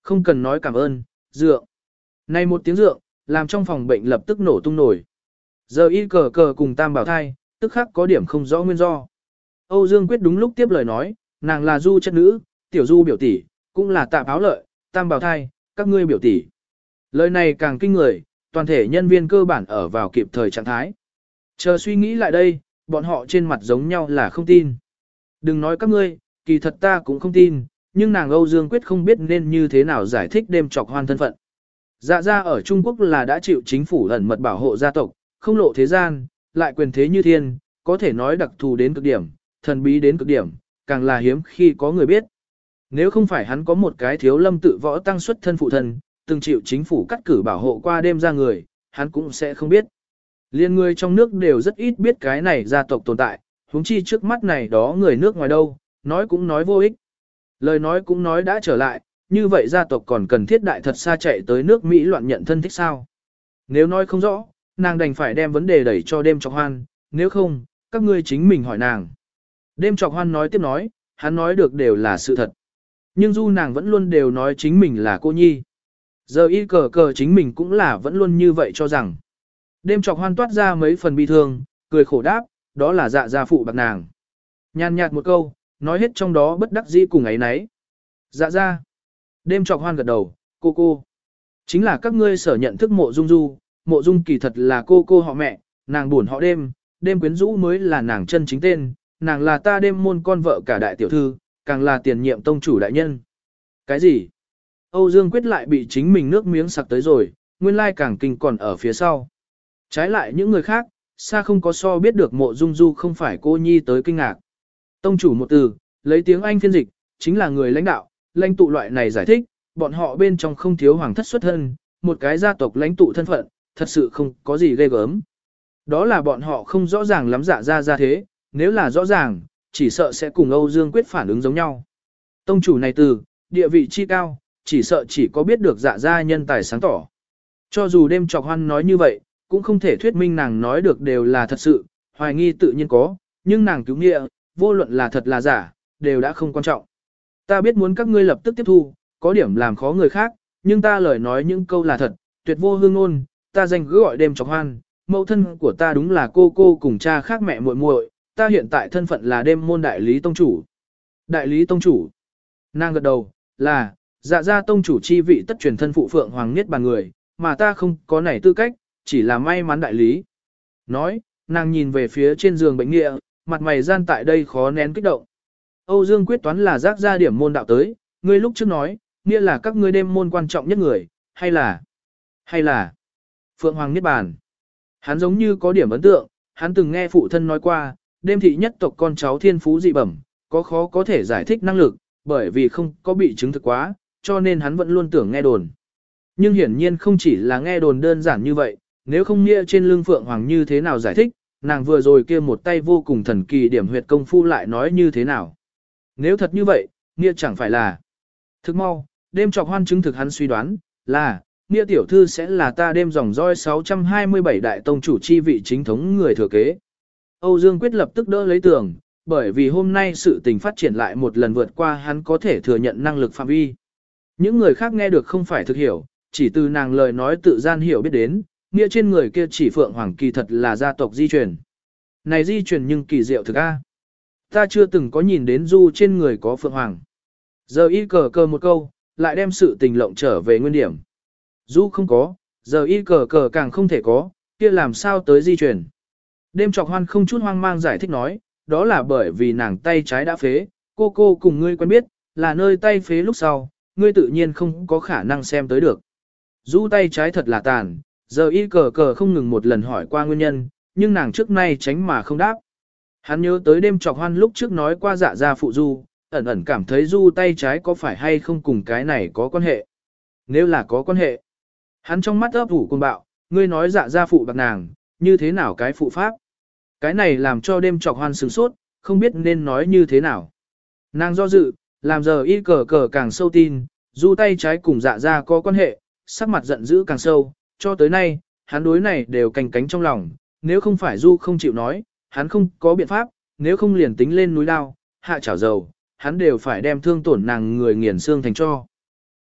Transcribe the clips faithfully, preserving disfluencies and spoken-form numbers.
Không cần nói cảm ơn, dượng. Này một tiếng dượng, làm trong phòng bệnh lập tức nổ tung nổi. Giờ y cờ cờ cùng tam bảo thai, tức khắc có điểm không rõ nguyên do. Âu Dương Quyết đúng lúc tiếp lời nói, nàng là Du chất nữ, tiểu Du biểu tỷ, cũng là Tạ Áo Lợi, tam bảo thai, các ngươi biểu tỷ. Lời này càng kinh người, toàn thể nhân viên cơ bản ở vào kịp thời trạng thái. Chờ suy nghĩ lại đây, bọn họ trên mặt giống nhau là không tin. Đừng nói các ngươi, kỳ thật ta cũng không tin, nhưng nàng Âu Dương Quyết không biết nên như thế nào giải thích đêm trọc hoan thân phận. Dạ gia ở Trung Quốc là đã chịu chính phủ ẩn mật bảo hộ gia tộc, không lộ thế gian, lại quyền thế như thiên, có thể nói đặc thù đến cực điểm, thần bí đến cực điểm, càng là hiếm khi có người biết. Nếu không phải hắn có một cái thiếu lâm tự võ tăng xuất thân phụ thân, từng chịu chính phủ cắt cử bảo hộ qua đêm ra người, hắn cũng sẽ không biết. Liên người trong nước đều rất ít biết cái này gia tộc tồn tại, huống chi trước mắt này đó người nước ngoài đâu, nói cũng nói vô ích. Lời nói cũng nói đã trở lại, như vậy gia tộc còn cần thiết đại thật xa chạy tới nước Mỹ loạn nhận thân thích sao. Nếu nói không rõ, nàng đành phải đem vấn đề đẩy cho đêm trọc hoan, nếu không, các ngươi chính mình hỏi nàng. Đêm trọc hoan nói tiếp nói, hắn nói được đều là sự thật. Nhưng du nàng vẫn luôn đều nói chính mình là cô nhi. Giờ y cờ cờ chính mình cũng là vẫn luôn như vậy cho rằng. Đêm trọc hoan toát ra mấy phần bi thương, cười khổ đáp, đó là dạ gia phụ bạc nàng. Nhàn nhạt một câu, nói hết trong đó bất đắc dĩ cùng ấy nấy. Dạ gia. Đêm trọc hoan gật đầu, cô cô. Chính là các ngươi sở nhận thức mộ dung du, mộ dung kỳ thật là cô cô họ mẹ, nàng buồn họ đêm, đêm quyến rũ mới là nàng chân chính tên, nàng là ta đêm môn con vợ cả đại tiểu thư, càng là tiền nhiệm tông chủ đại nhân. Cái gì? Âu Dương Quyết lại bị chính mình nước miếng sặc tới rồi, nguyên lai càng kinh còn ở phía sau. Trái lại những người khác, xa không có so biết được mộ dung du không phải cô nhi tới kinh ngạc. Tông chủ một từ, lấy tiếng Anh phiên dịch, chính là người lãnh đạo, lãnh tụ loại này giải thích, bọn họ bên trong không thiếu hoàng thất xuất thân, một cái gia tộc lãnh tụ thân phận, thật sự không có gì ghê gớm. Đó là bọn họ không rõ ràng lắm dạ ra ra thế, nếu là rõ ràng, chỉ sợ sẽ cùng Âu Dương Quyết phản ứng giống nhau. Tông chủ này từ, địa vị chi cao, chỉ sợ chỉ có biết được dạ ra nhân tài sáng tỏ. Cho dù đêm trọc hoan nói như vậy, cũng không thể thuyết minh nàng nói được đều là thật sự, hoài nghi tự nhiên có, nhưng nàng cứu nghĩa, vô luận là thật là giả, đều đã không quan trọng. Ta biết muốn các ngươi lập tức tiếp thu, có điểm làm khó người khác, nhưng ta lời nói những câu là thật, tuyệt vô hương ngôn, ta danh cứ gọi đêm trọc hoan, mẫu thân của ta đúng là cô cô cùng cha khác mẹ muội muội, ta hiện tại thân phận là đêm môn đại lý tông chủ. Đại lý tông chủ. Nàng gật đầu, là, dạ ra tông chủ chi vị tất truyền thân phụ phượng hoàng niết bàn người, mà ta không có nảy tư cách, chỉ là may mắn đại lý. Nói, nàng nhìn về phía trên giường bệnh nghĩa, mặt mày gian tại đây khó nén kích động. Âu Dương Quyết toán là giác ra điểm môn đạo tới, ngươi lúc trước nói, nghĩa là các ngươi đêm môn quan trọng nhất người, hay là, hay là, Phượng Hoàng Niết Bàn. Hắn giống như có điểm ấn tượng, hắn từng nghe phụ thân nói qua, đêm thị nhất tộc con cháu thiên phú dị bẩm, có khó có thể giải thích năng lực, bởi vì không có bị chứng thực quá, cho nên hắn vẫn luôn tưởng nghe đồn. Nhưng hiển nhiên không chỉ là nghe đồn đơn giản như vậy, nếu không nghĩa trên lưng Phượng Hoàng như thế nào giải thích, nàng vừa rồi kia một tay vô cùng thần kỳ điểm huyệt công phu lại nói như thế nào. Nếu thật như vậy, nghĩa chẳng phải là. Thức mau, đêm trọc hoan chứng thực hắn suy đoán, là, nghĩa tiểu thư sẽ là ta đêm dòng roi sáu trăm hai mươi bảy đại tông chủ chi vị chính thống người thừa kế. Âu Dương Quyết lập tức đỡ lấy tường, bởi vì hôm nay sự tình phát triển lại một lần vượt qua hắn có thể thừa nhận năng lực phạm vi. Những người khác nghe được không phải thực hiểu, chỉ từ nàng lời nói tự gian hiểu biết đến, nghĩa trên người kia chỉ Phượng Hoàng kỳ thật là gia tộc di truyền. Này di truyền nhưng kỳ diệu thực a. Ta chưa từng có nhìn đến du trên người có Phượng Hoàng. Giờ y cờ cờ một câu, lại đem sự tình lộng trở về nguyên điểm. Du không có, giờ y cờ cờ càng không thể có, kia làm sao tới di truyền. Đêm trọc hoan không chút hoang mang giải thích nói, đó là bởi vì nàng tay trái đã phế, cô cô cùng ngươi quen biết, là nơi tay phế lúc sau, ngươi tự nhiên không có khả năng xem tới được. Du tay trái thật là tàn, giờ y cờ cờ không ngừng một lần hỏi qua nguyên nhân, nhưng nàng trước nay tránh mà không đáp. Hắn nhớ tới đêm trọc hoan lúc trước nói qua dạ gia phụ Du, ẩn ẩn cảm thấy Du tay trái có phải hay không cùng cái này có quan hệ. Nếu là có quan hệ, hắn trong mắt ấp ủ cuồng bạo, ngươi nói dạ gia phụ bạc nàng, như thế nào cái phụ pháp. Cái này làm cho đêm trọc hoan sửng sốt, không biết nên nói như thế nào. Nàng do dự, làm giờ y cờ cờ càng sâu tin, Du tay trái cùng dạ gia có quan hệ, sắc mặt giận dữ càng sâu, cho tới nay, hắn đối này đều canh cánh trong lòng, nếu không phải Du không chịu nói, hắn không có biện pháp, nếu không liền tính lên núi đao, hạ chảo dầu, hắn đều phải đem thương tổn nàng người nghiền xương thành cho.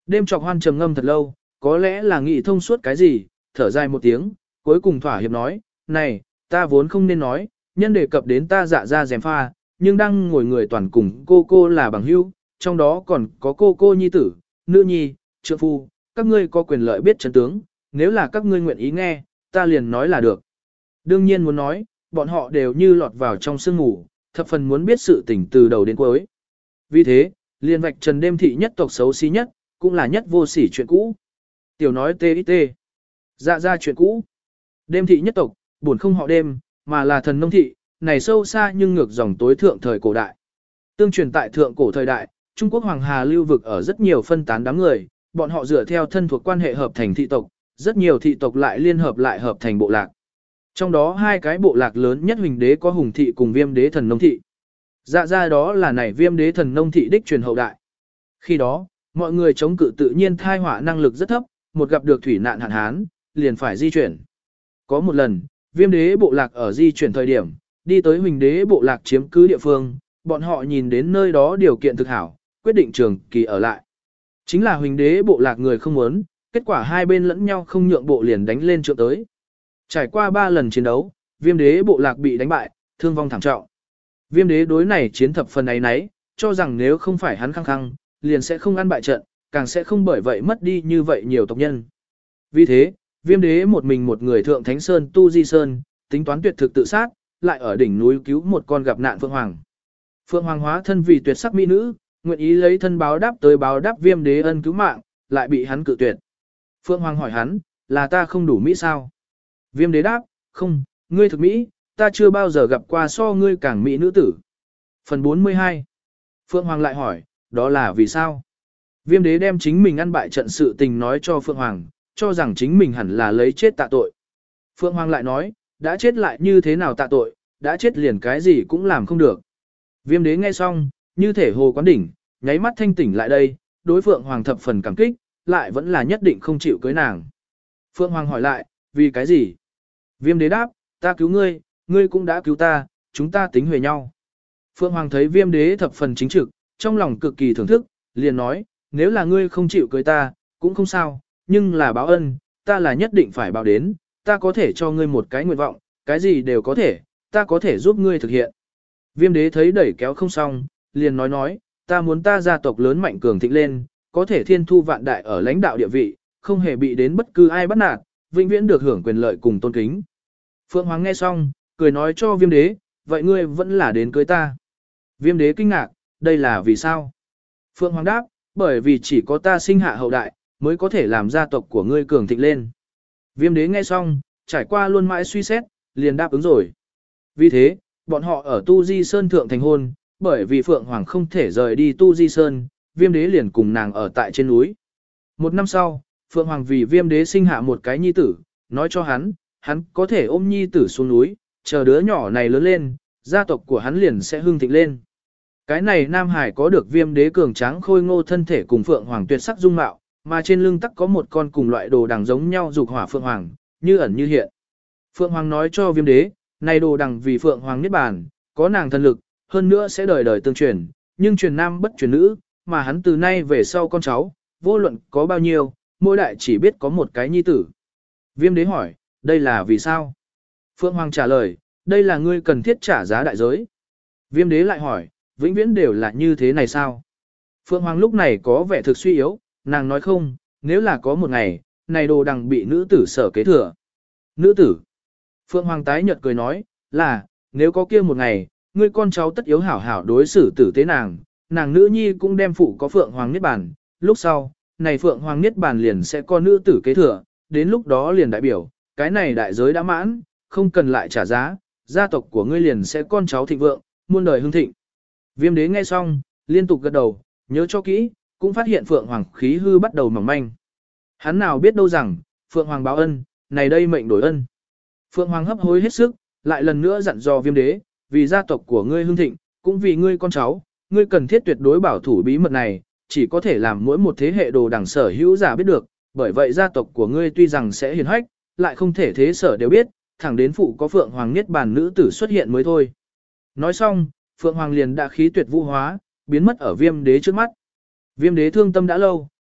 Đêm trọc hoan trầm ngâm thật lâu, có lẽ là nghĩ thông suốt cái gì, thở dài một tiếng, cuối cùng thỏa hiệp nói, này, ta vốn không nên nói, nhân đề cập đến ta dạ ra dèm pha, nhưng đang ngồi người toàn cùng cô cô là bằng hữu, trong đó còn có cô cô nhi tử, nữ nhi, trượng phu, các ngươi có quyền lợi biết chân tướng, nếu là các ngươi nguyện ý nghe, ta liền nói là được. Đương nhiên muốn nói, bọn họ đều như lọt vào trong sương ngủ, thập phần muốn biết sự tình từ đầu đến cuối. Vì thế, liền vạch trần đêm thị nhất tộc xấu xí nhất, cũng là nhất vô sỉ chuyện cũ. Tiểu nói tê ít tê. Dạ ra chuyện cũ. Đêm thị nhất tộc, buồn không họ đêm, mà là thần nông thị, này sâu xa nhưng ngược dòng tối thượng thời cổ đại. Tương truyền tại thượng cổ thời đại, Trung Quốc Hoàng Hà lưu vực ở rất nhiều phân tán đám người, bọn họ dựa theo thân thuộc quan hệ hợp thành thị tộc, rất nhiều thị tộc lại liên hợp lại hợp thành bộ lạc. Trong đó hai cái bộ lạc lớn nhất Huỳnh đế có Hùng thị cùng Viêm đế thần nông thị. Dạ ra đó là này Viêm đế thần nông thị đích truyền hậu đại. Khi đó, mọi người chống cự tự nhiên thai họa năng lực rất thấp, một gặp được thủy nạn hạn hán, liền phải di chuyển. Có một lần, Viêm đế bộ lạc ở di chuyển thời điểm, đi tới Huỳnh đế bộ lạc chiếm cứ địa phương, bọn họ nhìn đến nơi đó điều kiện thực hảo, quyết định trường kỳ ở lại. Chính là Huỳnh đế bộ lạc người không muốn, kết quả hai bên lẫn nhau không nhượng bộ liền đánh lên trượng tới. Trải qua ba lần chiến đấu, Viêm đế bộ lạc bị đánh bại, thương vong thảm trọng. Viêm đế đối này chiến thập phần ấy nấy, cho rằng nếu không phải hắn khăng khăng, liền sẽ không ăn bại trận, càng sẽ không bởi vậy mất đi như vậy nhiều tộc nhân. Vì thế, Viêm đế một mình một người thượng Thánh Sơn Tu Di Sơn, tính toán tuyệt thực tự sát, lại ở đỉnh núi cứu một con gặp nạn Phượng Hoàng. Phượng Hoàng hóa thân vì tuyệt sắc mỹ nữ, nguyện ý lấy thân báo đáp tới báo đáp Viêm đế ân cứu mạng, lại bị hắn cự tuyệt. Phượng Hoàng hỏi hắn, là ta không đủ mỹ sao? Viêm đế đáp, không, ngươi thực mỹ, ta chưa bao giờ gặp qua so ngươi càng mỹ nữ tử. Phần bốn mươi hai. Phượng Hoàng lại hỏi, đó là vì sao? Viêm đế đem chính mình ăn bại trận sự tình nói cho Phượng Hoàng, cho rằng chính mình hẳn là lấy chết tạ tội. Phượng Hoàng lại nói, đã chết lại như thế nào tạ tội, đã chết liền cái gì cũng làm không được. Viêm đế nghe xong, như thể hồ quán đỉnh, nháy mắt thanh tỉnh lại đây, đối Phượng Hoàng thập phần cảm kích, lại vẫn là nhất định không chịu cưới nàng. Phượng Hoàng hỏi lại, vì cái gì? Viêm đế đáp, ta cứu ngươi, ngươi cũng đã cứu ta, chúng ta tính huề nhau. Phượng Hoàng thấy Viêm đế thập phần chính trực, trong lòng cực kỳ thưởng thức, liền nói, nếu là ngươi không chịu cưới ta, cũng không sao, nhưng là báo ân, ta là nhất định phải báo đến, ta có thể cho ngươi một cái nguyện vọng, cái gì đều có thể, ta có thể giúp ngươi thực hiện. Viêm đế thấy đẩy kéo không xong, liền nói nói, ta muốn ta gia tộc lớn mạnh cường thịnh lên, có thể thiên thu vạn đại ở lãnh đạo địa vị, không hề bị đến bất cứ ai bắt nạt, vĩnh viễn được hưởng quyền lợi cùng tôn kính. Phượng Hoàng nghe xong, cười nói cho Viêm đế, vậy ngươi vẫn là đến cưới ta. Viêm đế kinh ngạc, đây là vì sao? Phượng Hoàng đáp, bởi vì chỉ có ta sinh hạ hậu đại, mới có thể làm gia tộc của ngươi cường thịnh lên. Viêm đế nghe xong, trải qua luôn mãi suy xét, liền đáp ứng rồi. Vì thế, bọn họ ở Tu Di Sơn thượng thành hôn, bởi vì Phượng Hoàng không thể rời đi Tu Di Sơn, Viêm đế liền cùng nàng ở tại trên núi. Một năm sau, Phượng Hoàng vì Viêm đế sinh hạ một cái nhi tử, nói cho hắn, hắn có thể ôm nhi tử xuống núi, chờ đứa nhỏ này lớn lên, gia tộc của hắn liền sẽ hưng thịnh lên. Cái này Nam Hải có được Viêm đế cường tráng khôi ngô thân thể cùng Phượng Hoàng tuyệt sắc dung mạo, mà trên lưng tắc có một con cùng loại đồ đằng giống nhau dục hỏa Phượng Hoàng, như ẩn như hiện. Phượng Hoàng nói cho Viêm đế, này đồ đằng vì Phượng Hoàng niết bàn, có nàng thân lực, hơn nữa sẽ đời đời tương truyền, nhưng truyền nam bất truyền nữ, mà hắn từ nay về sau con cháu, vô luận có bao nhiêu, mỗi đại chỉ biết có một cái nhi tử. Viêm đế hỏi, đây là vì sao? Phượng Hoàng trả lời, đây là ngươi cần thiết trả giá đại giới. Viêm đế lại hỏi, vĩnh viễn đều là như thế này sao? Phượng Hoàng lúc này có vẻ thực suy yếu, nàng nói không, nếu là có một ngày, này đồ đằng bị nữ tử sở kế thừa. Nữ tử. Phượng Hoàng tái nhợt cười nói, là, nếu có kia một ngày, ngươi con cháu tất yếu hảo hảo đối xử tử tế nàng, nàng nữ nhi cũng đem phụ có Phượng Hoàng Niết Bàn, lúc sau, này Phượng Hoàng Niết Bàn liền sẽ có nữ tử kế thừa, đến lúc đó liền đại biểu, cái này đại giới đã mãn, không cần lại trả giá, gia tộc của ngươi liền sẽ con cháu thịnh vượng, muôn đời hưng thịnh. Viêm đế nghe xong, liên tục gật đầu, nhớ cho kỹ, cũng phát hiện Phượng Hoàng khí hư bắt đầu mỏng manh. Hắn nào biết đâu rằng, Phượng Hoàng báo ân, này đây mệnh đổi ân. Phượng Hoàng hấp hối hết sức, lại lần nữa dặn dò Viêm đế, vì gia tộc của ngươi hưng thịnh, cũng vì ngươi con cháu, ngươi cần thiết tuyệt đối bảo thủ bí mật này, chỉ có thể làm mỗi một thế hệ đồ đẳng sở hữu giả biết được, bởi vậy gia tộc của ngươi tuy rằng sẽ hiền hách, lại không thể thế sở đều biết, thẳng đến phụ có Phượng Hoàng Niết Bàn nữ tử xuất hiện mới thôi. Nói xong, Phượng Hoàng liền đã khí tuyệt vũ hóa, biến mất ở Viêm đế trước mắt. Viêm đế thương tâm đã lâu,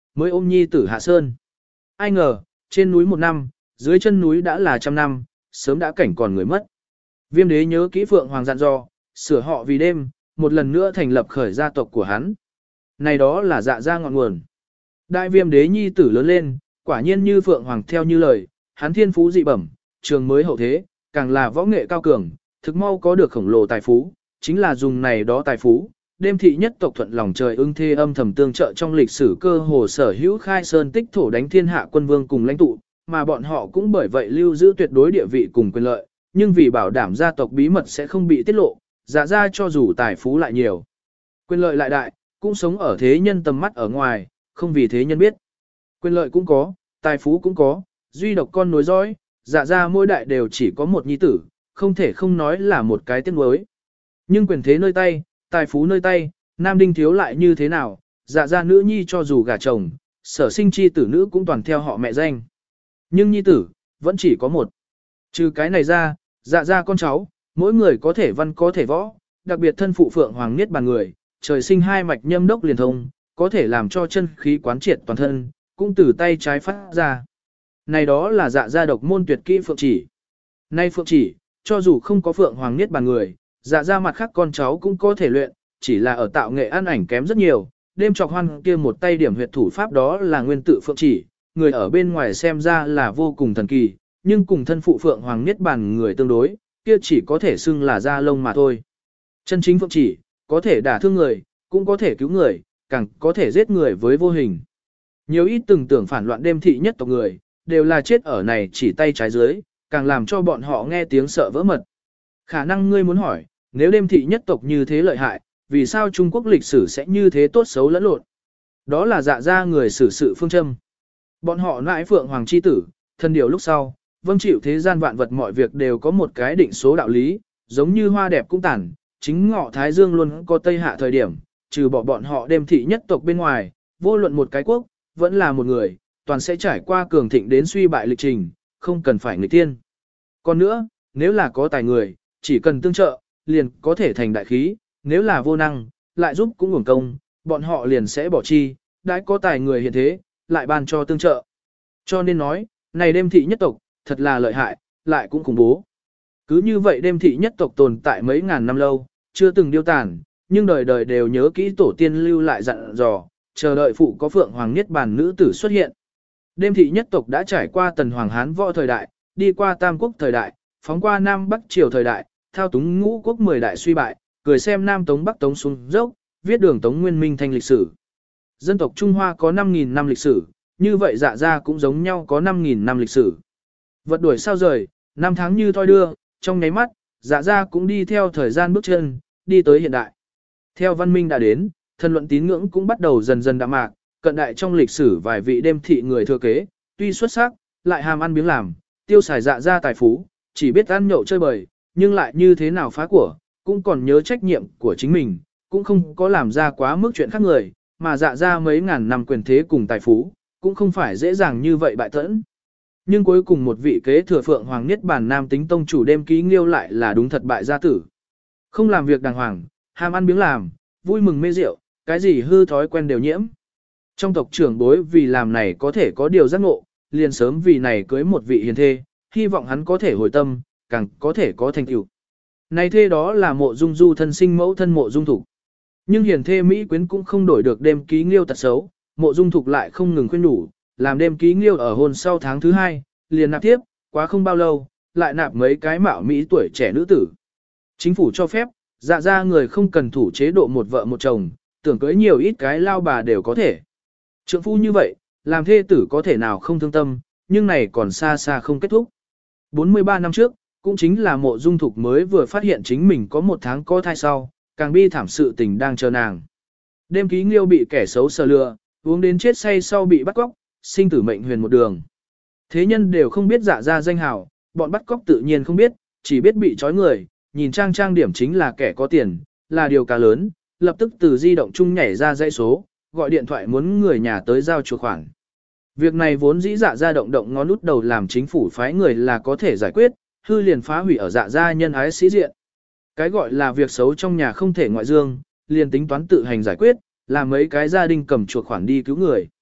mới ôm nhi tử hạ sơn. Ai ngờ, trên núi một năm, dưới chân núi đã là trăm năm, sớm đã cảnh còn người mất. Viêm đế nhớ kỹ Phượng Hoàng dặn dò, sửa họ vì đêm, một lần nữa thành lập khởi gia tộc của hắn. Này đó là dạ gia ngọn nguồn. Đại viêm đế nhi tử lớn lên, quả nhiên như Phượng Hoàng theo như lời, hắn thiên phú dị bẩm, trường mới hậu thế, càng là võ nghệ cao cường, thực mau có được khổng lồ tài phú, chính là dùng này đó tài phú. Đêm thị nhất tộc thuận lòng trời ưng thê âm thầm tương trợ trong lịch sử cơ hồ sở hữu khai sơn tích thổ đánh thiên hạ quân vương cùng lãnh tụ, mà bọn họ cũng bởi vậy lưu giữ tuyệt đối địa vị cùng quyền lợi, nhưng vì bảo đảm gia tộc bí mật sẽ không bị tiết lộ, dạ ra cho dù tài phú lại nhiều, quyền lợi lại đại, cũng sống ở thế nhân tầm mắt ở ngoài, không vì thế nhân biết. Quyền lợi cũng có, tài phú cũng có, duy độc con nối dõi, dạ ra mỗi đại đều chỉ có một nhi tử, không thể không nói là một cái tiếc nuối. Nhưng quyền thế nơi tay, tài phú nơi tay, nam đinh thiếu lại như thế nào, dạ ra nữ nhi cho dù gả chồng, sở sinh chi tử nữ cũng toàn theo họ mẹ danh. Nhưng nhi tử, vẫn chỉ có một. Trừ cái này ra, dạ ra con cháu, mỗi người có thể văn có thể võ, đặc biệt thân phụ Phượng Hoàng Niết Bàn người, trời sinh hai mạch nhâm đốc liền thông, có thể làm cho chân khí quán triệt toàn thân, cũng từ tay trái phát ra. Này đó là dạ ra độc môn tuyệt kỹ Phượng chỉ. Nay Phượng chỉ, cho dù không có Phượng Hoàng Niết Bàn người, dạ ra mặt khác con cháu cũng có thể luyện, chỉ là ở tạo nghệ ăn ảnh kém rất nhiều. Đêm trọc hoan kia một tay điểm huyệt thủ pháp đó là nguyên tự Phượng chỉ, người ở bên ngoài xem ra là vô cùng thần kỳ, nhưng cùng thân phụ Phượng Hoàng Niết Bàn người tương đối, kia chỉ có thể xưng là da lông mà thôi. Chân chính Phượng chỉ, có thể đả thương người, cũng có thể cứu người, càng có thể giết người với vô hình. Nhiều ít từng tưởng phản loạn đêm thị nhất tộc người, đều là chết ở này chỉ tay trái dưới, càng làm cho bọn họ nghe tiếng sợ vỡ mật. Khả năng ngươi muốn hỏi, nếu đêm thị nhất tộc như thế lợi hại, vì sao Trung Quốc lịch sử sẽ như thế tốt xấu lẫn lộn? Đó là dạ ra người xử sự phương châm. Bọn họ nãi Phượng Hoàng chi tử, thân điều lúc sau, vâng chịu thế gian vạn vật mọi việc đều có một cái định số đạo lý, giống như hoa đẹp cũng tàn, chính ngọ Thái Dương luôn có tây hạ thời điểm, trừ bỏ bọn họ đêm thị nhất tộc bên ngoài, vô luận một cái quốc, vẫn là một người, toàn sẽ trải qua cường thịnh đến suy bại lịch trình, không cần phải người tiên. Còn nữa, nếu là có tài người, chỉ cần tương trợ, liền có thể thành đại khí, nếu là vô năng, lại giúp cũng uổng công, bọn họ liền sẽ bỏ chi, đã có tài người hiện thế, lại ban cho tương trợ. Cho nên nói, này đêm thị nhất tộc, thật là lợi hại, lại cũng khủng bố. Cứ như vậy đêm thị nhất tộc tồn tại mấy ngàn năm lâu, chưa từng điêu tàn, nhưng đời đời đều nhớ kỹ tổ tiên lưu lại dặn dò, chờ đợi phụ có Phượng Hoàng Niết Bàn nữ tử xuất hiện. Đêm thị nhất tộc đã trải qua tần hoàng hán võ thời đại, đi qua tam quốc thời đại, phóng qua nam bắc triều thời đại, thao túng ngũ quốc mười đại suy bại, cười xem nam tống bắc tống xuống dốc, viết đường tống nguyên minh thanh lịch sử. Dân tộc Trung Hoa có năm nghìn năm lịch sử, như vậy dạ ra cũng giống nhau có năm nghìn năm lịch sử. Vật đuổi sao rời, năm tháng như thoi đưa, trong nháy mắt, dạ ra cũng đi theo thời gian bước chân, đi tới hiện đại. Theo văn minh đã đến, thần luận tín ngưỡng cũng bắt đầu dần dần đạm mạc, cận đại trong lịch sử vài vị đêm thị người thừa kế, tuy xuất sắc, lại hàm ăn biếng làm, tiêu xài dạ ra tài phú, chỉ biết ăn nhậu chơi bời, nhưng lại như thế nào phá của, cũng còn nhớ trách nhiệm của chính mình, cũng không có làm ra quá mức chuyện khác người, mà dạ ra mấy ngàn năm quyền thế cùng tài phú, cũng không phải dễ dàng như vậy bại tẫn. Nhưng cuối cùng một vị kế thừa Phượng Hoàng Niết Bàn nam tính tông chủ đêm ký nghiêu lại là đúng thật bại gia tử. Không làm việc đàng hoàng, ham ăn biếng làm, vui mừng mê rượu, cái gì hư thói quen đều nhiễm. Trong tộc trưởng bối vì làm này có thể có điều giác ngộ, liền sớm vì này cưới một vị hiền thê, hy vọng hắn có thể hồi tâm, càng có thể có thành tựu. Này thê đó là Mộ Dung Du thân sinh mẫu thân Mộ Dung Thục. Nhưng hiền thê Mỹ quyến cũng không đổi được đêm ký nghiêu tật xấu, Mộ Dung Thục lại không ngừng khuyên nhủ, làm đêm ký nghiêu ở hôn sau tháng thứ hai, liền nạp tiếp, quá không bao lâu, lại nạp mấy cái mạo Mỹ tuổi trẻ nữ tử. Chính phủ cho phép, dạ ra người không cần thủ chế độ một vợ một chồng, tưởng cưới nhiều ít cái lao bà đều có thể. Trượng phu như vậy, làm thê tử có thể nào không thương tâm, nhưng này còn xa xa không kết thúc. bốn mươi ba năm trước, cũng chính là Mộ Dung Thục mới vừa phát hiện chính mình có một tháng có thai sau, càng bi thảm sự tình đang chờ nàng. Đêm ký nghiêu bị kẻ xấu sờ lừa, uống đến chết say sau bị bắt cóc, sinh tử mệnh huyền một đường. Thế nhân đều không biết dạ ra danh hào, bọn bắt cóc tự nhiên không biết, chỉ biết bị trói người, nhìn trang trang điểm chính là kẻ có tiền, là điều cá lớn, lập tức từ di động chung nhảy ra dãy số, gọi điện thoại muốn người nhà tới giao chuộc khoản. Việc này vốn dĩ dạ ra động động ngón út đầu làm chính phủ phái người là có thể giải quyết, hư liền phá hủy ở dạ ra nhân ái sĩ diện. Cái gọi là việc xấu trong nhà không thể ngoại dương, liền tính toán tự hành giải quyết, làm mấy cái gia đình cầm chuộc khoản đi cứu người.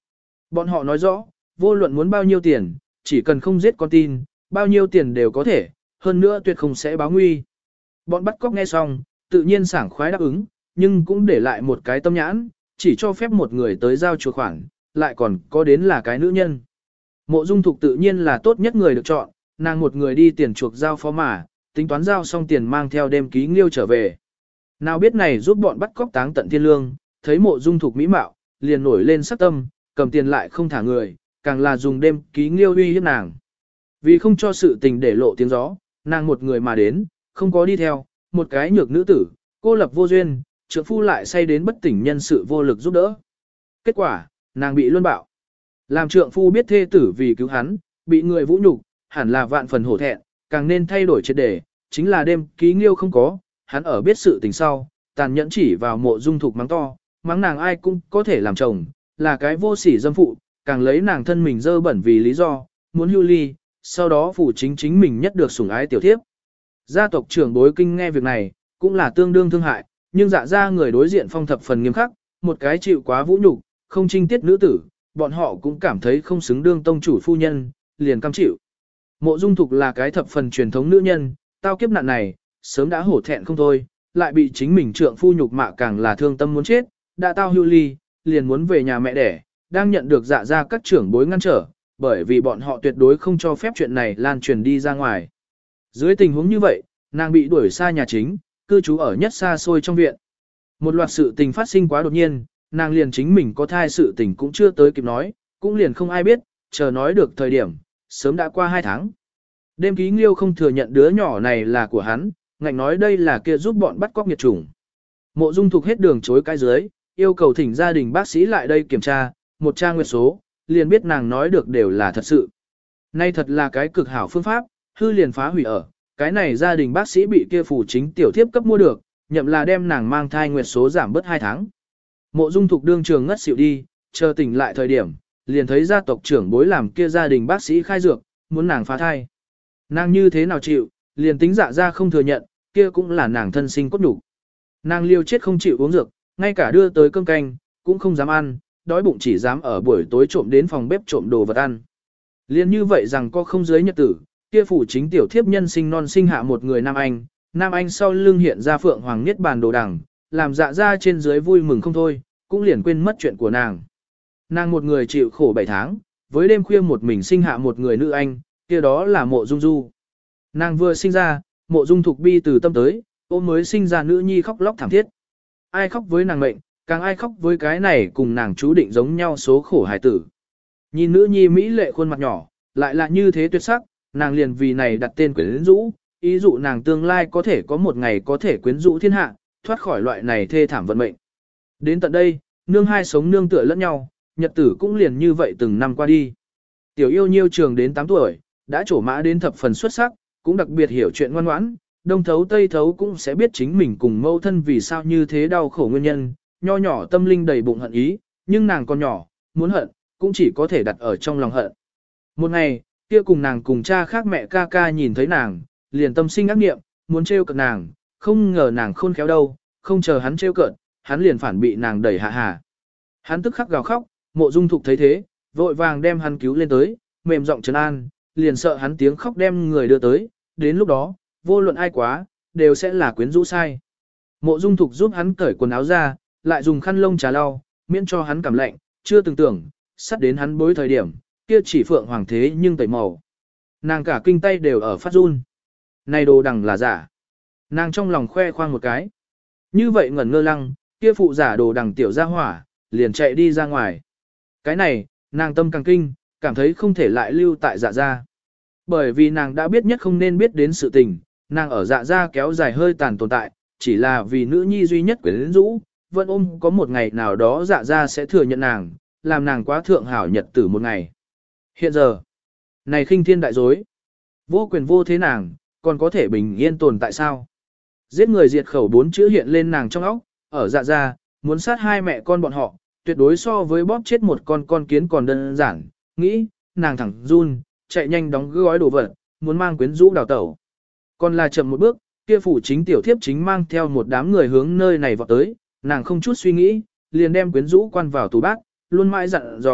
Bọn họ nói rõ, vô luận muốn bao nhiêu tiền, chỉ cần không giết con tin, bao nhiêu tiền đều có thể, hơn nữa tuyệt không sẽ báo nguy. Bọn bắt cóc nghe xong, tự nhiên sảng khoái đáp ứng, nhưng cũng để lại một cái tâm nhãn, chỉ cho phép một người tới giao chuộc khoản, lại còn có đến là cái nữ nhân. Mộ Dung Thục tự nhiên là tốt nhất người được chọn, nàng một người đi tiền chuộc giao phó mà, tính toán giao xong tiền mang theo đêm ký nghiêu trở về. Nào biết này giúp bọn bắt cóc táng tận thiên lương, thấy Mộ Dung Thục mỹ mạo, liền nổi lên sắc tâm, cầm tiền lại không thả người, càng là dùng đêm ký nghiêu uy hiếp nàng. Vì không cho sự tình để lộ tiếng gió, nàng một người mà đến, không có đi theo, một cái nhược nữ tử, cô lập vô duyên, trượng phu lại say đến bất tỉnh nhân sự vô lực giúp đỡ. Kết quả, nàng bị luân bạo. Làm trượng phu biết thê tử vì cứu hắn, bị người vũ nhục, hẳn là vạn phần hổ thẹn, càng nên thay đổi triệt đề, chính là đêm ký nghiêu không có, hắn ở biết sự tình sau, tàn nhẫn chỉ vào Mộ Dung Thục mắng to, mắng nàng ai cũng có thể làm chồng, là cái vô sỉ dâm phụ, càng lấy nàng thân mình dơ bẩn vì lý do, muốn hưu ly, sau đó phủ chính chính mình nhất được sủng ái tiểu thiếp. Gia tộc trưởng bối kinh nghe việc này, cũng là tương đương thương hại, nhưng dạ ra người đối diện phong thập phần nghiêm khắc, một cái chịu quá vũ nhục, không trinh tiết nữ tử, bọn họ cũng cảm thấy không xứng đương tông chủ phu nhân, liền cam chịu. Mộ Dung Thục là cái thập phần truyền thống nữ nhân, tao kiếp nạn này, sớm đã hổ thẹn không thôi, lại bị chính mình trượng phu nhục mạ càng là thương tâm muốn chết, đã tao hưu ly, liền muốn về nhà mẹ đẻ, đang nhận được dạ ra các trưởng bối ngăn trở, bởi vì bọn họ tuyệt đối không cho phép chuyện này lan truyền đi ra ngoài. Dưới tình huống như vậy, nàng bị đuổi xa nhà chính, cư trú ở nhất xa xôi trong viện. Một loạt sự tình phát sinh quá đột nhiên, nàng liền chính mình có thai sự tình cũng chưa tới kịp nói, cũng liền không ai biết, chờ nói được thời điểm, sớm đã qua hai tháng. Đêm ký nghiêu không thừa nhận đứa nhỏ này là của hắn, ngạnh nói đây là kia giúp bọn bắt cóc nghiệt chủng. Mộ Dung Thục hết đường chối cái dưới, yêu cầu thỉnh gia đình bác sĩ lại đây kiểm tra, một tra nguyệt số, liền biết nàng nói được đều là thật sự. Nay thật là cái cực hảo phương pháp, hư liền phá hủy ở, cái này gia đình bác sĩ bị kia phủ chính tiểu thiếp cấp mua được, nhậm là đem nàng mang thai nguyệt số giảm bớt hai tháng. Mộ Dung Thục đương trường ngất xỉu đi, chờ tỉnh lại thời điểm, liền thấy gia tộc trưởng bối làm kia gia đình bác sĩ khai dược, muốn nàng phá thai. Nàng như thế nào chịu, liền tính dạ ra không thừa nhận, kia cũng là nàng thân sinh cốt đủ. Nàng liều chết không chịu uống dược, ngay cả đưa tới cơm canh, cũng không dám ăn, đói bụng chỉ dám ở buổi tối trộm đến phòng bếp trộm đồ vật ăn. Liên như vậy rằng có không dưới nhật tử, kia phủ chính tiểu thiếp nhân sinh non sinh hạ một người nam anh, nam anh sau lưng hiện ra phượng hoàng niết bàn đồ đằng, làm dạ ra trên dưới vui mừng không thôi, cũng liền quên mất chuyện của nàng. Nàng một người chịu khổ bảy tháng, với đêm khuya một mình sinh hạ một người nữ anh, kia đó là Mộ Dung Du. Nàng vừa sinh ra, Mộ Dung Thục bi từ tâm tới, ôm mới sinh ra nữ nhi khóc lóc thảm thiết. Ai khóc với nàng mệnh, càng ai khóc với cái này cùng nàng chú định giống nhau số khổ hài tử. Nhìn nữ nhi mỹ lệ khuôn mặt nhỏ, lại là như thế tuyệt sắc, nàng liền vì này đặt tên quyến rũ, ý dụ nàng tương lai có thể có một ngày có thể quyến rũ thiên hạ, thoát khỏi loại này thê thảm vận mệnh. Đến tận đây, nương hai sống nương tựa lẫn nhau, nhật tử cũng liền như vậy từng năm qua đi. Tiểu yêu nhiêu trường đến tám tuổi, đã trổ mã đến thập phần xuất sắc, cũng đặc biệt hiểu chuyện ngoan ngoãn, đông thấu tây thấu cũng sẽ biết chính mình cùng mâu thân vì sao như thế đau khổ nguyên nhân, nho nhỏ tâm linh đầy bụng hận ý, nhưng nàng còn nhỏ, muốn hận, cũng chỉ có thể đặt ở trong lòng hận. Một ngày, kia cùng nàng cùng cha khác mẹ ca ca nhìn thấy nàng, liền tâm sinh ác nghiệm, muốn trêu cợt nàng, không ngờ nàng khôn khéo đâu, không chờ hắn trêu cợt, hắn liền phản bị nàng đẩy hạ hà. Hắn tức khắc gào khóc, Mộ Dung Thục thấy thế, vội vàng đem hắn cứu lên tới, mềm giọng trấn an, liền sợ hắn tiếng khóc đem người đưa tới, đến lúc đó, vô luận ai quá, đều sẽ là quyến rũ sai. Mộ Dung Thục giúp hắn cởi quần áo ra, lại dùng khăn lông trà lau, miễn cho hắn cảm lạnh, chưa từng tưởng, sắp đến hắn bối thời điểm, kia chỉ phượng hoàng thế nhưng tẩy màu. Nàng cả kinh tay đều ở phát run. Này đồ đằng là giả. Nàng trong lòng khoe khoang một cái. Như vậy ngẩn ngơ lăng, kia phụ giả đồ đằng tiểu ra hỏa, liền chạy đi ra ngoài. Cái này, nàng tâm càng kinh, cảm thấy không thể lại lưu tại dạ gia. Bởi vì nàng đã biết nhất không nên biết đến sự tình, nàng ở dạ gia kéo dài hơi tàn tồn tại, chỉ là vì nữ nhi duy nhất quyến rũ, vẫn ôm có một ngày nào đó dạ gia sẽ thừa nhận nàng, làm nàng quá thượng hảo nhật tử một ngày. Hiện giờ, này khinh thiên đại dối, vô quyền vô thế nàng, còn có thể bình yên tồn tại sao? Giết người diệt khẩu bốn chữ hiện lên nàng trong óc, ở dạ gia, muốn sát hai mẹ con bọn họ, tuyệt đối so với bóp chết một con con kiến còn đơn giản, nghĩ, nàng thẳng run, chạy nhanh đóng gói đồ vật, muốn mang quyến rũ đào tẩu. Còn là chậm một bước, kia phủ chính tiểu thiếp chính mang theo một đám người hướng nơi này vọt tới, nàng không chút suy nghĩ, liền đem quyến rũ quan vào tủ bát, luôn mãi dặn dò,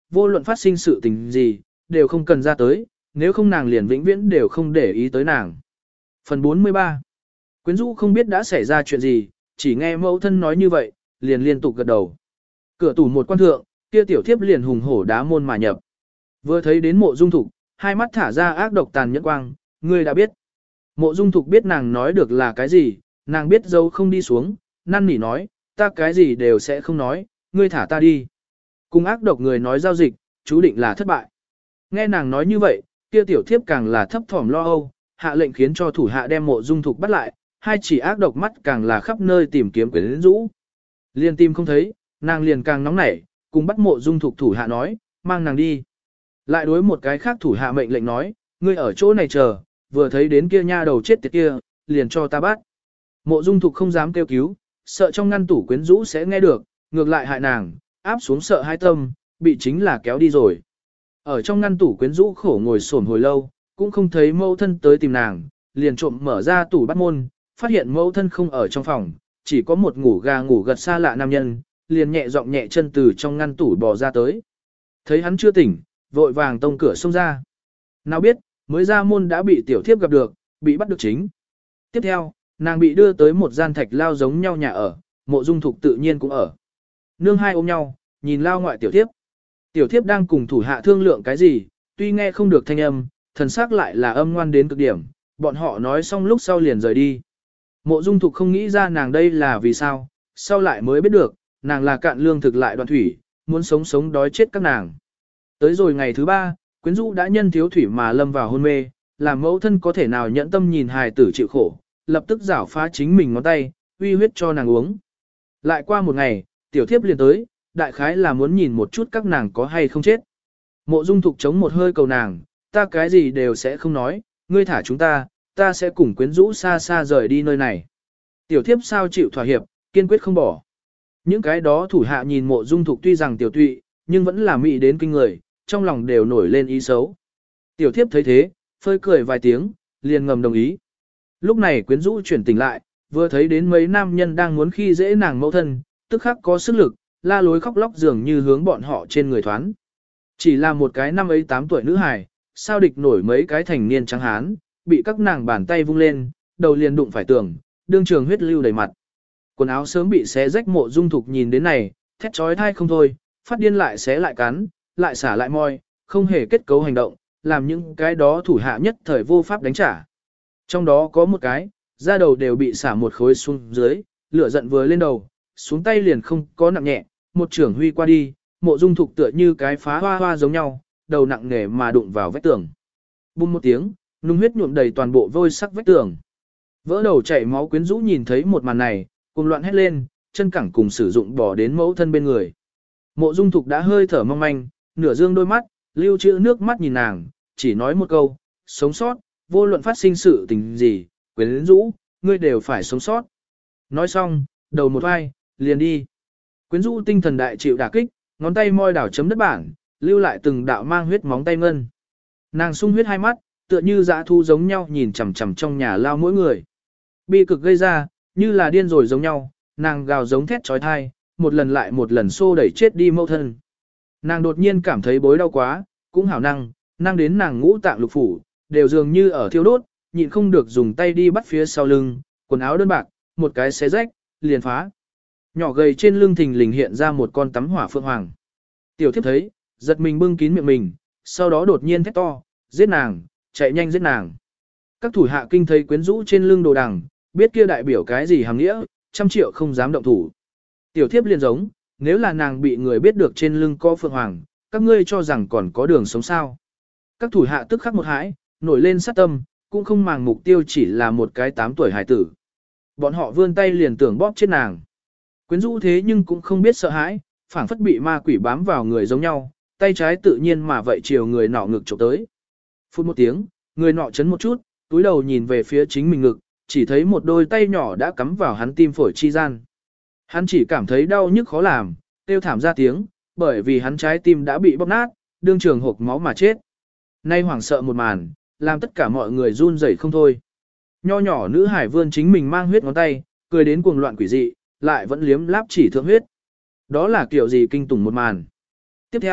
vô luận phát sinh sự tình gì, đều không cần ra tới, nếu không nàng liền vĩnh viễn đều không để ý tới nàng. Phần bốn mươi ba. Quyến rũ không biết đã xảy ra chuyện gì, chỉ nghe mẫu thân nói như vậy, liền liên tục gật đầu. Cửa tủ một quan thượng, kia tiểu thiếp liền hùng hổ đá môn mà nhập. Vừa thấy đến Mộ Dung Thục, hai mắt thả ra ác độc tàn nhẫn quang, ngươi đã biết. Mộ Dung Thục biết nàng nói được là cái gì, nàng biết dấu không đi xuống, năn nỉ nói, ta cái gì đều sẽ không nói, ngươi thả ta đi. Cùng ác độc người nói giao dịch, chú định là thất bại. Nghe nàng nói như vậy, kia tiểu thiếp càng là thấp thỏm lo âu, hạ lệnh khiến cho thủ hạ đem Mộ Dung Thục bắt lại, hai chỉ ác độc mắt càng là khắp nơi tìm kiếm quyến rũ. Liên tìm không thấy, nàng liền càng nóng nảy, cùng bắt Mộ Dung Thục thủ hạ nói, mang nàng đi. Lại đối một cái khác thủ hạ mệnh lệnh nói, ngươi ở chỗ này chờ, vừa thấy đến kia nha đầu chết tiệt kia, liền cho ta bắt. Mộ Dung Thục không dám kêu cứu, sợ trong ngăn tủ quyến rũ sẽ nghe được, ngược lại hại nàng, áp xuống sợ hai tâm, bị chính là kéo đi rồi. Ở trong ngăn tủ quyến rũ khổ ngồi xổm hồi lâu, cũng không thấy mẫu thân tới tìm nàng, liền trộm mở ra tủ bắt môn, phát hiện mẫu thân không ở trong phòng, chỉ có một ngủ gà ngủ gật xa lạ nam nhân, liền nhẹ giọng nhẹ chân từ trong ngăn tủ bò ra tới. Thấy hắn chưa tỉnh, vội vàng tông cửa xông ra. Nào biết, mới ra môn đã bị tiểu thiếp gặp được, bị bắt được chính. Tiếp theo, nàng bị đưa tới một gian thạch lao giống nhau nhà ở, Mộ Dung Thục tự nhiên cũng ở. Nương hai ôm nhau, nhìn lao ngoại tiểu thiếp. Tiểu thiếp đang cùng thủ hạ thương lượng cái gì, tuy nghe không được thanh âm, thần sắc lại là âm ngoan đến cực điểm, bọn họ nói xong lúc sau liền rời đi. Mộ Dung Thục không nghĩ ra nàng đây là vì sao, sau lại mới biết được, nàng là cạn lương thực lại đoạn thủy, muốn sống sống đói chết các nàng. Tới rồi ngày thứ ba, quyến rũ đã nhân thiếu thủy mà lâm vào hôn mê, làm mẫu thân có thể nào nhẫn tâm nhìn hài tử chịu khổ, lập tức giảo phá chính mình ngón tay, uy huyết cho nàng uống. Lại qua một ngày, tiểu thiếp liền tới, đại khái là muốn nhìn một chút các nàng có hay không chết. Mộ Dung Thục chống một hơi cầu nàng, ta cái gì đều sẽ không nói, ngươi thả chúng ta, ta sẽ cùng quyến rũ xa xa rời đi nơi này. Tiểu thiếp sao chịu thỏa hiệp, kiên quyết không bỏ. Những cái đó thủ hạ nhìn Mộ Dung Thục tuy rằng tiểu tụy, nhưng vẫn là mị đến kinh người, trong lòng đều nổi lên ý xấu. Tiểu thiếp thấy thế, phơi cười vài tiếng, liền ngầm đồng ý. Lúc này quyến rũ chuyển tỉnh lại, vừa thấy đến mấy nam nhân đang muốn khi dễ nàng mẫu thân, tức khắc có sức lực, la lối khóc lóc dường như hướng bọn họ trên người thoán. Chỉ là một cái năm ấy tám tuổi nữ hài, sao địch nổi mấy cái thành niên trắng hán, bị các nàng bàn tay vung lên, đầu liền đụng phải tường, đương trường huyết lưu đầy mặt. Quần áo sớm bị xé rách. Mộ Dung Thục nhìn đến này, thét trói thai không thôi, phát điên lại xé lại cắn, lại xả lại moi, không hề kết cấu hành động, làm những cái đó thủ hạ nhất thời vô pháp đánh trả. Trong đó có một cái, da đầu đều bị xả một khối xuống dưới, lửa giận vừa lên đầu, xuống tay liền không có nặng nhẹ, một trưởng huy qua đi, Mộ Dung Thục tựa như cái phá hoa hoa giống nhau, đầu nặng nề mà đụng vào vách tường. Bùng một tiếng, nung huyết nhuộm đầy toàn bộ vôi sắc vách tường. Vỡ đầu chảy máu quyến rũ nhìn thấy một màn này, cùng loạn hét lên, chân cẳng cùng sử dụng bỏ đến mẫu thân bên người. Mộ Dung Thục đã hơi thở mong manh, nửa dương đôi mắt, lưu trữ nước mắt nhìn nàng, chỉ nói một câu, sống sót, vô luận phát sinh sự tình gì, quyến rũ, ngươi đều phải sống sót. Nói xong, đầu một vai, liền đi. Quyến rũ tinh thần đại chịu đả kích, ngón tay môi đảo chấm đất bản, lưu lại từng đạo mang huyết móng tay ngân. Nàng sung huyết hai mắt, tựa như dã thu giống nhau nhìn chằm chằm trong nhà lao mỗi người. Bi cực gây ra, như là điên rồi giống nhau, nàng gào giống thét trói thai, một lần lại một lần xô đẩy chết đi mẫu thân. Nàng đột nhiên cảm thấy bối đau quá, cũng hảo năng, năng đến nàng ngũ tạng lục phủ, đều dường như ở thiêu đốt, nhịn không được dùng tay đi bắt phía sau lưng, quần áo đơn bạc, một cái xé rách, liền phá. Nhỏ gầy trên lưng thình lình hiện ra một con tắm hỏa phượng hoàng. Tiểu thiếp thấy, giật mình bưng kín miệng mình, sau đó đột nhiên thét to, giết nàng, chạy nhanh giết nàng. Các thủ hạ kinh thấy quyến rũ trên lưng đồ đằng, biết kia đại biểu cái gì hàng nghĩa, trăm triệu không dám động thủ. Tiểu thiếp liền giống, nếu là nàng bị người biết được trên lưng có phượng hoàng, các ngươi cho rằng còn có đường sống sao. Các thủ hạ tức khắc một hãi, nổi lên sát tâm, cũng không màng mục tiêu chỉ là một cái tám tuổi hải tử. Bọn họ vươn tay liền tưởng bóp chết nàng. Quyến rũ thế nhưng cũng không biết sợ hãi, phảng phất bị ma quỷ bám vào người giống nhau, tay trái tự nhiên mà vậy chiều người nọ ngực chụp tới. Phút một tiếng, người nọ chấn một chút, túi đầu nhìn về phía chính mình ngực, chỉ thấy một đôi tay nhỏ đã cắm vào hắn tim phổi chi gian. Hắn chỉ cảm thấy đau nhức khó làm, kêu thảm ra tiếng, bởi vì hắn trái tim đã bị bóp nát, đương trường hộc máu mà chết. Nay hoảng sợ một màn, làm tất cả mọi người run rẩy không thôi. Nho nhỏ nữ hải vươn chính mình mang huyết ngón tay, cười đến cuồng loạn quỷ dị, lại vẫn liếm láp chỉ thượng huyết. Đó là kiểu gì kinh tủng một màn. Tiếp theo,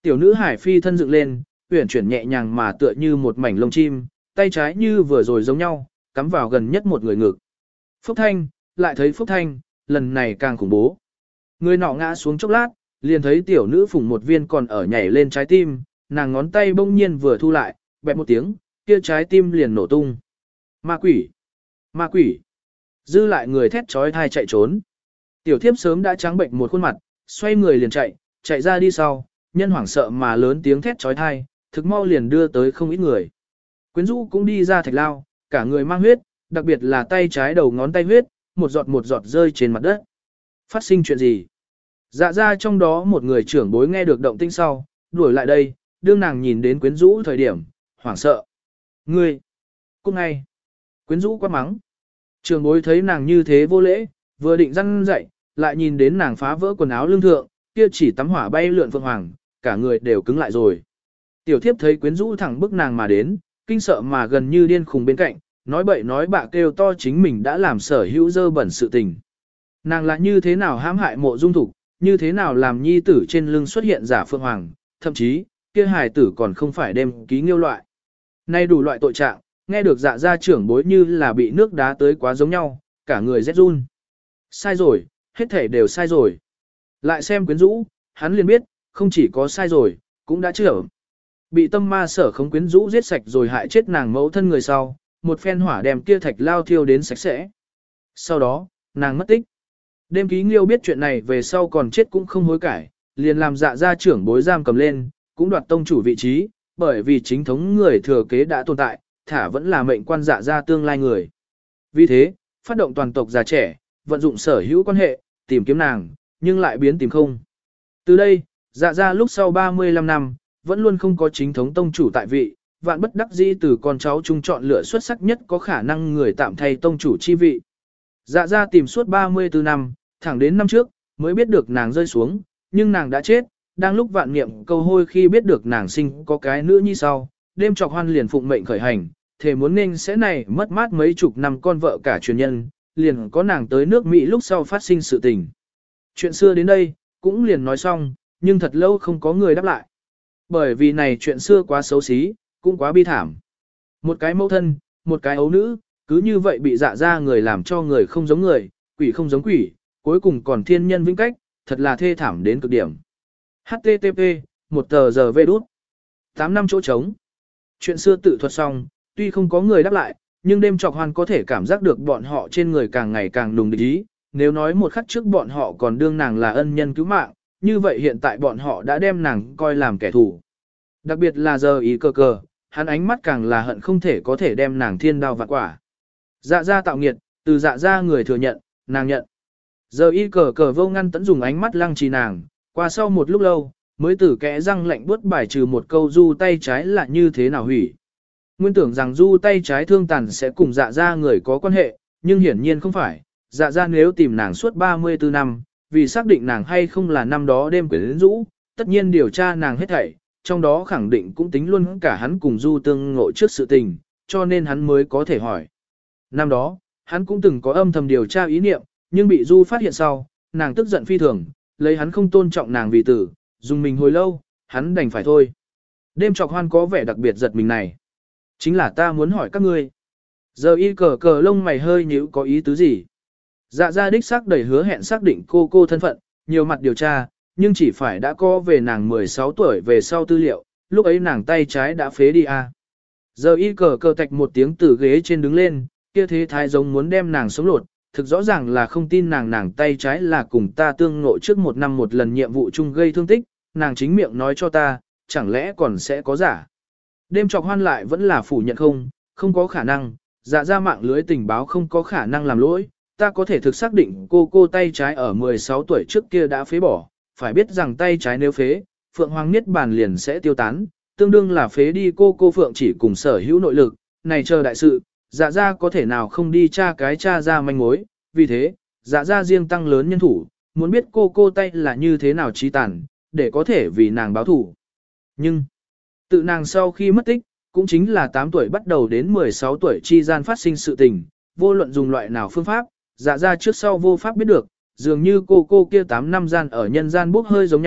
Tiểu nữ hải phi thân dựng lên, uyển chuyển nhẹ nhàng mà tựa như một mảnh lông chim, tay trái như vừa rồi giống nhau, cắm vào gần nhất một người ngực. Phúc Thanh, lại thấy Phúc Thanh, lần này càng khủng bố. Người nọ ngã xuống chốc lát, liền thấy tiểu nữ phủng một viên còn ở nhảy lên trái tim, nàng ngón tay bỗng nhiên vừa thu lại, bẹp một tiếng, kia trái tim liền nổ tung. Ma quỷ! Ma quỷ! Dư lại người thét trói thai chạy trốn. Tiểu thiếp sớm đã trắng bệnh một khuôn mặt, xoay người liền chạy, chạy ra đi sau, nhân hoảng sợ mà lớn tiếng thét trói thai, thực mau liền đưa tới không ít người. Quyến rũ cũng đi ra thạch lao, cả người mang huyết, đặc biệt là tay trái đầu ngón tay huyết, một giọt một giọt rơi trên mặt đất. Phát sinh chuyện gì? Dạ ra trong đó một người trưởng bối nghe được động tĩnh sau, đuổi lại đây, đương nàng nhìn đến quyến rũ thời điểm, hoảng sợ. Ngươi! Cút ngay! Quyến rũ quát mắng. Trưởng bối thấy nàng như thế vô lễ, vừa định răn dậy, lại nhìn đến nàng phá vỡ quần áo lưng thượng, kia chỉ tắm hỏa bay lượn phượng hoàng, cả người đều cứng lại rồi. Tiểu thiếp thấy quyến rũ thẳng bức nàng mà đến, kinh sợ mà gần như điên khùng bên cạnh, nói bậy nói bạ kêu to chính mình đã làm sở hữu dơ bẩn sự tình. Nàng là như thế nào hãm hại mộ dung thục, như thế nào làm nhi tử trên lưng xuất hiện giả phượng hoàng, thậm chí, kia hài tử còn không phải đem ký nghiêu loại. Nay đủ loại tội trạng, nghe được dạ gia trưởng bối như là bị nước đá tới quá giống nhau, cả người rét run. Sai rồi, hết thể đều sai rồi. Lại xem quyến rũ, hắn liền biết, không chỉ có sai rồi, cũng đã chữa. Bị tâm ma sở không quyến rũ giết sạch rồi hại chết nàng mẫu thân người sau, một phen hỏa đem kia thạch lao thiêu đến sạch sẽ. Sau đó, nàng mất tích. Đêm ký nghiêu biết chuyện này về sau còn chết cũng không hối cải, liền làm dạ gia trưởng bối giam cầm lên, cũng đoạt tông chủ vị trí, bởi vì chính thống người thừa kế đã tồn tại, thả vẫn là mệnh quan dạ gia tương lai người. Vì thế, phát động toàn tộc già trẻ, vận dụng sở hữu quan hệ, tìm kiếm nàng, nhưng lại biến tìm không. Từ đây, dạ gia lúc sau ba mươi lăm năm, vẫn luôn không có chính thống tông chủ tại vị, vạn bất đắc dĩ từ con cháu chung chọn lựa xuất sắc nhất có khả năng người tạm thay tông chủ chi vị. Dạ gia tìm suốt ba mươi tư năm, thẳng đến năm trước, mới biết được nàng rơi xuống, nhưng nàng đã chết, đang lúc vạn niệm câu hôi khi biết được nàng sinh có cái nữ nhi sau, đêm trọc hoan liền phụng mệnh khởi hành, thề muốn nên sẽ này mất mát mấy chục năm con vợ cả truyền nhân, liền có nàng tới nước Mỹ lúc sau phát sinh sự tình. Chuyện xưa đến đây, cũng liền nói xong, nhưng thật lâu không có người đáp lại. Bởi vì này chuyện xưa quá xấu xí, cũng quá bi thảm. Một cái mẫu thân, một cái ấu nữ, cứ như vậy bị dạ ra người làm cho người không giống người, quỷ không giống quỷ, cuối cùng còn thiên nhân vĩnh cách, thật là thê thảm đến cực điểm. hát tê tê pê, một tờ giờ vê đút. tám năm chỗ trống. Chuyện xưa tự thuật xong, tuy không có người đáp lại, nhưng đêm trọc hoan có thể cảm giác được bọn họ trên người càng ngày càng nùng địch ý. Nếu nói một khắc trước bọn họ còn đương nàng là ân nhân cứu mạng, như vậy hiện tại bọn họ đã đem nàng coi làm kẻ thù. Đặc biệt là giờ ý cờ cờ, hắn ánh mắt càng là hận không thể có thể đem nàng thiên đao vạn quả. Dạ ra tạo nghiệt, từ dạ ra người thừa nhận, nàng nhận. Giờ y cờ cờ vô ngăn tẫn dùng ánh mắt lăng trì nàng, qua sau một lúc lâu, mới tử kẽ răng lạnh buốt bài trừ một câu du tay trái là như thế nào hủy. Nguyên tưởng rằng du tay trái thương tàn sẽ cùng dạ ra người có quan hệ, nhưng hiển nhiên không phải. Dạ ra nếu tìm nàng suốt ba mươi tư năm, vì xác định nàng hay không là năm đó đêm quyến rũ, tất nhiên điều tra nàng hết thảy, trong đó khẳng định cũng tính luôn cả hắn cùng du tương ngộ trước sự tình, cho nên hắn mới có thể hỏi. Năm đó, hắn cũng từng có âm thầm điều tra ý niệm, nhưng bị du phát hiện sau, nàng tức giận phi thường, lấy hắn không tôn trọng nàng vì tử, dùng mình hồi lâu, hắn đành phải thôi. Đêm trọc hoan có vẻ đặc biệt giật mình này. Chính là ta muốn hỏi các ngươi. Giờ y cờ cờ lông mày hơi nhíu có ý tứ gì? Dạ ra đích xác đẩy hứa hẹn xác định cô cô thân phận, nhiều mặt điều tra, nhưng chỉ phải đã có về nàng mười sáu tuổi về sau tư liệu, lúc ấy nàng tay trái đã phế đi à. Giờ y cờ cờ tạch một tiếng từ ghế trên đứng lên, kia thế thái giống muốn đem nàng sống lột, thực rõ ràng là không tin nàng nàng tay trái là cùng ta tương ngộ trước một năm một lần nhiệm vụ chung gây thương tích, nàng chính miệng nói cho ta, chẳng lẽ còn sẽ có giả. Đêm trọc hoan lại vẫn là phủ nhận không, không có khả năng, dạ ra mạng lưới tình báo không có khả năng làm lỗi, ta có thể thực xác định cô cô tay trái ở mười sáu tuổi trước kia đã phế bỏ, phải biết rằng tay trái nếu phế, Phượng Hoàng Niết Bàn liền sẽ tiêu tán, tương đương là phế đi cô cô Phượng chỉ cùng sở hữu nội lực, này chờ đại sự, dạ ra có thể nào không đi tra cái tra ra manh mối, vì thế, dạ ra riêng tăng lớn nhân thủ, muốn biết cô cô tay là như thế nào trí tàn, để có thể vì nàng báo thủ. Nhưng, tự nàng sau khi mất tích, cũng chính là tám tuổi bắt đầu đến mười sáu tuổi chi gian phát sinh sự tình, vô luận dùng loại nào phương pháp, dạ ra trước sau vô pháp biết được, dường như cô cô kia tám năm gian ở nhân gian bốc hơi giống nhau,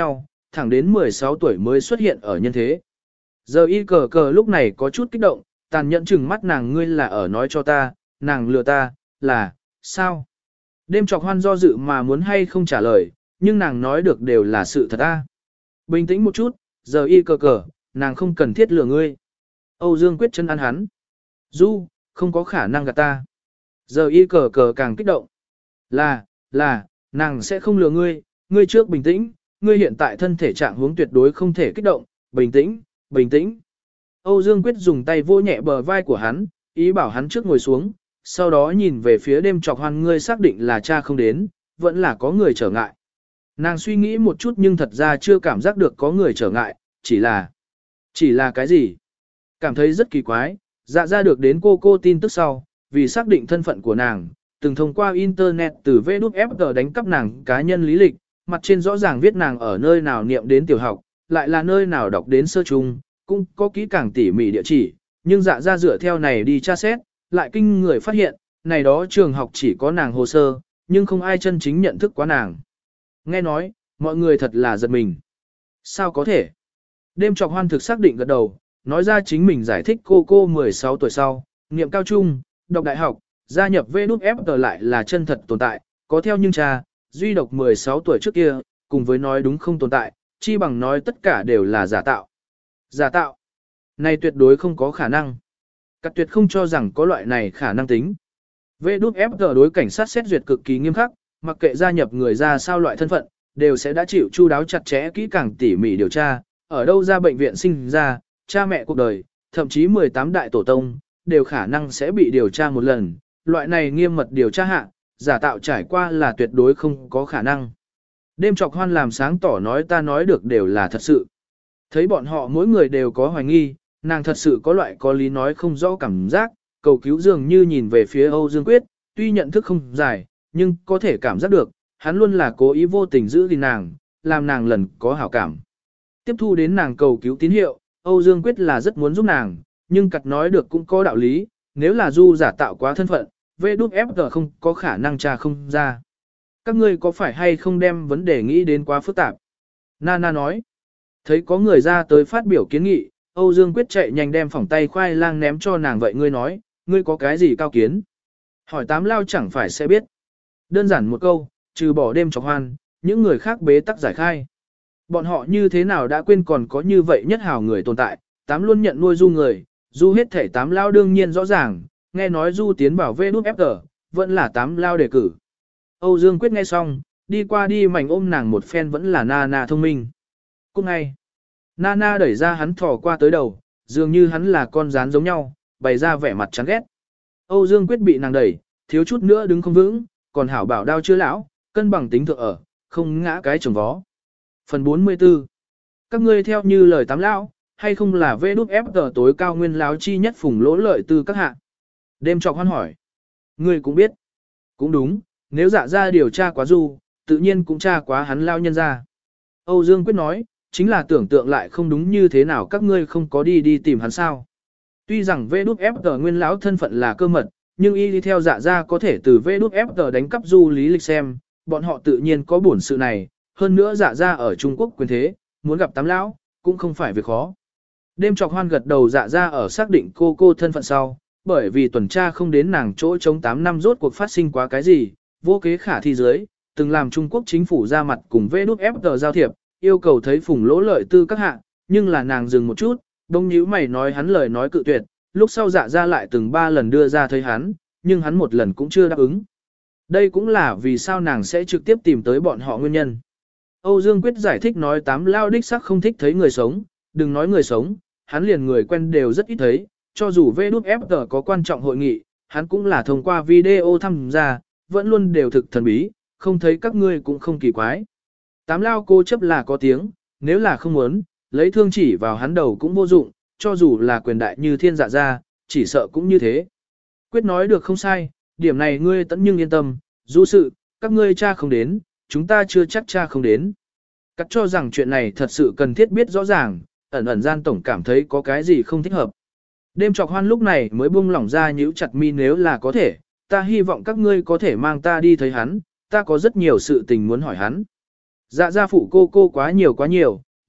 thẳng đến mười sáu tuổi mới xuất hiện ở nhân thế. Giờ y cờ cờ lúc này có chút kích động, tàn nhẫn chừng mắt nàng ngươi là ở nói cho ta, nàng lừa ta, là, sao? Đêm trọc hoan do dự mà muốn hay không trả lời, nhưng nàng nói được đều là sự thật a. Bình tĩnh một chút, giờ y cờ cờ, nàng không cần thiết lừa ngươi. Âu Dương quyết chân ăn hắn. Du, không có khả năng gạt ta. Giờ y cờ cờ càng kích động. Là, là, nàng sẽ không lừa ngươi, ngươi trước bình tĩnh, ngươi hiện tại thân thể trạng huống tuyệt đối không thể kích động, bình tĩnh, bình tĩnh. Âu Dương quyết dùng tay vô nhẹ bờ vai của hắn, ý bảo hắn trước ngồi xuống, sau đó nhìn về phía đêm trọc hoan ngươi xác định là cha không đến, vẫn là có người trở ngại. Nàng suy nghĩ một chút nhưng thật ra chưa cảm giác được có người trở ngại, chỉ là... Chỉ là cái gì? Cảm thấy rất kỳ quái, dạ ra được đến cô cô tin tức sau, vì xác định thân phận của nàng, từng thông qua internet từ vê đút ép giê đánh cắp nàng cá nhân lý lịch, mặt trên rõ ràng viết nàng ở nơi nào niệm đến tiểu học, lại là nơi nào đọc đến sơ trung, cũng có kỹ càng tỉ mỉ địa chỉ, nhưng dạ ra dựa theo này đi tra xét, lại kinh người phát hiện, này đó trường học chỉ có nàng hồ sơ, nhưng không ai chân chính nhận thức quá nàng. Nghe nói, mọi người thật là giật mình. Sao có thể? Đêm trọc hoan thực xác định gật đầu, nói ra chính mình giải thích cô cô mười sáu tuổi sau, niệm cao trung, đọc đại học, gia nhập vê đút ép giê lại là chân thật tồn tại, có theo nhưng cha, duy độc mười sáu tuổi trước kia, cùng với nói đúng không tồn tại, chi bằng nói tất cả đều là giả tạo. Giả tạo? Này tuyệt đối không có khả năng. Các tuyệt không cho rằng có loại này khả năng tính. vê đút ép giê đối cảnh sát xét duyệt cực kỳ nghiêm khắc, mặc kệ gia nhập người ra sao loại thân phận, đều sẽ đã chịu chu đáo chặt chẽ kỹ càng tỉ mỉ điều tra, ở đâu ra bệnh viện sinh ra, cha mẹ cuộc đời, thậm chí mười tám đại tổ tông, đều khả năng sẽ bị điều tra một lần, loại này nghiêm mật điều tra hạ, giả tạo trải qua là tuyệt đối không có khả năng. Đêm trọc hoan làm sáng tỏ nói ta nói được đều là thật sự. Thấy bọn họ mỗi người đều có hoài nghi, nàng thật sự có loại có lý nói không rõ cảm giác, cầu cứu dường như nhìn về phía Âu Dương Quyết, tuy nhận thức không dài, nhưng có thể cảm giác được, hắn luôn là cố ý vô tình giữ gìn nàng, làm nàng lần có hảo cảm. Tiếp thu đến nàng cầu cứu tín hiệu, Âu Dương Quyết là rất muốn giúp nàng, nhưng cặt nói được cũng có đạo lý, nếu là Du giả tạo quá thân phận, vê đút ép giê không có khả năng tra không ra. Các ngươi có phải hay không đem vấn đề nghĩ đến quá phức tạp? Nana nói, thấy có người ra tới phát biểu kiến nghị, Âu Dương Quyết chạy nhanh đem phỏng tay khoai lang ném cho nàng vậy ngươi nói, ngươi có cái gì cao kiến? Hỏi tám lao chẳng phải sẽ biết. Đơn giản một câu, trừ bỏ đêm trọc hoan, những người khác bế tắc giải khai. Bọn họ như thế nào đã quên còn có như vậy nhất hào người tồn tại, tám luôn nhận nuôi Du người, Du hết thể tám lao đương nhiên rõ ràng, nghe nói Du tiến bảo vê đút ép giê, vẫn là tám lao đề cử. Âu Dương Quyết nghe xong, đi qua đi mảnh ôm nàng một phen vẫn là Nana thông minh. Cũng ngay, Nana đẩy ra hắn thò qua tới đầu, dường như hắn là con rán giống nhau, bày ra vẻ mặt chán ghét. Âu Dương Quyết bị nàng đẩy, thiếu chút nữa đứng không vững, còn hảo bảo đao chưa lão, cân bằng tính thượng ở, không ngã cái chồng vó. Phần bốn mươi tư. Các ngươi theo như lời tám lão, hay không là vê đút ép giê tối cao nguyên lão chi nhất phùng lỗ lợi từ các hạ? Đêm trọc hoan hỏi. Ngươi cũng biết. Cũng đúng, nếu dạ ra điều tra quá Du, tự nhiên cũng tra quá hắn lao nhân ra. Âu Dương Quyết nói, chính là tưởng tượng lại không đúng như thế nào các ngươi không có đi đi tìm hắn sao. Tuy rằng vê đút ép giê nguyên lão thân phận là cơ mật, nhưng y đi theo dạ ra có thể từ vê đút ép giê đánh cắp Du lý lịch xem, bọn họ tự nhiên có bổn sự này, hơn nữa dạ ra ở Trung Quốc quyền thế, muốn gặp tám lão, cũng không phải việc khó. Đêm trọc hoan gật đầu dạ ra ở xác định cô cô thân phận sau, bởi vì tuần tra không đến nàng chỗ chống tám năm rốt cuộc phát sinh quá cái gì, vô kế khả thi dưới, từng làm Trung Quốc chính phủ ra mặt cùng vê đút ép giê giao thiệp, yêu cầu thấy phùng lỗ lợi tư các hạ, nhưng là nàng dừng một chút, đông nhíu mày nói hắn lời nói cự tuyệt, lúc sau dạ ra lại từng ba lần đưa ra thấy hắn, nhưng hắn một lần cũng chưa đáp ứng. Đây cũng là vì sao nàng sẽ trực tiếp tìm tới bọn họ nguyên nhân. Âu Dương Quyết giải thích nói tám lao đích sắc không thích thấy người sống, đừng nói người sống, hắn liền người quen đều rất ít thấy, cho dù vê đút ép giê có quan trọng hội nghị, hắn cũng là thông qua video tham gia, vẫn luôn đều thực thần bí, không thấy các ngươi cũng không kỳ quái. Tám lao cô chấp là có tiếng, nếu là không muốn, lấy thương chỉ vào hắn đầu cũng vô dụng, cho dù là quyền đại như thiên dạ ra, chỉ sợ cũng như thế. Quyết nói được không sai, điểm này ngươi tẫn nhưng yên tâm, dù sự, các ngươi cha không đến, chúng ta chưa chắc cha không đến. Cắt cho rằng chuyện này thật sự cần thiết biết rõ ràng, ẩn ẩn gian tổng cảm thấy có cái gì không thích hợp. Đêm trọc hoan lúc này mới buông lỏng ra nhíu chặt mi nếu là có thể, ta hy vọng các ngươi có thể mang ta đi thấy hắn, ta có rất nhiều sự tình muốn hỏi hắn. Dạ gia phụ cô cô quá nhiều quá nhiều,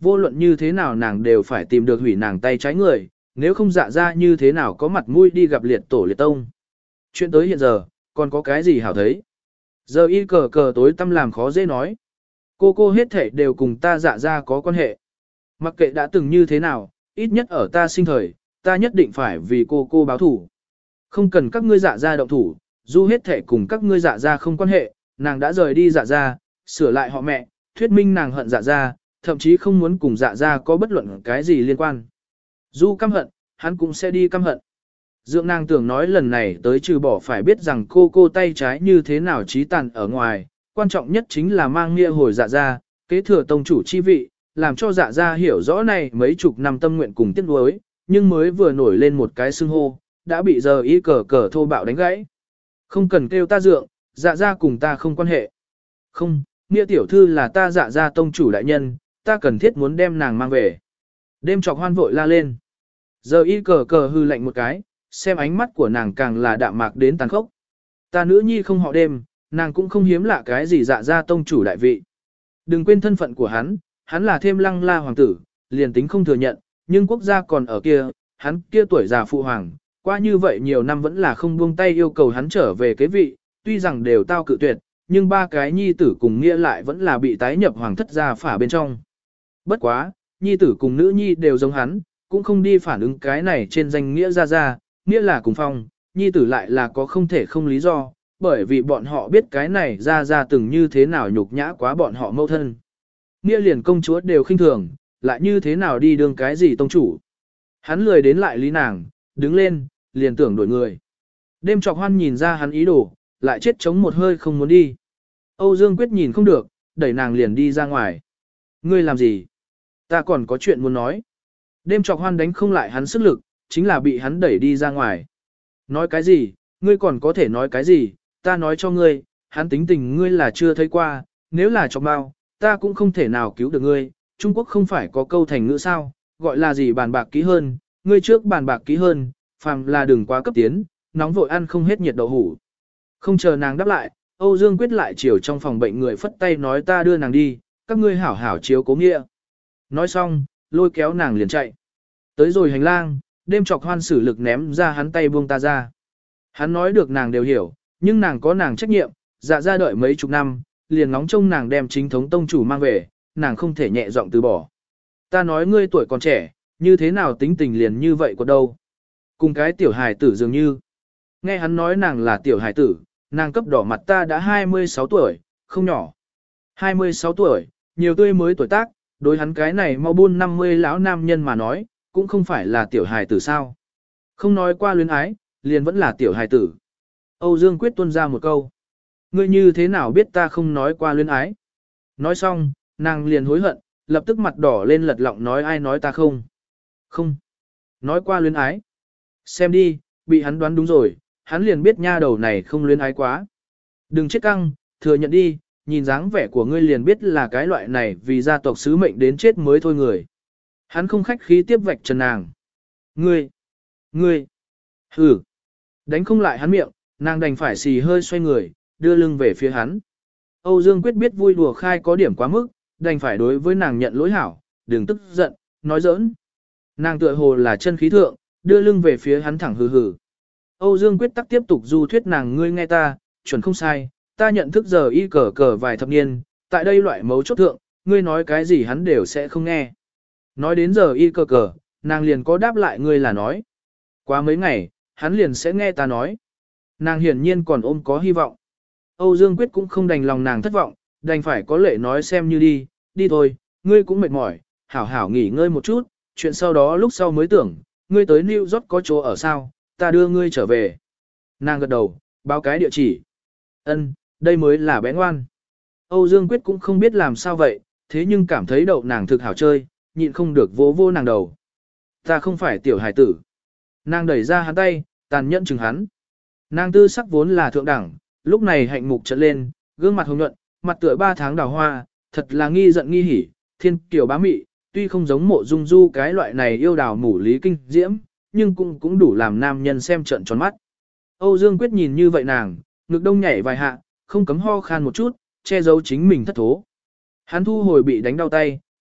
vô luận như thế nào nàng đều phải tìm được hủy nàng tay trái người, nếu không dạ ra như thế nào có mặt mũi đi gặp liệt tổ liệt tông. Chuyện tới hiện giờ, còn có cái gì hảo thấy. Giờ y cờ cờ tối tâm làm khó dễ nói. Cô cô hết thể đều cùng ta dạ ra có quan hệ. Mặc kệ đã từng như thế nào, ít nhất ở ta sinh thời, ta nhất định phải vì cô cô báo thủ. Không cần các ngươi dạ ra động thủ, dù hết thể cùng các ngươi dạ ra không quan hệ, nàng đã rời đi dạ ra, sửa lại họ mẹ, thuyết minh nàng hận dạ ra, thậm chí không muốn cùng dạ ra có bất luận cái gì liên quan. Du căm hận, hắn cũng sẽ đi căm hận. Dượng nàng tưởng nói lần này tới trừ bỏ phải biết rằng cô cô tay trái như thế nào trí tàn ở ngoài, quan trọng nhất chính là mang nghĩa hồi dạ ra, kế thừa tông chủ chi vị, làm cho dạ ra hiểu rõ này mấy chục năm tâm nguyện cùng tiếc nuối, nhưng mới vừa nổi lên một cái xưng hô, đã bị giờ ý cờ cờ thô bạo đánh gãy. Không cần kêu ta dượng, dạ ra cùng ta không quan hệ. Không, nghĩa tiểu thư là ta dạ ra tông chủ đại nhân, ta cần thiết muốn đem nàng mang về. Đêm trọc hoan vội la lên. Giờ y cờ cờ hư lạnh một cái, xem ánh mắt của nàng càng là đạm mạc đến tàn khốc. Ta nữ nhi không họ đêm, nàng cũng không hiếm lạ cái gì dạ ra tông chủ đại vị. Đừng quên thân phận của hắn, hắn là thêm lăng la hoàng tử, liền tính không thừa nhận, nhưng quốc gia còn ở kia, hắn kia tuổi già phụ hoàng, qua như vậy nhiều năm vẫn là không buông tay yêu cầu hắn trở về kế vị, tuy rằng đều tao cự tuyệt, nhưng ba cái nhi tử cùng nghĩa lại vẫn là bị tái nhập hoàng thất gia phả bên trong. Bất quá, nhi tử cùng nữ nhi đều giống hắn, cũng không đi phản ứng cái này trên danh nghĩa ra ra, nghĩa là cùng phong, nhi tử lại là có không thể không lý do, bởi vì bọn họ biết cái này ra ra từng như thế nào nhục nhã quá bọn họ mâu thân. Nghĩa liền công chúa đều khinh thường, lại như thế nào đi đương cái gì tông chủ. Hắn lười đến lại lý nàng, đứng lên, liền tưởng đổi người. Đêm trọc hoan nhìn ra hắn ý đồ, lại chết chống một hơi không muốn đi. Âu Dương Quyết nhìn không được, đẩy nàng liền đi ra ngoài. Ngươi làm gì? Ta còn có chuyện muốn nói. Đêm trọc hoan đánh không lại hắn sức lực, chính là bị hắn đẩy đi ra ngoài. Nói cái gì? Ngươi còn có thể nói cái gì? Ta nói cho ngươi, hắn tính tình ngươi là chưa thấy qua, nếu là chọc bao, ta cũng không thể nào cứu được ngươi. Trung Quốc không phải có câu thành ngữ sao, gọi là gì bàn bạc kỹ hơn, ngươi trước bàn bạc kỹ hơn, phàm là đừng quá cấp tiến, nóng vội ăn không hết nhiệt đậu hủ. Không chờ nàng đáp lại, Âu Dương Quyết lại chiều trong phòng bệnh người phất tay nói ta đưa nàng đi, các ngươi hảo hảo chiếu cố nghĩa. Nói xong, lôi kéo nàng liền chạy. Tới rồi hành lang, đêm trọc hoan sử lực ném ra hắn tay buông ta ra. Hắn nói được nàng đều hiểu, nhưng nàng có nàng trách nhiệm, dạ ra đợi mấy chục năm, liền ngóng trông nàng đem chính thống tông chủ mang về, nàng không thể nhẹ giọng từ bỏ. Ta nói ngươi tuổi còn trẻ, như thế nào tính tình liền như vậy có đâu. Cùng cái tiểu hài tử dường như. Nghe hắn nói nàng là tiểu hài tử, nàng cấp đỏ mặt ta đã hai mươi sáu tuổi, không nhỏ. hai mươi sáu tuổi, nhiều tươi mới tuổi tác, đối hắn cái này mau buôn năm mươi lão nam nhân mà nói, cũng không phải là tiểu hài tử sao. Không nói qua luyến ái, liền vẫn là tiểu hài tử. Âu Dương Quyết tuôn ra một câu. Ngươi như thế nào biết ta không nói qua luyến ái? Nói xong, nàng liền hối hận, lập tức mặt đỏ lên lật lọng nói ai nói ta không. Không. Nói qua luyến ái. Xem đi, bị hắn đoán đúng rồi, hắn liền biết nha đầu này không luyến ái quá. Đừng chết căng, thừa nhận đi, nhìn dáng vẻ của ngươi liền biết là cái loại này vì gia tộc sứ mệnh đến chết mới thôi người. Hắn không khách khí tiếp vạch trần nàng. Ngươi, ngươi, hừ, đánh không lại hắn miệng, nàng đành phải xì hơi xoay người, đưa lưng về phía hắn. Âu Dương Quyết biết vui đùa khai có điểm quá mức, đành phải đối với nàng nhận lỗi hảo, đừng tức giận, nói giỡn. Nàng tựa hồ là chân khí thượng, đưa lưng về phía hắn thẳng hừ hừ. Âu Dương Quyết tắc tiếp tục du thuyết nàng ngươi nghe ta, chuẩn không sai, ta nhận thức giờ y cờ cờ vài thập niên, tại đây loại mấu chốt thượng, ngươi nói cái gì hắn đều sẽ không nghe. Nói đến giờ y cờ cờ, nàng liền có đáp lại ngươi là nói. Quá mấy ngày, hắn liền sẽ nghe ta nói. Nàng hiển nhiên còn ôm có hy vọng. Âu Dương Quyết cũng không đành lòng nàng thất vọng, đành phải có lệ nói xem như đi, đi thôi, ngươi cũng mệt mỏi, hảo hảo nghỉ ngơi một chút, chuyện sau đó lúc sau mới tưởng, ngươi tới New York có chỗ ở sao, ta đưa ngươi trở về. Nàng gật đầu, báo cái địa chỉ. Ân, đây mới là bé ngoan. Âu Dương Quyết cũng không biết làm sao vậy, thế nhưng cảm thấy đậu nàng thực hảo chơi, nhịn không được vỗ vô nàng đầu. Ta không phải tiểu hải tử. Nàng đẩy ra hắn tay, tàn nhẫn chừng hắn. Nàng tư sắc vốn là thượng đẳng, lúc này hạnh mục trợn lên, gương mặt hồng nhuận, mặt tựa ba tháng đào hoa, thật là nghi giận nghi hỉ, thiên kiều bá mị, tuy không giống mộ dung du cái loại này yêu đào mủ lý kinh diễm, nhưng cũng cũng đủ làm nam nhân xem trận tròn mắt. Âu Dương Quyết nhìn như vậy nàng, ngực đông nhảy vài hạ, không cấm ho khan một chút, che giấu chính mình thất thố. Hắn thu hồi bị đánh đau tay,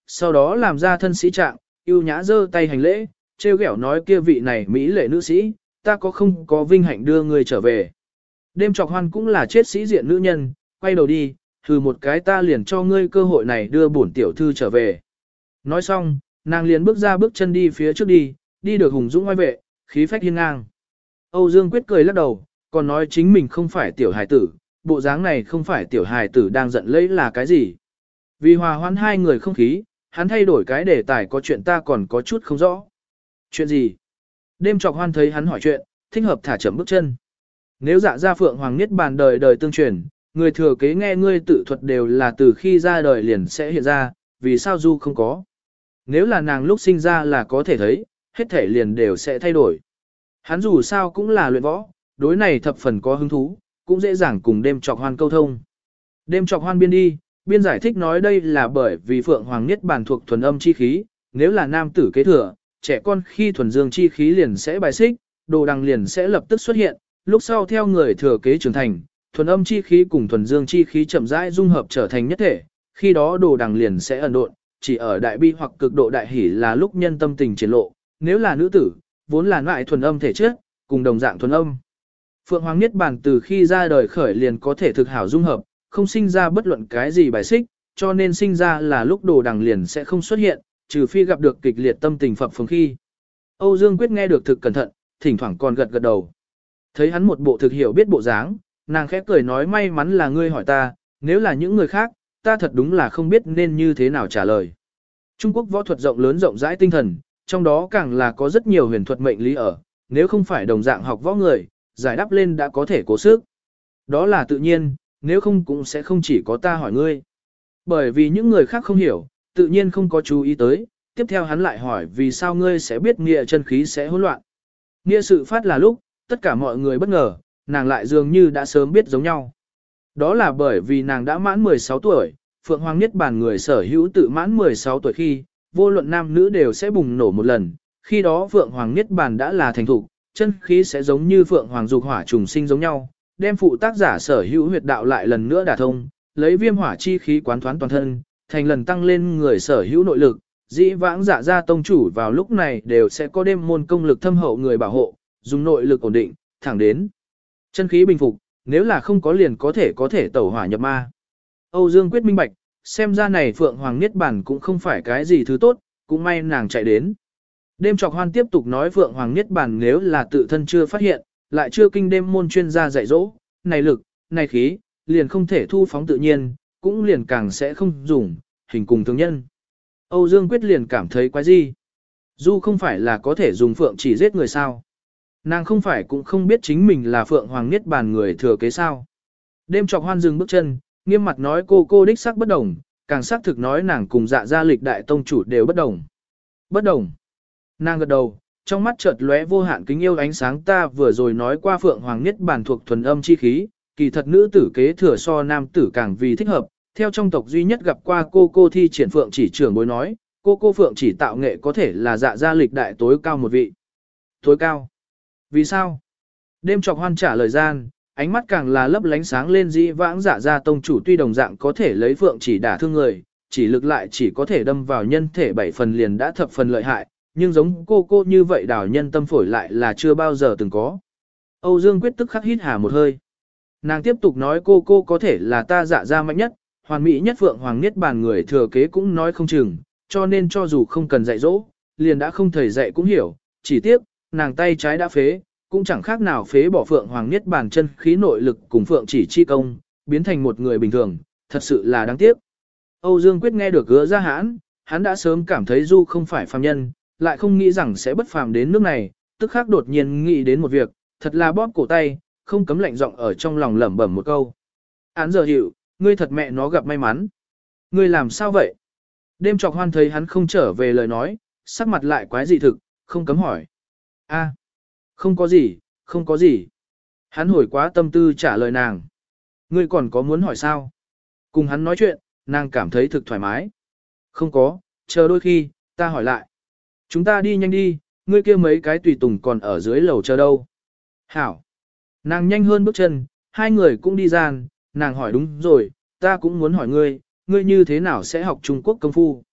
sau đó làm ra thân sĩ trạng, yêu nhã giơ tay hành lễ, trêu ghẹo nói kia vị này mỹ lệ nữ sĩ, ta có không có vinh hạnh đưa người trở về. Đêm trọc hoan cũng là chết sĩ diện nữ nhân, quay đầu đi, thử một cái ta liền cho ngươi cơ hội này đưa bổn tiểu thư trở về. Nói xong, nàng liền bước ra bước chân đi phía trước đi, đi được hùng dũng oai vệ, khí phách hiên ngang. Âu Dương Quyết cười lắc đầu, còn nói chính mình không phải tiểu hài tử, bộ dáng này không phải tiểu hài tử đang giận lấy là cái gì. Vì hòa hoãn hai người không khí, hắn thay đổi cái đề tài có chuyện ta còn có chút không rõ. Chuyện gì? Đêm trọc hoan thấy hắn hỏi chuyện, thích hợp thả chậm bước chân. Nếu dạ gia phượng hoàng niết bàn đời đời tương truyền, người thừa kế nghe ngươi tự thuật đều là từ khi ra đời liền sẽ hiện ra, vì sao du không có? Nếu là nàng lúc sinh ra là có thể thấy, hết thể liền đều sẽ thay đổi. Hắn dù sao cũng là luyện võ, đối này thập phần có hứng thú, cũng dễ dàng cùng đêm trọc hoan câu thông. Đêm trọc hoan biên đi, biên giải thích nói đây là bởi vì phượng hoàng niết bàn thuộc thuần âm chi khí, nếu là nam tử kế thừa, trẻ con khi thuần dương chi khí liền sẽ bài xích, đồ đằng liền sẽ lập tức xuất hiện, lúc sau theo người thừa kế trưởng thành, thuần âm chi khí cùng thuần dương chi khí chậm rãi dung hợp trở thành nhất thể, khi đó đồ đằng liền sẽ ẩn độn, chỉ ở đại bi hoặc cực độ đại hỷ là lúc nhân tâm tình triển lộ, nếu là nữ tử, vốn là loại thuần âm thể chất, cùng đồng dạng thuần âm. Phượng Hoàng Niết Bàn từ khi ra đời khởi liền có thể thực hảo dung hợp, không sinh ra bất luận cái gì bài xích, cho nên sinh ra là lúc đồ đằng liền sẽ không xuất hiện, trừ phi gặp được kịch liệt tâm tình phập phồng khi. Âu Dương Quyết nghe được thực cẩn thận, thỉnh thoảng còn gật gật đầu. Thấy hắn một bộ thực hiểu biết bộ dáng, nàng khẽ cười nói may mắn là ngươi hỏi ta, nếu là những người khác, ta thật đúng là không biết nên như thế nào trả lời. Trung Quốc võ thuật rộng lớn rộng rãi tinh thần, trong đó càng là có rất nhiều huyền thuật mệnh lý ở, nếu không phải đồng dạng học võ người, giải đáp lên đã có thể cố sức. Đó là tự nhiên, nếu không cũng sẽ không chỉ có ta hỏi ngươi. Bởi vì những người khác không hiểu, tự nhiên không có chú ý tới, tiếp theo hắn lại hỏi vì sao ngươi sẽ biết nghĩa chân khí sẽ hỗn loạn. Nghĩa sự phát là lúc, tất cả mọi người bất ngờ, nàng lại dường như đã sớm biết giống nhau. Đó là bởi vì nàng đã mãn mười sáu tuổi, Phượng Hoàng Niết Bàn người sở hữu tự mãn mười sáu tuổi khi, vô luận nam nữ đều sẽ bùng nổ một lần, khi đó Phượng Hoàng Niết Bàn đã là thành thục, chân khí sẽ giống như Phượng Hoàng dục hỏa trùng sinh giống nhau, đem phụ tác giả sở hữu huyệt đạo lại lần nữa đả thông, lấy viêm hỏa chi khí quán thoán toàn thân, thành lần tăng lên người sở hữu nội lực. Dĩ vãng dạ gia tông chủ vào lúc này đều sẽ có đêm môn công lực thâm hậu người bảo hộ, dùng nội lực ổn định, thẳng đến chân khí bình phục, nếu là không có liền có thể có thể tẩu hỏa nhập ma. Âu Dương Quyết minh bạch, xem ra này Phượng Hoàng Niết Bàn cũng không phải cái gì thứ tốt, cũng may nàng chạy đến. Đêm trọc hoan tiếp tục nói Phượng Hoàng Niết Bàn nếu là tự thân chưa phát hiện, lại chưa kinh đêm môn chuyên gia dạy dỗ, này lực, này khí, liền không thể thu phóng tự nhiên, cũng liền càng sẽ không dùng, hình cùng thường nhân. Âu Dương Quyết liền cảm thấy quái gì. Du không phải là có thể dùng Phượng chỉ giết người sao. Nàng không phải cũng không biết chính mình là Phượng Hoàng Niết Bàn người thừa kế sao. Đêm trọc hoan dừng bước chân, nghiêm mặt nói cô cô đích sắc bất đồng, càng xác thực nói nàng cùng dạ gia lịch đại tông chủ đều bất đồng. Bất đồng. Nàng gật đầu, trong mắt chợt lóe vô hạn kính yêu ánh sáng ta vừa rồi nói qua Phượng Hoàng Niết Bàn thuộc thuần âm chi khí, kỳ thật nữ tử kế thừa so nam tử càng vì thích hợp. Theo trong tộc duy nhất gặp qua cô cô thi triển Phượng chỉ trưởng bối nói, cô cô Phượng chỉ tạo nghệ có thể là dạ gia lịch đại tối cao một vị. Tối cao. Vì sao? Đêm trọc hoan trả lời gian, ánh mắt càng là lấp lánh sáng lên dĩ vãng dạ gia tông chủ tuy đồng dạng có thể lấy Phượng chỉ đả thương người, chỉ lực lại chỉ có thể đâm vào nhân thể bảy phần liền đã thập phần lợi hại, nhưng giống cô cô như vậy đảo nhân tâm phổi lại là chưa bao giờ từng có. Âu Dương Quyết tức khắc hít hà một hơi. Nàng tiếp tục nói cô cô có thể là ta dạ gia mạnh nhất, hoàn mỹ nhất Phượng Hoàng Niết Bàn người thừa kế cũng nói không chừng, cho nên cho dù không cần dạy dỗ, liền đã không thầy dạy cũng hiểu, chỉ tiếc, nàng tay trái đã phế, cũng chẳng khác nào phế bỏ Phượng Hoàng Niết Bàn chân khí nội lực cùng Phượng chỉ chi công, biến thành một người bình thường, thật sự là đáng tiếc. Âu Dương Quyết nghe được gỡ ra hãn, hắn đã sớm cảm thấy Du không phải phàm nhân, lại không nghĩ rằng sẽ bất phàm đến nước này, tức khắc đột nhiên nghĩ đến một việc, thật là bóp cổ tay, không cấm lạnh giọng ở trong lòng lẩm bẩm một câu. Án giờ hiểu, ngươi thật mẹ nó gặp may mắn. Ngươi làm sao vậy? Đêm trọc hoan thấy hắn không trở về lời nói, sắc mặt lại quái dị thực, không cấm hỏi. A, không có gì, không có gì. Hắn hồi quá tâm tư trả lời nàng. Ngươi còn có muốn hỏi sao? Cùng hắn nói chuyện, nàng cảm thấy thực thoải mái. Không có, chờ đôi khi, ta hỏi lại. Chúng ta đi nhanh đi, ngươi kia mấy cái tùy tùng còn ở dưới lầu chờ đâu. Hảo. Nàng nhanh hơn bước chân, hai người cũng đi gian, nàng hỏi đúng rồi, ta cũng muốn hỏi ngươi, ngươi như thế nào sẽ học Trung Quốc công phu?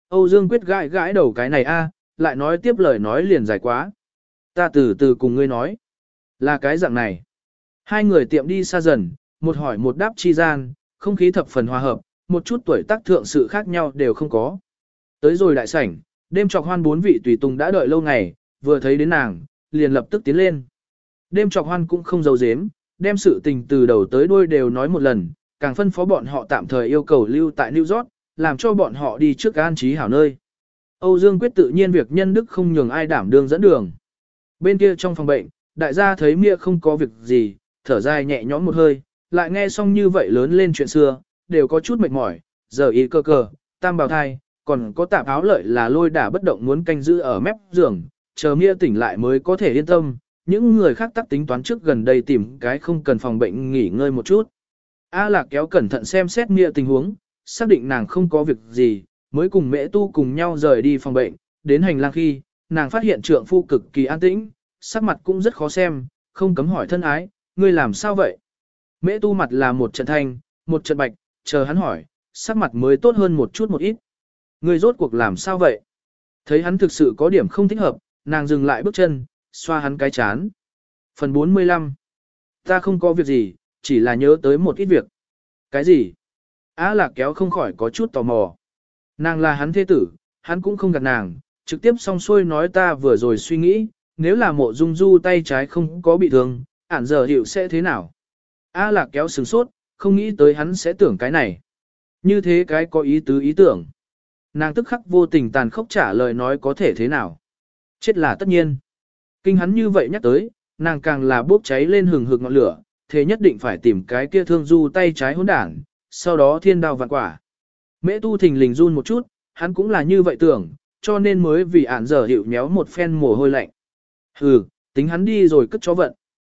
Âu Dương Quyết gãi gãi đầu cái này a, lại nói tiếp lời nói liền dài quá. Ta từ từ cùng ngươi nói. Là cái dạng này. Hai người tiệm đi xa dần, một hỏi một đáp chi gian, không khí thập phần hòa hợp, một chút tuổi tác thượng sự khác nhau đều không có. Tới rồi đại sảnh, đêm trọc hoan bốn vị tùy tùng đã đợi lâu ngày, vừa thấy đến nàng, liền lập tức tiến lên. Đêm trọc hoan cũng không giấu giếm, đem sự tình từ đầu tới đuôi đều nói một lần, càng phân phó bọn họ tạm thời yêu cầu lưu tại New York, làm cho bọn họ đi trước an trí hảo nơi. Âu Dương Quyết tự nhiên việc nhân đức không nhường ai đảm đương dẫn đường. Bên kia trong phòng bệnh, đại gia thấy Mia không có việc gì, thở dài nhẹ nhõm một hơi, lại nghe xong như vậy lớn lên chuyện xưa, đều có chút mệt mỏi, giờ y cơ cờ, tam bào thai, còn có tạp áo lợi là lôi đả bất động muốn canh giữ ở mép giường, chờ Mia tỉnh lại mới có thể yên tâm, những người khác tắc tính toán trước gần đây tìm cái không cần phòng bệnh nghỉ ngơi một chút. A Lạc kéo cẩn thận xem xét Mia tình huống, xác định nàng không có việc gì, mới cùng Mễ Tu cùng nhau rời đi phòng bệnh, đến hành lang khi, nàng phát hiện trượng phu cực kỳ an tĩnh, sắc mặt cũng rất khó xem, không cấm hỏi thân ái, ngươi làm sao vậy? Mễ Tu mặt là một trận thanh, một trận bạch, chờ hắn hỏi, sắc mặt mới tốt hơn một chút một ít. Ngươi rốt cuộc làm sao vậy? Thấy hắn thực sự có điểm không thích hợp, nàng dừng lại bước chân, xoa hắn cái chán. Phần bốn mươi lăm. Ta không có việc gì, chỉ là nhớ tới một ít việc. Cái gì? Á Lạc kéo không khỏi có chút tò mò. Nàng là hắn thế tử, hắn cũng không gạt nàng, trực tiếp xong xuôi nói ta vừa rồi suy nghĩ, nếu là mộ dung du tay trái không có bị thương, ản giờ hiệu sẽ thế nào? A Lạc kéo sừng sốt, không nghĩ tới hắn sẽ tưởng cái này. Như thế cái có ý tứ ý tưởng. Nàng tức khắc vô tình tàn khốc trả lời nói có thể thế nào. Chết là tất nhiên. Kinh hắn như vậy nhắc tới, nàng càng là bốc cháy lên hừng hực ngọn lửa, thế nhất định phải tìm cái kia thương du tay trái hỗn đảng, sau đó thiên đao vạn quả. Mễ Tu thình lình run một chút, hắn cũng là như vậy tưởng, cho nên mới vì ản giờ hiệu nhéo một phen mồ hôi lạnh. Hừ, tính hắn đi rồi cất cho vận.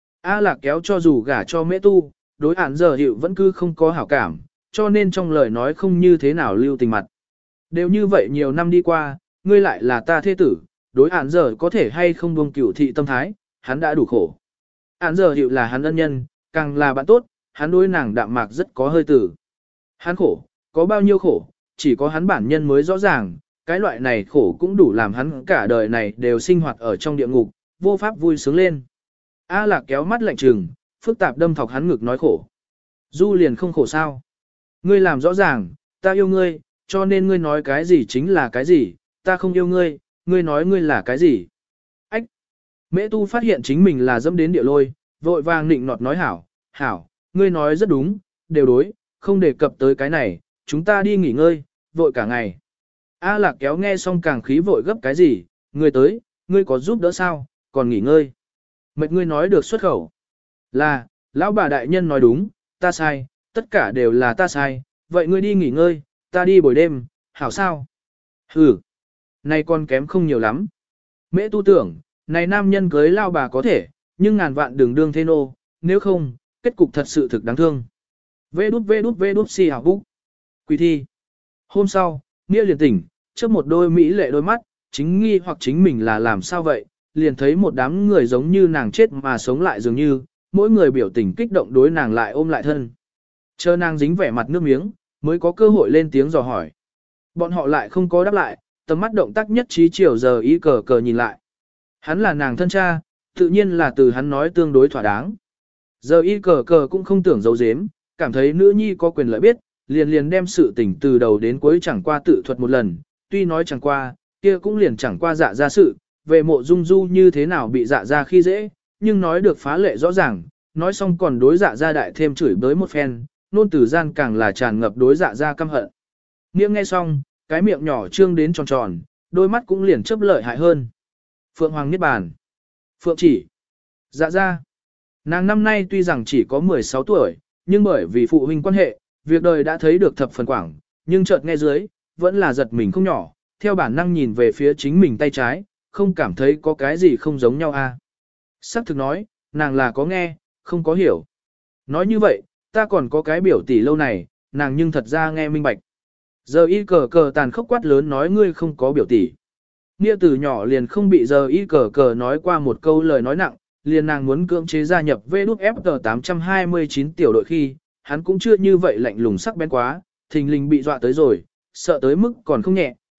A Lạc kéo cho dù gả cho Mễ Tu, đối ản giờ hiệu vẫn cứ không có hảo cảm, cho nên trong lời nói không như thế nào lưu tình mặt. Đều như vậy nhiều năm đi qua, ngươi lại là ta thế tử, đối ản giờ có thể hay không buông cửu thị tâm thái, hắn đã đủ khổ. Ản giờ hiệu là hắn ân nhân, càng là bạn tốt, hắn đối nàng đạm mạc rất có hơi tử. Hắn khổ, có bao nhiêu khổ, chỉ có hắn bản nhân mới rõ ràng, cái loại này khổ cũng đủ làm hắn cả đời này đều sinh hoạt ở trong địa ngục, vô pháp vui sướng lên. A Lạc kéo mắt lạnh trừng, phức tạp đâm thọc hắn ngực nói khổ. Du liền không khổ sao? Ngươi làm rõ ràng, ta yêu ngươi, cho nên ngươi nói cái gì chính là cái gì, ta không yêu ngươi, ngươi nói ngươi là cái gì. Ách! Mễ Tu phát hiện chính mình là dẫm đến địa lôi, vội vàng nịnh nọt nói hảo, hảo, ngươi nói rất đúng, đều đối, không đề cập tới cái này, chúng ta đi nghỉ ngơi, vội cả ngày. A Lạc kéo nghe xong càng khí vội gấp cái gì, ngươi tới, ngươi có giúp đỡ sao, còn nghỉ ngơi. Mệt ngươi nói được xuất khẩu. Là, lão bà đại nhân nói đúng, ta sai, tất cả đều là ta sai, vậy ngươi đi nghỉ ngơi, ta đi buổi đêm, hảo sao? Hừ, này con kém không nhiều lắm. Mễ Tu tưởng, này nam nhân cưới lao bà có thể, nhưng ngàn vạn đừng đương thế nô, nếu không, kết cục thật sự thực đáng thương. Vê đút vê đút vê đút xì học búc. Quỳ thi. Hôm sau, Nghĩa liền tỉnh, trước một đôi mỹ lệ đôi mắt, chính nghi hoặc chính mình là làm sao vậy, liền thấy một đám người giống như nàng chết mà sống lại dường như, mỗi người biểu tình kích động đối nàng lại ôm lại thân. Chờ nàng dính vẻ mặt nước miếng, mới có cơ hội lên tiếng dò hỏi. Bọn họ lại không có đáp lại, tầm mắt động tác nhất trí chiều giờ ý cờ cờ nhìn lại. Hắn là nàng thân cha, tự nhiên là từ hắn nói tương đối thỏa đáng. Giờ y cờ cờ cũng không tưởng giấu giếm, cảm thấy nữ nhi có quyền lợi biết, liền liền đem sự tình từ đầu đến cuối chẳng qua tự thuật một lần, tuy nói chẳng qua, kia cũng liền chẳng qua dạ ra sự, về mộ dung du như thế nào bị dạ ra khi dễ, nhưng nói được phá lệ rõ ràng, nói xong còn đối dạ ra đại thêm chửi bới một phen, nôn từ gian càng là tràn ngập đối dạ ra căm hận. Nghiêng nghe xong, cái miệng nhỏ trương đến tròn tròn, đôi mắt cũng liền chớp lợi hại hơn. Phượng Hoàng Niết Bàn. Phượng chỉ. Dạ ra. Nàng năm nay tuy rằng chỉ có mười sáu tuổi, nhưng bởi vì phụ huynh quan hệ, việc đời đã thấy được thập phần quảng, nhưng chợt nghe dưới, vẫn là giật mình không nhỏ, theo bản năng nhìn về phía chính mình tay trái, không cảm thấy có cái gì không giống nhau a. À. Sắc thực nói, nàng là có nghe, không có hiểu. Nói như vậy, ta còn có cái biểu tỷ lâu này, nàng nhưng thật ra nghe minh bạch. Giờ y cờ cờ tàn khốc quát lớn nói ngươi không có biểu tỷ. Nghĩa từ nhỏ liền không bị giờ y cờ cờ nói qua một câu lời nói nặng, liền nàng muốn cưỡng chế gia nhập vê đút ép tờ tám trăm hai mươi chín tiểu đội khi, hắn cũng chưa như vậy lạnh lùng sắc bén quá, thình lình bị dọa tới rồi, sợ tới mức còn không nhẹ,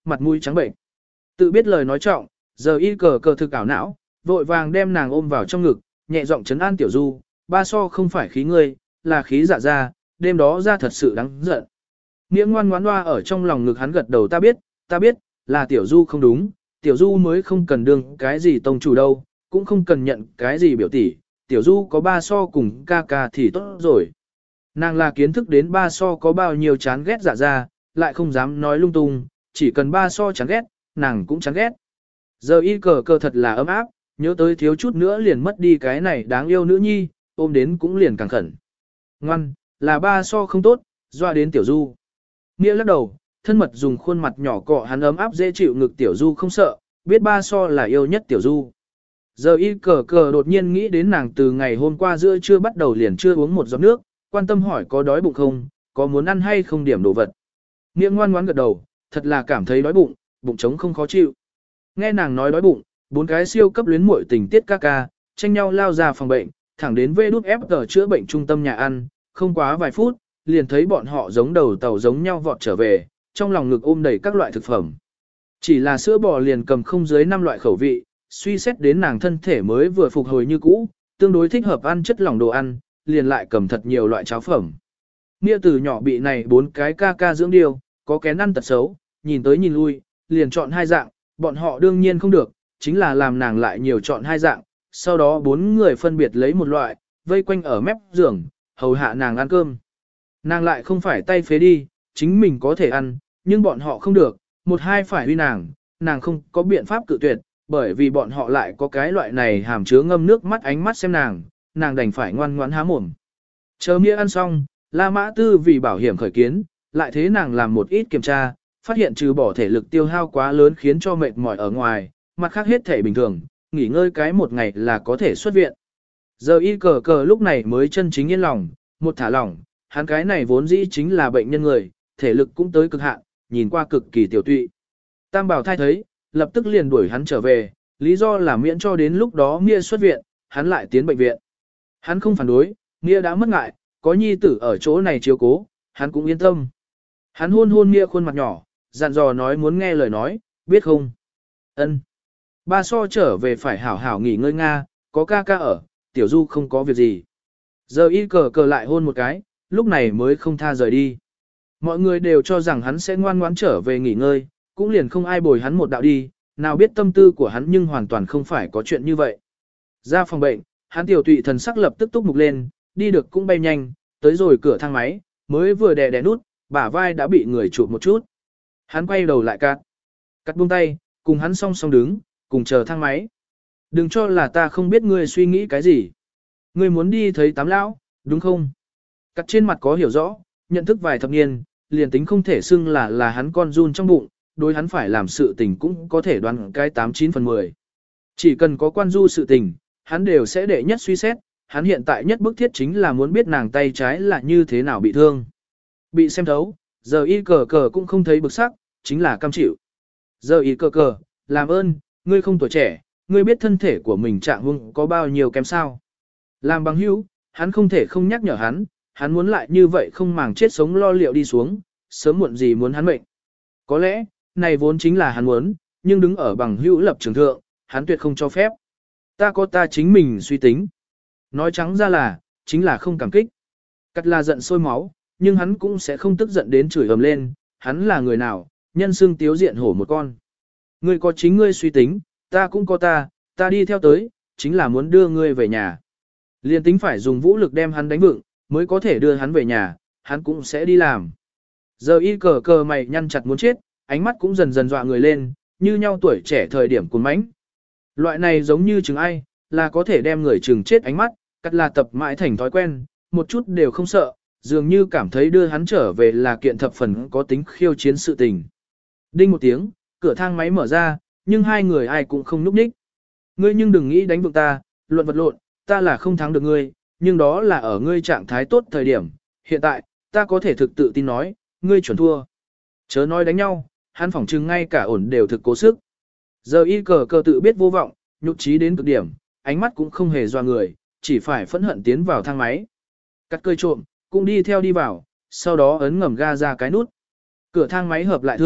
mặt mũi trắng bệnh. Tự biết lời nói trọng, giờ y cờ cờ thực ảo não, vội vàng đem nàng ôm vào trong ngực, nhẹ giọng trấn an Tiểu Du, ba so không phải khí ngươi, là khí dạ ra, đêm đó ra thật sự đáng giận. Nghĩa ngoan ngoãn loa ở trong lòng ngực hắn gật đầu, ta biết, ta biết, là Tiểu Du không đúng, Tiểu Du mới không cần đương cái gì tông chủ đâu, cũng không cần nhận cái gì biểu tỷ, Tiểu Du có ba so cùng ca ca thì tốt rồi. Nàng là kiến thức đến ba so có bao nhiêu chán ghét dạ ra, lại không dám nói lung tung, chỉ cần ba so chán ghét, nàng cũng chán ghét. Giờ y cờ cờ thật là ấm áp, nhớ tới thiếu chút nữa liền mất đi cái này đáng yêu nữ nhi, ôm đến cũng liền càng khẩn. Ngoan, là ba so không tốt, doa đến Tiểu Du. Nghĩa lắc đầu, thân mật dùng khuôn mặt nhỏ cọ hắn ấm áp dễ chịu ngực Tiểu Du không sợ, biết ba so là yêu nhất Tiểu Du. Giờ y cờ cờ đột nhiên nghĩ đến nàng từ ngày hôm qua giữa trưa bắt đầu liền chưa uống một giọt nước, quan tâm hỏi có đói bụng không, có muốn ăn hay không điểm đồ vật. Nghĩa ngoan ngoãn gật đầu, thật là cảm thấy đói bụng, bụng trống không khó chịu. Nghe nàng nói đói bụng, bốn cái siêu cấp luyến muội tình tiết ca ca, tranh nhau lao ra phòng bệnh, thẳng đến vê đút ép tờ chữa bệnh trung tâm nhà ăn, không quá vài phút, liền thấy bọn họ giống đầu tàu giống nhau vọt trở về, trong lòng ngực ôm đầy các loại thực phẩm. Chỉ là sữa bò liền cầm không dưới năm loại khẩu vị, suy xét đến nàng thân thể mới vừa phục hồi như cũ, tương đối thích hợp ăn chất lỏng đồ ăn, liền lại cầm thật nhiều loại cháo phẩm. Nghĩa từ nhỏ bị này bốn cái ca ca dưỡng điều, có kén ăn tật xấu, nhìn tới nhìn lui, liền chọn hai dạng, bọn họ đương nhiên không được, chính là làm nàng lại nhiều chọn hai dạng, sau đó bốn người phân biệt lấy một loại, vây quanh ở mép giường, hầu hạ nàng ăn cơm. Nàng lại không phải tay phế đi, chính mình có thể ăn, nhưng bọn họ không được, một hai phải huy nàng, nàng không có biện pháp cự tuyệt, bởi vì bọn họ lại có cái loại này hàm chứa ngâm nước mắt ánh mắt xem nàng, nàng đành phải ngoan ngoãn há mồm. Chờ Nghĩa ăn xong, La Mã Tư vì bảo hiểm khởi kiến, lại thế nàng làm một ít kiểm tra, phát hiện trừ bỏ thể lực tiêu hao quá lớn khiến cho mệt mỏi ở ngoài, mặt khác hết thể bình thường, nghỉ ngơi cái một ngày là có thể xuất viện. Giờ y cờ cờ lúc này mới chân chính yên lòng, một thả lỏng, hắn cái này vốn dĩ chính là bệnh nhân người, thể lực cũng tới cực hạn, nhìn qua cực kỳ tiểu tụy. Tam Bảo Thai thấy, lập tức liền đuổi hắn trở về, lý do là miễn cho đến lúc đó Nghĩa xuất viện, hắn lại tiến bệnh viện. Hắn không phản đối, Nghĩa đã mất ngại, có nhi tử ở chỗ này chiếu cố, hắn cũng yên tâm. Hắn hôn hôn Nghĩa khuôn mặt nhỏ, dặn dò nói muốn nghe lời nói, biết không? Ân. Ba so trở về phải hảo hảo nghỉ ngơi Nga, có ca ca ở, Tiểu Du không có việc gì. Giờ y cờ cờ lại hôn một cái, lúc này mới không tha rời đi. Mọi người đều cho rằng hắn sẽ ngoan ngoãn trở về nghỉ ngơi, cũng liền không ai bồi hắn một đạo đi, nào biết tâm tư của hắn nhưng hoàn toàn không phải có chuyện như vậy. Ra phòng bệnh, hắn tiểu tụy thần sắc lập tức túc mục lên, đi được cũng bay nhanh, tới rồi cửa thang máy, mới vừa đè đè nút, bả vai đã bị người chụp một chút. Hắn quay đầu lại cắt, cắt buông tay, cùng hắn song song đứng, cùng chờ thang máy. Đừng cho là ta không biết ngươi suy nghĩ cái gì. Ngươi muốn đi thấy tám lão, đúng không? Cắt trên mặt có hiểu rõ, nhận thức vài thập niên, liền tính không thể xưng là là hắn con run trong bụng, đối hắn phải làm sự tình cũng có thể đoán cái tám chín phần mười. Chỉ cần có quan du sự tình, hắn đều sẽ đệ nhất suy xét, hắn hiện tại nhất bức thiết chính là muốn biết nàng tay trái là như thế nào bị thương. Bị xem thấu, giờ y cờ cờ cũng không thấy bực sắc, chính là cam chịu. Giờ y cờ cờ, làm ơn, ngươi không tuổi trẻ, ngươi biết thân thể của mình trạng huống có bao nhiêu kém sao. Làm bằng hữu, hắn không thể không nhắc nhở hắn, hắn muốn lại như vậy không màng chết sống lo liệu đi xuống, sớm muộn gì muốn hắn mệnh. Có lẽ, này vốn chính là hắn muốn, nhưng đứng ở bằng hữu lập trường thượng, hắn tuyệt không cho phép. Ta có ta chính mình suy tính. Nói trắng ra là, chính là không cảm kích. Cắt là giận sôi máu, nhưng hắn cũng sẽ không tức giận đến chửi ầm lên, hắn là người nào, nhân xương tiếu diện hổ một con. Ngươi có chính ngươi suy tính, ta cũng có ta, ta đi theo tới, chính là muốn đưa ngươi về nhà. Liên tính phải dùng vũ lực đem hắn đánh vựng, mới có thể đưa hắn về nhà, hắn cũng sẽ đi làm. Giờ y cờ cờ mày nhăn chặt muốn chết, ánh mắt cũng dần dần dọa người lên, như nhau tuổi trẻ thời điểm cuốn mãnh. Loại này giống như chừng ai, là có thể đem người chừng chết ánh mắt, cắt là tập mãi thành thói quen, một chút đều không sợ, dường như cảm thấy đưa hắn trở về là kiện thập phần có tính khiêu chiến sự tình. Đinh một tiếng, cửa thang máy mở ra, nhưng hai người ai cũng không núp ních. Ngươi nhưng đừng nghĩ đánh vượng ta, luận vật lộn, ta là không thắng được ngươi, nhưng đó là ở ngươi trạng thái tốt thời điểm, hiện tại, ta có thể thực tự tin nói, ngươi chuẩn thua. Chớ nói đánh nhau, hắn phỏng chừng ngay cả ổn đều thực cố sức. Giờ y cờ cờ tự biết vô vọng, nhục trí đến cực điểm, ánh mắt cũng không hề doa người, chỉ phải phẫn hận tiến vào thang máy. Cắt cơi trộm, cũng đi theo đi vào, sau đó ấn ngầm ga ra cái nút. Cửa thang máy hợp lại thượng,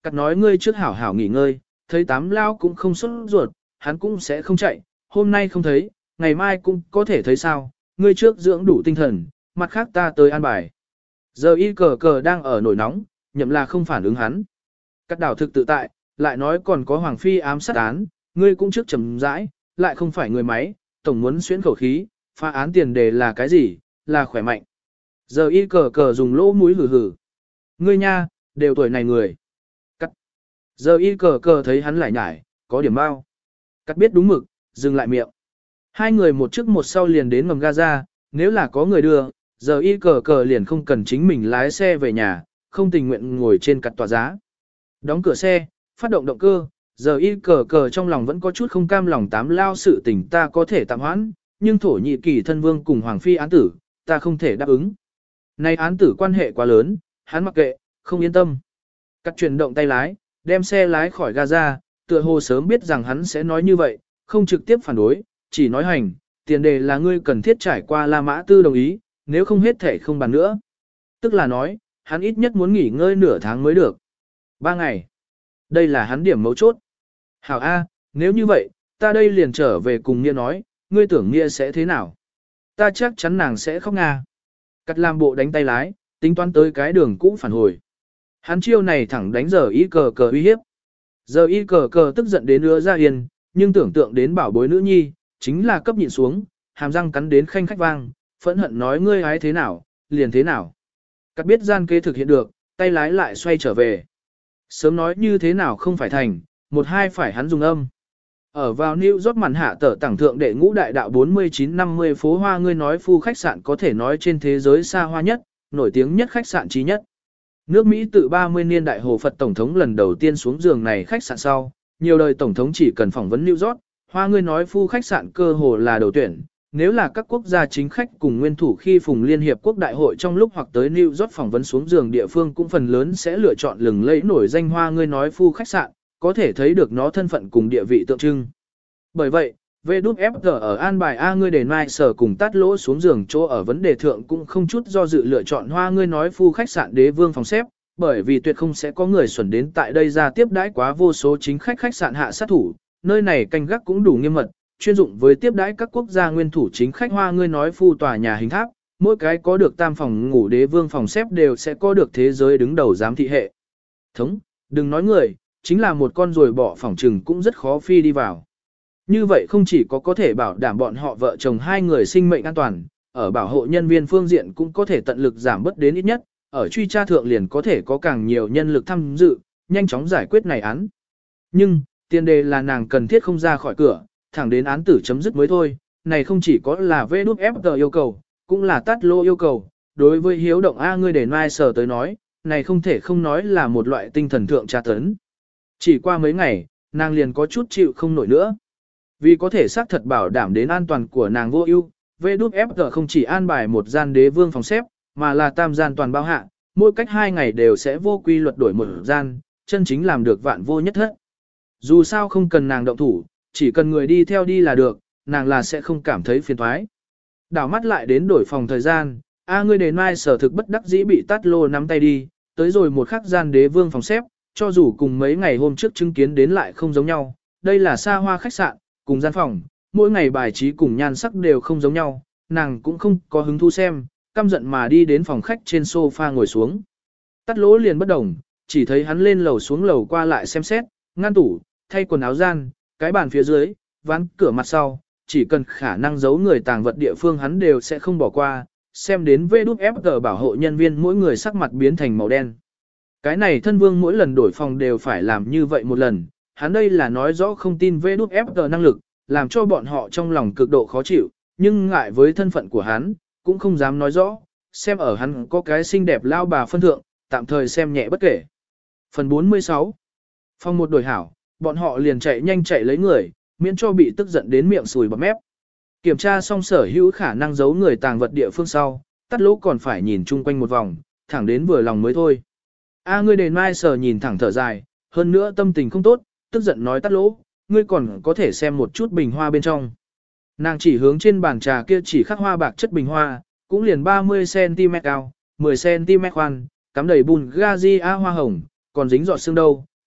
Cắt nói ngươi trước hảo hảo nghỉ ngơi, thấy tám lao cũng không xuất ruột, hắn cũng sẽ không chạy, hôm nay không thấy, ngày mai cũng có thể thấy sao, ngươi trước dưỡng đủ tinh thần, mặt khác ta tới an bài. Giờ y cờ cờ đang ở nổi nóng, nhậm là không phản ứng hắn. Cắt đảo thực tự tại, lại nói còn có Hoàng Phi ám sát án, ngươi cũng trước chầm rãi, lại không phải người máy, tổng muốn xuyến khẩu khí, phá án tiền đề là cái gì, là khỏe mạnh. Giờ y cờ cờ dùng lỗ mũi hử hử. Ngươi nha, đều tuổi này người. Cắt. Giờ y cờ cờ thấy hắn lại nhải, có điểm bao. Cắt biết đúng mực, dừng lại miệng. Hai người một trước một sau liền đến ngầm Gaza, nếu là có người đưa, giờ y cờ cờ liền không cần chính mình lái xe về nhà, không tình nguyện ngồi trên cặt tòa giá. Đóng cửa xe, phát động động cơ, giờ y cờ cờ trong lòng vẫn có chút không cam lòng tám lao sự tình ta có thể tạm hoãn, nhưng thổ nhị kỳ thân vương cùng hoàng phi án tử, ta không thể đáp ứng. Nay án tử quan hệ quá lớn, hắn mặc kệ, không yên tâm. Cắt chuyển động tay lái, đem xe lái khỏi Gaza, tựa hồ sớm biết rằng hắn sẽ nói như vậy, không trực tiếp phản đối, chỉ nói hành, tiền đề là ngươi cần thiết trải qua La Mã Tư đồng ý, nếu không hết thể không bàn nữa. Tức là nói, hắn ít nhất muốn nghỉ ngơi nửa tháng mới được. Ba ngày. Đây là hắn điểm mấu chốt. Hảo A, nếu như vậy, ta đây liền trở về cùng Nghĩa nói, ngươi tưởng Nghĩa sẽ thế nào? Ta chắc chắn nàng sẽ khóc nga. Cắt làm bộ đánh tay lái, tính toán tới cái đường cũ phản hồi. Hắn chiêu này thẳng đánh giờ y cờ cờ uy hiếp. Giờ y cờ cờ tức giận đến nữa ra yên, nhưng tưởng tượng đến bảo bối nữ nhi, chính là cấp nhịn xuống, hàm răng cắn đến khanh khách vang, phẫn hận nói ngươi ái thế nào, liền thế nào. Cắt biết gian kế thực hiện được, tay lái lại xoay trở về. Sớm nói như thế nào không phải thành, một hai phải hắn dùng âm. Ở vào New York màn hạ tờ tảng thượng đệ ngũ đại đạo bốn mươi chín năm mươi phố hoa ngươi nói phu khách sạn có thể nói trên thế giới xa hoa nhất, nổi tiếng nhất khách sạn trí nhất. Nước Mỹ tự ba mươi niên đại Hồ Phật Tổng thống lần đầu tiên xuống giường này khách sạn sau, nhiều đời Tổng thống chỉ cần phỏng vấn New York, hoa ngươi nói phu khách sạn cơ hồ là đầu tuyển. Nếu là các quốc gia chính khách cùng nguyên thủ khi phùng Liên Hiệp Quốc Đại hội trong lúc hoặc tới New York phỏng vấn xuống giường địa phương cũng phần lớn sẽ lựa chọn lừng lẫy nổi danh hoa ngươi nói phu khách sạn, có thể thấy được nó thân phận cùng địa vị tượng trưng. Bởi vậy, vê đê ép giê ở an bài A ngươi để mai sở cùng tát lỗ xuống giường chỗ ở vấn đề thượng cũng không chút do dự lựa chọn hoa ngươi nói phu khách sạn đế vương phòng xếp, bởi vì tuyệt không sẽ có người xuẩn đến tại đây ra tiếp đãi quá vô số chính khách khách sạn hạ sát thủ, nơi này canh gác cũng đủ nghiêm mật, chuyên dụng với tiếp đãi các quốc gia nguyên thủ chính khách hoa ngươi nói phu tòa nhà hình tháp, mỗi cái có được tam phòng ngủ đế vương phòng xếp đều sẽ có được thế giới đứng đầu giám thị hệ thống, đừng nói người, chính là một con ruồi bỏ phòng trừng cũng rất khó phi đi vào. Như vậy không chỉ có có thể bảo đảm bọn họ vợ chồng hai người sinh mệnh an toàn, ở bảo hộ nhân viên phương diện cũng có thể tận lực giảm bớt đến ít nhất, ở truy tra thượng liền có thể có càng nhiều nhân lực tham dự, nhanh chóng giải quyết này án. Nhưng, tiền đề là nàng cần thiết không ra khỏi cửa, thẳng đến án tử chấm dứt mới thôi, này không chỉ có là vê đê ép giê yêu cầu, cũng là tát lô yêu cầu, đối với hiếu động A ngươi để mai sở tới nói, này không thể không nói là một loại tinh thần thượng tra tấn. Chỉ qua mấy ngày, nàng liền có chút chịu không nổi nữa. Vì có thể xác thật bảo đảm đến an toàn của nàng vô ưu, vê đê ép giê không chỉ an bài một gian đế vương phòng xếp, mà là tam gian toàn bao hạ, mỗi cách hai ngày đều sẽ vô quy luật đổi một gian, chân chính làm được vạn vô nhất hết. Dù sao không cần nàng động thủ, chỉ cần người đi theo đi là được, nàng là sẽ không cảm thấy phiền toái. Đảo mắt lại đến đổi phòng thời gian, A ngươi đến mai sở thực bất đắc dĩ bị tát lô nắm tay đi, tới rồi một khắc gian đế vương phòng xếp, cho dù cùng mấy ngày hôm trước chứng kiến đến lại không giống nhau, đây là xa hoa khách sạn, cùng gian phòng, mỗi ngày bài trí cùng nhan sắc đều không giống nhau, nàng cũng không có hứng thú xem, căm giận mà đi đến phòng khách trên sofa ngồi xuống. Tát lỗ liền bất đồng, chỉ thấy hắn lên lầu xuống lầu qua lại xem xét, ngăn tủ, thay quần áo gian, cái bàn phía dưới, ván cửa mặt sau, chỉ cần khả năng giấu người tàng vật địa phương hắn đều sẽ không bỏ qua, xem đến vê đê ép giê bảo hộ nhân viên mỗi người sắc mặt biến thành màu đen. Cái này thân vương mỗi lần đổi phòng đều phải làm như vậy một lần, hắn đây là nói rõ không tin vê đê ép giê năng lực, làm cho bọn họ trong lòng cực độ khó chịu, nhưng ngại với thân phận của hắn, cũng không dám nói rõ, xem ở hắn có cái xinh đẹp lao bà phân thượng, tạm thời xem nhẹ bất kể. Phần bốn mươi sáu. Phòng một đổi hảo, bọn họ liền chạy nhanh chạy lấy người, miễn cho bị tức giận đến miệng sùi bọt mép. Kiểm tra xong sở hữu khả năng giấu người tàng vật địa phương sau, tát lỗ còn phải nhìn chung quanh một vòng, thẳng đến vừa lòng mới thôi. A ngươi đền mai sở nhìn thẳng thở dài, hơn nữa tâm tình không tốt, tức giận nói tát lỗ, ngươi còn có thể xem một chút bình hoa bên trong. Nàng chỉ hướng trên bàn trà kia chỉ khắc hoa bạc chất bình hoa, cũng liền ba mươi xăng ti mét cao, mười xăng ti mét khoan, cắm đầy bùn gazi a hoa hồng, còn dính giọt xương đâu,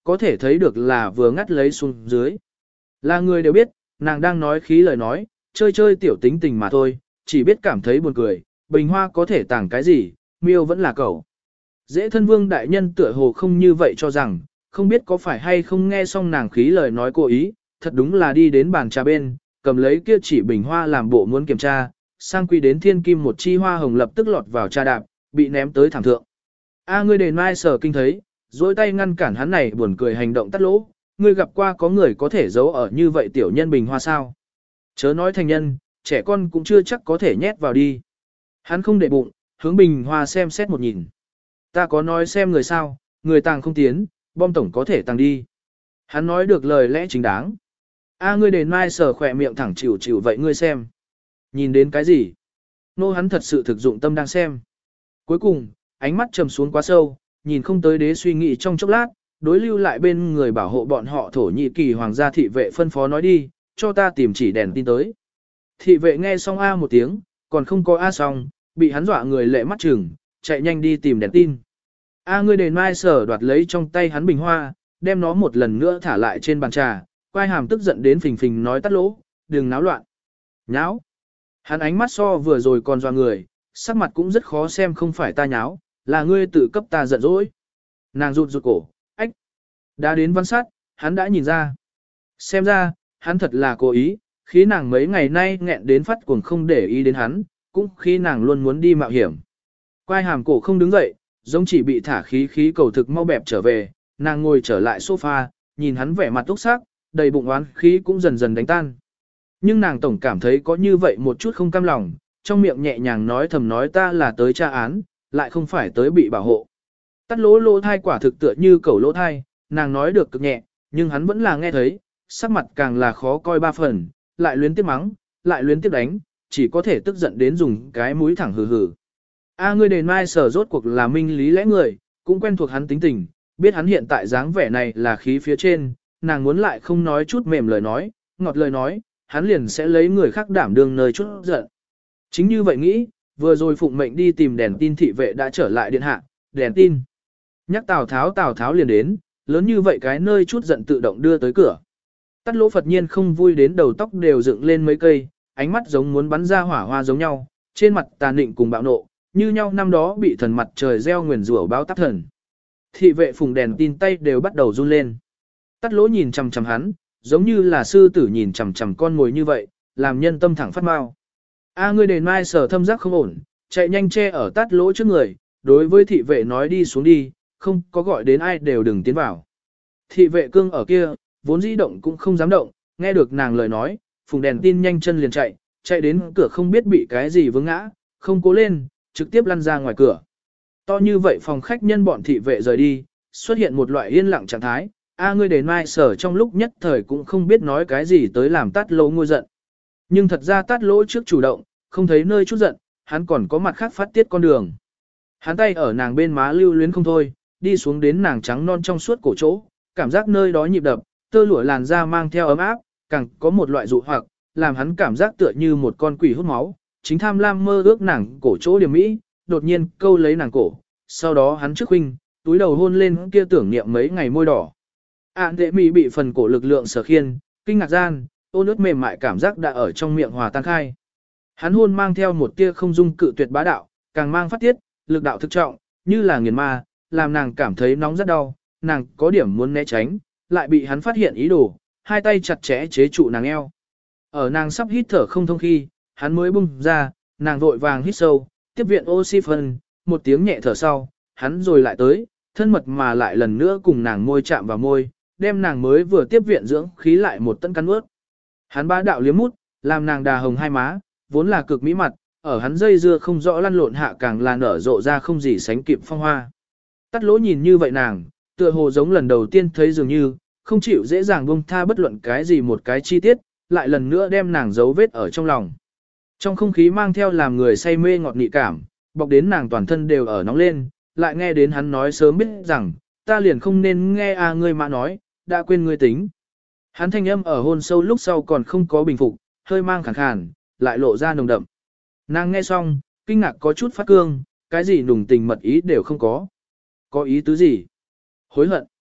có thể thấy được là vừa ngắt lấy xuống dưới. Là người đều biết, nàng đang nói khí lời nói, chơi chơi tiểu tính tình mà thôi, chỉ biết cảm thấy buồn cười, bình hoa có thể tàng cái gì, miêu vẫn là cậu. Dễ thân vương đại nhân tựa hồ không như vậy cho rằng, không biết có phải hay không nghe xong nàng khí lời nói cố ý, thật đúng là đi đến bàn trà bên, cầm lấy kia chỉ bình hoa làm bộ muốn kiểm tra, sang quy đến thiên kim một chi hoa hồng lập tức lọt vào trà đạp, bị ném tới thảm thượng. A ngươi đền mai sở kinh thấy, dối tay ngăn cản hắn này buồn cười hành động tắt lỗ, ngươi gặp qua có người có thể giấu ở như vậy tiểu nhân bình hoa sao. Chớ nói thành nhân, trẻ con cũng chưa chắc có thể nhét vào đi. Hắn không để bụng, hướng bình hoa xem xét một nhìn. Ta có nói xem người sao, người tàng không tiến, bom tổng có thể tàng đi. Hắn nói được lời lẽ chính đáng. A ngươi đền mai sở khỏe miệng thẳng chịu chịu vậy ngươi xem. Nhìn đến cái gì? Nô hắn thật sự thực dụng tâm đang xem. Cuối cùng, ánh mắt trầm xuống quá sâu, nhìn không tới đế suy nghĩ trong chốc lát, đối lưu lại bên người bảo hộ bọn họ Thổ Nhĩ Kỳ hoàng gia thị vệ phân phó nói đi, cho ta tìm chỉ đèn tin tới. Thị vệ nghe xong A một tiếng, còn không có A xong, bị hắn dọa người lệ mắt chừng, chạy nhanh đi tìm đèn tin. A ngươi đền mai sở đoạt lấy trong tay hắn bình hoa, đem nó một lần nữa thả lại trên bàn trà, quai hàm tức giận đến phình phình nói tắt lỗ, đừng náo loạn. Nháo. Hắn ánh mắt so vừa rồi còn dọa người, sắc mặt cũng rất khó xem không phải ta nháo, là ngươi tự cấp ta giận dỗi. Nàng rụt rụt cổ, ách. Đã đến văn sát, hắn đã nhìn ra. Xem ra, hắn thật là cố ý, khi nàng mấy ngày nay nghẹn đến phát cuồng không để ý đến hắn, cũng khi nàng luôn muốn đi mạo hiểm. Quai hàm cổ không đứng dậy, giống chỉ bị thả khí khí cầu thực mau bẹp trở về, nàng ngồi trở lại sofa, nhìn hắn vẻ mặt túc sắc, đầy bụng oán khí cũng dần dần đánh tan. Nhưng nàng tổng cảm thấy có như vậy một chút không cam lòng, trong miệng nhẹ nhàng nói thầm nói ta là tới tra án, lại không phải tới bị bảo hộ. Tắt lỗ lỗ thai quả thực tựa như cẩu lỗ thai, nàng nói được cực nhẹ, nhưng hắn vẫn là nghe thấy, sắc mặt càng là khó coi ba phần, lại luyến tiếp mắng, lại luyến tiếp đánh, chỉ có thể tức giận đến dùng cái mũi thẳng hừ hừ. A ngươi đền mai sở rốt cuộc là minh lý lẽ người, cũng quen thuộc hắn tính tình, biết hắn hiện tại dáng vẻ này là khí phía trên, nàng muốn lại không nói chút mềm lời nói, ngọt lời nói, hắn liền sẽ lấy người khác đảm đương nơi chút giận. Chính như vậy nghĩ, vừa rồi phụng mệnh đi tìm đèn tin thị vệ đã trở lại điện hạ, đèn tin. Nhắc Tào Tháo Tào Tháo liền đến, lớn như vậy cái nơi chút giận tự động đưa tới cửa. Tắt lỗ Phật nhiên không vui đến đầu tóc đều dựng lên mấy cây, ánh mắt giống muốn bắn ra hỏa hoa giống nhau, trên mặt tàn nịnh cùng bạo nộ, như nhau năm đó bị thần mặt trời gieo nguyền rủa báo tác thần. Thị vệ phùng đèn tin tay đều bắt đầu run lên. Tắt lỗ nhìn chằm chằm hắn, giống như là sư tử nhìn chằm chằm con ngồi như vậy, làm nhân tâm thẳng phát mau. A ngươi đền mai sở thâm giác không ổn, chạy nhanh che ở tắt lỗ trước người, đối với thị vệ nói đi xuống đi, không có gọi đến ai đều đừng tiến vào. Thị vệ cương ở kia, vốn dĩ động cũng không dám động, nghe được nàng lời nói, phùng đèn tin nhanh chân liền chạy, chạy đến cửa không biết bị cái gì vướng ngã, không cố lên, trực tiếp lăn ra ngoài cửa. To như vậy phòng khách nhân bọn thị vệ rời đi, xuất hiện một loại yên lặng trạng thái, a ngươi đền mai sở trong lúc nhất thời cũng không biết nói cái gì tới làm tát lỗ ngôi giận. Nhưng thật ra tát lỗ trước chủ động, không thấy nơi chút giận, hắn còn có mặt khác phát tiết con đường. Hắn tay ở nàng bên má lưu luyến không thôi, đi xuống đến nàng trắng non trong suốt cổ chỗ, cảm giác nơi đó nhịp đập, tơ lụa làn da mang theo ấm áp, càng có một loại dụ hoặc, làm hắn cảm giác tựa như một con quỷ hút máu, chính tham lam mơ ước nàng cổ chỗ điểm mỹ, đột nhiên câu lấy nàng cổ, sau đó hắn trước huynh, túi đầu hôn lên kia tưởng niệm mấy ngày môi đỏ. Ản đệ mỹ bị phần cổ lực lượng sở khiên, kinh ngạc gian, ôn ướt mềm mại cảm giác đã ở trong miệng hòa tan khai. Hắn hôn mang theo một tia không dung cự tuyệt bá đạo, càng mang phát tiết, lực đạo thực trọng, như là nghiền ma, làm nàng cảm thấy nóng rất đau, nàng có điểm muốn né tránh, lại bị hắn phát hiện ý đồ, hai tay chặt chẽ chế trụ nàng eo. Ở nàng sắp hít thở không thông khi, hắn mới bung ra, nàng vội vàng hít sâu, tiếp viện oxy phân, một tiếng nhẹ thở sau, hắn rồi lại tới, thân mật mà lại lần nữa cùng nàng môi chạm vào môi, đem nàng mới vừa tiếp viện dưỡng khí lại một tấn cắn ướt. Hắn bá đạo liếm mút, làm nàng đà hồng hai má, vốn là cực mỹ mặt, ở hắn dây dưa không rõ lăn lộn hạ càng là nở rộ ra không gì sánh kịp phong hoa. Tắt lỗ nhìn như vậy nàng, tựa hồ giống lần đầu tiên thấy dường như, không chịu dễ dàng buông tha bất luận cái gì một cái chi tiết, lại lần nữa đem nàng giấu vết ở trong lòng. Trong không khí mang theo làm người say mê ngọt nị cảm, bọc đến nàng toàn thân đều ở nóng lên, lại nghe đến hắn nói sớm biết rằng, ta liền không nên nghe à ngươi mà nói, đã quên ngươi tính. Hắn thanh âm ở hôn sâu lúc sau còn không có bình phục, hơi mang khàn khàn, lại lộ ra nồng đậm. Nàng nghe xong, kinh ngạc có chút phát cương, cái gì nùng tình mật ý đều không có. Có ý tứ gì? Hối hận.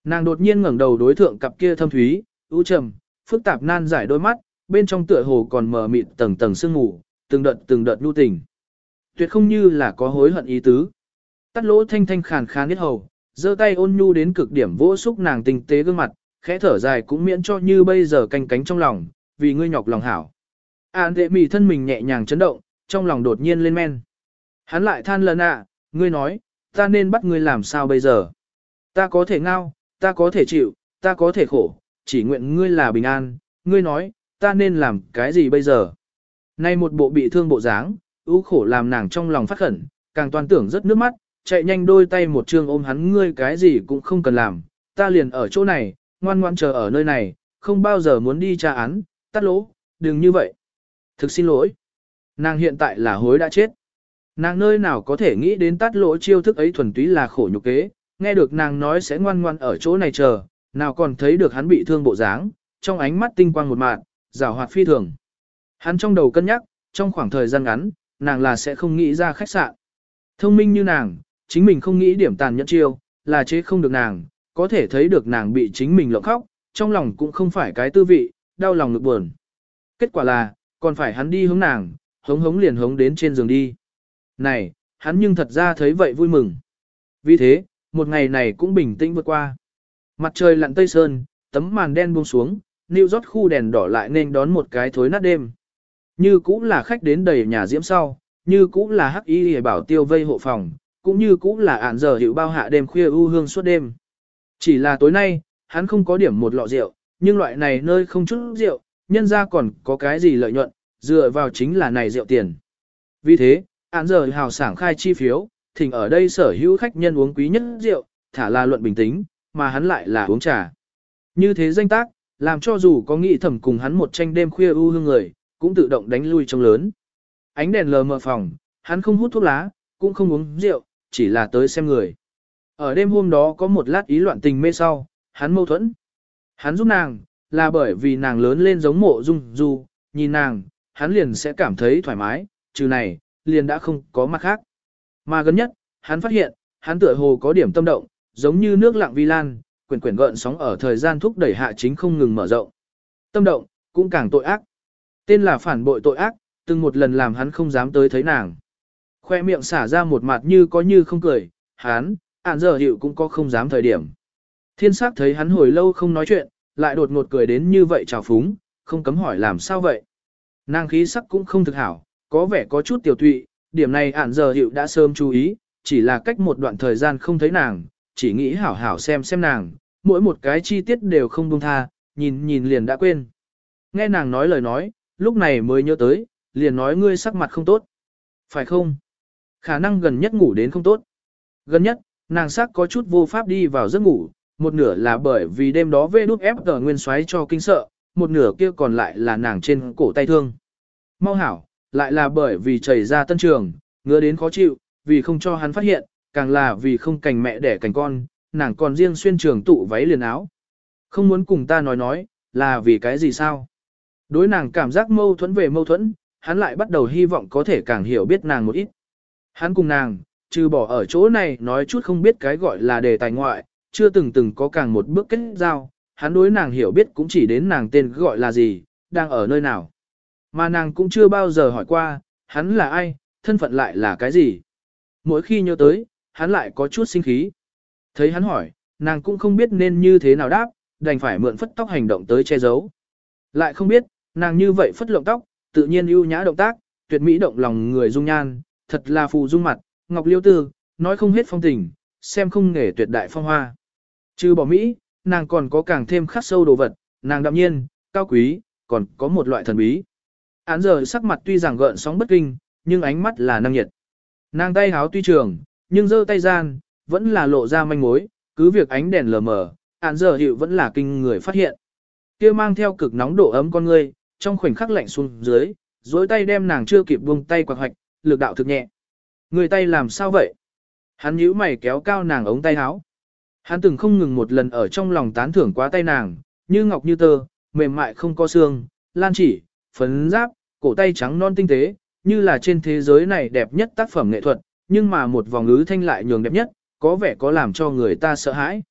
Nàng đột nhiên ngẩng đầu đối thượng cặp kia thâm thúy, u trầm, phức tạp nan giải đôi mắt, bên trong tựa hồ còn mờ mịt tầng tầng sương mù, từng đợt từng đợt nhu tình. Tuyệt không như là có hối hận ý tứ. Tắt lỗ thanh thanh khàn khàn biết hầu, giơ tay ôn nhu đến cực điểm vỗ xúc nàng tinh tế gương mặt, khẽ thở dài cũng miễn cho như bây giờ canh cánh trong lòng, vì ngươi nhọc lòng hảo. Ản tệ mì thân mình nhẹ nhàng chấn động, trong lòng đột nhiên lên men. Hắn lại than lần ạ, ngươi nói, ta nên bắt ngươi làm sao bây giờ? Ta có thể ngao, ta có thể chịu, ta có thể khổ, chỉ nguyện ngươi là bình an, ngươi nói, ta nên làm cái gì bây giờ? Nay một bộ bị thương bộ dáng, ưu khổ làm nàng trong lòng phát khẩn, càng toàn tưởng rất nước mắt, chạy nhanh đôi tay một chương ôm hắn, ngươi cái gì cũng không cần làm, ta liền ở chỗ này, ngoan ngoan chờ ở nơi này, không bao giờ muốn đi tra án, tắt lỗ, đừng như vậy. Thực xin lỗi. Nàng hiện tại là hối đã chết. Nàng nơi nào có thể nghĩ đến tắt lỗ chiêu thức ấy thuần túy là khổ nhục kế, nghe được nàng nói sẽ ngoan ngoan ở chỗ này chờ, nào còn thấy được hắn bị thương bộ dáng, trong ánh mắt tinh quang một mạt, rào hoạt phi thường. Hắn trong đầu cân nhắc, trong khoảng thời gian ngắn, nàng là sẽ không nghĩ ra khách sạn. Thông minh như nàng, chính mình không nghĩ điểm tàn nhẫn chiêu, là chế không được nàng, có thể thấy được nàng bị chính mình lộng khóc, trong lòng cũng không phải cái tư vị, đau lòng ngực buồn. Kết quả là, còn phải hắn đi hướng nàng, hống hống liền hống đến trên giường đi. Này, hắn nhưng thật ra thấy vậy vui mừng. Vì thế, một ngày này cũng bình tĩnh vượt qua. Mặt trời lặn tây sơn, tấm màn đen buông xuống, New York khu đèn đỏ lại nên đón một cái thối nát đêm. Như cũng là khách đến đầy nhà diễm sau, như cũng là hắc y hề bảo tiêu vây hộ phòng, cũng như cũng là ản giờ hiệu bao hạ đêm khuya u hương suốt đêm. Chỉ là tối nay, hắn không có điểm một lọ rượu, nhưng loại này nơi không chút rượu, nhân ra còn có cái gì lợi nhuận, dựa vào chính là này rượu tiền. Vì thế, ản giờ hào sảng khai chi phiếu, thỉnh ở đây sở hữu khách nhân uống quý nhất rượu, thả là luận bình tính, mà hắn lại là uống trà. Như thế danh tác, làm cho dù có nghĩ thầm cùng hắn một tranh đêm khuya u hương người, cũng tự động đánh lui trong lớn. Ánh đèn lờ mờ phòng, hắn không hút thuốc lá, cũng không uống rượu, chỉ là tới xem người. Ở đêm hôm đó có một lát ý loạn tình mê sau, hắn mâu thuẫn. Hắn giúp nàng, là bởi vì nàng lớn lên giống mộ dung du, nhìn nàng, hắn liền sẽ cảm thấy thoải mái, trừ này, liền đã không có mặt khác. Mà gần nhất, hắn phát hiện, hắn tựa hồ có điểm tâm động, giống như nước lặng vi lan, quyển quyển gợn sóng ở thời gian thúc đẩy hạ chính không ngừng mở rộng. Tâm động, cũng càng tội ác. Tên là phản bội tội ác, từng một lần làm hắn không dám tới thấy nàng. Khoe miệng xả ra một mặt như có như không cười, hắn, ản giờ hiệu cũng có không dám thời điểm. Thiên sắc thấy hắn hồi lâu không nói chuyện, lại đột ngột cười đến như vậy trào phúng, không cấm hỏi làm sao vậy. Nàng khí sắc cũng không thực hảo, có vẻ có chút tiểu tụy, điểm này ản giờ hiệu đã sớm chú ý, chỉ là cách một đoạn thời gian không thấy nàng, chỉ nghĩ hảo hảo xem xem nàng, mỗi một cái chi tiết đều không buông tha, nhìn nhìn liền đã quên. Nghe nàng nói lời nói, lúc này mới nhớ tới, liền nói ngươi sắc mặt không tốt. Phải không? Khả năng gần nhất ngủ đến không tốt. Gần nhất, nàng sắc có chút vô pháp đi vào giấc ngủ, một nửa là bởi vì đêm đó vê đút ép tờ nguyên xoáy cho kinh sợ, một nửa kia còn lại là nàng trên cổ tay thương. Mau hảo, lại là bởi vì chảy ra tân trường, ngứa đến khó chịu, vì không cho hắn phát hiện, càng là vì không cành mẹ đẻ cành con, nàng còn riêng xuyên trường tụ váy liền áo. Không muốn cùng ta nói nói, là vì cái gì sao? Đối nàng cảm giác mâu thuẫn về mâu thuẫn, hắn lại bắt đầu hy vọng có thể càng hiểu biết nàng một ít. Hắn cùng nàng, trừ bỏ ở chỗ này nói chút không biết cái gọi là đề tài ngoại, chưa từng từng có càng một bước kết giao, hắn đối nàng hiểu biết cũng chỉ đến nàng tên gọi là gì, đang ở nơi nào. Mà nàng cũng chưa bao giờ hỏi qua, hắn là ai, thân phận lại là cái gì. Mỗi khi nhớ tới, hắn lại có chút sinh khí. Thấy hắn hỏi, nàng cũng không biết nên như thế nào đáp, đành phải mượn phất tóc hành động tới che giấu. Lại không biết, nàng như vậy phất lộng tóc, tự nhiên ưu nhã động tác, tuyệt mỹ động lòng người dung nhan, thật là phù dung mặt, ngọc liêu tư, nói không hết phong tình, xem không nghề tuyệt đại phong hoa. Trừ bỏ mỹ, nàng còn có càng thêm khắc sâu đồ vật, nàng đạm nhiên, cao quý, còn có một loại thần bí. Án giờ sắc mặt tuy rằng gợn sóng bất kinh, nhưng ánh mắt là năng nhiệt. Nàng tay háo tuy trường, nhưng giơ tay gian, vẫn là lộ ra manh mối, cứ việc ánh đèn lờ mờ, án giờ hiệu vẫn là kinh người phát hiện. Kia mang theo cực nóng độ ấm con ngươi, trong khoảnh khắc lạnh xuống dưới, dối tay đem nàng chưa kịp buông tay quạt hoạch, lực đạo thực nhẹ. Người tay làm sao vậy? Hắn nhíu mày kéo cao nàng ống tay áo. Hắn từng không ngừng một lần ở trong lòng tán thưởng quá tay nàng, như ngọc như tơ, mềm mại không có xương, lan chỉ, phấn giáp, cổ tay trắng non tinh tế, như là trên thế giới này đẹp nhất tác phẩm nghệ thuật, nhưng mà một vòng ngữ thanh lại nhường đẹp nhất, có vẻ có làm cho người ta sợ hãi.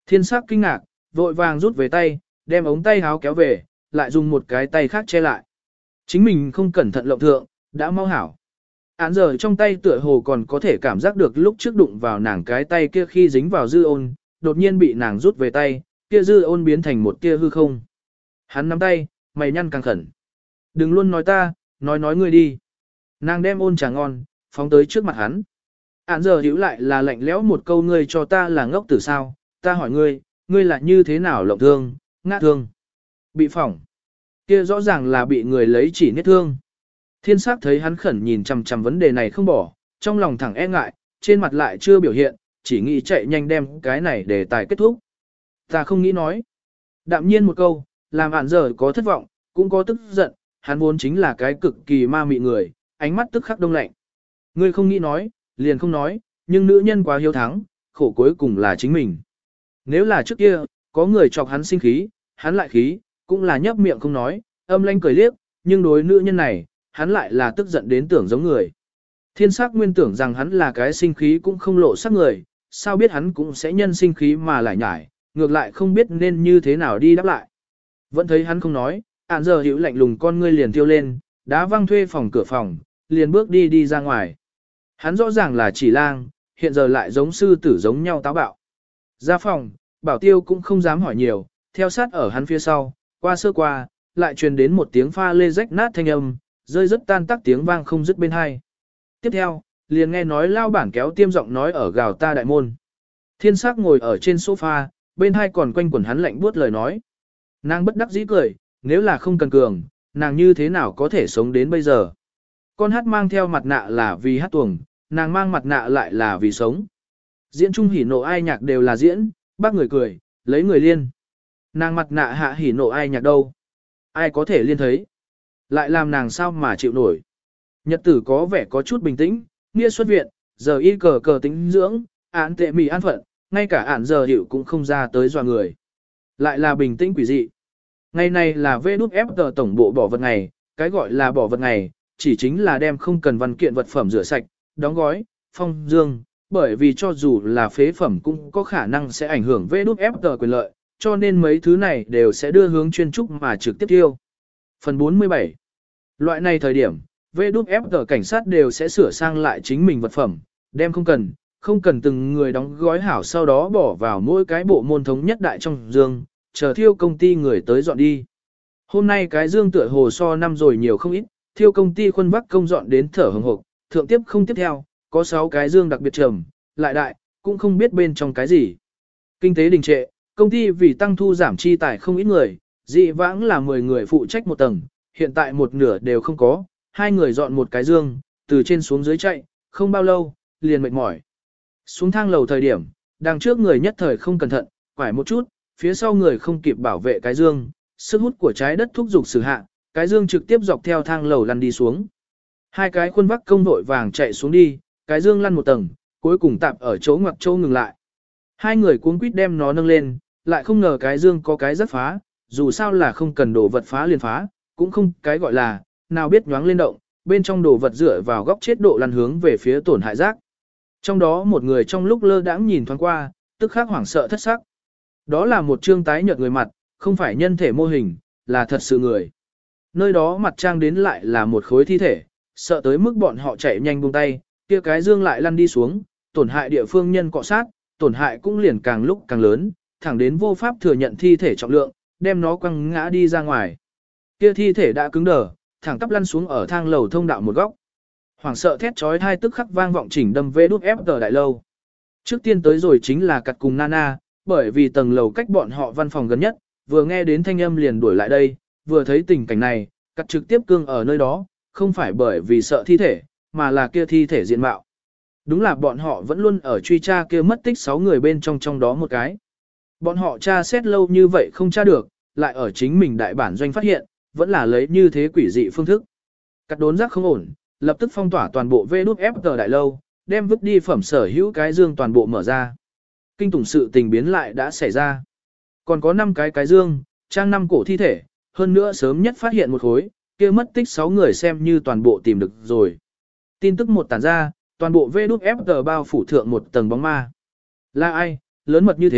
Thiên sắc kinh ngạc, vội vàng rút về tay, đem ống tay háo kéo về, lại dùng một cái tay khác che lại. Chính mình không cẩn thận lộng thượng, đã mau hảo. Án giờ trong tay tựa hồ còn có thể cảm giác được lúc trước đụng vào nàng cái tay kia khi dính vào dư ôn, đột nhiên bị nàng rút về tay, kia dư ôn biến thành một tia hư không. Hắn nắm tay, mày nhăn càng khẩn. Đừng luôn nói ta, nói nói ngươi đi. Nàng đem ôn trà ngon, phóng tới trước mặt hắn. Án giờ hiểu lại là lạnh lẽo một câu ngươi cho ta là ngốc tử sao, ta hỏi ngươi, ngươi là như thế nào lộng thương, ngã thương, bị phỏng. Kia rõ ràng là bị người lấy chỉ niết thương. Thiên sắc thấy hắn khẩn nhìn chằm chằm vấn đề này không bỏ, trong lòng thẳng e ngại, trên mặt lại chưa biểu hiện, chỉ nghĩ chạy nhanh đem cái này để tài kết thúc. Ta không nghĩ nói. Đạm nhiên một câu, làm ản giờ có thất vọng, cũng có tức giận, hắn vốn chính là cái cực kỳ ma mị người, ánh mắt tức khắc đông lạnh. Ngươi không nghĩ nói, liền không nói, nhưng nữ nhân quá hiếu thắng, khổ cuối cùng là chính mình. Nếu là trước kia, có người chọc hắn sinh khí, hắn lại khí, cũng là nhấp miệng không nói, âm lanh cười liếc, nhưng đối nữ nhân này, hắn lại là tức giận đến tưởng giống người. Thiên sắc nguyên tưởng rằng hắn là cái sinh khí cũng không lộ sắc người, sao biết hắn cũng sẽ nhân sinh khí mà lại nhải, ngược lại không biết nên như thế nào đi đáp lại. Vẫn thấy hắn không nói, ản giờ hữu lạnh lùng con ngươi liền tiêu lên, đá văng thuê phòng cửa phòng, liền bước đi đi ra ngoài. Hắn rõ ràng là chỉ lang, hiện giờ lại giống sư tử giống nhau táo bạo. Ra phòng, bảo tiêu cũng không dám hỏi nhiều, theo sát ở hắn phía sau, qua sơ qua, lại truyền đến một tiếng pha lê rách nát thanh âm, rơi rất tan tác tiếng vang không dứt bên hai. Tiếp theo, liền nghe nói lao bản kéo tiêm giọng nói ở gào ta đại môn. Thiên sắc ngồi ở trên sofa, bên hai còn quanh quẩn hắn lạnh buốt lời nói. Nàng bất đắc dĩ cười, nếu là không cần cường, nàng như thế nào có thể sống đến bây giờ. Con hát mang theo mặt nạ là vì hát tuồng, nàng mang mặt nạ lại là vì sống. Diễn trung hỉ nộ ai nhạc đều là diễn, bác người cười, lấy người liên. Nàng mặt nạ hạ hỉ nộ ai nhạc đâu. Ai có thể liên thấy. Lại làm nàng sao mà chịu nổi. Nhật tử có vẻ có chút bình tĩnh, nghĩa xuất viện, giờ y cờ cờ tính dưỡng, án tệ mì an phận, ngay cả án giờ hiệu cũng không ra tới dọa người. Lại là bình tĩnh quỷ dị. Ngày này là vê đút ép tờ tổng bộ bỏ vật ngày, cái gọi là bỏ vật ngày, chỉ chính là đem không cần văn kiện vật phẩm rửa sạch, đóng gói, phong dương, bởi vì cho dù là phế phẩm cũng có khả năng sẽ ảnh hưởng vê đút ép tờ quyền lợi, cho nên mấy thứ này đều sẽ đưa hướng chuyên trúc mà trực tiếp tiêu. Phần bốn mươi bảy. Loại này thời điểm, vê đút ép tờ cảnh sát đều sẽ sửa sang lại chính mình vật phẩm, đem không cần, không cần từng người đóng gói hảo sau đó bỏ vào mỗi cái bộ môn thống nhất đại trong dương, chờ thiêu công ty người tới dọn đi. Hôm nay cái dương tựa hồ so năm rồi nhiều không ít, thiêu công ty khuân vác công dọn đến thở hừng hực, thượng tiếp không tiếp theo, có sáu cái dương đặc biệt trầm, lại đại, cũng không biết bên trong cái gì. Kinh tế đình trệ, công ty vì tăng thu giảm chi tài không ít người, dị vãng là mười người phụ trách một tầng, hiện tại một nửa đều không có, hai người dọn một cái dương, từ trên xuống dưới chạy, không bao lâu, liền mệt mỏi. Xuống thang lầu thời điểm, đằng trước người nhất thời không cẩn thận, quải một chút, phía sau người không kịp bảo vệ cái dương, sức hút của trái đất thúc giục sử hạ, cái dương trực tiếp dọc theo thang lầu lăn đi xuống. Hai cái khuôn vác công vội vàng chạy xuống đi, cái dương lăn một tầng, cuối cùng tạp ở chỗ ngoặc châu ngừng lại. Hai người cuống quýt đem nó nâng lên, lại không ngờ cái dương có cái rất phá, dù sao là không cần đổ vật phá liền phá, cũng không cái gọi là, nào biết nhoáng lên động, bên trong đồ vật dựa vào góc chết độ lăn hướng về phía tổn hại rác. Trong đó một người trong lúc lơ đãng nhìn thoáng qua, tức khắc hoảng sợ thất sắc. Đó là một trương tái nhợt người mặt, không phải nhân thể mô hình, là thật sự người. Nơi đó mặt trang đến lại là một khối thi thể, sợ tới mức bọn họ chạy nhanh buông tay, kia cái dương lại lăn đi xuống, tổn hại địa phương nhân cọ sát, tổn hại cũng liền càng lúc càng lớn, thẳng đến vô pháp thừa nhận thi thể trọng lượng, đem nó quăng ngã đi ra ngoài. Kia thi thể đã cứng đờ, thẳng tắp lăn xuống ở thang lầu thông đạo một góc. Hoảng sợ thét chói tai tức khắc vang vọng chỉnh đâm vê đút ép tờ đại lâu. Trước tiên tới rồi chính là cặt cùng Nana, bởi vì tầng lầu cách bọn họ văn phòng gần nhất, vừa nghe đến thanh âm liền đuổi lại đây, vừa thấy tình cảnh này, cặt trực tiếp cương ở nơi đó, không phải bởi vì sợ thi thể, mà là kia thi thể diện mạo. Đúng là bọn họ vẫn luôn ở truy tra kia mất tích sáu người bên trong trong đó một cái. Bọn họ tra xét lâu như vậy không tra được, lại ở chính mình đại bản doanh phát hiện, vẫn là lấy như thế quỷ dị phương thức. Cắt đốn giác không ổn, lập tức phong tỏa toàn bộ vê đút ép tờ đại lâu, đem vứt đi phẩm sở hữu cái dương toàn bộ mở ra. Kinh tủng sự tình biến lại đã xảy ra. Còn có năm cái cái dương, trang năm cổ thi thể, hơn nữa sớm nhất phát hiện một khối, kia mất tích sáu người xem như toàn bộ tìm được rồi. Tin tức một tản ra, toàn bộ vê đút ép tờ bao phủ thượng một tầng bóng ma. Là ai, lớn mật như thế,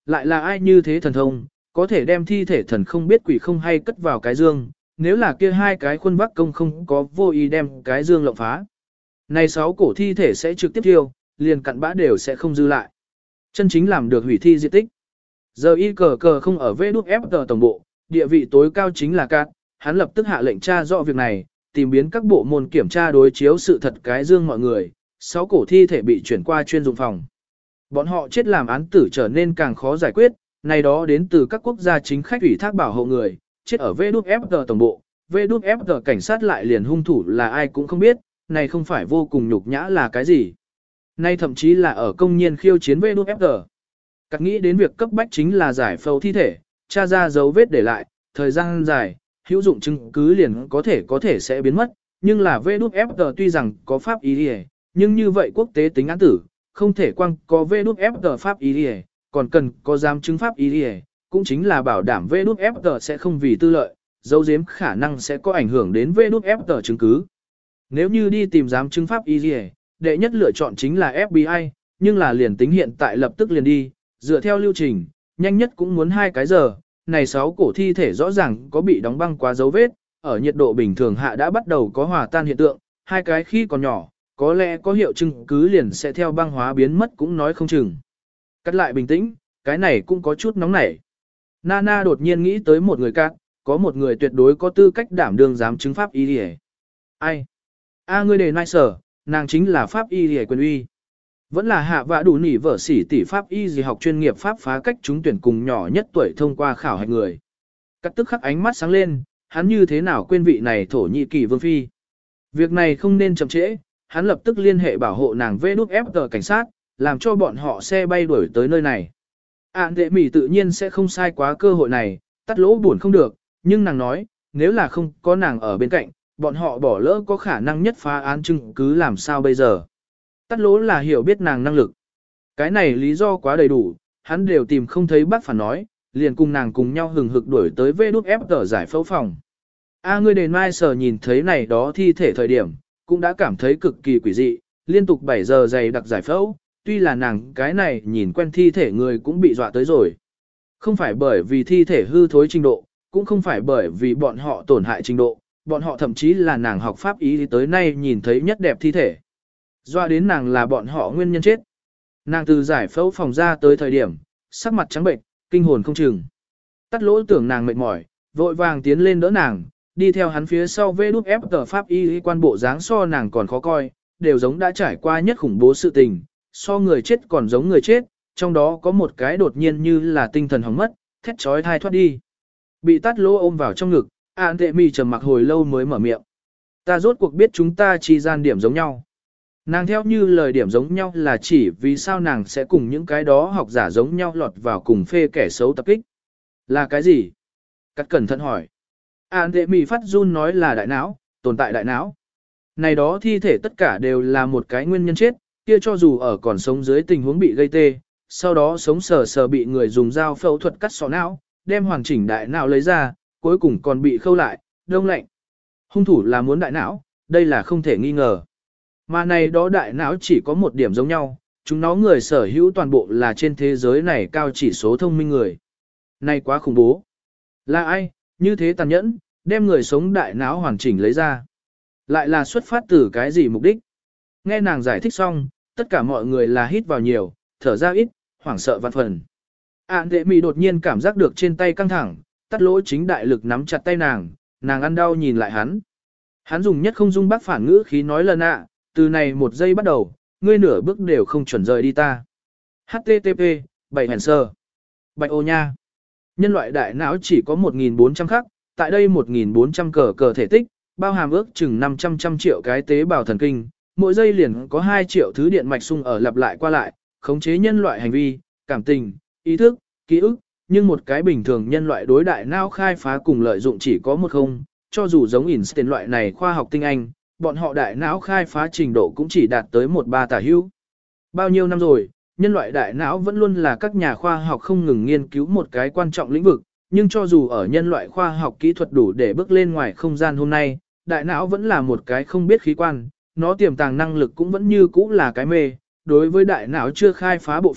lại là ai như thế thần thông, có thể đem thi thể thần không biết quỷ không hay cất vào cái dương, nếu là kia hai cái khuôn vác công không có vô ý đem cái dương lộng phá. Này sáu cổ thi thể sẽ trực tiếp thiêu, liền cặn bã đều sẽ không dư lại. Chân chính làm được hủy thi diệt tích. Giờ y cờ cờ không ở vê đút ép tờ tổng bộ, địa vị tối cao chính là Cát, hắn lập tức hạ lệnh tra rõ việc này, tìm biến các bộ môn kiểm tra đối chiếu sự thật cái dương mọi người, sáu cổ thi thể bị chuyển qua chuyên dụng phòng. Bọn họ chết làm án tử trở nên càng khó giải quyết, này đó đến từ các quốc gia chính khách ủy thác bảo hộ người, chết ở vê đút ép tờ tổng bộ, vê đút ép tờ cảnh sát lại liền hung thủ là ai cũng không biết, này không phải vô cùng nhục nhã là cái gì. Nay thậm chí là ở công nhiên khiêu chiến vê đút ép tờ. Cắt nghĩ đến việc cấp bách chính là giải phẫu thi thể, tra ra dấu vết để lại, thời gian dài, hữu dụng chứng cứ liền có thể có thể sẽ biến mất, nhưng là vê đút ép tờ tuy rằng có pháp ý đi nhưng như vậy quốc tế tính án tử, không thể quăng có vê đút ép tờ pháp ý đi còn cần có giám chứng pháp ý đi cũng chính là bảo đảm vê đút ép tờ sẽ không vì tư lợi, dấu giếm khả năng sẽ có ảnh hưởng đến vê đút ép tờ chứng cứ. Nếu như đi tìm giám chứng pháp ý đi đệ nhất lựa chọn chính là ép bê i, nhưng là liền tính hiện tại lập tức liền đi, dựa theo lưu trình, nhanh nhất cũng muốn hai cái giờ, này sáu cổ thi thể rõ ràng có bị đóng băng quá dấu vết, ở nhiệt độ bình thường hạ đã bắt đầu có hòa tan hiện tượng, hai cái khi còn nhỏ, có lẽ có hiệu chứng cứ liền sẽ theo băng hóa biến mất cũng nói không chừng. Cắt lại bình tĩnh, cái này cũng có chút nóng nảy. Nana đột nhiên nghĩ tới một người cát, có một người tuyệt đối có tư cách đảm đương giám chứng pháp y đi. Ai? A ngươi đề nai sở, nàng chính là pháp y đi quyền uy. Vẫn là hạ vã đủ nỉ vợ sĩ tỷ pháp y gì học chuyên nghiệp pháp phá cách trúng tuyển cùng nhỏ nhất tuổi thông qua khảo hạch người. Cắt tức khắc ánh mắt sáng lên, hắn như thế nào quên vị này thổ nhị kỳ vương phi. Việc này không nên chậm trễ, hắn lập tức liên hệ bảo hộ nàng vê đút ép tờ cảnh sát, làm cho bọn họ xe bay đuổi tới nơi này. Ản đệ mỉ tự nhiên sẽ không sai quá cơ hội này, tắt lỗ buồn không được, nhưng nàng nói, nếu là không có nàng ở bên cạnh, bọn họ bỏ lỡ có khả năng nhất phá án chứng cứ làm sao bây giờ. Tắt lỗ là hiểu biết nàng năng lực. Cái này lý do quá đầy đủ, hắn đều tìm không thấy bác phản nói, liền cùng nàng cùng nhau hừng hực đuổi tới vê đút ép tờ giải phẫu phòng. A ngươi đền mai sờ nhìn thấy này đó thi thể thời điểm, cũng đã cảm thấy cực kỳ quỷ dị, liên tục bảy giờ dày đặc giải phẫu, tuy là nàng cái này nhìn quen thi thể người cũng bị dọa tới rồi. Không phải bởi vì thi thể hư thối trình độ, cũng không phải bởi vì bọn họ tổn hại trình độ, bọn họ thậm chí là nàng học pháp ý tới nay nhìn thấy nhất đẹp thi thể. Dọa đến nàng là bọn họ nguyên nhân chết. Nàng từ giải phẫu phòng ra tới thời điểm, sắc mặt trắng bệnh, kinh hồn không chừng. Tắt lỗ tưởng nàng mệt mỏi, vội vàng tiến lên đỡ nàng, đi theo hắn phía sau vê đút ép tờ pháp y quan bộ dáng so nàng còn khó coi, đều giống đã trải qua nhất khủng bố sự tình, so người chết còn giống người chết, trong đó có một cái đột nhiên như là tinh thần hỏng mất, thét trói thai thoát đi. Bị tắt lỗ ôm vào trong ngực, Ản tệ mì trầm mặc hồi lâu mới mở miệng. Ta rốt cuộc biết chúng ta chi gian điểm giống nhau. Nàng theo như lời điểm giống nhau là chỉ vì sao nàng sẽ cùng những cái đó học giả giống nhau lọt vào cùng phê kẻ xấu tập kích. Là cái gì? Cắt cẩn thận hỏi. Ản tệ mì phát run nói là đại não, tồn tại đại não. Này đó thi thể tất cả đều là một cái nguyên nhân chết, kia cho dù ở còn sống dưới tình huống bị gây tê, sau đó sống sờ sờ bị người dùng dao phẫu thuật cắt sọ não, đem hoàn chỉnh đại não lấy ra, cuối cùng còn bị khâu lại, đông lạnh. Hung thủ là muốn đại não, đây là không thể nghi ngờ. Mà này đó đại não chỉ có một điểm giống nhau, chúng nó người sở hữu toàn bộ là trên thế giới này cao chỉ số thông minh người. Này quá khủng bố. Là ai, như thế tàn nhẫn, đem người sống đại não hoàn chỉnh lấy ra. Lại là xuất phát từ cái gì mục đích? Nghe nàng giải thích xong, tất cả mọi người là hít vào nhiều, thở ra ít, hoảng sợ vạn phần. Ản tệ mì đột nhiên cảm giác được trên tay căng thẳng, tắt lỗ chính đại lực nắm chặt tay nàng, nàng ăn đau nhìn lại hắn. Hắn dùng nhất không dung bác phản ngữ khí nói lần ạ, từ này một giây bắt đầu, ngươi nửa bước đều không chuẩn rời đi ta. hát tê tê pê, bảy hèn sơ. Bạch ô nha. Nhân loại đại não chỉ có một nghìn bốn trăm khắc, tại đây một nghìn bốn trăm cờ cờ thể tích, bao hàm ước chừng năm trăm trăm triệu cái tế bào thần kinh, mỗi giây liền có hai triệu thứ điện mạch xung ở lặp lại qua lại, khống chế nhân loại hành vi, cảm tình, ý thức, ký ức, nhưng một cái bình thường nhân loại đối đại não khai phá cùng lợi dụng chỉ có một không, cho dù giống Einstein loại này khoa học tinh anh, bọn họ đại não khai phá trình độ cũng chỉ đạt tới một ba tả hữu. Bao nhiêu năm rồi, nhân loại đại não vẫn luôn là các nhà khoa học không ngừng nghiên cứu một cái quan trọng lĩnh vực, nhưng cho dù ở nhân loại khoa học kỹ thuật đủ để bước lên ngoài không gian hôm nay, đại não vẫn là một cái không biết khí quan, nó tiềm tàng năng lực cũng vẫn như cũ là cái mê, đối với đại não chưa khai phá bộ phận,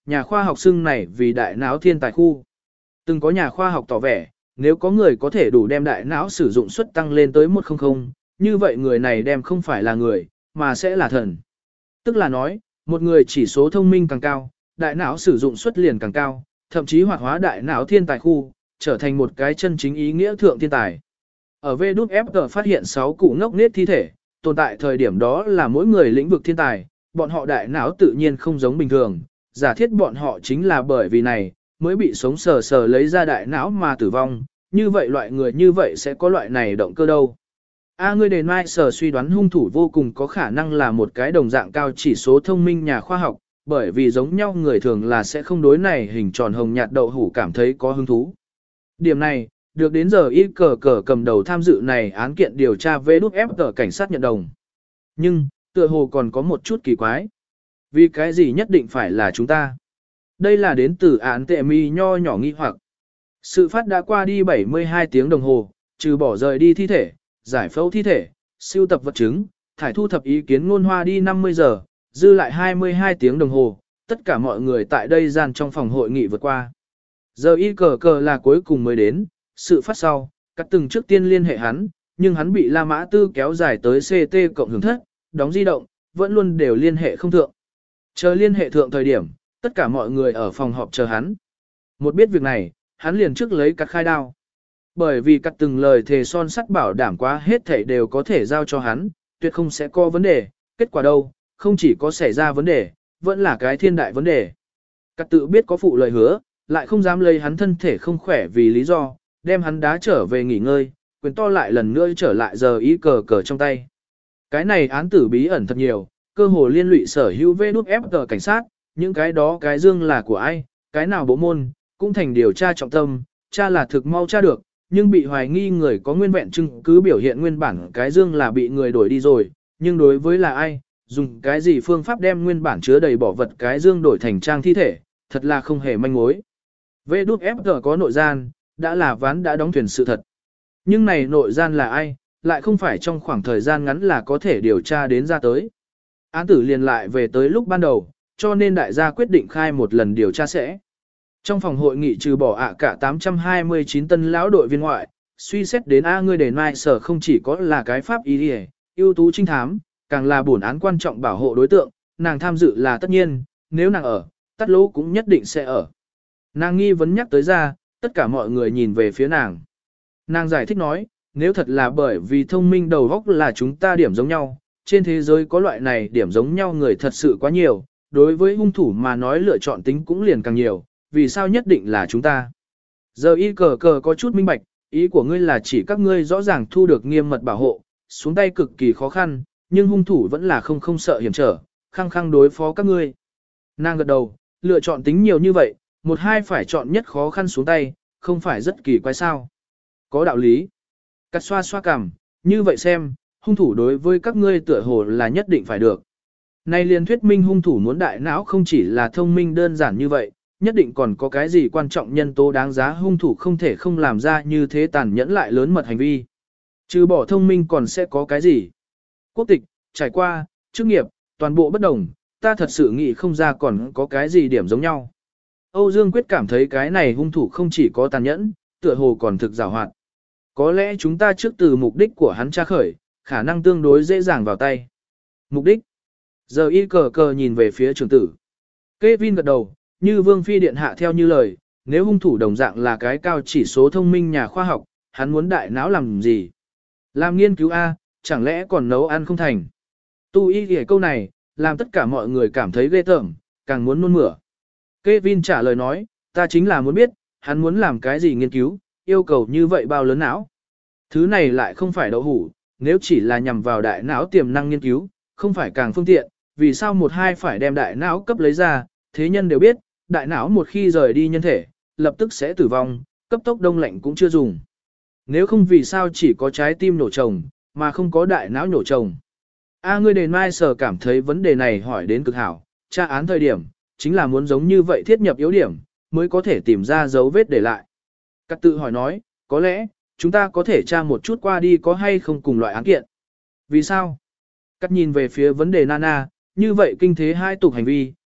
nhà khoa học xưng này vì đại não thiên tài khu. Từng có nhà khoa học tỏ vẻ, nếu có người có thể đủ đem đại não sử dụng suất tăng lên tới một trăm, như vậy người này đem không phải là người, mà sẽ là thần. Tức là nói, một người chỉ số thông minh càng cao, đại não sử dụng suất liền càng cao, thậm chí hoạt hóa đại não thiên tài khu, trở thành một cái chân chính ý nghĩa thượng thiên tài. Ở vê đút ép giê phát hiện sáu cụ ngốc nết thi thể, tồn tại thời điểm đó là mỗi người lĩnh vực thiên tài, bọn họ đại não tự nhiên không giống bình thường, giả thiết bọn họ chính là bởi vì này, mới bị sống sờ sờ lấy ra đại não mà tử vong, như vậy loại người như vậy sẽ có loại này động cơ đâu. A ngươi đền mai sở suy đoán hung thủ vô cùng có khả năng là một cái đồng dạng cao chỉ số thông minh nhà khoa học, bởi vì giống nhau người thường là sẽ không đối này hình tròn hồng nhạt đậu hủ cảm thấy có hứng thú. Điểm này, được đến giờ y cờ cờ cầm đầu tham dự này án kiện điều tra vê đút ép giê cảnh sát nhận đồng. Nhưng, tựa hồ còn có một chút kỳ quái. Vì cái gì nhất định phải là chúng ta? Đây là đến từ án tệ mi nho nhỏ nghi hoặc. Sự phát đã qua đi bảy mươi hai tiếng đồng hồ, trừ bỏ rời đi thi thể, giải phẫu thi thể, siêu tập vật chứng, thải thu thập ý kiến ngôn hoa đi năm mươi giờ, dư lại hai mươi hai tiếng đồng hồ, tất cả mọi người tại đây gian trong phòng hội nghị vượt qua. Giờ y cờ cờ là cuối cùng mới đến, sự phát sau, các từng trước tiên liên hệ hắn, nhưng hắn bị La Mã Tư kéo dài tới xê tê cộng hưởng thất, đóng di động, vẫn luôn đều liên hệ không thượng. Chờ liên hệ thượng thời điểm, tất cả mọi người ở phòng họp chờ hắn. Một biết việc này, hắn liền trước lấy cắt khai đao. Bởi vì cắt từng lời thề son sắt bảo đảm quá hết thảy đều có thể giao cho hắn, tuyệt không sẽ có vấn đề, kết quả đâu, không chỉ có xảy ra vấn đề, vẫn là cái thiên đại vấn đề. Cắt tự biết có phụ lời hứa, lại không dám lấy hắn thân thể không khỏe vì lý do, đem hắn đá trở về nghỉ ngơi, quyền to lại lần nữa trở lại giờ ý cờ cờ trong tay. Cái này án tử bí ẩn thật nhiều, cơ hồ liên lụy sở hữu vê đút ép giê cảnh sát, những cái đó cái dương là của ai, cái nào bộ môn, cũng thành điều tra trọng tâm, tra là thực mau tra được, nhưng bị hoài nghi người có nguyên vẹn chứng cứ biểu hiện nguyên bản cái dương là bị người đổi đi rồi, nhưng đối với là ai, dùng cái gì phương pháp đem nguyên bản chứa đầy bỏ vật cái dương đổi thành trang thi thể, thật là không hề manh mối. vê đút ép giê có nội gian, đã là ván đã đóng thuyền sự thật. Nhưng này nội gian là ai, lại không phải trong khoảng thời gian ngắn là có thể điều tra đến ra tới. Án tử liền lại về tới lúc ban đầu, cho nên đại gia quyết định khai một lần điều tra sẽ. Trong phòng hội nghị trừ bỏ ạ cả tám trăm hai mươi chín tân lão đội viên ngoại, suy xét đến A ngươi để mai sở không chỉ có là cái pháp ý đi ưu tú trinh thám, càng là bổn án quan trọng bảo hộ đối tượng, nàng tham dự là tất nhiên, nếu nàng ở, tắt lỗ cũng nhất định sẽ ở. Nàng nghi vấn nhắc tới ra, tất cả mọi người nhìn về phía nàng. Nàng giải thích nói, nếu thật là bởi vì thông minh đầu óc là chúng ta điểm giống nhau, trên thế giới có loại này điểm giống nhau người thật sự quá nhiều, đối với hung thủ mà nói lựa chọn tính cũng liền càng nhiều, vì sao nhất định là chúng ta. Giờ y cờ cờ có chút minh bạch, ý của ngươi là chỉ các ngươi rõ ràng thu được nghiêm mật bảo hộ, xuống tay cực kỳ khó khăn, nhưng hung thủ vẫn là không không sợ hiểm trở, khăng khăng đối phó các ngươi. Nàng gật đầu, lựa chọn tính nhiều như vậy, một hai phải chọn nhất khó khăn xuống tay, không phải rất kỳ quái sao. Có đạo lý. Cắt xoa xoa cằm, như vậy xem, hung thủ đối với các ngươi tựa hồ là nhất định phải được. Này liền thuyết minh hung thủ muốn đại não không chỉ là thông minh đơn giản như vậy, nhất định còn có cái gì quan trọng nhân tố đáng giá hung thủ không thể không làm ra như thế tàn nhẫn lại lớn mật hành vi. Trừ bỏ thông minh còn sẽ có cái gì? Quốc tịch, trải qua, chức nghiệp, toàn bộ bất đồng, ta thật sự nghĩ không ra còn có cái gì điểm giống nhau. Âu Dương Quyết cảm thấy cái này hung thủ không chỉ có tàn nhẫn, tựa hồ còn thực giàu hoạt. Có lẽ chúng ta trước từ mục đích của hắn tra khởi, khả năng tương đối dễ dàng vào tay. Mục đích? Giờ y cờ cờ nhìn về phía trưởng tử. Kevin gật đầu, như Vương Phi Điện Hạ theo như lời, nếu hung thủ đồng dạng là cái cao chỉ số thông minh nhà khoa học, hắn muốn đại não làm gì? Làm nghiên cứu A, chẳng lẽ còn nấu ăn không thành? Tu y kể câu này, làm tất cả mọi người cảm thấy ghê tởm, càng muốn nôn mửa. Kevin trả lời nói, ta chính là muốn biết, hắn muốn làm cái gì nghiên cứu, yêu cầu như vậy bao lớn não. Thứ này lại không phải đậu hủ, nếu chỉ là nhằm vào đại não tiềm năng nghiên cứu, không phải càng phương tiện, vì sao một hai phải đem đại não cấp lấy ra, thế nhân đều biết, đại não một khi rời đi nhân thể, lập tức sẽ tử vong, cấp tốc đông lạnh cũng chưa dùng. Nếu không vì sao chỉ có trái tim nổ trồng, mà không có đại não nổ trồng. A ngươi đền mai sở cảm thấy vấn đề này hỏi đến cực hảo, tra án thời điểm, chính là muốn giống như vậy thiết nhập yếu điểm, mới có thể tìm ra dấu vết để lại. Cát tự hỏi nói, có lẽ, chúng ta có thể tra một chút qua đi có hay không cùng loại án kiện. Vì sao? Cát nhìn về phía vấn đề Nana, như vậy kinh thế hai tục hành vi,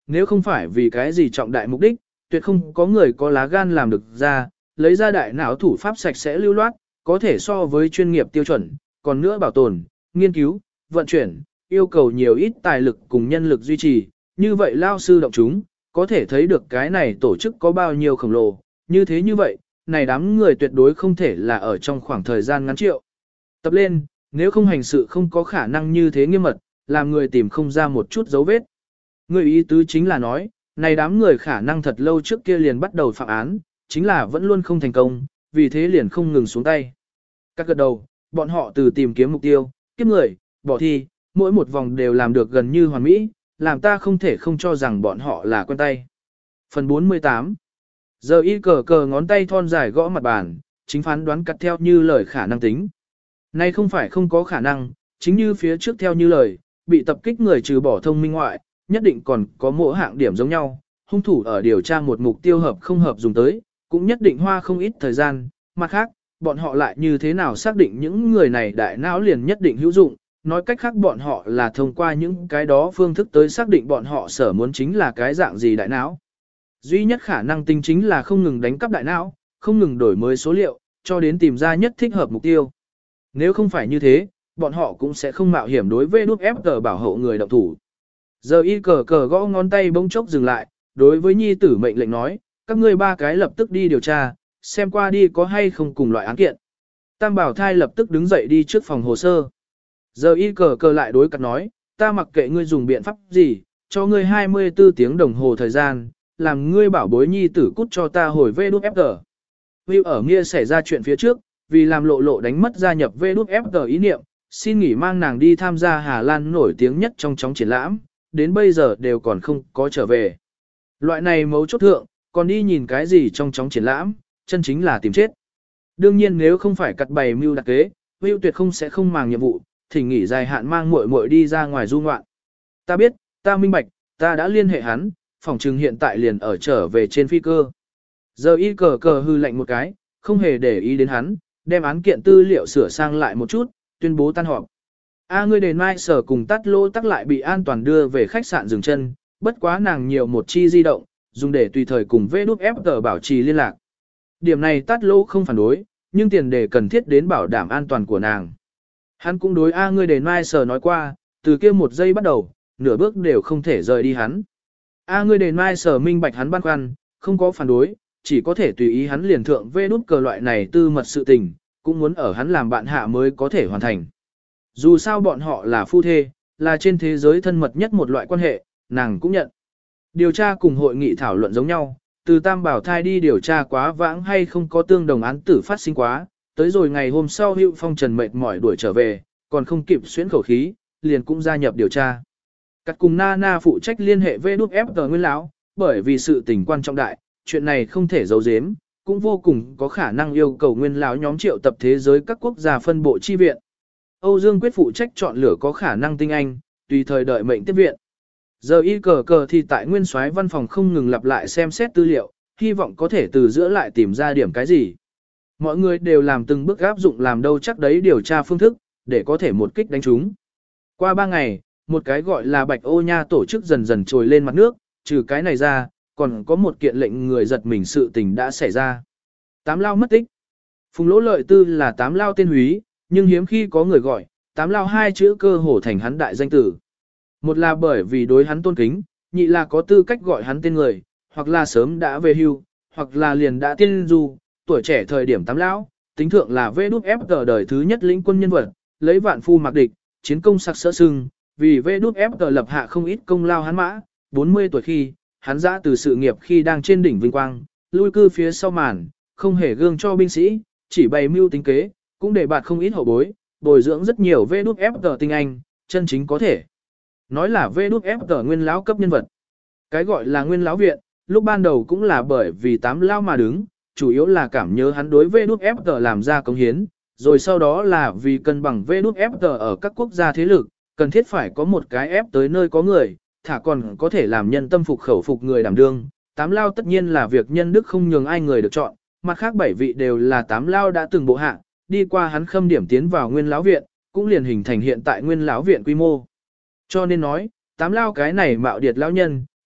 nếu không phải vì cái gì trọng đại mục đích, tuyệt không có người có lá gan làm được ra, lấy ra đại não thủ pháp sạch sẽ lưu loát, có thể so với chuyên nghiệp tiêu chuẩn, còn nữa bảo tồn, nghiên cứu, vận chuyển, yêu cầu nhiều ít tài lực cùng nhân lực duy trì, như vậy lao sư động chúng, có thể thấy được cái này tổ chức có bao nhiêu khổng lồ, như thế như vậy, này đám người tuyệt đối không thể là ở trong khoảng thời gian ngắn triệu. Tập lên, nếu không hành sự không có khả năng như thế nghiêm mật, làm người tìm không ra một chút dấu vết. Người ý tứ chính là nói, này đám người khả năng thật lâu trước kia liền bắt đầu phạm án, chính là vẫn luôn không thành công, vì thế liền không ngừng xuống tay. Các gật đầu, bọn họ từ tìm kiếm mục tiêu, kiếp người, bỏ thi, mỗi một vòng đều làm được gần như hoàn mỹ, làm ta không thể không cho rằng bọn họ là quen tay. Phần bốn mươi tám. Giờ y cờ cờ ngón tay thon dài gõ mặt bàn, chính phán đoán cắt theo như lời khả năng tính. Nay không phải không có khả năng, chính như phía trước theo như lời, bị tập kích người trừ bỏ thông minh ngoại, nhất định còn có mỗi hạng điểm giống nhau, hung thủ ở điều tra một mục tiêu hợp không hợp dùng tới, cũng nhất định hoa không ít thời gian, mặt khác, bọn họ lại như thế nào xác định những người này đại não liền nhất định hữu dụng, nói cách khác bọn họ là thông qua những cái đó phương thức tới xác định bọn họ sở muốn chính là cái dạng gì đại não. Duy nhất khả năng tính chính là không ngừng đánh cắp đại não, không ngừng đổi mới số liệu, cho đến tìm ra nhất thích hợp mục tiêu. Nếu không phải như thế, bọn họ cũng sẽ không mạo hiểm đối với đút ép tờ bảo hộ người động thủ. Giờ y cờ cờ gõ ngón tay bỗng chốc dừng lại, đối với nhi tử mệnh lệnh nói, các ngươi ba cái lập tức đi điều tra, xem qua đi có hay không cùng loại án kiện. Tam bảo thai lập tức đứng dậy đi trước phòng hồ sơ. Giờ y cờ cờ lại đối cặp nói, ta mặc kệ ngươi dùng biện pháp gì, cho ngươi hai mươi bốn tiếng đồng hồ thời gian, làm ngươi bảo bối nhi tử cút cho ta hồi vê đút ép tờ. Will ở Nghĩa xảy ra chuyện phía trước, vì làm lộ lộ đánh mất gia nhập vê đút ép tờ ý niệm, xin nghỉ mang nàng đi tham gia Hà Lan nổi tiếng nhất trong chóng triển lãm, đến bây giờ đều còn không có trở về. Loại này mấu chốt thượng, còn đi nhìn cái gì trong chóng triển lãm, chân chính là tìm chết. Đương nhiên nếu không phải cặt bày mưu đặc kế, Will tuyệt không sẽ không màng nhiệm vụ, thỉnh nghỉ dài hạn mang muội muội đi ra ngoài du ngoạn. Ta biết, ta minh bạch, ta đã liên hệ hắn, phòng trừng hiện tại liền ở trở về trên phi cơ. Giờ y cờ cờ hư lạnh một cái, không hề để ý đến hắn, đem án kiện tư liệu sửa sang lại một chút, tuyên bố tan họp. A ngươi đền mai sở cùng tắt lô tắc lại bị an toàn đưa về khách sạn dừng chân, bất quá nàng nhiều một chi di động, dùng để tùy thời cùng vê đút ép tờ bảo trì liên lạc. Điểm này tắt lô không phản đối, nhưng tiền đề cần thiết đến bảo đảm an toàn của nàng. Hắn cũng đối A ngươi đền mai sở nói qua, từ kia một giây bắt đầu, nửa bước đều không thể rời đi hắn. A ngươi đền mai sở minh bạch hắn băn khoăn, không có phản đối, chỉ có thể tùy ý hắn liền thượng vê đút cờ loại này tư mật sự tình, cũng muốn ở hắn làm bạn hạ mới có thể hoàn thành. Dù sao bọn họ là phu thê, là trên thế giới thân mật nhất một loại quan hệ, nàng cũng nhận. Điều tra cùng hội nghị thảo luận giống nhau, từ tam bảo thai đi điều tra quá vãng hay không có tương đồng án tử phát sinh quá, tới rồi ngày hôm sau Hữu Phong Trần mệt mỏi đuổi trở về, còn không kịp xuyến khẩu khí, liền cũng gia nhập điều tra. Cắt cùng Nana phụ trách liên hệ với đút ép tờ nguyên lão, bởi vì sự tình quan trọng đại, chuyện này không thể giấu giếm, cũng vô cùng có khả năng yêu cầu nguyên lão nhóm triệu tập thế giới các quốc gia phân bộ chi viện. Âu Dương quyết phụ trách chọn lựa có khả năng tinh anh, tùy thời đợi mệnh tiếp viện. Giờ y cờ cờ thì tại nguyên soái văn phòng không ngừng lặp lại xem xét tư liệu, hy vọng có thể từ giữa lại tìm ra điểm cái gì. Mọi người đều làm từng bước áp dụng làm đâu chắc đấy điều tra phương thức, để có thể một kích đánh trúng. Qua ba ngày, một cái gọi là Bạch Ô Nha tổ chức dần dần trồi lên mặt nước, trừ cái này ra, còn có một kiện lệnh người giật mình sự tình đã xảy ra. Tám lao mất tích. Phùng Lỗ Lợi Tư là tám lao tên húy, nhưng hiếm khi có người gọi, tám lao hai chữ cơ hồ thành hắn đại danh tử. Một là bởi vì đối hắn tôn kính, nhị là có tư cách gọi hắn tên người, hoặc là sớm đã về hưu, hoặc là liền đã tiên du, tuổi trẻ thời điểm tám lão, tính thượng là vê đút ép tờ đời thứ nhất lĩnh quân nhân vật, lấy vạn phu mặc địch, chiến công sặc sỡ sưng, vì vê đút ép tờ lập hạ không ít công lao hắn mã, bốn mươi tuổi khi, hắn ra từ sự nghiệp khi đang trên đỉnh vinh quang, lui cư phía sau màn, không hề gương cho binh sĩ, chỉ bày mưu tính kế, cũng để bạt không ít hậu bối, bồi dưỡng rất nhiều vê đút ép tờ tinh anh, chân chính có thể nói là vê đút ép tờ nguyên lão cấp nhân vật. Cái gọi là nguyên lão viện, lúc ban đầu cũng là bởi vì tám lao mà đứng, chủ yếu là cảm nhớ hắn đối vê đút ép tờ làm ra công hiến, rồi sau đó là vì cân bằng vê đút ép tờ ở các quốc gia thế lực, cần thiết phải có một cái ép tới nơi có người, thả còn có thể làm nhân tâm phục khẩu phục người đảm đương. Tám lao tất nhiên là việc nhân đức không nhường ai người được chọn, mặt khác bảy vị đều là tám lao đã từng bộ hạ, đi qua hắn khâm điểm tiến vào nguyên lão viện, cũng liền hình thành hiện tại nguyên lão viện quy mô. Cho nên nói, tám lao cái này mạo điệt lão nhân,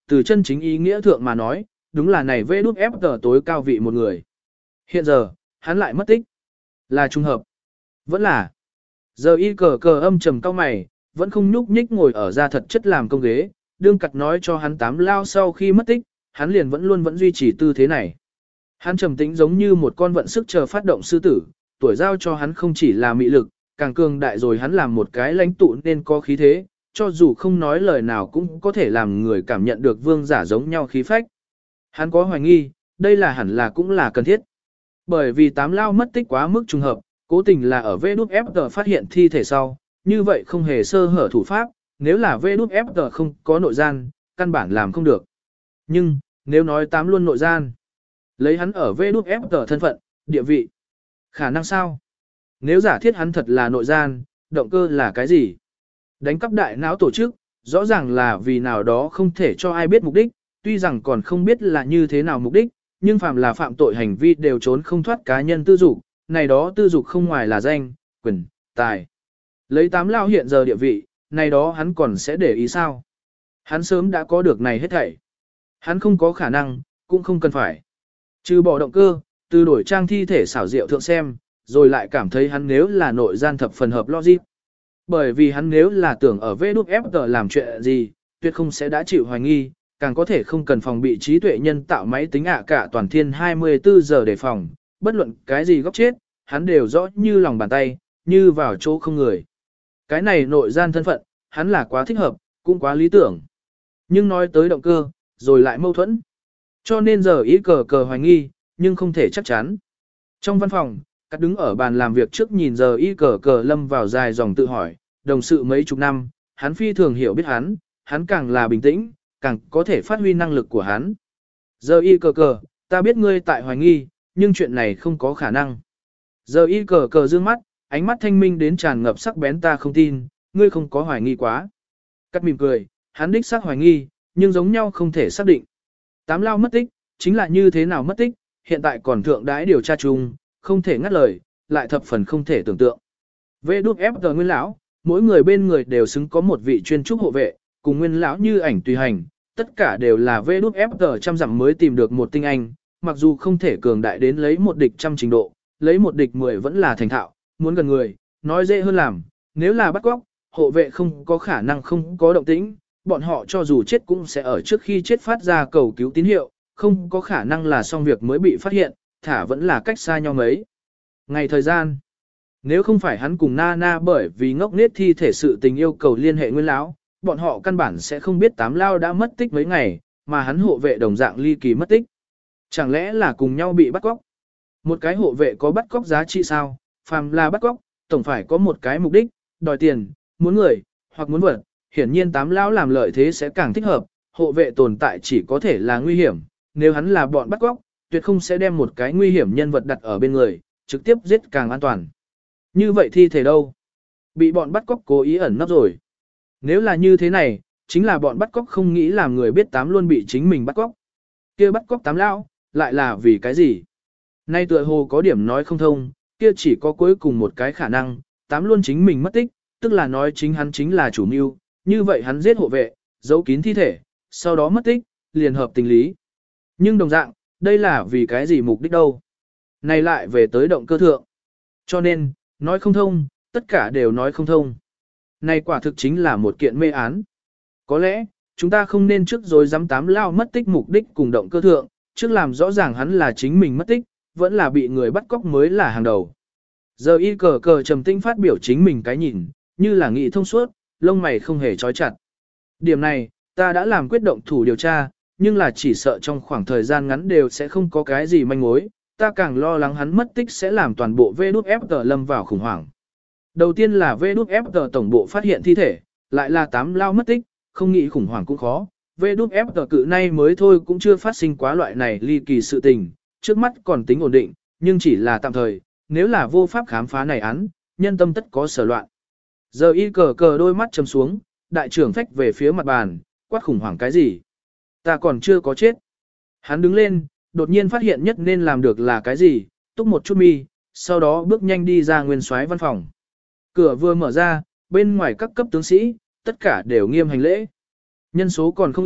từ chân chính ý nghĩa thượng mà nói, đúng là này vê đút ép tờ tối cao vị một người. Hiện giờ, hắn lại mất tích. Là trùng hợp. Vẫn là. Giờ y cờ cờ âm trầm cao mày, vẫn không nhúc nhích ngồi ở ra thật chất làm công ghế, đương cặt nói cho hắn tám lao sau khi mất tích, hắn liền vẫn luôn vẫn duy trì tư thế này. Hắn trầm tĩnh giống như một con vận sức chờ phát động sư tử, tuổi giao cho hắn không chỉ là mị lực, càng cường đại rồi hắn làm một cái lãnh tụ nên có khí thế, cho dù không nói lời nào cũng có thể làm người cảm nhận được vương giả giống nhau khí phách. Hắn có hoài nghi, đây là hẳn là cũng là cần thiết. Bởi vì tám lao mất tích quá mức trùng hợp, cố tình là ở vê đút ép tờ phát hiện thi thể sau, như vậy không hề sơ hở thủ pháp, nếu là vê đút ép tờ không có nội gian, căn bản làm không được. Nhưng, nếu nói tám luôn nội gian, lấy hắn ở vê đút ép tờ thân phận, địa vị, khả năng sao? Nếu giả thiết hắn thật là nội gian, động cơ là cái gì? Đánh cắp đại não tổ chức, rõ ràng là vì nào đó không thể cho ai biết mục đích, tuy rằng còn không biết là như thế nào mục đích, nhưng phạm là phạm tội hành vi đều trốn không thoát cá nhân tư dục, này đó tư dục không ngoài là danh, quyền, tài. Lấy tám lao hiện giờ địa vị, này đó hắn còn sẽ để ý sao? Hắn sớm đã có được này hết thảy. Hắn không có khả năng, cũng không cần phải. Trừ bỏ động cơ, từ đổi trang thi thể xảo diệu thượng xem, rồi lại cảm thấy hắn nếu là nội gian thập phần hợp logic. Bởi vì hắn nếu là tưởng ở vê đút ép tờ làm chuyện gì, tuyệt không sẽ đã chịu hoài nghi, càng có thể không cần phòng bị trí tuệ nhân tạo máy tính ạ cả toàn thiên hai mươi tư giờ để phòng, bất luận cái gì góc chết, hắn đều rõ như lòng bàn tay, như vào chỗ không người. Cái này nội gian thân phận, hắn là quá thích hợp, cũng quá lý tưởng. Nhưng nói tới động cơ, rồi lại mâu thuẫn. Cho nên giờ ý cờ cờ hoài nghi, nhưng không thể chắc chắn. Trong văn phòng, Cắt đứng ở bàn làm việc trước nhìn giờ y cờ cờ lâm vào dài dòng tự hỏi, đồng sự mấy chục năm, hắn phi thường hiểu biết hắn, hắn càng là bình tĩnh, càng có thể phát huy năng lực của hắn. Giờ y cờ cờ, ta biết ngươi tại hoài nghi, nhưng chuyện này không có khả năng. Giờ y cờ cờ dương mắt, ánh mắt thanh minh đến tràn ngập sắc bén ta không tin, ngươi không có hoài nghi quá. Cắt mỉm cười, hắn đích xác hoài nghi, nhưng giống nhau không thể xác định. Tám lao mất tích, chính là như thế nào mất tích, hiện tại còn thượng đãi điều tra chung, không thể ngắt lời, lại thập phần không thể tưởng tượng. Vê đút ép tờ nguyên lão, mỗi người bên người đều xứng có một vị chuyên trúc hộ vệ, cùng nguyên lão như ảnh tùy hành, tất cả đều là vê đút ép tờ trăm dặm mới tìm được một tinh anh, mặc dù không thể cường đại đến lấy một địch trăm trình độ, lấy một địch mười vẫn là thành thạo, muốn gần người, nói dễ hơn làm, nếu là bắt cóc, hộ vệ không có khả năng không có động tĩnh, bọn họ cho dù chết cũng sẽ ở trước khi chết phát ra cầu cứu tín hiệu, không có khả năng là xong việc mới bị phát hiện, thả vẫn là cách xa nhau mấy. Ngày thời gian, nếu không phải hắn cùng Nana bởi vì ngốc nết thi thể sự tình yêu cầu liên hệ nguyên lão, bọn họ căn bản sẽ không biết tám lao đã mất tích mấy ngày, mà hắn hộ vệ đồng dạng ly kỳ mất tích. Chẳng lẽ là cùng nhau bị bắt cóc? Một cái hộ vệ có bắt cóc giá trị sao? Phàm là bắt cóc, tổng phải có một cái mục đích, đòi tiền, muốn người, hoặc muốn vật. Hiển nhiên tám lão làm lợi thế sẽ càng thích hợp, hộ vệ tồn tại chỉ có thể là nguy hiểm. Nếu hắn là bọn bắt cóc, tuyệt không sẽ đem một cái nguy hiểm nhân vật đặt ở bên người, trực tiếp giết càng an toàn. Như vậy thi thể đâu? Bị bọn bắt cóc cố ý ẩn nấp rồi. Nếu là như thế này, chính là bọn bắt cóc không nghĩ làm người biết tám luôn bị chính mình bắt cóc. Kia bắt cóc tám lão, lại là vì cái gì? Nay tựa hồ có điểm nói không thông, kia chỉ có cuối cùng một cái khả năng, tám luôn chính mình mất tích, tức là nói chính hắn chính là chủ mưu, như vậy hắn giết hộ vệ, giấu kín thi thể, sau đó mất tích, liền hợp tình lý. Nhưng đồng dạng, đây là vì cái gì mục đích đâu? Này lại về tới động cơ thượng. Cho nên, nói không thông, tất cả đều nói không thông. Này quả thực chính là một kiện mê án. Có lẽ, chúng ta không nên trước rồi dám tám lao mất tích mục đích cùng động cơ thượng, trước làm rõ ràng hắn là chính mình mất tích, vẫn là bị người bắt cóc mới là hàng đầu. Giờ y cờ cờ trầm tinh phát biểu chính mình cái nhìn, như là nghị thông suốt, lông mày không hề trói chặt. Điểm này, ta đã làm quyết động thủ điều tra, nhưng là chỉ sợ trong khoảng thời gian ngắn đều sẽ không có cái gì manh mối, ta càng lo lắng hắn mất tích sẽ làm toàn bộ vê đút ép tờ lâm vào khủng hoảng. Đầu tiên là vê đút ép tờ tổng bộ phát hiện thi thể, lại là tám lao mất tích, không nghĩ khủng hoảng cũng khó. vê đút ép tờ cự nay mới thôi cũng chưa phát sinh quá loại này ly kỳ sự tình, trước mắt còn tính ổn định, nhưng chỉ là tạm thời, nếu là vô pháp khám phá này án, nhân tâm tất có sở loạn. Giờ y cờ cờ đôi mắt chầm xuống, đại trưởng phách về phía mặt bàn, quát khủng hoảng cái gì? Ta còn chưa có chết. Hắn đứng lên, đột nhiên phát hiện nhất nên làm được là cái gì, túc một chút mi, sau đó bước nhanh đi ra nguyên soái văn phòng. Cửa vừa mở ra, bên ngoài các cấp tướng sĩ, tất cả đều nghiêm hành lễ. Nhân số còn không ít,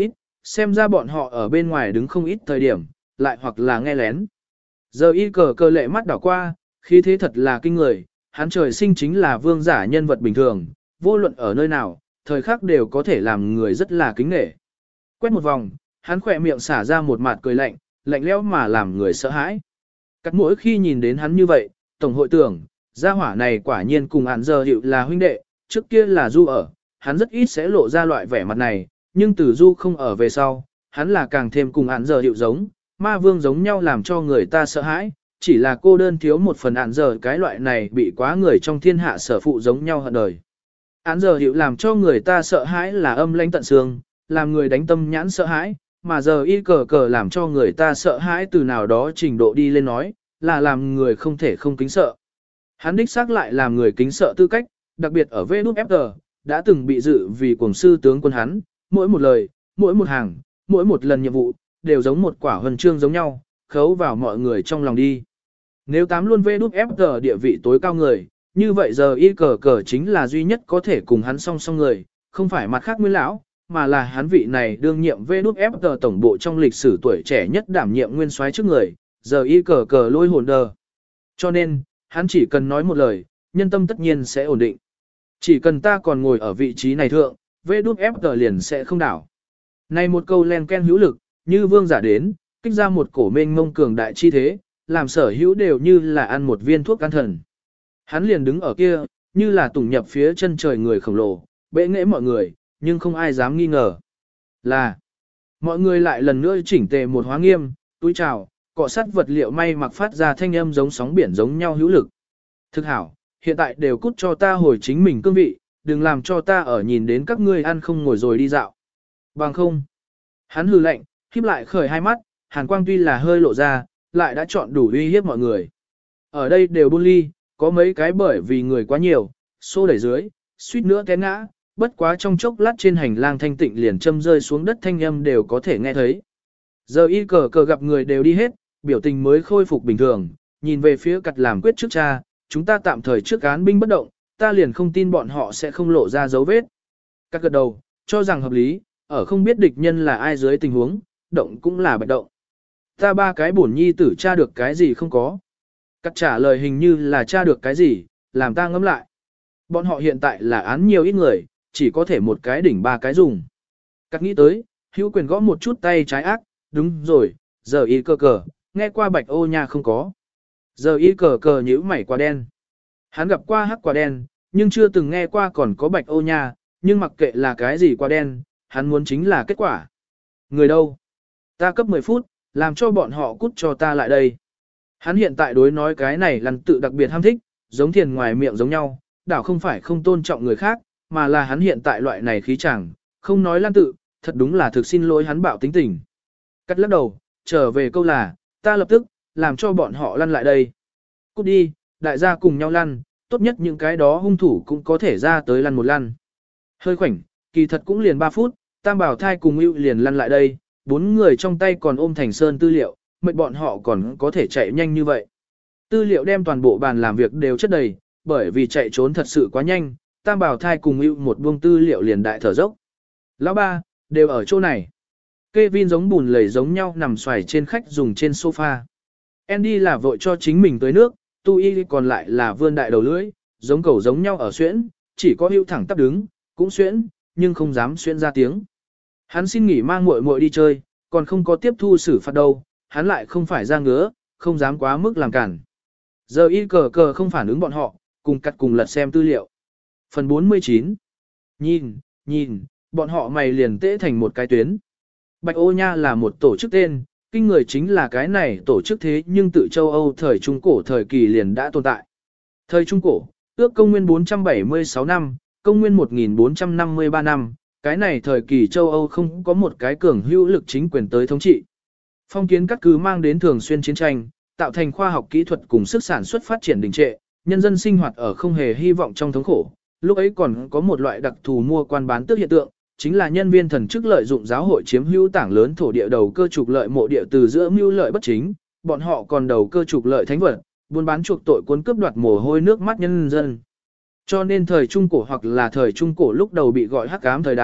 xem ra bọn họ ở bên ngoài đứng không ít thời điểm, lại hoặc là nghe lén. Giờ y cờ cờ lệ mắt đảo qua, khí thế thật là kinh người, hắn trời sinh chính là vương giả nhân vật bình thường, vô luận ở nơi nào, thời khắc đều có thể làm người rất là kính nể. Quét một vòng, hắn khỏe miệng xả ra một mặt cười lạnh, lạnh lẽo mà làm người sợ hãi. Cắt mỗi khi nhìn đến hắn như vậy, tổng hội tưởng, gia hỏa này quả nhiên cùng hắn giờ hiệu là huynh đệ, trước kia là Du ở, hắn rất ít sẽ lộ ra loại vẻ mặt này, nhưng từ Du không ở về sau, hắn là càng thêm cùng hắn giờ hiệu giống, ma vương giống nhau làm cho người ta sợ hãi, chỉ là cô đơn thiếu một phần hắn giờ cái loại này bị quá người trong thiên hạ sở phụ giống nhau hận đời. Hắn giờ hiệu làm cho người ta sợ hãi là âm lãnh tận xương, làm người đánh tâm nhãn sợ hãi, mà giờ y cờ cờ làm cho người ta sợ hãi từ nào đó trình độ đi lên nói, là làm người không thể không kính sợ. Hắn đích xác lại làm người kính sợ tư cách, đặc biệt ở vê ép giê, đã từng bị dự vì cuồng sư tướng quân hắn, mỗi một lời, mỗi một hàng, mỗi một lần nhiệm vụ, đều giống một quả huân chương giống nhau, khấu vào mọi người trong lòng đi. Nếu tám luôn vê ép giê địa vị tối cao người, như vậy giờ y cờ cờ chính là duy nhất có thể cùng hắn song song người, không phải mặt khác nguyên lão, mà là hắn vị này đương nhiệm vê ép giê tổng bộ trong lịch sử tuổi trẻ nhất đảm nhiệm nguyên soái trước người, giờ y cờ cờ lôi hồn đờ. Cho nên, hắn chỉ cần nói một lời, nhân tâm tất nhiên sẽ ổn định. Chỉ cần ta còn ngồi ở vị trí này thượng, vê ép giê liền sẽ không đảo. Này một câu len ken hữu lực, như vương giả đến, kích ra một cổ mênh mông cường đại chi thế, làm sở hữu đều như là ăn một viên thuốc can thần. Hắn liền đứng ở kia, như là tùng nhập phía chân trời người khổng lồ, bệ nghệ mọi người, nhưng không ai dám nghi ngờ. Là, mọi người lại lần nữa chỉnh tề một hóa nghiêm, túi trào, cọ sắt vật liệu may mặc phát ra thanh âm giống sóng biển giống nhau hữu lực. Thực hảo, hiện tại đều cút cho ta hồi chính mình cương vị, đừng làm cho ta ở nhìn đến các ngươi ăn không ngồi rồi đi dạo. Bằng không. Hắn hừ lạnh, khép lại khởi hai mắt, hàn quang tuy là hơi lộ ra, lại đã chọn đủ uy hiếp mọi người. Ở đây đều buôn ly, có mấy cái bởi vì người quá nhiều, xô đẩy dưới, suýt nữa té ngã, bất quá trong chốc lát trên hành lang thanh tịnh liền châm rơi xuống đất thanh âm đều có thể nghe thấy. Giờ y cờ cờ gặp người đều đi hết, biểu tình mới khôi phục bình thường, nhìn về phía cặt làm quyết trước cha, chúng ta tạm thời trước án binh bất động, ta liền không tin bọn họ sẽ không lộ ra dấu vết. Các gật đầu, cho rằng hợp lý, ở không biết địch nhân là ai dưới tình huống, động cũng là bạch động. Ta ba cái bổn nhi tử tra được cái gì không có. Cắt trả lời hình như là tra được cái gì, làm ta ngẫm lại. Bọn họ hiện tại là án nhiều ít người, chỉ có thể một cái đỉnh ba cái dùng. Cắt nghĩ tới, hữu quyền gõ một chút tay trái ác, đúng rồi, giờ y cờ cờ, nghe qua bạch ô nha không có. Giờ y cờ cờ nhíu mảy quả đen. Hắn gặp qua hắc quả đen, nhưng chưa từng nghe qua còn có bạch ô nha, nhưng mặc kệ là cái gì quả đen, hắn muốn chính là kết quả. Người đâu? Ta cấp mười phút, làm cho bọn họ cút cho ta lại đây. Hắn hiện tại đối nói cái này lần tự đặc biệt ham thích, giống thiền ngoài miệng giống nhau, đảo không phải không tôn trọng người khác, mà là hắn hiện tại loại này khí chẳng, không nói lan tự, thật đúng là thực xin lỗi hắn bạo tính tình. Cắt lắc đầu, trở về câu là, ta lập tức, làm cho bọn họ lăn lại đây. Cút đi, đại gia cùng nhau lăn, tốt nhất những cái đó hung thủ cũng có thể ra tới lăn một lăn. Hơi khoảnh, kỳ thật cũng liền ba phút, Tam Bảo Thai cùng Hữu liền lăn lại đây, bốn người trong tay còn ôm Thành Sơn tư liệu, mệnh bọn họ còn có thể chạy nhanh như vậy. Tư liệu đem toàn bộ bàn làm việc đều chất đầy, bởi vì chạy trốn thật sự quá nhanh, Tam Bảo Thai cùng Hữu một buông tư liệu liền đại thở dốc. Lão ba, đều ở chỗ này. Kevin giống bùn lầy giống nhau nằm xoài trên khách dùng trên sofa. Andy là vội cho chính mình tới nước, Tu Y còn lại là vươn đại đầu lưỡi, giống cầu giống nhau ở xuyễn, chỉ có Hữu thẳng tắp đứng, cũng xuyễn, nhưng không dám xuyễn ra tiếng. Hắn xin nghỉ mang muội muội đi chơi, còn không có tiếp thu xử phạt đâu, hắn lại không phải ra ngứa, không dám quá mức làm cản. Giờ y cờ cờ không phản ứng bọn họ, cùng cắt cùng lật xem tư liệu. Phần bốn mươi chín. Nhìn, nhìn, bọn họ mày liền tễ thành một cái tuyến. Bạch Ô Nha là một tổ chức tên, kinh người chính là cái này tổ chức thế nhưng tự châu Âu thời Trung Cổ thời kỳ liền đã tồn tại. Thời Trung Cổ, ước công nguyên bốn trăm bảy mươi sáu năm, công nguyên một nghìn bốn trăm năm mươi ba năm, cái này thời kỳ châu Âu không có một cái cường hữu lực chính quyền tới thống trị. Phong kiến cắt cứ mang đến thường xuyên chiến tranh, tạo thành khoa học kỹ thuật cùng sức sản xuất phát triển đình trệ, nhân dân sinh hoạt ở không hề hy vọng trong thống khổ. Lúc ấy còn có một loại đặc thù mua quan bán tước hiện tượng, chính là nhân viên thần chức lợi dụng giáo hội chiếm hữu tảng lớn thổ địa đầu cơ trục lợi mộ địa từ giữa mưu lợi bất chính, bọn họ còn đầu cơ trục lợi thánh vật, buôn bán chuộc tội cuốn cướp đoạt mồ hôi nước mắt nhân dân. Cho nên thời Trung Cổ hoặc là thời Trung Cổ lúc đầu bị gọi hắc ám thời đại,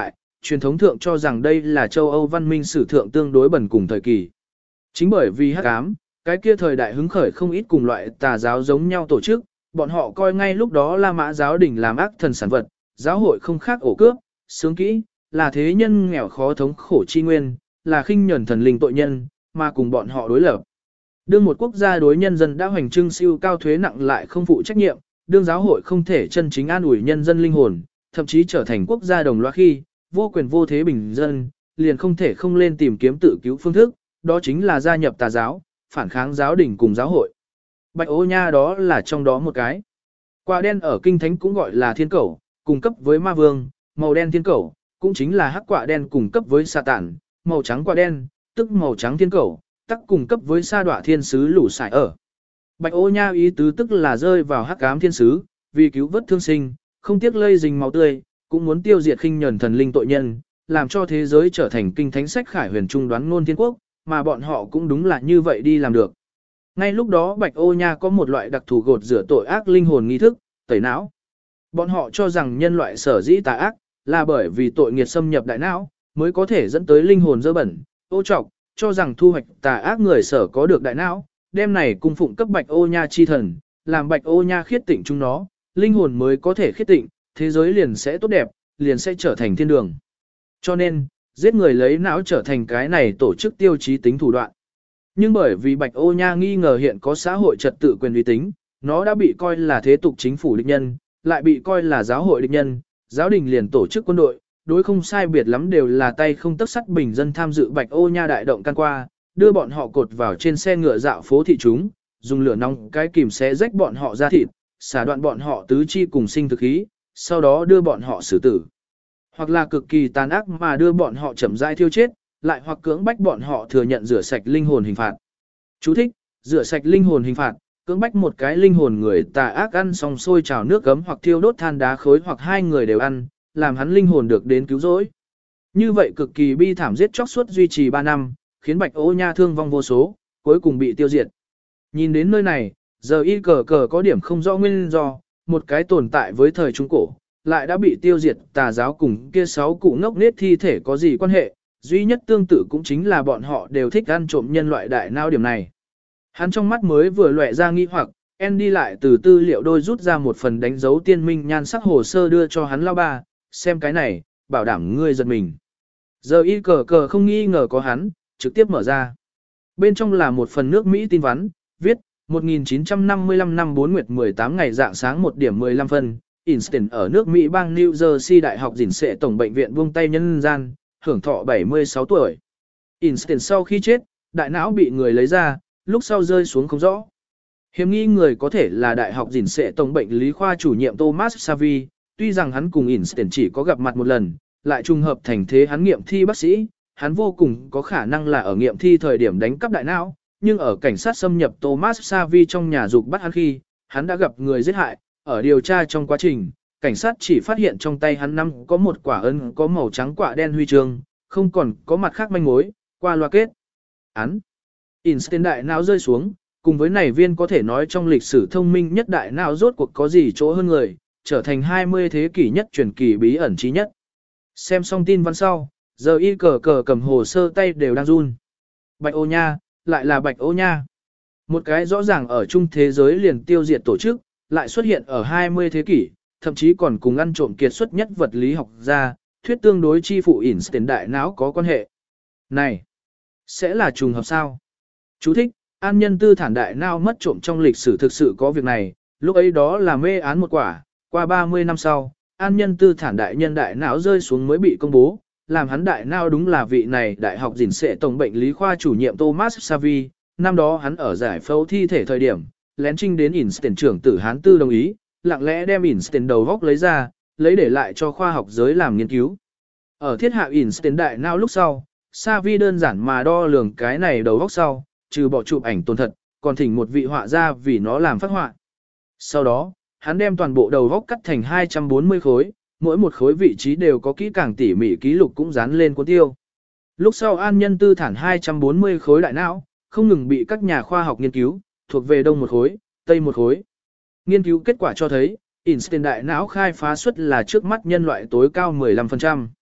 truyền thống thượng cho rằng đây là châu Âu văn minh sử thượng tương đối bẩn cùng thời kỳ. Chính bởi vì hắc ám, cái kia thời đại hứng khởi không ít cùng loại tà giáo giống nhau tổ chức, bọn họ coi ngay lúc đó La Mã giáo đình làm ác thần sản vật, giáo hội không khác ổ cướp, sướng kỹ, là thế nhân nghèo khó thống khổ chi nguyên, là khinh nhẫn thần linh tội nhân, mà cùng bọn họ đối lập. Đương một quốc gia đối nhân dân đã hoành trưng siêu cao thuế nặng lại không phụ trách nhiệm, đương giáo hội không thể chân chính an ủi nhân dân linh hồn, thậm chí trở thành quốc gia đồng loa khi, vô quyền vô thế bình dân, liền không thể không lên tìm kiếm tự cứu phương thức, đó chính là gia nhập tà giáo, phản kháng giáo đình cùng giáo hội. Bạch ô nha đó là trong đó một cái. Quả đen ở kinh thánh cũng gọi là thiên cẩu, cùng cấp với ma vương, màu đen thiên cẩu, cũng chính là hắc quả đen cùng cấp với sa tản, màu trắng quả đen, tức màu trắng thiên cẩu, tắc cùng cấp với sa đọa thiên sứ lũ sải ở. Bạch ô nha ý tứ tức là rơi vào hắc ám thiên sứ, vì cứu vớt thương sinh, không tiếc lây dình máu tươi, cũng muốn tiêu diệt khinh nhẫn thần linh tội nhân, làm cho thế giới trở thành kinh thánh sách khải huyền trung đoán ngôn thiên quốc, mà bọn họ cũng đúng là như vậy đi làm được. Ngay lúc đó Bạch ô nha có một loại đặc thù gột rửa tội ác linh hồn nghi thức, tẩy não. Bọn họ cho rằng nhân loại sở dĩ tà ác, là bởi vì tội nghiệt xâm nhập đại não, mới có thể dẫn tới linh hồn dơ bẩn, ô trọc, cho rằng thu hoạch tà ác người sở có được đại não, đem này cung phụng cấp Bạch ô nha chi thần, làm Bạch ô nha khiết tịnh chúng nó, linh hồn mới có thể khiết tịnh, thế giới liền sẽ tốt đẹp, liền sẽ trở thành thiên đường. Cho nên, giết người lấy não trở thành cái này tổ chức tiêu chí tính thủ đoạn. Nhưng bởi vì Bạch ô nha nghi ngờ hiện có xã hội trật tự quyền uy tín, nó đã bị coi là thế tục chính phủ địch nhân, lại bị coi là giáo hội địch nhân, giáo đình liền tổ chức quân đội, đối không sai biệt lắm đều là tay không tấc sắt bình dân tham dự Bạch ô nha đại động can qua, đưa bọn họ cột vào trên xe ngựa dạo phố thị chúng, dùng lửa nóng cái kìm xé rách bọn họ ra thịt, xả đoạn bọn họ tứ chi cùng sinh thực khí, sau đó đưa bọn họ xử tử. Hoặc là cực kỳ tàn ác mà đưa bọn họ chậm rãi thiêu chết, lại hoặc cưỡng bách bọn họ thừa nhận rửa sạch linh hồn hình phạt. Chú thích: rửa sạch linh hồn hình phạt, cưỡng bách một cái linh hồn người tà ác ăn xong sôi trào nước gấm hoặc thiêu đốt than đá khối hoặc hai người đều ăn, làm hắn linh hồn được đến cứu rỗi. Như vậy cực kỳ bi thảm giết chóc suốt duy trì ba năm, khiến Bạch ô nha thương vong vô số, cuối cùng bị tiêu diệt. Nhìn đến nơi này, giờ y cờ cờ có điểm không rõ nguyên do, một cái tồn tại với thời Trung Cổ, lại đã bị tiêu diệt, tà giáo cùng kia sáu cụ ngốc nết thi thể có gì quan hệ, duy nhất tương tự cũng chính là bọn họ đều thích ăn trộm nhân loại đại não điểm này. Hắn trong mắt mới vừa lóe ra nghi hoặc, Andy lại từ tư liệu đôi rút ra một phần đánh dấu tiên minh nhan sắc hồ sơ đưa cho hắn lao ba, xem cái này, bảo đảm ngươi giật mình. Giờ y cờ cờ không nghi ngờ có hắn, trực tiếp mở ra. Bên trong là một phần nước Mỹ tin vắn, viết, một nghìn chín trăm năm mươi lăm năm bốn nguyệt mười tám ngày dạng sáng một điểm mười lăm phân, Einstein ở nước Mỹ bang New Jersey Đại học Dình Sệ Tổng Bệnh viện buông tay nhân gian, hưởng thọ bảy mươi sáu tuổi. Einstein sau khi chết, đại não bị người lấy ra, lúc sau rơi xuống không rõ. Hiếm nghi người có thể là Đại học Dình Sệ Tổng Bệnh lý khoa chủ nhiệm Thomas Savy, tuy rằng hắn cùng Einstein chỉ có gặp mặt một lần, lại trùng hợp thành thế hắn nghiệm thi bác sĩ, hắn vô cùng có khả năng là ở nghiệm thi thời điểm đánh cắp đại não, nhưng ở cảnh sát xâm nhập Thomas Savy trong nhà dục bắt hắn khi, hắn đã gặp người giết hại, ở điều tra trong quá trình, cảnh sát chỉ phát hiện trong tay hắn nắm có một quả ấn có màu trắng quả đen huy chương, không còn có mặt khác manh mối, qua loa kết. Án. Einstein đại não rơi xuống, cùng với này viên có thể nói trong lịch sử thông minh nhất đại não rốt cuộc có gì chỗ hơn người, trở thành hai mươi thế kỷ nhất truyền kỳ bí ẩn trí nhất. Xem xong tin văn sau, giờ y cờ cờ cầm hồ sơ tay đều đang run. Bạch ô nha, lại là bạch ô nha. Một cái rõ ràng ở chung thế giới liền tiêu diệt tổ chức, lại xuất hiện ở hai mươi thế kỷ, thậm chí còn cùng ăn trộm kiệt xuất nhất vật lý học gia, thuyết tương đối chi phụ Einstein đại não có quan hệ. Này, sẽ là trùng hợp sao? Chú thích, an nhân tư thản đại não mất trộm trong lịch sử thực sự có việc này, lúc ấy đó là mê án một quả, qua ba mươi năm sau, an nhân tư thản đại nhân đại não rơi xuống mới bị công bố, làm hắn đại não đúng là vị này đại học Dình Sệ Tổng Bệnh lý khoa chủ nhiệm Thomas Savy, năm đó hắn ở giải phẫu thi thể thời điểm, lén trinh đến Einstein trưởng tử Hán Tư đồng ý, lặng lẽ đem Einstein đầu góc lấy ra, lấy để lại cho khoa học giới làm nghiên cứu. Ở thiết hạ Einstein đại não lúc sau, Savy đơn giản mà đo lường cái này đầu góc sau, trừ bỏ chụp ảnh tồn thật, còn thỉnh một vị họa gia vì nó làm phác họa. Sau đó, hắn đem toàn bộ đầu góc cắt thành hai trăm bốn mươi khối, mỗi một khối vị trí đều có kỹ càng tỉ mỉ ký lục cũng dán lên cuốn tiêu. Lúc sau an nhân tư thản hai trăm bốn mươi khối đại não, không ngừng bị các nhà khoa học nghiên cứu, thuộc về đông một khối, tây một khối. Nghiên cứu kết quả cho thấy, Einstein đại não khai phá suất là trước mắt nhân loại tối cao mười lăm phần trăm.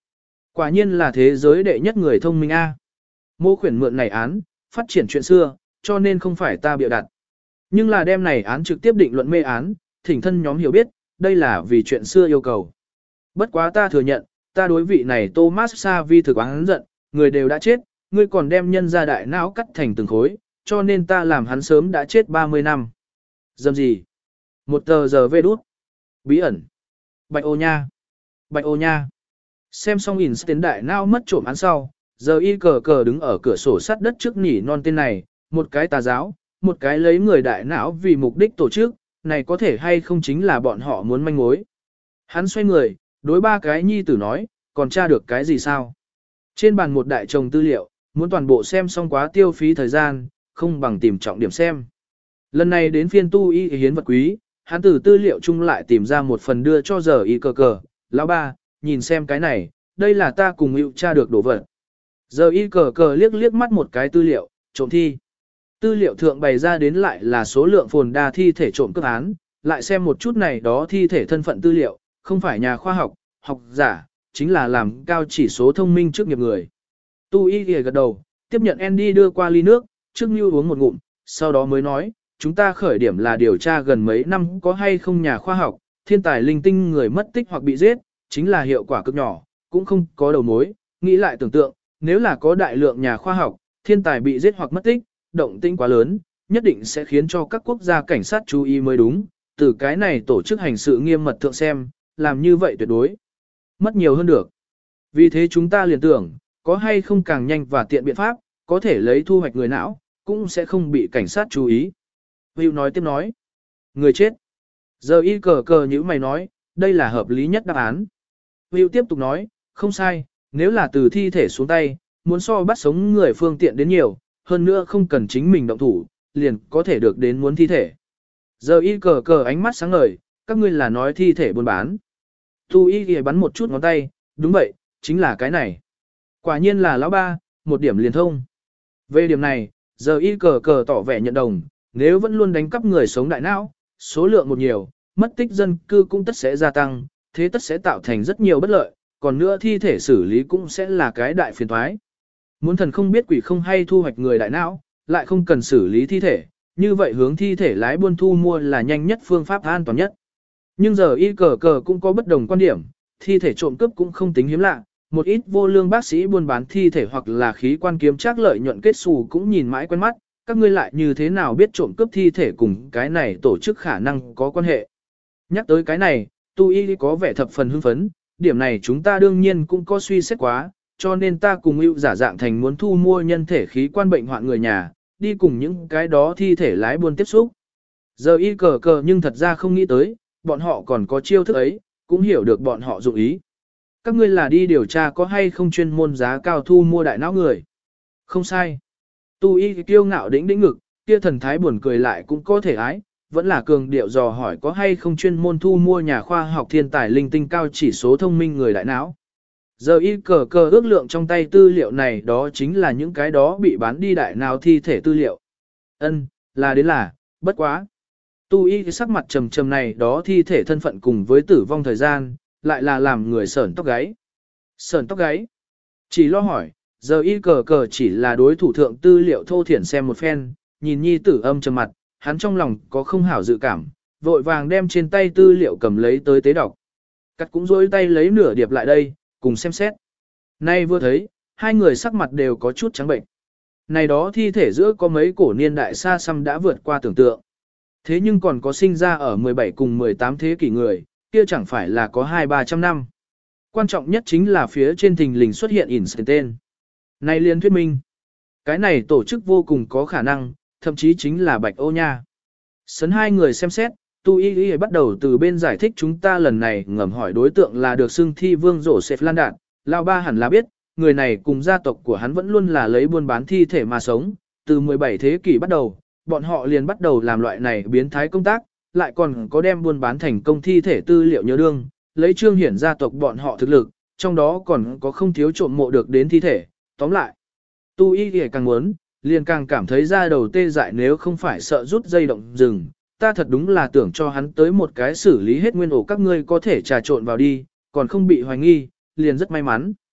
Quả nhiên là thế giới đệ nhất người thông minh A. Mô khuyển mượn này án, phát triển chuyện xưa, cho nên không phải ta bịa đặt. Nhưng là đem này án trực tiếp định luận mê án, thỉnh thân nhóm hiểu biết, đây là vì chuyện xưa yêu cầu. Bất quá ta thừa nhận, ta đối vị này Thomas Savi thực oán giận, người đều đã chết, ngươi còn đem nhân ra đại não cắt thành từng khối, cho nên ta làm hắn sớm đã chết ba mươi năm. Dầm gì? Một tờ giờ vê đút. Bí ẩn. Bạch ô nha. Bạch ô nha. Xem xong Einstein đại não mất trộm án sau, giờ y cờ cờ đứng ở cửa sổ sắt đất trước nhỉ non tên này, một cái tà giáo, một cái lấy người đại não vì mục đích tổ chức, này có thể hay không chính là bọn họ muốn manh mối. Hắn xoay người, đối ba cái nhi tử nói, còn tra được cái gì sao? Trên bàn một đại chồng tư liệu, muốn toàn bộ xem xong quá tiêu phí thời gian, không bằng tìm trọng điểm xem. Lần này đến phiên tu y hiến vật quý, hắn từ tư liệu chung lại tìm ra một phần đưa cho giờ y cờ cờ, lão ba, nhìn xem cái này, đây là ta cùng hữu tra được đồ vật. Giờ y cờ cờ liếc liếc mắt một cái tư liệu, trộm thi. Tư liệu thượng bày ra đến lại là số lượng phồn đa thi thể trộm cướp án, lại xem một chút này đó thi thể thân phận tư liệu, không phải nhà khoa học, học giả, chính là làm cao chỉ số thông minh trước nghiệp người. Tu y ghi gật đầu, tiếp nhận Andy đưa qua ly nước, trước như uống một ngụm, sau đó mới nói, chúng ta khởi điểm là điều tra gần mấy năm có hay không nhà khoa học, thiên tài linh tinh người mất tích hoặc bị giết, chính là hiệu quả cực nhỏ, cũng không có đầu mối, nghĩ lại tưởng tượng, nếu là có đại lượng nhà khoa học, thiên tài bị giết hoặc mất tích, động tĩnh quá lớn, nhất định sẽ khiến cho các quốc gia cảnh sát chú ý mới đúng, từ cái này tổ chức hành sự nghiêm mật thượng xem, làm như vậy tuyệt đối mất nhiều hơn được. Vì thế chúng ta liền tưởng, có hay không càng nhanh và tiện biện pháp, có thể lấy thu hoạch người não, cũng sẽ không bị cảnh sát chú ý. Hữu nói tiếp nói, người chết. Giờ y cờ cờ như mày nói, đây là hợp lý nhất đáp án. Hữu tiếp tục nói, không sai, nếu là từ thi thể xuống tay, muốn so bắt sống người phương tiện đến nhiều, hơn nữa không cần chính mình động thủ, liền có thể được đến muốn thi thể. Giờ y cờ cờ ánh mắt sáng ngời, các ngươi là nói thi thể buôn bán. Tu y ghi bắn một chút ngón tay, đúng vậy, chính là cái này. Quả nhiên là lão ba, một điểm liền thông. Về điểm này, giờ y cờ cờ tỏ vẻ nhận đồng, nếu vẫn luôn đánh cắp người sống đại não, số lượng một nhiều, mất tích dân cư cũng tất sẽ gia tăng, thế tất sẽ tạo thành rất nhiều bất lợi, còn nữa thi thể xử lý cũng sẽ là cái đại phiền toái. Muốn thần không biết quỷ không hay thu hoạch người đại não, lại không cần xử lý thi thể, như vậy hướng thi thể lái buôn thu mua là nhanh nhất phương pháp an toàn nhất. Nhưng giờ y cờ cờ cũng có bất đồng quan điểm, thi thể trộm cướp cũng không tính hiếm lạ, một ít vô lương bác sĩ buôn bán thi thể hoặc là khí quan kiếm trác lợi nhuận kết xù cũng nhìn mãi quen mắt, các ngươi lại như thế nào biết trộm cướp thi thể cùng cái này tổ chức khả năng có quan hệ. Nhắc tới cái này, tu y có vẻ thập phần hưng phấn, điểm này chúng ta đương nhiên cũng có suy xét quá, cho nên ta cùng ưu giả dạng thành muốn thu mua nhân thể khí quan bệnh hoạn người nhà, đi cùng những cái đó thi thể lái buôn tiếp xúc. Giờ y cờ cờ nhưng thật ra không nghĩ tới, bọn họ còn có chiêu thức ấy, cũng hiểu được bọn họ dụng ý. Các ngươi là đi điều tra có hay không chuyên môn giá cao thu mua đại não người. Không sai. Tu y kiêu ngạo đĩnh đĩnh ngực, kia thần thái buồn cười lại cũng có thể ái, vẫn là cường điệu dò hỏi có hay không chuyên môn thu mua nhà khoa học thiên tài linh tinh cao chỉ số thông minh người đại não. Giờ y cờ cờ ước lượng trong tay tư liệu này đó chính là những cái đó bị bán đi đại nào thi thể tư liệu. Ân, là đến là, bất quá. Tu y sắc mặt trầm trầm này đó thi thể thân phận cùng với tử vong thời gian, lại là làm người sởn tóc gáy. Sởn tóc gáy. Chỉ lo hỏi, giờ y cờ cờ chỉ là đối thủ thượng tư liệu thô thiển xem một phen, nhìn nhi tử âm trầm mặt, hắn trong lòng có không hảo dự cảm, vội vàng đem trên tay tư liệu cầm lấy tới tế đọc. Cắt cũng rối tay lấy nửa điệp lại đây, cùng xem xét. Nay vừa thấy, hai người sắc mặt đều có chút trắng bệnh. Này đó thi thể giữa có mấy cổ niên đại xa xăm đã vượt qua tưởng tượng. Thế nhưng còn có sinh ra ở mười bảy cùng mười tám thế kỷ người, kia chẳng phải là có hai ba trăm năm. Quan trọng nhất chính là phía trên thình lình xuất hiện Einstein tên. Này liên thuyết minh. Cái này tổ chức vô cùng có khả năng, thậm chí chính là Bạch Ô Nha. Sấn hai người xem xét, Tu Y Y bắt đầu từ bên giải thích chúng ta lần này ngầm hỏi đối tượng là được xưng thi vương rổ Sệt Lan Đạt. Lão ba hẳn là biết, người này cùng gia tộc của hắn vẫn luôn là lấy buôn bán thi thể mà sống. Từ mười bảy thế kỷ bắt đầu, bọn họ liền bắt đầu làm loại này biến thái công tác, lại còn có đem buôn bán thành công thi thể tư liệu nhớ đương, lấy trương hiển gia tộc bọn họ thực lực, trong đó còn có không thiếu trộm mộ được đến thi thể. Tóm lại, Tu Y Y càng muốn, liền càng cảm thấy ra đầu tê dại nếu không phải sợ rút dây động rừng, ta thật đúng là tưởng cho hắn tới một cái xử lý hết nguyên ổ các ngươi có thể trà trộn vào đi, còn không bị hoài nghi, liền rất may mắn.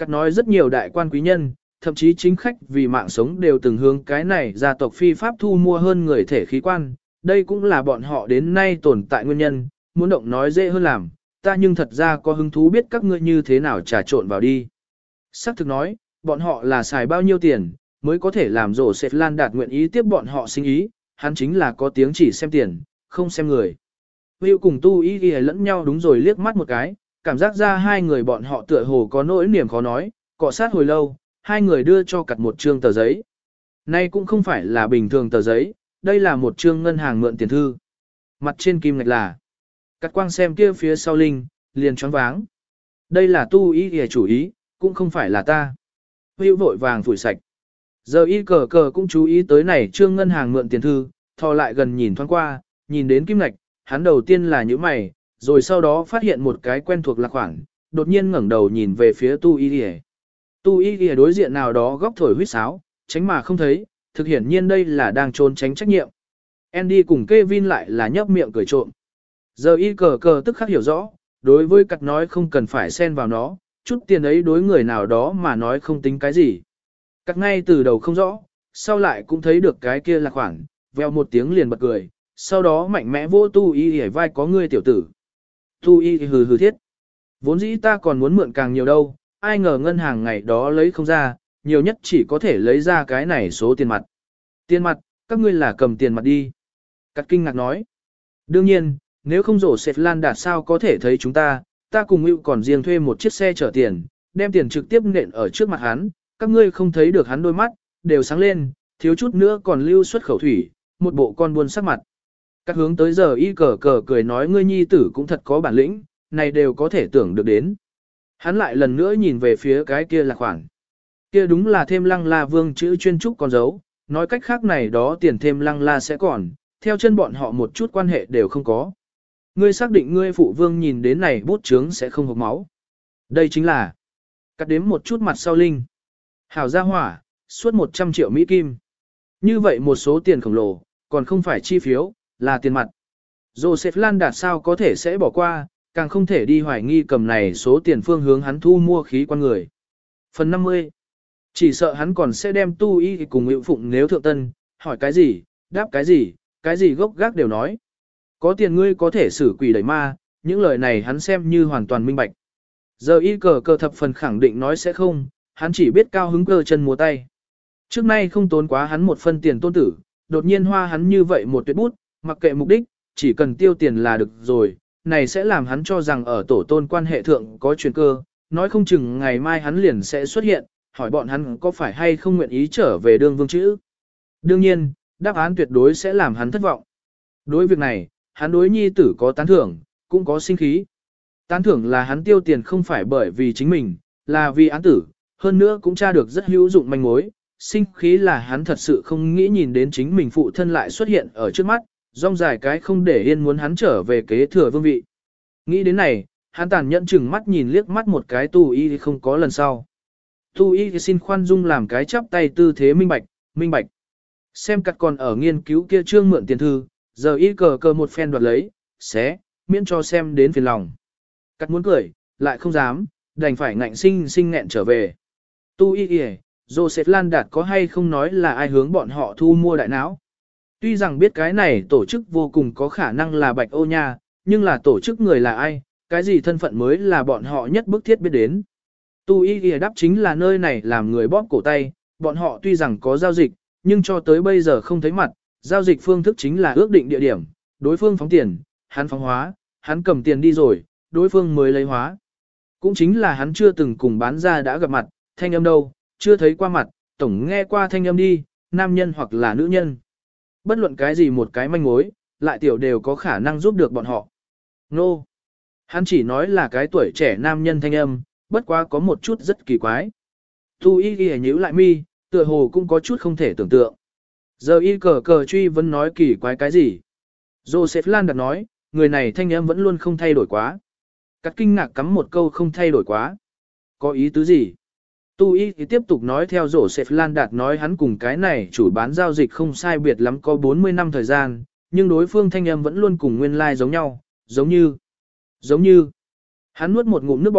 Cắt nói rất nhiều đại quan quý nhân, thậm chí chính khách vì mạng sống đều từng hướng cái này gia tộc phi pháp thu mua hơn người thể khí quan, đây cũng là bọn họ đến nay tồn tại nguyên nhân, muốn động nói dễ hơn làm, ta nhưng thật ra có hứng thú biết các ngươi như thế nào trà trộn vào đi. Sắc thực nói, bọn họ là xài bao nhiêu tiền, mới có thể làm rổ Sệt Lan đạt nguyện ý tiếp bọn họ sinh ý, hắn chính là có tiếng chỉ xem tiền, không xem người. Will cùng tu ý ghi lẫn nhau đúng rồi liếc mắt một cái, cảm giác ra hai người bọn họ tựa hồ có nỗi niềm khó nói, cọ sát hồi lâu, hai người đưa cho cặt một trương tờ giấy. Nay cũng không phải là bình thường tờ giấy, đây là một trương ngân hàng mượn tiền thư. Mặt trên kim ngạch là, cắt quang xem kia phía sau linh, liền choáng váng. Đây là tu ý ghi chủ ý, cũng không phải là ta. Will vội vàng phủi sạch. Giờ y cờ cờ cũng chú ý tới này trương ngân hàng mượn tiền thư, thò lại gần nhìn thoáng qua, nhìn đến kim ngạch, hắn đầu tiên là những mày, rồi sau đó phát hiện một cái quen thuộc là khoản, đột nhiên ngẩng đầu nhìn về phía tu y lìa. Tu y lìa đối diện nào đó góc thổi huýt sáo, tránh mà không thấy, thực hiển nhiên đây là đang trốn tránh trách nhiệm. Andy cùng Kevin lại là nhấp miệng cười trộm. Giờ y cờ cờ tức khắc hiểu rõ, đối với cặt nói không cần phải xen vào nó, chút tiền ấy đối người nào đó mà nói không tính cái gì. Cắt ngay từ đầu không rõ, sau lại cũng thấy được cái kia là khoản, veo một tiếng liền bật cười, sau đó mạnh mẽ vỗ tu y hề vai có ngươi tiểu tử. Tu y hừ hừ thiết. Vốn dĩ ta còn muốn mượn càng nhiều đâu, ai ngờ ngân hàng ngày đó lấy không ra, nhiều nhất chỉ có thể lấy ra cái này số tiền mặt. Tiền mặt, các ngươi là cầm tiền mặt đi. Cắt kinh ngạc nói. Đương nhiên, nếu không rổ Sệt Lan đạt sao có thể thấy chúng ta, ta cùng Hữu còn riêng thuê một chiếc xe chở tiền, đem tiền trực tiếp nện ở trước mặt hắn, các ngươi không thấy được hắn đôi mắt, đều sáng lên, thiếu chút nữa còn lưu xuất khẩu thủy, một bộ con buôn sắc mặt. Các hướng tới giờ y cờ cờ cười nói ngươi nhi tử cũng thật có bản lĩnh, này đều có thể tưởng được đến. Hắn lại lần nữa nhìn về phía cái kia là khoản. Kia đúng là thêm lăng la vương chữ chuyên trúc con dấu, nói cách khác này đó tiền thêm lăng la sẽ còn, theo chân bọn họ một chút quan hệ đều không có. Ngươi xác định ngươi phụ vương nhìn đến này bút chướng sẽ không hộc máu. Đây chính là cắt đếm một chút mặt sau linh. Hảo gia hỏa, suốt một trăm triệu Mỹ Kim. Như vậy một số tiền khổng lồ, còn không phải chi phiếu, là tiền mặt. Joseph Lan đạt sao có thể sẽ bỏ qua, càng không thể đi hoài nghi cầm này số tiền phương hướng hắn thu mua khí quan người. Phần năm mươi. Chỉ sợ hắn còn sẽ đem tu y cùng Hữu Phụng nếu thượng tân, hỏi cái gì, đáp cái gì, cái gì gốc gác đều nói. Có tiền ngươi có thể xử quỷ đẩy ma, những lời này hắn xem như hoàn toàn minh bạch. Giờ y cờ cờ thập phần khẳng định nói sẽ không, hắn chỉ biết cao hứng cơ chân múa tay. Trước nay không tốn quá hắn một phân tiền tôn tử, đột nhiên hoa hắn như vậy một tuyệt bút, mặc kệ mục đích, chỉ cần tiêu tiền là được rồi, này sẽ làm hắn cho rằng ở tổ tôn quan hệ thượng có chuyển cơ, nói không chừng ngày mai hắn liền sẽ xuất hiện, hỏi bọn hắn có phải hay không nguyện ý trở về đương vương chữ. Đương nhiên, đáp án tuyệt đối sẽ làm hắn thất vọng. Đối việc này, hắn đối nhi tử có tán thưởng, cũng có sinh khí. Tán thưởng là hắn tiêu tiền không phải bởi vì chính mình, là vì án tử, hơn nữa cũng tra được rất hữu dụng manh mối. Sinh khí là hắn thật sự không nghĩ nhìn đến chính mình phụ thân lại xuất hiện ở trước mắt, rong dài cái không để yên muốn hắn trở về kế thừa vương vị. Nghĩ đến này, hắn tàn nhẫn chừng mắt nhìn liếc mắt một cái tu y không có lần sau. Tu y xin khoan dung làm cái chắp tay tư thế minh bạch, minh bạch. Xem cắt còn ở nghiên cứu kia trương mượn tiền thư, giờ y cờ cờ một phen đoạt lấy, xé, miễn cho xem đến phiền lòng. Cắt muốn cười, lại không dám, đành phải ngạnh sinh sinh nghẹn trở về. Tu y kìa, Joseph Lan đạt có hay không nói là ai hướng bọn họ thu mua đại não. Tuy rằng biết cái này tổ chức vô cùng có khả năng là Bạch Ô Nha, nhưng là tổ chức người là ai, cái gì thân phận mới là bọn họ nhất bức thiết biết đến. Tu y kìa đáp chính là nơi này làm người bóp cổ tay, bọn họ tuy rằng có giao dịch, nhưng cho tới bây giờ không thấy mặt, giao dịch phương thức chính là ước định địa điểm, đối phương phóng tiền, hắn phóng hóa, hắn cầm tiền đi rồi, đối phương mới lấy hóa. Cũng chính là hắn chưa từng cùng bán ra đã gặp mặt, thanh âm đâu, chưa thấy qua mặt, tổng nghe qua thanh âm đi, nam nhân hoặc là nữ nhân. Bất luận cái gì một cái manh mối, lại tiểu đều có khả năng giúp được bọn họ. Nô! No. Hắn chỉ nói là cái tuổi trẻ nam nhân thanh âm, bất quá có một chút rất kỳ quái. Tu y ghi nhíu lại mi, tựa hồ cũng có chút không thể tưởng tượng. Giờ y cờ cờ truy vẫn nói kỳ quái cái gì. Joseph Lan đặt nói, người này thanh âm vẫn luôn không thay đổi quá. Cắt kinh ngạc cắm một câu không thay đổi quá. Có ý tứ gì? Tu y thì tiếp tục nói theo Joseph Lan đạt nói hắn cùng cái này chủ bán giao dịch không sai biệt lắm có bốn mươi năm thời gian, nhưng đối phương thanh âm vẫn luôn cùng nguyên lai like giống nhau, giống như, giống như. Hắn nuốt một ngụm nước bọt,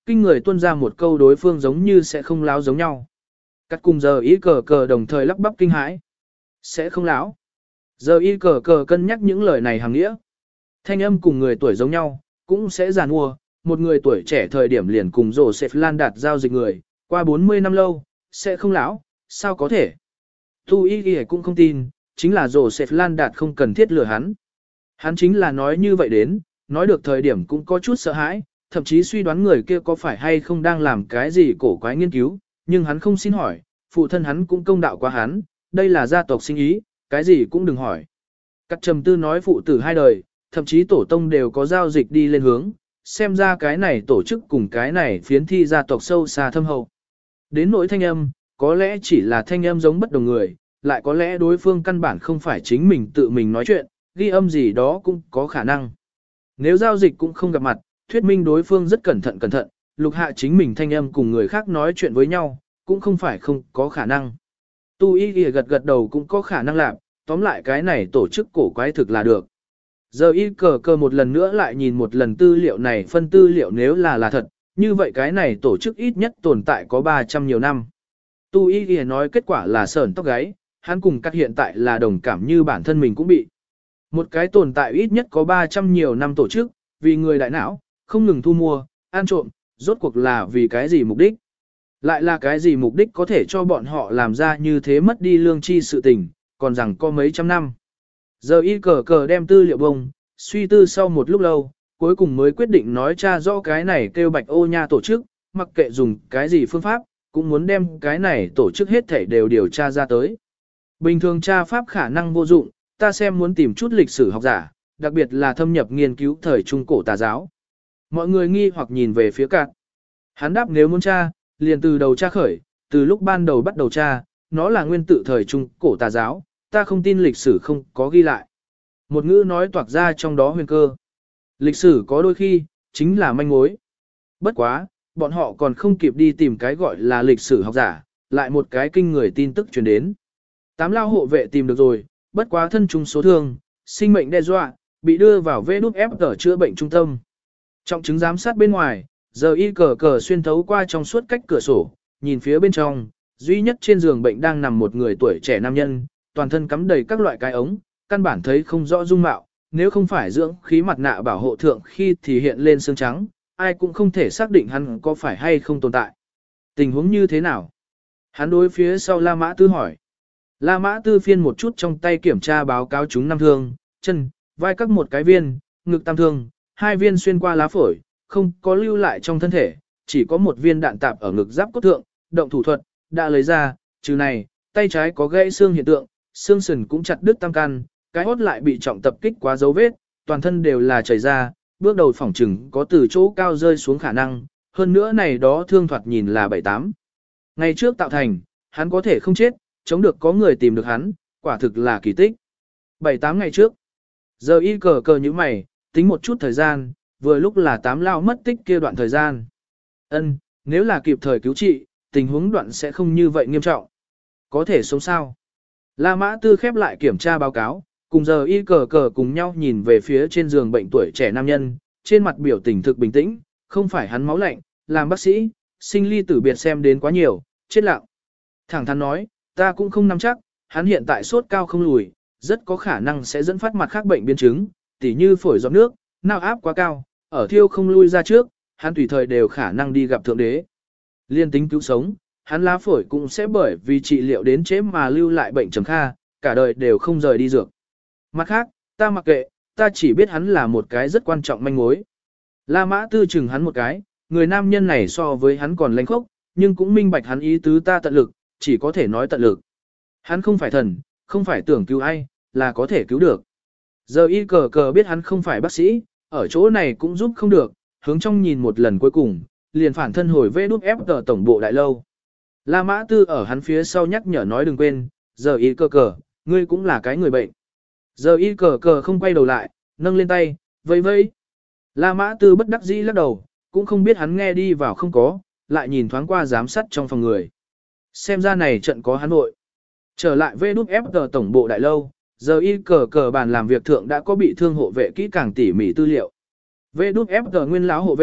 kinh người tuôn ra một câu đối phương giống như sẽ không láo giống nhau. Cắt cùng giờ y cờ cờ đồng thời lắp bắp kinh hãi. Sẽ không láo. Giờ y cờ cờ cân nhắc những lời này hàng nghĩa. Thanh âm cùng người tuổi giống nhau, cũng sẽ giàn mua, một người tuổi trẻ thời điểm liền cùng Joseph Lan đạt giao dịch người, qua bốn mươi năm lâu, sẽ không lão, sao có thể. Tu y y cũng không tin, chính là Joseph Lan đạt không cần thiết lừa hắn. Hắn chính là nói như vậy đến, nói được thời điểm cũng có chút sợ hãi, thậm chí suy đoán người kia có phải hay không đang làm cái gì cổ quái nghiên cứu, nhưng hắn không xin hỏi, phụ thân hắn cũng công đạo qua hắn, đây là gia tộc sinh ý, cái gì cũng đừng hỏi. Cắt trầm tư nói phụ tử hai đời, thậm chí tổ tông đều có giao dịch đi lên hướng, xem ra cái này tổ chức cùng cái này phiến thi gia tộc sâu xa thâm hậu. Đến nỗi thanh âm, có lẽ chỉ là thanh âm giống bất đồng người, lại có lẽ đối phương căn bản không phải chính mình tự mình nói chuyện, ghi âm gì đó cũng có khả năng. Nếu giao dịch cũng không gặp mặt, thuyết minh đối phương rất cẩn thận cẩn thận, lục hạ chính mình thanh âm cùng người khác nói chuyện với nhau, cũng không phải không có khả năng. Tu y ghi gật gật đầu cũng có khả năng làm, tóm lại cái này tổ chức cổ quái thực là được. Giờ y cờ cờ một lần nữa lại nhìn một lần tư liệu này phân tư liệu nếu là là thật, như vậy cái này tổ chức ít nhất tồn tại có ba trăm nhiều năm. Tu y ghi nói kết quả là sởn tóc gáy, hắn cùng các hiện tại là đồng cảm như bản thân mình cũng bị. Một cái tồn tại ít nhất có ba trăm nhiều năm tổ chức, vì người đại não, không ngừng thu mua, ăn trộm, rốt cuộc là vì cái gì mục đích. Lại là cái gì mục đích có thể cho bọn họ làm ra như thế mất đi lương tri sự tình, còn rằng có mấy trăm năm. Giờ y cờ cờ đem tư liệu bông, suy tư sau một lúc lâu, cuối cùng mới quyết định nói cha rõ cái này kêu bạch ô nha tổ chức, mặc kệ dùng cái gì phương pháp, cũng muốn đem cái này tổ chức hết thảy đều điều tra ra tới. Bình thường tra pháp khả năng vô dụng, ta xem muốn tìm chút lịch sử học giả, đặc biệt là thâm nhập nghiên cứu thời trung cổ tà giáo. Mọi người nghi hoặc nhìn về phía cạn. Hắn đáp nếu muốn tra, liền từ đầu tra khởi, từ lúc ban đầu bắt đầu tra, nó là nguyên tự thời trung cổ tà giáo, ta không tin lịch sử không có ghi lại. Một ngữ nói toạc ra trong đó huyền cơ. Lịch sử có đôi khi, chính là manh mối. Bất quá, bọn họ còn không kịp đi tìm cái gọi là lịch sử học giả, lại một cái kinh người tin tức truyền đến. Tám lao hộ vệ tìm được rồi, bất quá thân chúng số thương, sinh mệnh đe dọa, bị đưa vào vê đút ép ở chữa bệnh trung tâm. Trọng chứng giám sát bên ngoài, giờ y cờ cờ xuyên thấu qua trong suốt cách cửa sổ, nhìn phía bên trong, duy nhất trên giường bệnh đang nằm một người tuổi trẻ nam nhân, toàn thân cắm đầy các loại cái ống, căn bản thấy không rõ dung mạo, nếu không phải dưỡng khí mặt nạ bảo hộ thượng khi thì hiện lên xương trắng, ai cũng không thể xác định hắn có phải hay không tồn tại. Tình huống như thế nào? Hắn đối phía sau La Mã Tư hỏi. La Mã Tư phiên một chút trong tay kiểm tra báo cáo chúng năm thương, chân, vai các một cái viên, ngực tam thương, hai viên xuyên qua lá phổi, không có lưu lại trong thân thể, chỉ có một viên đạn tạp ở ngực giáp cốt thượng, động thủ thuật, đã lấy ra, trừ này, tay trái có gãy xương hiện tượng, xương sườn cũng chặt đứt tam căn, cái hốt lại bị trọng tập kích quá dấu vết, toàn thân đều là chảy ra, bước đầu phỏng chừng có từ chỗ cao rơi xuống khả năng, hơn nữa này đó thương thoạt nhìn là bảy tám. Ngày trước tạo thành, hắn có thể không chết, chống được có người tìm được hắn, quả thực là kỳ tích. bảy tám ngày trước, giờ y cờ cờ như mày, tính một chút thời gian, vừa lúc là tám lao mất tích kia đoạn thời gian. Ân, nếu là kịp thời cứu trị, tình huống đoạn sẽ không như vậy nghiêm trọng. Có thể sống sao? La Mã Tư khép lại kiểm tra báo cáo, cùng giờ y cờ cờ cùng nhau nhìn về phía trên giường bệnh tuổi trẻ nam nhân, trên mặt biểu tình thực bình tĩnh, không phải hắn máu lạnh, làm bác sĩ, sinh ly tử biệt xem đến quá nhiều, chết lặng. Thẳng thắn nói, ta cũng không nắm chắc, hắn hiện tại sốt cao không lùi, rất có khả năng sẽ dẫn phát mặt khác bệnh biến chứng, tỉ như phổi giọt nước, não áp quá cao, ở thiêu không lui ra trước, hắn tùy thời đều khả năng đi gặp thượng đế. Liên tính cứu sống, hắn lá phổi cũng sẽ bởi vì trị liệu đến chế mà lưu lại bệnh trầm kha, cả đời đều không rời đi dược. Mặt khác, ta mặc kệ, ta chỉ biết hắn là một cái rất quan trọng manh mối. La Mã Tư chừng hắn một cái, người nam nhân này so với hắn còn lãnh khốc, nhưng cũng minh bạch hắn ý tứ ta tận lực, chỉ có thể nói tận lực. Hắn không phải thần, không phải tưởng cứu ai, là có thể cứu được. Giờ y cờ cờ biết hắn không phải bác sĩ, ở chỗ này cũng giúp không được, hướng trong nhìn một lần cuối cùng, liền phản thân hồi vê đút ép tờ tổng bộ đại lâu. La Mã Tư ở hắn phía sau nhắc nhở nói đừng quên, giờ y cờ cờ, ngươi cũng là cái người bệnh. Giờ y cờ cờ không quay đầu lại, nâng lên tay, vây vây. La Mã Tư bất đắc dĩ lắc đầu, cũng không biết hắn nghe đi vào không có, lại nhìn thoáng qua giám sát trong phòng người. Xem ra này trận có hắn nội. Trở lại vê đút ép tờ tổng bộ đại lâu, giờ y cờ cờ bàn làm việc thượng đã có bị thương hộ vệ kỹ càng tỉ mỉ tư liệu. vê đút ép tờ nguyên lão hộ vệ,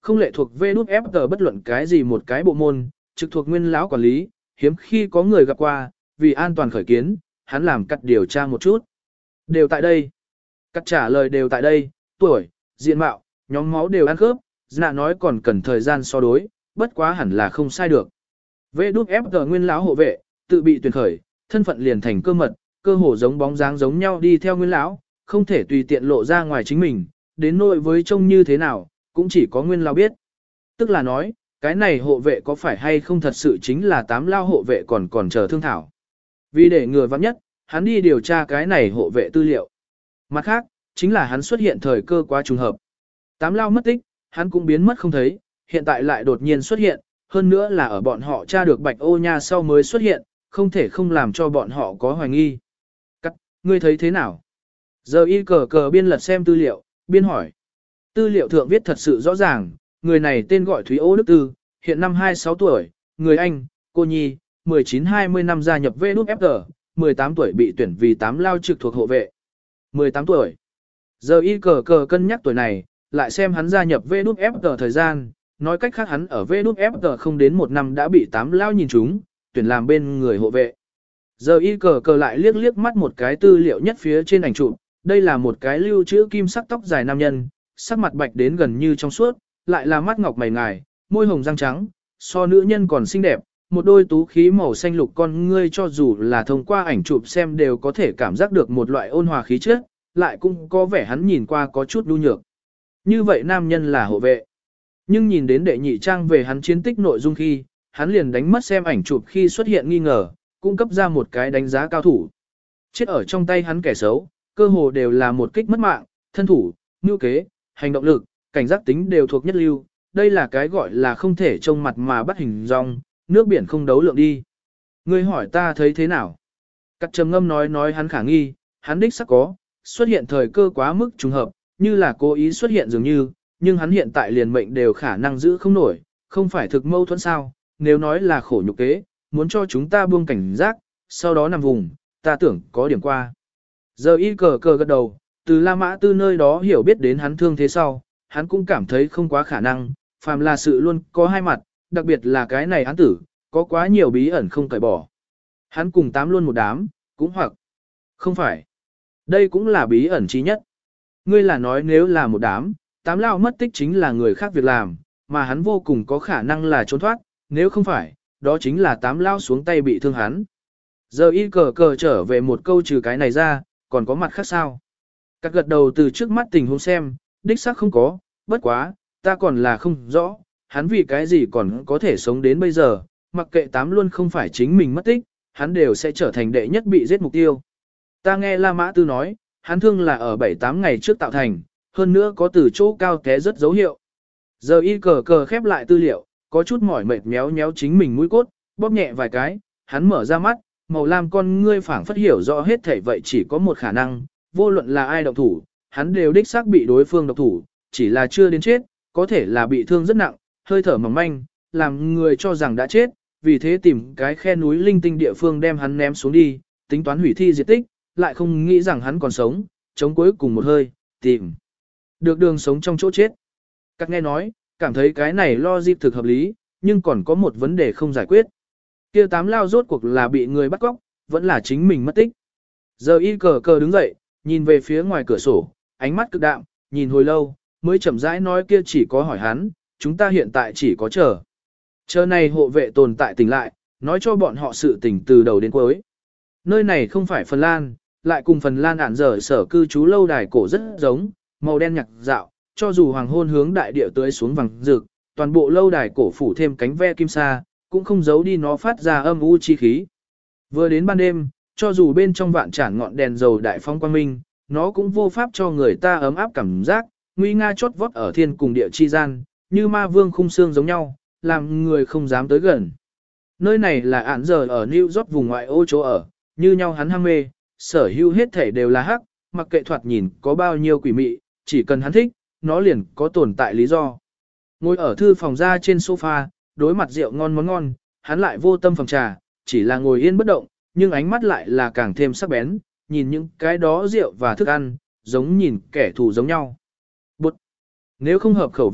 không lệ thuộc vê đút ép tờ bất luận cái gì một cái bộ môn, trực thuộc nguyên lão quản lý, hiếm khi có người gặp qua, vì an toàn khởi kiến, hắn làm cắt điều tra một chút. Đều tại đây. Cắt trả lời đều tại đây, tuổi, diện mạo, nhóm máu đều ăn khớp, dạ nói còn cần thời gian so đối, bất quá hẳn là không sai được. vê đút ép tờ nguyên lão hộ vệ, tự bị tuyển khởi, thân phận liền thành cơ mật, cơ hồ giống bóng dáng giống nhau đi theo nguyên lão, không thể tùy tiện lộ ra ngoài chính mình, đến nội với trông như thế nào, cũng chỉ có nguyên lão biết. Tức là nói, cái này hộ vệ có phải hay không thật sự chính là tám lao hộ vệ còn còn chờ thương thảo. Vì để ngừa vắng nhất, hắn đi điều tra cái này hộ vệ tư liệu. Mặt khác, chính là hắn xuất hiện thời cơ quá trùng hợp. Tám lao mất tích, hắn cũng biến mất không thấy, hiện tại lại đột nhiên xuất hiện, hơn nữa là ở bọn họ tra được bạch ô nha sau mới xuất hiện, không thể không làm cho bọn họ có hoài nghi. Cắt, ngươi thấy thế nào? Giờ y cờ cờ biên lật xem tư liệu, biên hỏi. Tư liệu thượng viết thật sự rõ ràng, người này tên gọi Thúy Ô Đức Tư, hiện năm hai mươi sáu tuổi, người Anh, cô nhi, mười chín hai mươi năm gia nhập vê đút ép tờ, mười tám tuổi bị tuyển vì tám lao trực thuộc hộ vệ. mười tám tuổi. Giờ y cờ cờ cân nhắc tuổi này, lại xem hắn gia nhập vê đút ép tờ thời gian, nói cách khác hắn ở vê đút ép tờ không đến một năm đã bị tám lao nhìn trúng, tuyển làm bên người hộ vệ. Giờ y cờ cờ lại liếc liếc mắt một cái tư liệu nhất phía trên ảnh chụp, đây là một cái lưu trữ kim sắc tóc dài nam nhân, sắc mặt bạch đến gần như trong suốt, lại là mắt ngọc mày ngài, môi hồng răng trắng, so nữ nhân còn xinh đẹp, một đôi tú khí màu xanh lục con ngươi cho dù là thông qua ảnh chụp xem đều có thể cảm giác được một loại ôn hòa khí chất, lại cũng có vẻ hắn nhìn qua có chút nhu nhược. Như vậy nam nhân là hộ vệ. Nhưng nhìn đến đệ nhị trang về hắn chiến tích nội dung khi, hắn liền đánh mất xem ảnh chụp khi xuất hiện nghi ngờ, cung cấp ra một cái đánh giá cao thủ. Chết ở trong tay hắn kẻ xấu, cơ hồ đều là một kích mất mạng, thân thủ, mưu kế, hành động lực, cảnh giác tính đều thuộc nhất lưu, đây là cái gọi là không thể trông mặt mà bắt hình dong, nước biển không đấu lượng đi. Ngươi hỏi ta thấy thế nào? Cắt trầm ngâm nói nói hắn khả nghi, hắn đích sắc có, xuất hiện thời cơ quá mức trùng hợp, như là cố ý xuất hiện dường như, nhưng hắn hiện tại liền mệnh đều khả năng giữ không nổi, không phải thực mâu thuẫn sao, nếu nói là khổ nhục kế, muốn cho chúng ta buông cảnh giác, sau đó nằm vùng, ta tưởng có điểm qua. Giờ y cờ cờ gật đầu, từ La Mã Tư nơi đó hiểu biết đến hắn thương thế sau, hắn cũng cảm thấy không quá khả năng, phàm là sự luôn có hai mặt, đặc biệt là cái này án tử, có quá nhiều bí ẩn không cởi bỏ. Hắn cùng tám luôn một đám, cũng hoặc không phải. Đây cũng là bí ẩn chí nhất. Ngươi là nói nếu là một đám, tám lao mất tích chính là người khác việc làm, mà hắn vô cùng có khả năng là trốn thoát, nếu không phải, đó chính là tám lao xuống tay bị thương hắn. Giờ y cờ cờ trở về một câu trừ cái này ra, còn có mặt khác sao? Các gật đầu từ trước mắt tình huống xem, đích xác không có, bất quá, ta còn là không rõ, hắn vì cái gì còn có thể sống đến bây giờ, mặc kệ tám luôn không phải chính mình mất tích, hắn đều sẽ trở thành đệ nhất bị giết mục tiêu. Ta nghe La Mã Tư nói, hắn thương là ở bảy tám ngày trước tạo thành, hơn nữa có từ chỗ cao té rất dấu hiệu. Giờ y cờ cờ khép lại tư liệu, có chút mỏi mệt méo méo chính mình mũi cốt, bóp nhẹ vài cái, hắn mở ra mắt, màu lam con ngươi phảng phất hiểu rõ hết thảy vậy chỉ có một khả năng, vô luận là ai động thủ, hắn đều đích xác bị đối phương độc thủ, chỉ là chưa đến chết, có thể là bị thương rất nặng, hơi thở mỏng manh, làm người cho rằng đã chết, vì thế tìm cái khe núi linh tinh địa phương đem hắn ném xuống đi, tính toán hủy thi diệt tích, lại không nghĩ rằng hắn còn sống, chống cuối cùng một hơi, tìm được đường sống trong chỗ chết. Các nghe nói, cảm thấy cái này lo dịp thực hợp lý, nhưng còn có một vấn đề không giải quyết. Kia tám lao rốt cuộc là bị người bắt cóc, vẫn là chính mình mất tích. Giờ y cờ cờ đứng dậy, nhìn về phía ngoài cửa sổ, ánh mắt cực đạm, nhìn hồi lâu, mới chậm rãi nói kia chỉ có hỏi hắn, chúng ta hiện tại chỉ có chờ. Chờ này hộ vệ tồn tại tỉnh lại, nói cho bọn họ sự tỉnh từ đầu đến cuối. Nơi này không phải Phần Lan, lại cùng Phần Lan ản dở sở cư trú lâu đài cổ rất giống, màu đen nhạc dạo, cho dù hoàng hôn hướng đại địa tưới xuống vàng rực, toàn bộ lâu đài cổ phủ thêm cánh ve kim sa, cũng không giấu đi nó phát ra âm u chi khí. Vừa đến ban đêm, cho dù bên trong vạn tràn ngọn đèn dầu đại phong quang minh, nó cũng vô pháp cho người ta ấm áp cảm giác, nguy nga chót vót ở thiên cùng địa chi gian, như ma vương khung xương giống nhau, làm người không dám tới gần. Nơi này là án giờ ở New York vùng ngoại ô chỗ ở, như nhau hắn ham mê, sở hữu hết thể đều là hắc, mặc kệ thoạt nhìn có bao nhiêu quỷ mị, chỉ cần hắn thích, nó liền có tồn tại lý do. Ngồi ở thư phòng ra trên sofa, đối mặt rượu ngon món ngon, hắn lại vô tâm phòng trà, chỉ là ngồi yên bất động, nhưng ánh mắt lại là càng thêm sắc bén, nhìn những cái đó rượu và thức ăn, giống nhìn kẻ thù giống nhau. Bụt! Nếu không hợp khẩu vị,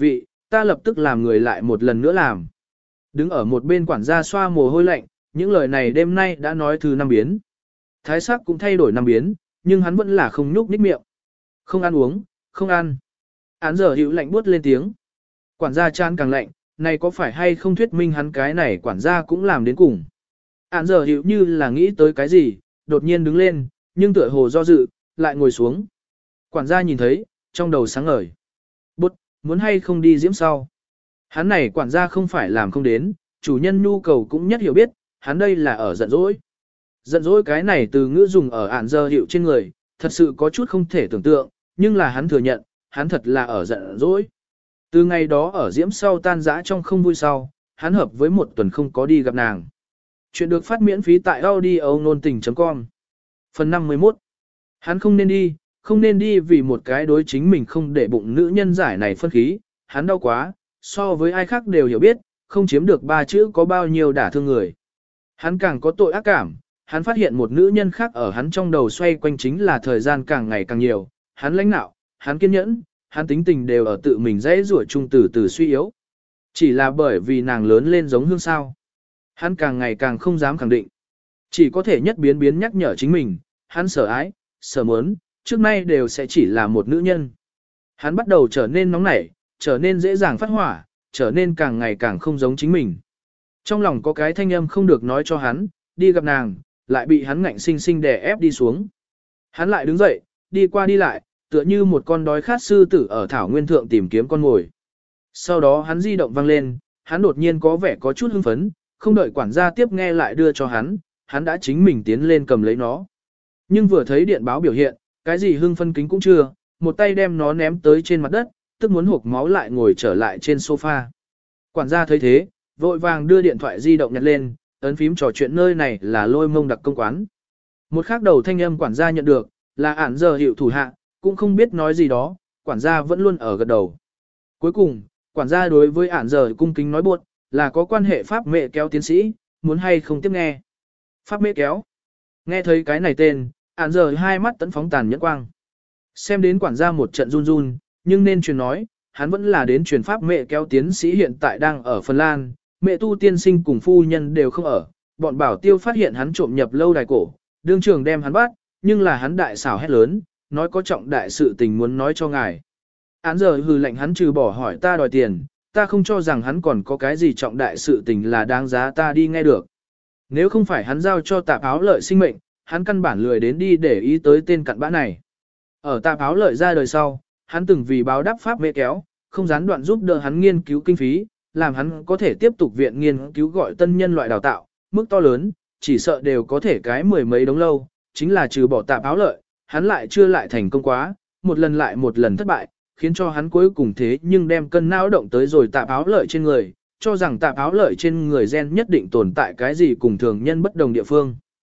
Ta lập tức làm người lại một lần nữa làm. Đứng ở một bên quản gia xoa mồ hôi lạnh, những lời này đêm nay đã nói thứ năm biến. Thái sắc cũng thay đổi năm biến, nhưng hắn vẫn là không nhúc nhích miệng. Không ăn uống, không ăn. Án giờ hữu lạnh buốt lên tiếng. Quản gia chan càng lạnh, này có phải hay không thuyết minh hắn cái này quản gia cũng làm đến cùng. Án giờ hữu như là nghĩ tới cái gì, đột nhiên đứng lên, nhưng tựa hồ do dự, lại ngồi xuống. Quản gia nhìn thấy, trong đầu sáng ngời. Bút, muốn hay không đi diễm sau. Hắn này quản gia không phải làm không đến, chủ nhân nhu cầu cũng nhất hiểu biết, hắn đây là ở giận dỗi. Giận dỗi cái này từ ngữ dùng ở ản giờ hiệu trên người, thật sự có chút không thể tưởng tượng, nhưng là hắn thừa nhận, hắn thật là ở giận dỗi. Từ ngày đó ở diễm sau tan dã trong không vui sau, hắn hợp với một tuần không có đi gặp nàng. Chuyện được phát miễn phí tại audio nôn tình chấm com. Phần năm mươi mốt. Hắn không nên đi, không nên đi vì một cái đối chính mình không để bụng nữ nhân giải này phân khí, hắn đau quá, so với ai khác đều hiểu biết, không chiếm được ba chữ có bao nhiêu đả thương người. Hắn càng có tội ác cảm, hắn phát hiện một nữ nhân khác ở hắn trong đầu xoay quanh chính là thời gian càng ngày càng nhiều, hắn lãnh nạo, hắn kiên nhẫn, hắn tính tình đều ở tự mình dễ rủa chung từ từ suy yếu. Chỉ là bởi vì nàng lớn lên giống hương sao. Hắn càng ngày càng không dám khẳng định. Chỉ có thể nhất biến biến nhắc nhở chính mình, hắn sợ ái, sợ muốn, trước nay đều sẽ chỉ là một nữ nhân. Hắn bắt đầu trở nên nóng nảy, trở nên dễ dàng phát hỏa, trở nên càng ngày càng không giống chính mình. Trong lòng có cái thanh âm không được nói cho hắn, đi gặp nàng, lại bị hắn ngạnh sinh sinh đè ép đi xuống. Hắn lại đứng dậy, đi qua đi lại, tựa như một con đói khát sư tử ở thảo nguyên thượng tìm kiếm con mồi. Sau đó hắn di động vang lên, hắn đột nhiên có vẻ có chút hưng phấn, không đợi quản gia tiếp nghe lại đưa cho hắn, hắn đã chính mình tiến lên cầm lấy nó. Nhưng vừa thấy điện báo biểu hiện, cái gì hưng phân kính cũng chưa, một tay đem nó ném tới trên mặt đất, tức muốn hộc máu lại ngồi trở lại trên sofa. Quản gia thấy thế, vội vàng đưa điện thoại di động nhặt lên, ấn phím trò chuyện nơi này là Lôi Mông Đặc công quán. Một khắc đầu thanh âm quản gia nhận được, là ản giờ hiệu thủ hạ, cũng không biết nói gì đó, quản gia vẫn luôn ở gật đầu. Cuối cùng, quản gia đối với ản giờ cung kính nói buộc, là có quan hệ pháp mẹ kéo tiến sĩ, muốn hay không tiếp nghe. Pháp mẹ kéo. Nghe thấy cái này tên, ản giờ hai mắt tấn phóng tàn nhẫn quang. Xem đến quản gia một trận run run, nhưng nên truyền nói, hắn vẫn là đến truyền pháp mẹ kéo tiến sĩ hiện tại đang ở Phần Lan, mẹ tu tiên sinh cùng phu nhân đều không ở, bọn bảo tiêu phát hiện hắn trộm nhập lâu đài cổ, đương trường đem hắn bắt, nhưng là hắn đại xảo hét lớn, nói có trọng đại sự tình muốn nói cho ngài. Án giờ hừ lệnh hắn trừ bỏ hỏi ta đòi tiền, ta không cho rằng hắn còn có cái gì trọng đại sự tình là đáng giá ta đi nghe được. Nếu không phải hắn giao cho tạp áo lợi sinh mệnh, hắn căn bản lười đến đi để ý tới tên cặn bã này. Ở tạp áo lợi ra đời sau, hắn từng vì báo đáp pháp mẹ kéo, không gián đoạn giúp đỡ hắn nghiên cứu kinh phí, làm hắn có thể tiếp tục viện nghiên cứu gọi tân nhân loại đào tạo, mức to lớn, chỉ sợ đều có thể cái mười mấy đống lâu, chính là trừ bỏ tạp áo lợi, hắn lại chưa lại thành công quá, một lần lại một lần thất bại, khiến cho hắn cuối cùng thế nhưng đem cân não động tới rồi tạp áo lợi trên người, cho rằng tạp áo lợi trên người gen nhất định tồn tại cái gì cùng thường nhân bất đồng địa phương.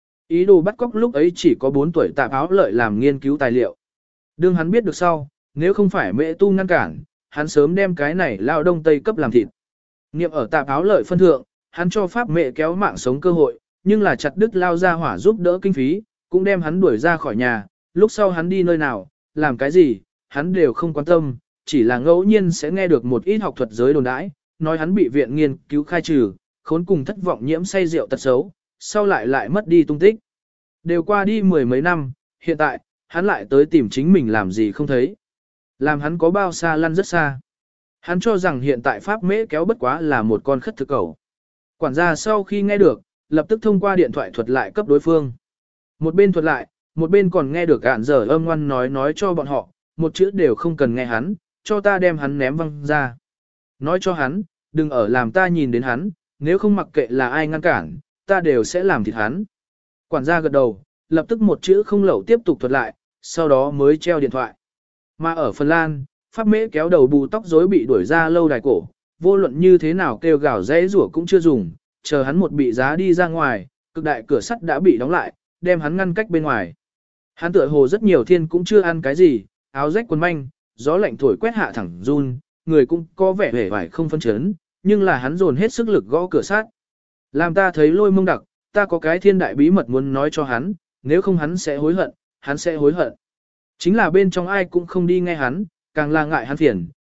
Ý đồ bắt cóc lúc ấy chỉ có bốn tuổi tạp áo lợi làm nghiên cứu tài liệu. Đương hắn biết được sau, nếu không phải mẹ tu ngăn cản, hắn sớm đem cái này lao đông tây cấp làm thịt. Niệm ở tạp áo lợi phân thượng, hắn cho pháp mẹ kéo mạng sống cơ hội, nhưng là chặt đứt lao ra hỏa giúp đỡ kinh phí, cũng đem hắn đuổi ra khỏi nhà, lúc sau hắn đi nơi nào, làm cái gì, hắn đều không quan tâm, chỉ là ngẫu nhiên sẽ nghe được một ít học thuật giới đồn đãi, nói hắn bị viện nghiên cứu khai trừ, khốn cùng thất vọng nhiễm say rượu tật xấu, sau lại lại mất đi tung tích. Đều qua đi mười mấy năm, hiện tại, hắn lại tới tìm chính mình làm gì không thấy. Làm hắn có bao xa lăn rất xa. Hắn cho rằng hiện tại pháp mễ kéo bất quá là một con khất thực cầu. Quản gia sau khi nghe được, lập tức thông qua điện thoại thuật lại cấp đối phương. Một bên thuật lại, một bên còn nghe được ạn giờ âm ngoan nói nói cho bọn họ, một chữ đều không cần nghe hắn, cho ta đem hắn ném văng ra. Nói cho hắn, đừng ở làm ta nhìn đến hắn, nếu không mặc kệ là ai ngăn cản, ta đều sẽ làm thịt hắn. Quản gia gật đầu, lập tức một chữ không lẩu tiếp tục thuật lại, sau đó mới treo điện thoại. Mà ở Phần Lan, pháp mễ kéo đầu bù tóc rối bị đuổi ra lâu đài cổ, vô luận như thế nào kêu gào dãy rủa cũng chưa dùng, chờ hắn một bị giá đi ra ngoài, cực đại cửa sắt đã bị đóng lại, đem hắn ngăn cách bên ngoài. Hắn tựa hồ rất nhiều thiên cũng chưa ăn cái gì, áo rách quần manh, gió lạnh thổi quét hạ thẳng run, người cũng có vẻ vẻ vải không phân chấn, nhưng là hắn dồn hết sức lực gõ cửa sắt. Làm ta thấy Lôi Mông Đặc, ta có cái thiên đại bí mật muốn nói cho hắn, nếu không hắn sẽ hối hận, hắn sẽ hối hận. Chính là bên trong ai cũng không đi nghe hắn, càng là ngại hắn phiền,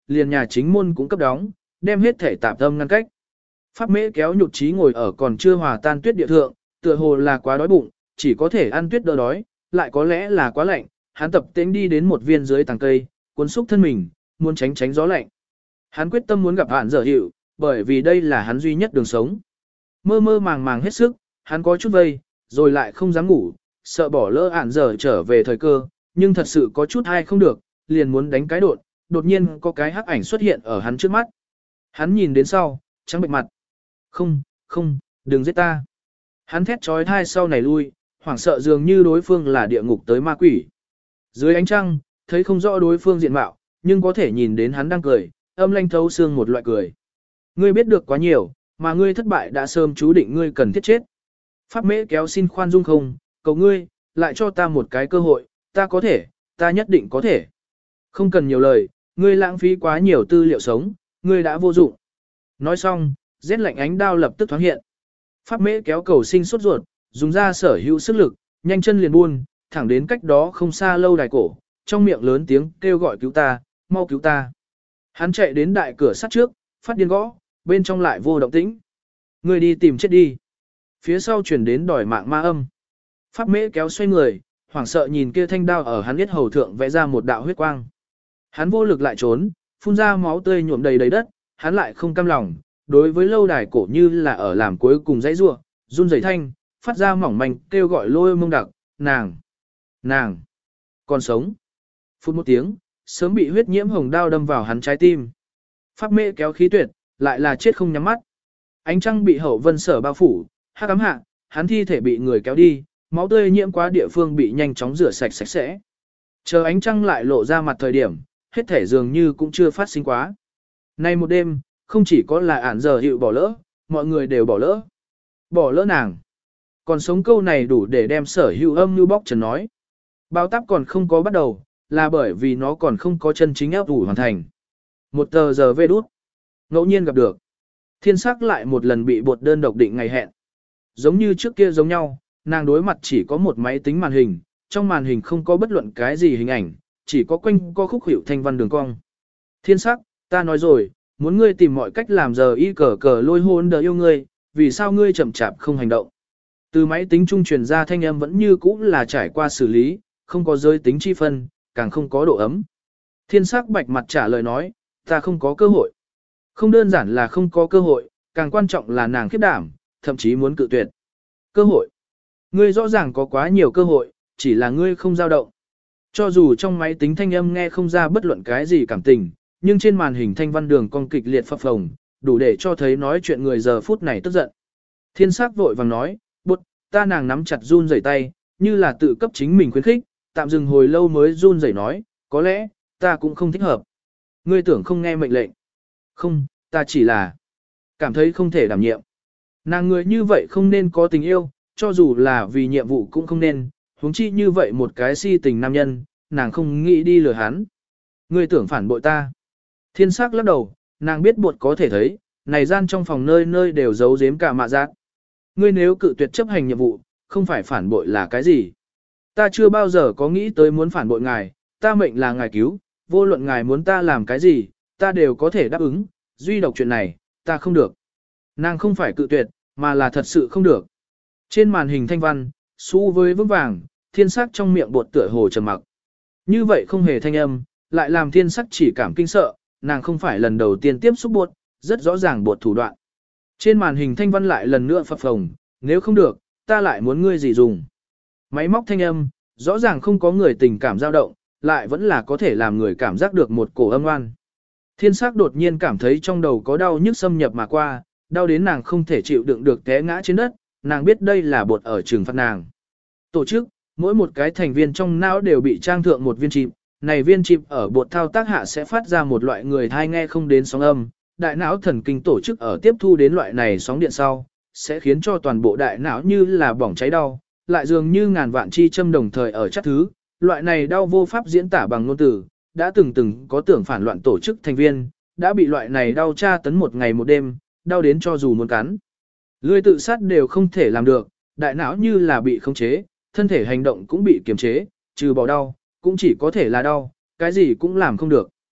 liền nhà chính môn cũng cấp đóng, đem hết thể tạp tâm ngăn cách. Pháp mễ kéo nhụt chí ngồi ở còn chưa hòa tan tuyết địa thượng, tựa hồ là quá đói bụng, chỉ có thể ăn tuyết đỡ đói, lại có lẽ là quá lạnh, hắn tập tễnh đi đến một viên dưới tàng cây, cuốn xúc thân mình, muốn tránh tránh gió lạnh. Hắn quyết tâm muốn gặp Hạn Dở Hiệu, bởi vì đây là hắn duy nhất đường sống. Mơ mơ màng màng hết sức, hắn có chút vây, rồi lại không dám ngủ, sợ bỏ lỡ Hạn Dở trở về thời cơ, nhưng thật sự có chút hay không được, liền muốn đánh cái đột, đột nhiên có cái hắc ảnh xuất hiện ở hắn trước mắt. Hắn nhìn đến sau, trắng bệch mặt. Không, không, đừng giết ta. Hắn thét trói thai sau này lui, hoảng sợ dường như đối phương là địa ngục tới ma quỷ. Dưới ánh trăng, thấy không rõ đối phương diện mạo, nhưng có thể nhìn đến hắn đang cười, âm lanh thấu xương một loại cười. Ngươi biết được quá nhiều, mà ngươi thất bại đã sớm chú định ngươi cần thiết chết. Pháp mễ kéo xin khoan dung không, cầu ngươi, lại cho ta một cái cơ hội, ta có thể, ta nhất định có thể. Không cần nhiều lời, ngươi lãng phí quá nhiều tư liệu sống, ngươi đã vô dụng. Nói xong, rét lạnh ánh đao lập tức thoáng hiện. Pháp mễ kéo cầu sinh sốt ruột, dùng ra sở hữu sức lực, nhanh chân liền buôn, thẳng đến cách đó không xa lâu đài cổ, trong miệng lớn tiếng kêu gọi cứu ta, mau cứu ta. Hắn chạy đến đại cửa sắt trước, phát điên gõ, bên trong lại vô động tĩnh. Người đi tìm chết đi. Phía sau chuyển đến đòi mạng ma âm. Pháp mễ kéo xoay người, hoảng sợ nhìn kia thanh đao ở hắn biết hầu thượng vẽ ra một đạo huyết quang. Hắn vô lực lại trốn, phun ra máu tươi nhuộm đầy đầy đất, hắn lại không cam lòng, đối với lâu đài cổ như là ở làm cuối cùng dãy rua, run rẩy thanh, phát ra mỏng manh kêu gọi lôi mông đặc, nàng, nàng, còn sống. Phút một tiếng, sớm bị huyết nhiễm hồng đao đâm vào hắn trái tim. Pháp mễ kéo khí tuyệt, lại là chết không nhắm mắt. Ánh trăng bị hậu vân sở bao phủ, hắc ám hạ, hắn thi thể bị người kéo đi, máu tươi nhiễm quá địa phương bị nhanh chóng rửa sạch sạch sẽ. Chờ ánh trăng lại lộ ra mặt thời điểm, hết thể dường như cũng chưa phát sinh quá. Nay một đêm, không chỉ có là Hạn Dở Hiệu bỏ lỡ, mọi người đều bỏ lỡ. Bỏ lỡ nàng. Còn sống câu này đủ để đem sở hữu âm như bóc trần nói. Bao táp còn không có bắt đầu, là bởi vì nó còn không có chân chính áp ủ hoàn thành. Một tờ giờ vê đút. Ngẫu nhiên gặp được. Thiên sắc lại một lần bị bột đơn độc định ngày hẹn. Giống như trước kia giống nhau, nàng đối mặt chỉ có một máy tính màn hình, trong màn hình không có bất luận cái gì hình ảnh, chỉ có quanh co khúc hiệu thanh văn đường cong. Thiên sắc, ta nói rồi, muốn ngươi tìm mọi cách làm giờ y cờ cờ lôi hôn đờ yêu ngươi, vì sao ngươi chậm chạp không hành động. Từ máy tính trung truyền ra thanh âm vẫn như cũ là trải qua xử lý, không có giới tính chi phân, càng không có độ ấm. Thiên sắc bạch mặt trả lời nói, ta không có cơ hội. Không đơn giản là không có cơ hội, càng quan trọng là nàng khiếp đảm, thậm chí muốn cự tuyệt. Cơ hội. Ngươi rõ ràng có quá nhiều cơ hội, chỉ là ngươi không dao động. Cho dù trong máy tính thanh âm nghe không ra bất luận cái gì cảm tình, nhưng trên màn hình thanh văn đường cong kịch liệt phập phồng, đủ để cho thấy nói chuyện người giờ phút này tức giận. Thiên sắc vội vàng nói, bụt, ta nàng nắm chặt run rẩy tay, như là tự cấp chính mình khuyến khích, tạm dừng hồi lâu mới run rẩy nói, có lẽ, ta cũng không thích hợp. Ngươi tưởng không nghe mệnh lệnh. Không, ta chỉ là cảm thấy không thể đảm nhiệm. Nàng người như vậy không nên có tình yêu, cho dù là vì nhiệm vụ cũng không nên, huống chi như vậy một cái si tình nam nhân, nàng không nghĩ đi lừa hắn. Ngươi tưởng phản bội ta. Thiên sắc lắc đầu, nàng biết buộc có thể thấy, này gian trong phòng nơi nơi đều giấu giếm cả mạ giác. Ngươi nếu cự tuyệt chấp hành nhiệm vụ, không phải phản bội là cái gì? Ta chưa bao giờ có nghĩ tới muốn phản bội ngài, ta mệnh là ngài cứu, vô luận ngài muốn ta làm cái gì, ta đều có thể đáp ứng, duy độc chuyện này, ta không được. Nàng không phải cự tuyệt, mà là thật sự không được. Trên màn hình thanh văn, xu với vững vàng, thiên sắc trong miệng bột tựa hồ trầm mặc. Như vậy không hề thanh âm, lại làm thiên sắc chỉ cảm kinh sợ, nàng không phải lần đầu tiên tiếp xúc bột, rất rõ ràng bột thủ đoạn. Trên màn hình thanh văn lại lần nữa phập phồng, nếu không được, ta lại muốn ngươi gì dùng. Máy móc thanh âm, rõ ràng không có người tình cảm dao động, lại vẫn là có thể làm người cảm giác được một cổ âm oan. Thiên sắc đột nhiên cảm thấy trong đầu có đau nhức xâm nhập mà qua, đau đến nàng không thể chịu đựng được té ngã trên đất, nàng biết đây là bột ở trừng phạt nàng. Tổ chức, mỗi một cái thành viên trong não đều bị trang thượng một viên chip, này viên chip ở bột thao tác hạ sẽ phát ra một loại người thai nghe không đến sóng âm, đại não thần kinh tổ chức ở tiếp thu đến loại này sóng điện sau, sẽ khiến cho toàn bộ đại não như là bỏng cháy đau, lại dường như ngàn vạn chi châm đồng thời ở chắc thứ, loại này đau vô pháp diễn tả bằng ngôn từ, đã từng từng có tưởng phản loạn tổ chức thành viên, đã bị loại này đau tra tấn một ngày một đêm, đau đến cho dù muốn cắn. Lưỡi tự sát đều không thể làm được, đại não như là bị khống chế, thân thể hành động cũng bị kiềm chế, trừ bỏ đau, cũng chỉ có thể là đau, cái gì cũng làm không được.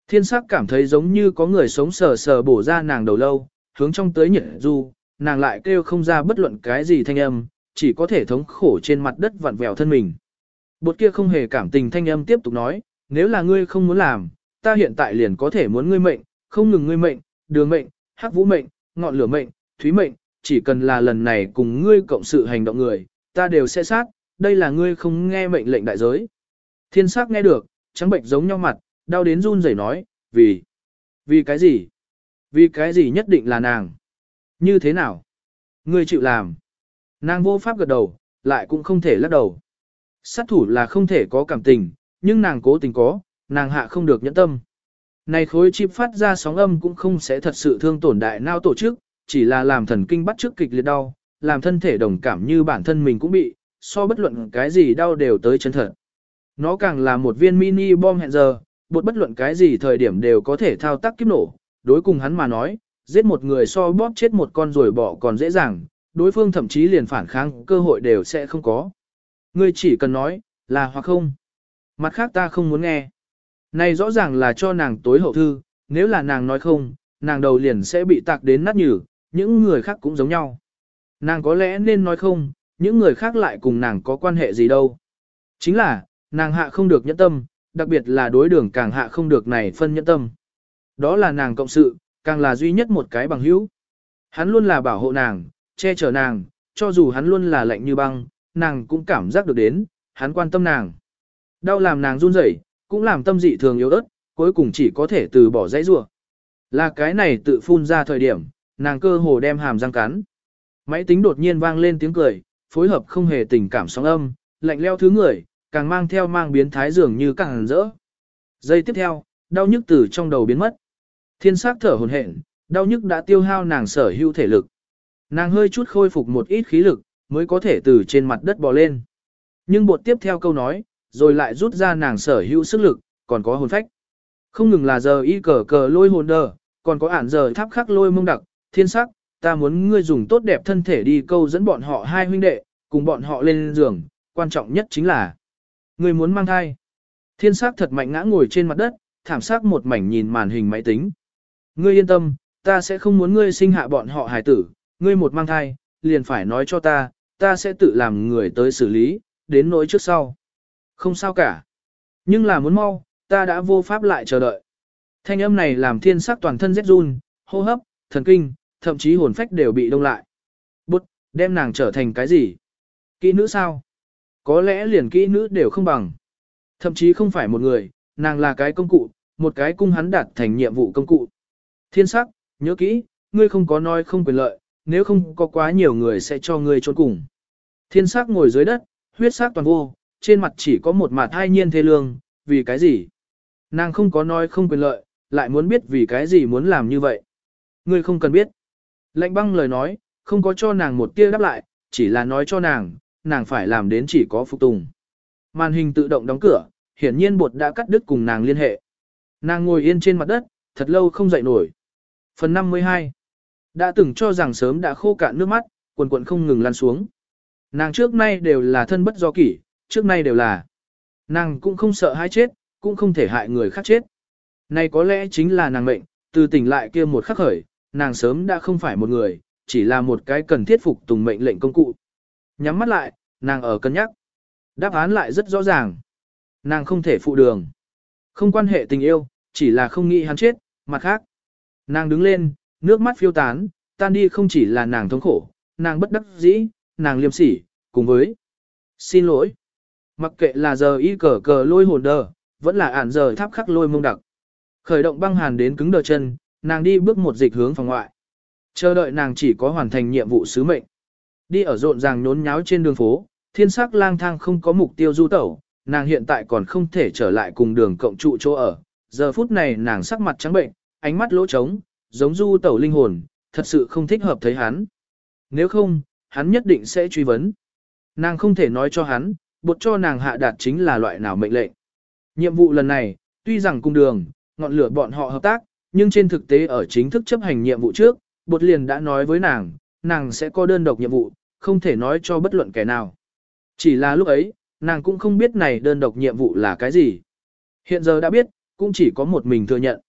Thiên sắc cảm thấy giống như có người sống sờ sờ bổ ra nàng đầu lâu, hướng trong tới nhiệt du, nàng lại kêu không ra bất luận cái gì thanh âm, chỉ có thể thống khổ trên mặt đất vặn vẹo thân mình. Bột kia không hề cảm tình thanh âm tiếp tục nói, nếu là ngươi không muốn làm, ta hiện tại liền có thể muốn ngươi mệnh, không ngừng ngươi mệnh, đường mệnh, hắc vũ mệnh, ngọn lửa mệnh, thúy mệnh, chỉ cần là lần này cùng ngươi cộng sự hành động người, ta đều sẽ sát, đây là ngươi không nghe mệnh lệnh đại giới. Thiên sắc nghe được, trắng bệnh giống nhau mặt, đau đến run rẩy nói, vì, vì cái gì? Vì cái gì nhất định là nàng? Như thế nào? Ngươi chịu làm. Nàng vô pháp gật đầu, lại cũng không thể lắc đầu. Sát thủ là không thể có cảm tình, nhưng nàng cố tình có, nàng hạ không được nhẫn tâm. Này khối chip phát ra sóng âm cũng không sẽ thật sự thương tổn đại não tổ chức, chỉ là làm thần kinh bắt trước kịch liệt đau, làm thân thể đồng cảm như bản thân mình cũng bị, so bất luận cái gì đau đều tới chân thật. Nó càng là một viên mini bom hẹn giờ, bột bất luận cái gì thời điểm đều có thể thao tác kiếp nổ, đối cùng hắn mà nói, giết một người so bóp chết một con rồi bỏ còn dễ dàng, đối phương thậm chí liền phản kháng cơ hội đều sẽ không có. Ngươi chỉ cần nói, là hoặc không. Mặt khác ta không muốn nghe. Này rõ ràng là cho nàng tối hậu thư, nếu là nàng nói không, nàng đầu liền sẽ bị tạc đến nát nhừ, những người khác cũng giống nhau. Nàng có lẽ nên nói không, những người khác lại cùng nàng có quan hệ gì đâu. Chính là, nàng hạ không được nhẫn tâm, đặc biệt là đối đường càng hạ không được này phân nhẫn tâm. Đó là nàng cộng sự, càng là duy nhất một cái bằng hữu. Hắn luôn là bảo hộ nàng, che chở nàng, cho dù hắn luôn là lạnh như băng, nàng cũng cảm giác được đến, hắn quan tâm nàng. Đau làm nàng run rẩy, cũng làm tâm dị thường yếu ớt, cuối cùng chỉ có thể từ bỏ dãy rủa. Là cái này tự phun ra thời điểm, nàng cơ hồ đem hàm răng cắn. Máy tính đột nhiên vang lên tiếng cười, phối hợp không hề tình cảm sóng âm, lạnh leo thứ người, càng mang theo mang biến thái dường như càng rỡ. Giây tiếp theo, đau nhức từ trong đầu biến mất. Thiên sắc thở hổn hển, đau nhức đã tiêu hao nàng sở hữu thể lực. Nàng hơi chút khôi phục một ít khí lực, mới có thể từ trên mặt đất bò lên. Nhưng bột tiếp theo câu nói, rồi lại rút ra nàng sở hữu sức lực, còn có hồn phách. Không ngừng là giờ y cờ cờ lôi hồn đờ, còn có ản giờ tháp khắc lôi mông đặc, thiên sắc, ta muốn ngươi dùng tốt đẹp thân thể đi câu dẫn bọn họ hai huynh đệ, cùng bọn họ lên giường, quan trọng nhất chính là ngươi muốn mang thai. Thiên sắc thật mạnh ngã ngồi trên mặt đất, thảm sắc một mảnh nhìn màn hình máy tính. Ngươi yên tâm, ta sẽ không muốn ngươi sinh hạ bọn họ hài tử, ngươi một mang thai, liền phải nói cho ta, ta sẽ tự làm người tới xử lý, đến nỗi trước sau. Không sao cả. Nhưng là muốn mau, ta đã vô pháp lại chờ đợi. Thanh âm này làm thiên sắc toàn thân rét run, hô hấp, thần kinh, thậm chí hồn phách đều bị đông lại. Bút, đem nàng trở thành cái gì? Kỹ nữ sao? Có lẽ liền kỹ nữ đều không bằng. Thậm chí không phải một người, nàng là cái công cụ, một cái cung hắn đạt thành nhiệm vụ công cụ. Thiên sắc, nhớ kỹ, ngươi không có nói không quyền lợi, nếu không có quá nhiều người sẽ cho ngươi trốn cùng. Thiên sắc ngồi dưới đất, huyết sắc toàn vô, trên mặt chỉ có một mặt hai nhiên thê lương, vì cái gì? Nàng không có nói không quyền lợi, lại muốn biết vì cái gì muốn làm như vậy. Ngươi không cần biết. Lạnh băng lời nói, không có cho nàng một tia đáp lại, chỉ là nói cho nàng, nàng phải làm đến chỉ có phục tùng. Màn hình tự động đóng cửa, hiển nhiên bột đã cắt đứt cùng nàng liên hệ. Nàng ngồi yên trên mặt đất, thật lâu không dậy nổi. Phần năm mươi hai. Đã từng cho rằng sớm đã khô cạn nước mắt, quần quần không ngừng lăn xuống. Nàng trước nay đều là thân bất do kỷ, trước nay đều là. Nàng cũng không sợ hãi chết, cũng không thể hại người khác chết. Này có lẽ chính là nàng mệnh, từ tỉnh lại kia một khắc khởi, nàng sớm đã không phải một người, chỉ là một cái cần thiết phục tùng mệnh lệnh công cụ. Nhắm mắt lại, nàng ở cân nhắc. Đáp án lại rất rõ ràng. Nàng không thể phụ đường. Không quan hệ tình yêu, chỉ là không nghĩ hắn chết, mặt khác. Nàng đứng lên, nước mắt phiêu tán, tan đi không chỉ là nàng thống khổ, nàng bất đắc dĩ, nàng liêm sỉ, cùng với xin lỗi. Mặc kệ là giờ y cờ cờ lôi hồn đờ, vẫn là ản giờ tháp khắc lôi mông đặc. Khởi động băng hàn đến cứng đờ chân, nàng đi bước một dịch hướng phòng ngoại. Chờ đợi nàng chỉ có hoàn thành nhiệm vụ sứ mệnh. Đi ở rộn ràng nhốn nháo trên đường phố, thiên sắc lang thang không có mục tiêu du tẩu, nàng hiện tại còn không thể trở lại cùng đường cộng trụ chỗ ở. Giờ phút này nàng sắc mặt trắng bệnh, ánh mắt lỗ trống, giống du tẩu linh hồn, thật sự không thích hợp thấy hắn. Nếu không, hắn nhất định sẽ truy vấn. Nàng không thể nói cho hắn, bột cho nàng hạ đạt chính là loại nào mệnh lệnh. Nhiệm vụ lần này, tuy rằng cùng đường, ngọn lửa bọn họ hợp tác, nhưng trên thực tế ở chính thức chấp hành nhiệm vụ trước, bột liền đã nói với nàng, nàng sẽ có đơn độc nhiệm vụ, không thể nói cho bất luận kẻ nào. Chỉ là lúc ấy, nàng cũng không biết này đơn độc nhiệm vụ là cái gì. Hiện giờ đã biết, cũng chỉ có một mình thừa nhận.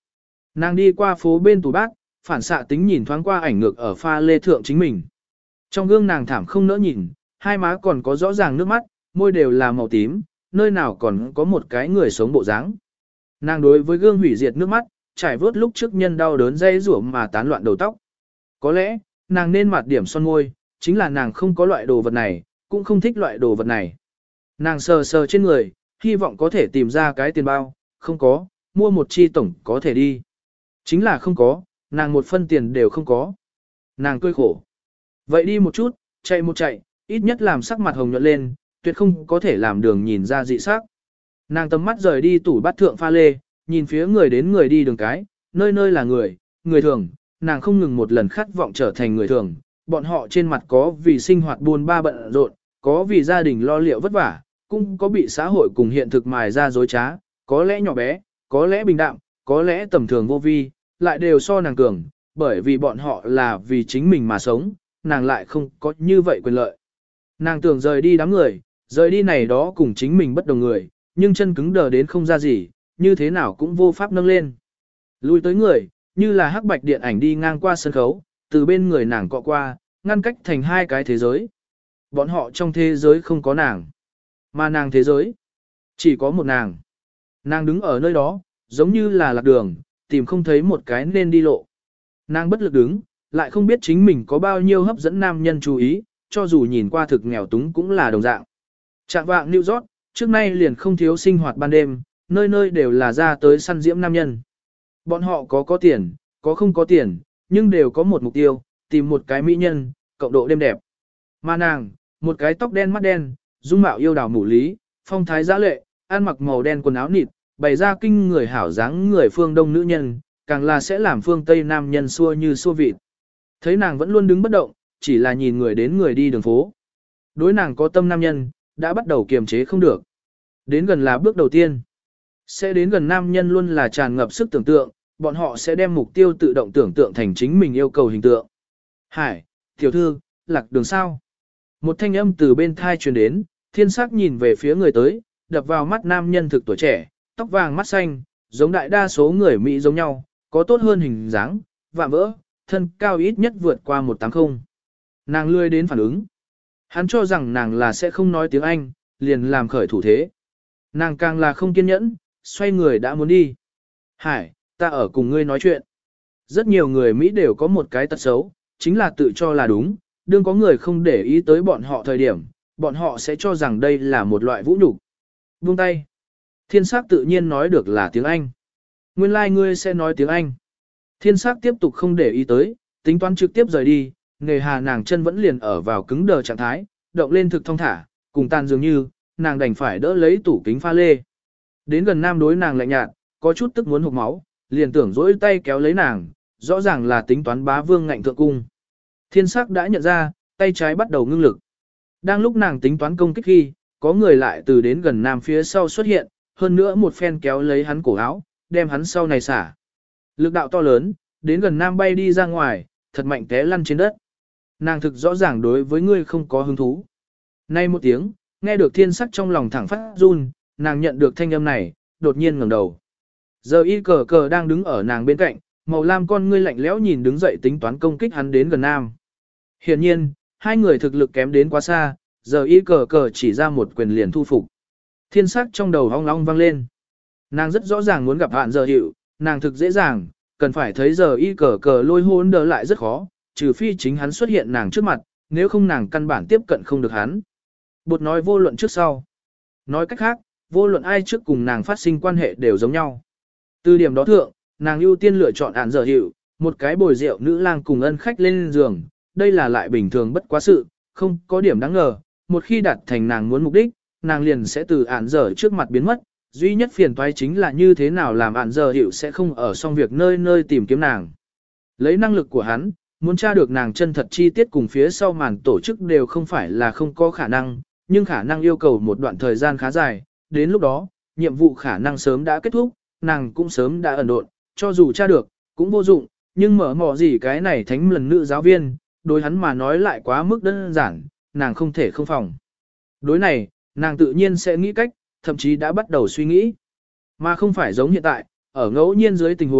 Nàng đi qua phố bên tủ bát, phản xạ tính nhìn thoáng qua ảnh ngược ở pha lê thượng chính mình. Trong gương nàng thảm không nỡ nhìn, hai má còn có rõ ràng nước mắt, môi đều là màu tím, nơi nào còn có một cái người sống bộ dáng. Nàng đối với gương hủy diệt nước mắt, trải vớt lúc trước nhân đau đớn dây rủa mà tán loạn đầu tóc. Có lẽ, nàng nên mặt điểm son môi, chính là nàng không có loại đồ vật này, cũng không thích loại đồ vật này. Nàng sờ sờ trên người, hy vọng có thể tìm ra cái tiền bao, không có, mua một chi tổng có thể đi. Chính là không có, nàng một phân tiền đều không có. Nàng cười khổ. Vậy đi một chút, chạy một chạy, ít nhất làm sắc mặt hồng nhuận lên, tuyệt không có thể làm đường nhìn ra dị sắc. Nàng tầm mắt rời đi tủ bát thượng pha lê, nhìn phía người đến người đi đường cái, nơi nơi là người, người thường, nàng không ngừng một lần khát vọng trở thành người thường. Bọn họ trên mặt có vì sinh hoạt buồn ba bận rộn, có vì gia đình lo liệu vất vả, cũng có bị xã hội cùng hiện thực mài ra dối trá, có lẽ nhỏ bé, có lẽ bình đạm, có lẽ tầm thường vô vi, lại đều so nàng cường, bởi vì bọn họ là vì chính mình mà sống, nàng lại không có như vậy quyền lợi. Nàng tưởng rời đi đám người, rời đi này đó cùng chính mình bất đồng người, nhưng chân cứng đờ đến không ra gì, như thế nào cũng vô pháp nâng lên. Lui tới người, như là hắc bạch điện ảnh đi ngang qua sân khấu, từ bên người nàng cọ qua, ngăn cách thành hai cái thế giới. Bọn họ trong thế giới không có nàng, mà nàng thế giới, chỉ có một nàng. Nàng đứng ở nơi đó, giống như là lạc đường, tìm không thấy một cái nên đi lộ. Nàng bất lực đứng, lại không biết chính mình có bao nhiêu hấp dẫn nam nhân chú ý, cho dù nhìn qua thực nghèo túng cũng là đồng dạng. Trạng vạng New York, trước nay liền không thiếu sinh hoạt ban đêm, nơi nơi đều là ra tới săn diễm nam nhân. Bọn họ có có tiền, có không có tiền, nhưng đều có một mục tiêu, tìm một cái mỹ nhân, cộng độ đêm đẹp. Mà nàng, một cái tóc đen mắt đen, dung mạo yêu đào mũ lý, phong thái giã lệ, ăn mặc màu đen quần áo nịt, bày ra kinh người hảo dáng người phương đông nữ nhân, càng là sẽ làm phương tây nam nhân xua như xua vịt. Thấy nàng vẫn luôn đứng bất động, chỉ là nhìn người đến người đi đường phố. Đối nàng có tâm nam nhân, đã bắt đầu kiềm chế không được. Đến gần là bước đầu tiên. Sẽ đến gần nam nhân luôn là tràn ngập sức tưởng tượng, bọn họ sẽ đem mục tiêu tự động tưởng tượng thành chính mình yêu cầu hình tượng. Hải, tiểu thư, lạc đường sao? Một thanh âm từ bên thai truyền đến, thiên sắc nhìn về phía người tới, đập vào mắt nam nhân thực tuổi trẻ, tóc vàng mắt xanh, giống đại đa số người Mỹ giống nhau, có tốt hơn hình dáng, vạm vỡ, thân cao ít nhất vượt qua một tám không. Nàng lươi đến phản ứng. Hắn cho rằng nàng là sẽ không nói tiếng Anh, liền làm khởi thủ thế. Nàng càng là không kiên nhẫn, xoay người đã muốn đi. Hải, ta ở cùng ngươi nói chuyện. Rất nhiều người Mỹ đều có một cái tật xấu, chính là tự cho là đúng, đương có người không để ý tới bọn họ thời điểm, bọn họ sẽ cho rằng đây là một loại vũ nhục. Buông tay. Thiên sắc tự nhiên nói được là tiếng Anh. Nguyên lai like ngươi sẽ nói tiếng Anh. Thiên sắc tiếp tục không để ý tới, tính toán trực tiếp rời đi, nghề hà nàng chân vẫn liền ở vào cứng đờ trạng thái, động lên thực thong thả, cùng tàn dường như, nàng đành phải đỡ lấy tủ kính pha lê. Đến gần nam đối nàng lạnh nhạt, có chút tức muốn hộc máu, liền tưởng dỗi tay kéo lấy nàng, rõ ràng là tính toán bá vương ngạnh thượng cung. Thiên sắc đã nhận ra, tay trái bắt đầu ngưng lực. Đang lúc nàng tính toán công kích khi, có người lại từ đến gần nam phía sau xuất hiện, hơn nữa một phen kéo lấy hắn cổ áo, đem hắn sau này xả. Lực đạo to lớn, đến gần nam bay đi ra ngoài, thật mạnh té lăn trên đất. Nàng thực rõ ràng đối với ngươi không có hứng thú. Nay một tiếng, nghe được thiên sắc trong lòng thẳng phát run, nàng nhận được thanh âm này, đột nhiên ngẩng đầu. Giờ y cờ cờ đang đứng ở nàng bên cạnh, màu lam con ngươi lạnh lẽo nhìn đứng dậy tính toán công kích hắn đến gần nam. Hiển nhiên, hai người thực lực kém đến quá xa, giờ y cờ cờ chỉ ra một quyền liền thu phục. Thiên sắc trong đầu ong ong vang lên. Nàng rất rõ ràng muốn gặp hạn giờ hiệu, nàng thực dễ dàng, cần phải thấy giờ y cờ cờ lôi hôn đỡ lại rất khó, trừ phi chính hắn xuất hiện nàng trước mặt, nếu không nàng căn bản tiếp cận không được hắn. Bột nói vô luận trước sau. Nói cách khác, vô luận ai trước cùng nàng phát sinh quan hệ đều giống nhau. Từ điểm đó thượng, nàng ưu tiên lựa chọn ản giờ hiệu, một cái bồi rượu nữ lang cùng ân khách lên giường, đây là lại bình thường bất quá sự, không có điểm đáng ngờ, một khi đạt thành nàng muốn mục đích, nàng liền sẽ từ ản giờ trước mặt biến mất, duy nhất phiền toái chính là như thế nào làm ản giờ hiệu sẽ không ở xong việc nơi nơi tìm kiếm nàng. Lấy năng lực của hắn, muốn tra được nàng chân thật chi tiết cùng phía sau màn tổ chức đều không phải là không có khả năng, nhưng khả năng yêu cầu một đoạn thời gian khá dài, đến lúc đó, nhiệm vụ khả năng sớm đã kết thúc, nàng cũng sớm đã ẩn độn, cho dù tra được, cũng vô dụng, nhưng mở mỏ gì cái này thánh lần nữ giáo viên, đối hắn mà nói lại quá mức đơn giản, nàng không thể không phòng. Đối này, nàng tự nhiên sẽ nghĩ cách, thậm chí đã bắt đầu suy nghĩ, mà không phải giống hiện tại, ở ngẫu nhiên dưới tình huống,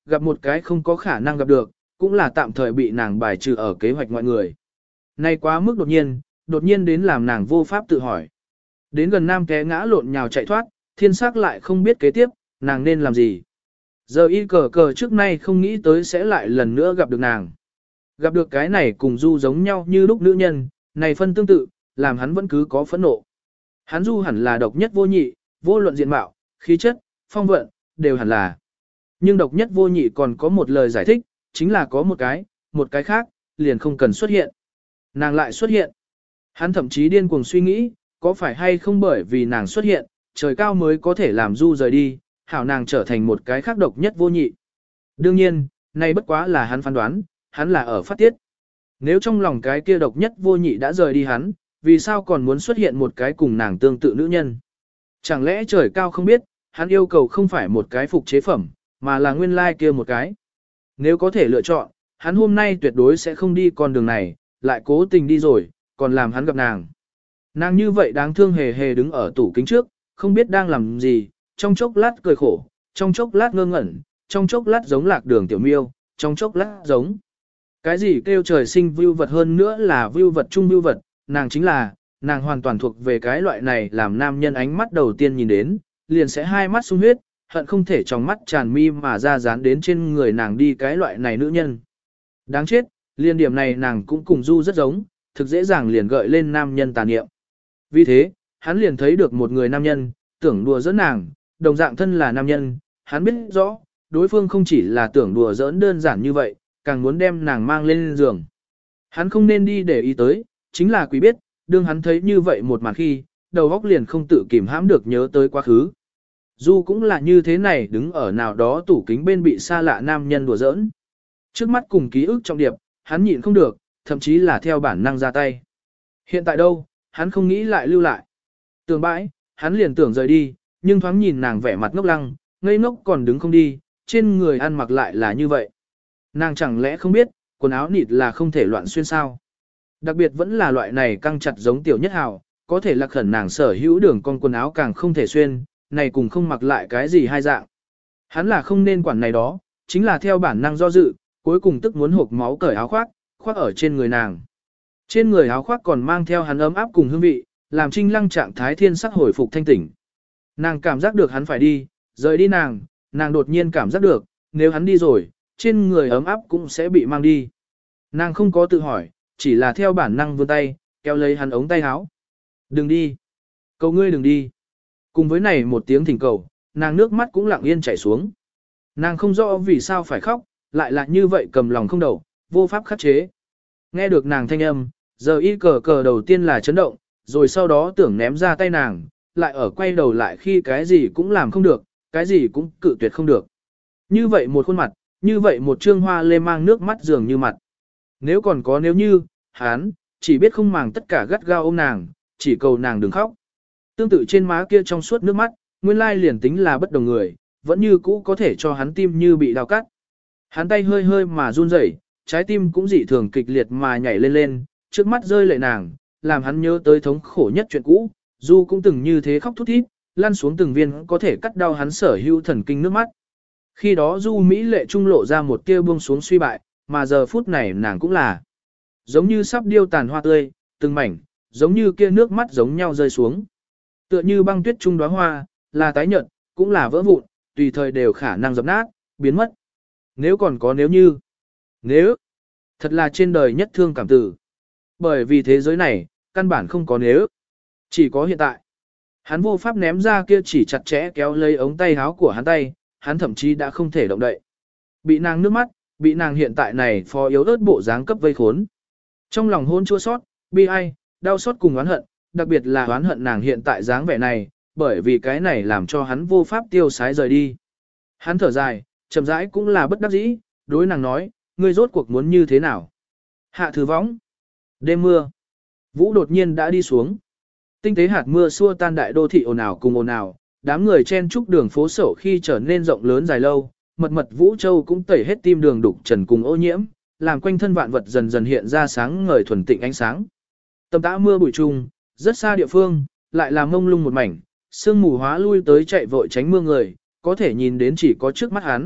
gặp một cái không có khả năng gặp được, cũng là tạm thời bị nàng bài trừ ở kế hoạch mọi người. Này quá mức đột nhiên, đột nhiên đến làm nàng vô pháp tự hỏi. Đến gần nam té ngã lộn nhào chạy thoát, thiên sắc lại không biết kế tiếp, nàng nên làm gì. Giờ y cờ cờ trước nay không nghĩ tới sẽ lại lần nữa gặp được nàng. Gặp được cái này cùng Du giống nhau như lúc nữ nhân, này phân tương tự, làm hắn vẫn cứ có phẫn nộ. Hắn Du hẳn là độc nhất vô nhị, vô luận diện mạo, khí chất, phong vận, đều hẳn là. Nhưng độc nhất vô nhị còn có một lời giải thích, chính là có một cái, một cái khác, liền không cần xuất hiện. Nàng lại xuất hiện. Hắn thậm chí điên cuồng suy nghĩ, có phải hay không bởi vì nàng xuất hiện, trời cao mới có thể làm Du rời đi, hảo nàng trở thành một cái khác độc nhất vô nhị. Đương nhiên, này bất quá là hắn phán đoán, hắn là ở phát tiết. Nếu trong lòng cái kia độc nhất vô nhị đã rời đi hắn, vì sao còn muốn xuất hiện một cái cùng nàng tương tự nữ nhân? Chẳng lẽ trời cao không biết, hắn yêu cầu không phải một cái phục chế phẩm, mà là nguyên lai kia một cái. Nếu có thể lựa chọn, hắn hôm nay tuyệt đối sẽ không đi con đường này, lại cố tình đi rồi, còn làm hắn gặp nàng. Nàng như vậy đáng thương hề hề đứng ở tủ kính trước, không biết đang làm gì, trong chốc lát cười khổ, trong chốc lát ngơ ngẩn, trong chốc lát giống lạc đường tiểu miêu, trong chốc lát giống. Cái gì kêu trời sinh view vật hơn nữa là view vật chung view vật, nàng chính là, nàng hoàn toàn thuộc về cái loại này làm nam nhân ánh mắt đầu tiên nhìn đến, liền sẽ hai mắt sung huyết, hận không thể trong mắt tràn mi mà ra dán đến trên người nàng đi cái loại này nữ nhân. Đáng chết, liền điểm này nàng cũng cùng Du rất giống, thực dễ dàng liền gợi lên nam nhân tà niệm. Vì thế, hắn liền thấy được một người nam nhân, tưởng đùa giỡn nàng, đồng dạng thân là nam nhân, hắn biết rõ, đối phương không chỉ là tưởng đùa giỡn đơn giản như vậy, càng muốn đem nàng mang lên giường. Hắn không nên đi để ý tới, chính là quý biết, đương hắn thấy như vậy một màn khi, đầu óc liền không tự kìm hãm được nhớ tới quá khứ. Du cũng là như thế này đứng ở nào đó tủ kính bên bị xa lạ nam nhân đùa giỡn. Trước mắt cùng ký ức trong điệp, hắn nhịn không được, thậm chí là theo bản năng ra tay. Hiện tại đâu, hắn không nghĩ lại lưu lại. Tường bãi, hắn liền tưởng rời đi, nhưng thoáng nhìn nàng vẻ mặt ngốc lăng, ngây ngốc còn đứng không đi, trên người ăn mặc lại là như vậy. Nàng chẳng lẽ không biết, quần áo nịt là không thể loạn xuyên sao. Đặc biệt vẫn là loại này căng chặt giống tiểu nhất hào, có thể lạc khẩn nàng sở hữu đường con quần áo càng không thể xuyên, này cùng không mặc lại cái gì hai dạng. Hắn là không nên quản này đó, chính là theo bản năng do dự, cuối cùng tức muốn hộp máu cởi áo khoác, khoác ở trên người nàng. Trên người áo khoác còn mang theo hắn ấm áp cùng hương vị, làm Trinh Lăng trạng thái thiên sắc hồi phục thanh tỉnh. Nàng cảm giác được hắn phải đi, rời đi nàng, nàng đột nhiên cảm giác được, nếu hắn đi rồi, trên người ấm áp cũng sẽ bị mang đi. Nàng không có tự hỏi, chỉ là theo bản năng vươn tay, kéo lấy hắn ống tay áo. Đừng đi. Cầu ngươi đừng đi. Cùng với này một tiếng thỉnh cầu, nàng nước mắt cũng lặng yên chảy xuống. Nàng không rõ vì sao phải khóc, lại là như vậy cầm lòng không đầu, vô pháp khắc chế. Nghe được nàng thanh âm, giờ y cờ cờ đầu tiên là chấn động, rồi sau đó tưởng ném ra tay nàng, lại ở quay đầu lại khi cái gì cũng làm không được, cái gì cũng cự tuyệt không được. Như vậy một khuôn mặt, như vậy một trương hoa lê mang nước mắt dường như mặt. Nếu còn có nếu như, hắn, chỉ biết không màng tất cả gắt gao ôm nàng, chỉ cầu nàng đừng khóc. Tương tự trên má kia trong suốt nước mắt, nguyên lai liền tính là bất đồng người, vẫn như cũ có thể cho hắn tim như bị đào cắt. Hắn tay hơi hơi mà run rẩy, trái tim cũng dị thường kịch liệt mà nhảy lên lên, trước mắt rơi lệ nàng, làm hắn nhớ tới thống khổ nhất chuyện cũ, Du cũng từng như thế khóc thút thít, lăn xuống từng viên có thể cắt đau hắn sở hữu thần kinh nước mắt. Khi đó Du Mỹ lệ trung lộ ra một tia buông xuống suy bại, mà giờ phút này nàng cũng là giống như sắp điêu tàn hoa tươi, từng mảnh, giống như kia nước mắt giống nhau rơi xuống. Tựa như băng tuyết trung đóa hoa, là tái nhợt, cũng là vỡ vụn, tùy thời đều khả năng dập nát, biến mất. Nếu còn có nếu như, nếu, thật là trên đời nhất thương cảm tử. Bởi vì thế giới này, căn bản không có nếu, chỉ có hiện tại. Hắn vô pháp ném ra kia chỉ chặt chẽ kéo lấy ống tay áo của hắn tay, hắn thậm chí đã không thể động đậy. Bị nàng nước mắt, bị nàng hiện tại này phó yếu ớt bộ dáng cấp vây khốn. Trong lòng hôn chua sót, bi ai, đau xót cùng oán hận, đặc biệt là oán hận nàng hiện tại dáng vẻ này, bởi vì cái này làm cho hắn vô pháp tiêu sái rời đi. Hắn thở dài, chậm rãi cũng là bất đắc dĩ, đối nàng nói, ngươi rốt cuộc muốn như thế nào? Hạ thử võng. Đêm mưa. Vũ đột nhiên đã đi xuống. Tinh tế hạt mưa xua tan đại đô thị ồn ào cùng ồn ào, đám người chen chúc đường phố sổ khi trở nên rộng lớn dài lâu, mật mật Vũ Châu cũng tẩy hết tim đường đục trần cùng ô nhiễm, làm quanh thân vạn vật dần dần hiện ra sáng ngời thuần tịnh ánh sáng. Tầm tã mưa bụi trung, rất xa địa phương, lại là mông lung một mảnh, sương mù hóa lui tới chạy vội tránh mưa người, có thể nhìn đến chỉ có trước mắt hắn,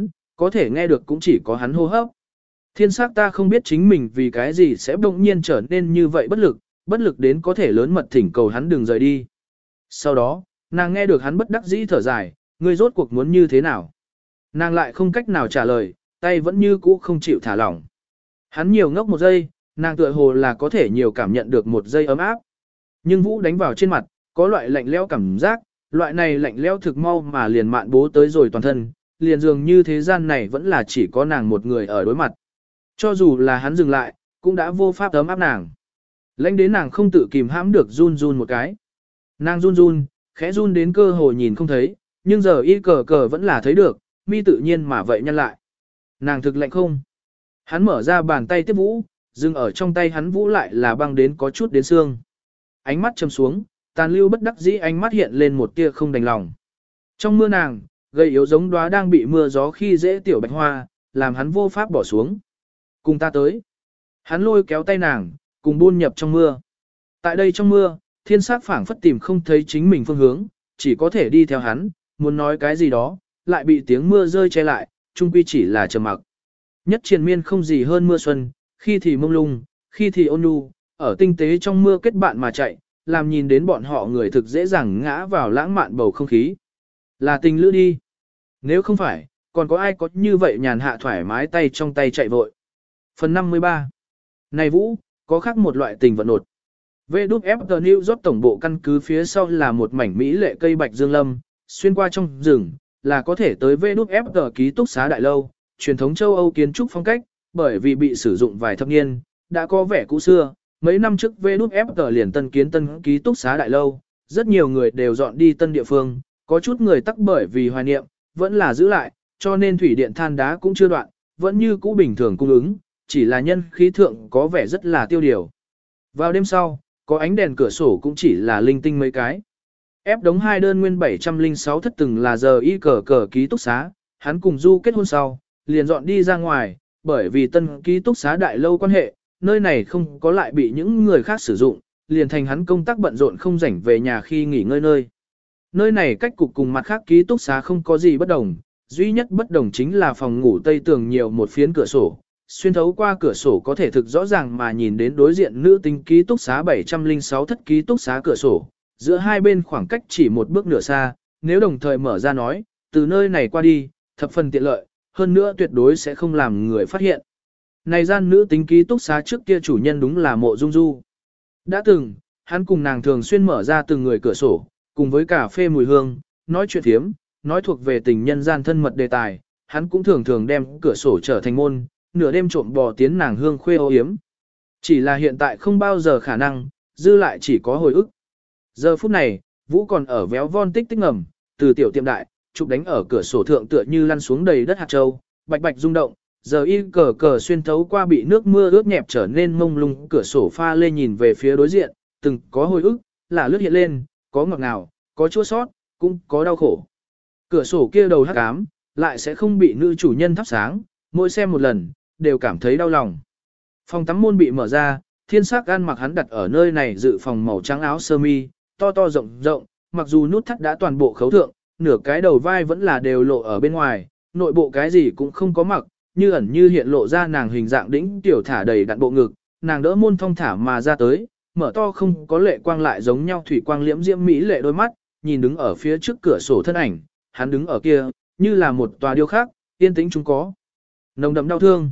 có thể nghe được cũng chỉ có hắn hô hấp. Thiên sắc ta không biết chính mình vì cái gì sẽ bỗng nhiên trở nên như vậy bất lực, bất lực đến có thể lớn mật thỉnh cầu hắn đừng rời đi. Sau đó, nàng nghe được hắn bất đắc dĩ thở dài, ngươi rốt cuộc muốn như thế nào? Nàng lại không cách nào trả lời, tay vẫn như cũ không chịu thả lỏng. Hắn nhiều ngốc một giây, nàng tựa hồ là có thể nhiều cảm nhận được một giây ấm áp. Nhưng Vũ đánh vào trên mặt, có loại lạnh lẽo cảm giác, loại này lạnh lẽo thực mau mà liền mạn bố tới rồi toàn thân, liền dường như thế gian này vẫn là chỉ có nàng một người ở đối mặt. Cho dù là hắn dừng lại, cũng đã vô pháp ấm áp nàng. Lãnh đến nàng không tự kìm hãm được run run một cái. Nàng run run, khẽ run đến cơ hồ nhìn không thấy, nhưng giờ y cờ cờ vẫn là thấy được, mi tự nhiên mà vậy nhăn lại. Nàng thực lạnh không? Hắn mở ra bàn tay tiếp Vũ, dừng ở trong tay hắn Vũ lại là băng đến có chút đến xương. Ánh mắt châm xuống, tàn lưu bất đắc dĩ ánh mắt hiện lên một tia không đành lòng. Trong mưa nàng, gầy yếu giống đóa đang bị mưa gió khi dễ tiểu bạch hoa, làm hắn vô pháp bỏ xuống. Cùng ta tới. Hắn lôi kéo tay nàng, cùng buôn nhập trong mưa. Tại đây trong mưa, thiên sát phảng phất tìm không thấy chính mình phương hướng, chỉ có thể đi theo hắn, muốn nói cái gì đó, lại bị tiếng mưa rơi che lại, chung quy chỉ là trầm mặc. Nhất triền miên không gì hơn mưa xuân, khi thì mông lung, khi thì ôn nhu, ở tinh tế trong mưa kết bạn mà chạy, làm nhìn đến bọn họ người thực dễ dàng ngã vào lãng mạn bầu không khí. Là tình lữ đi. Nếu không phải, còn có ai có như vậy nhàn hạ thoải mái tay trong tay chạy vội. Phần năm mươi ba. Này Vũ, có khác một loại tình vận nột. vê đê ép tê New York tổng bộ căn cứ phía sau là một mảnh mỹ lệ cây bạch dương lâm, xuyên qua trong rừng, là có thể tới vê đê ép tê ký túc xá đại lâu, truyền thống châu Âu kiến trúc phong cách, bởi vì bị sử dụng vài thập niên, đã có vẻ cũ xưa. Mấy năm trước vê đê ép tê liền tân kiến tân ký túc xá đại lâu, rất nhiều người đều dọn đi tân địa phương, có chút người tắc bởi vì hoài niệm, vẫn là giữ lại, cho nên thủy điện than đá cũng chưa đoạn, vẫn như cũ bình thường cung ứng, chỉ là nhân khí thượng có vẻ rất là tiêu điều. Vào đêm sau, có ánh đèn cửa sổ cũng chỉ là linh tinh mấy cái. Ép đống hai đơn nguyên bảy trăm lẻ sáu thất từng là giờ y cờ cờ ký túc xá, hắn cùng Du kết hôn sau, liền dọn đi ra ngoài, bởi vì tân ký túc xá đại lâu quan hệ, nơi này không có lại bị những người khác sử dụng, liền thành hắn công tác bận rộn không rảnh về nhà khi nghỉ ngơi nơi. Nơi này cách cục cùng mặt khác ký túc xá không có gì bất đồng, duy nhất bất đồng chính là phòng ngủ tây tường nhiều một phiến cửa sổ, xuyên thấu qua cửa sổ có thể thực rõ ràng mà nhìn đến đối diện nữ tính ký túc xá bảy trăm lẻ sáu thất ký túc xá cửa sổ, giữa hai bên khoảng cách chỉ một bước nửa xa, nếu đồng thời mở ra nói, từ nơi này qua đi, thập phần tiện lợi, hơn nữa tuyệt đối sẽ không làm người phát hiện. Này gian nữ tính ký túc xá trước kia chủ nhân đúng là Mộ Dung Du. Đã từng, hắn cùng nàng thường xuyên mở ra từng người cửa sổ, cùng với cà phê mùi hương, nói chuyện thiếm, nói thuộc về tình nhân gian thân mật đề tài, hắn cũng thường thường đem cửa sổ trở thành môn, nửa đêm trộm bò tiến nàng hương khuê ô yếm. Chỉ là hiện tại không bao giờ khả năng, dư lại chỉ có hồi ức. Giờ phút này, Vũ còn ở véo von tích tích ngầm, từ tiểu tiệm đại, chụp đánh ở cửa sổ thượng tựa như lăn xuống đầy đất hạt châu, bạch bạch rung động, giờ y cờ cờ xuyên thấu qua bị nước mưa ướt nhẹp trở nên mông lung cửa sổ pha lê nhìn về phía đối diện, từng có hồi ức, là lướt hiện lên, có ngọt ngào, có chua sót, cũng có đau khổ. Cửa sổ kia đầu hắc ám, lại sẽ không bị nữ chủ nhân thắp sáng, mỗi xem một lần, đều cảm thấy đau lòng. Phòng tắm môn bị mở ra, thiên sắc ăn mặc hắn đặt ở nơi này dự phòng màu trắng áo sơ mi, to to rộng rộng, mặc dù nút thắt đã toàn bộ khấu thượng, nửa cái đầu vai vẫn là đều lộ ở bên ngoài, nội bộ cái gì cũng không có mặc, như ẩn như hiện lộ ra nàng hình dạng đĩnh tiểu thả đầy đặn bộ ngực, nàng đỡ môn thong thả mà ra tới, mở to không có lệ quang lại giống nhau thủy quang liễm diễm mỹ lệ đôi mắt, nhìn đứng ở phía trước cửa sổ thân ảnh, hắn đứng ở kia, như là một tòa điêu khắc, yên tĩnh chúng có nồng đậm đau thương.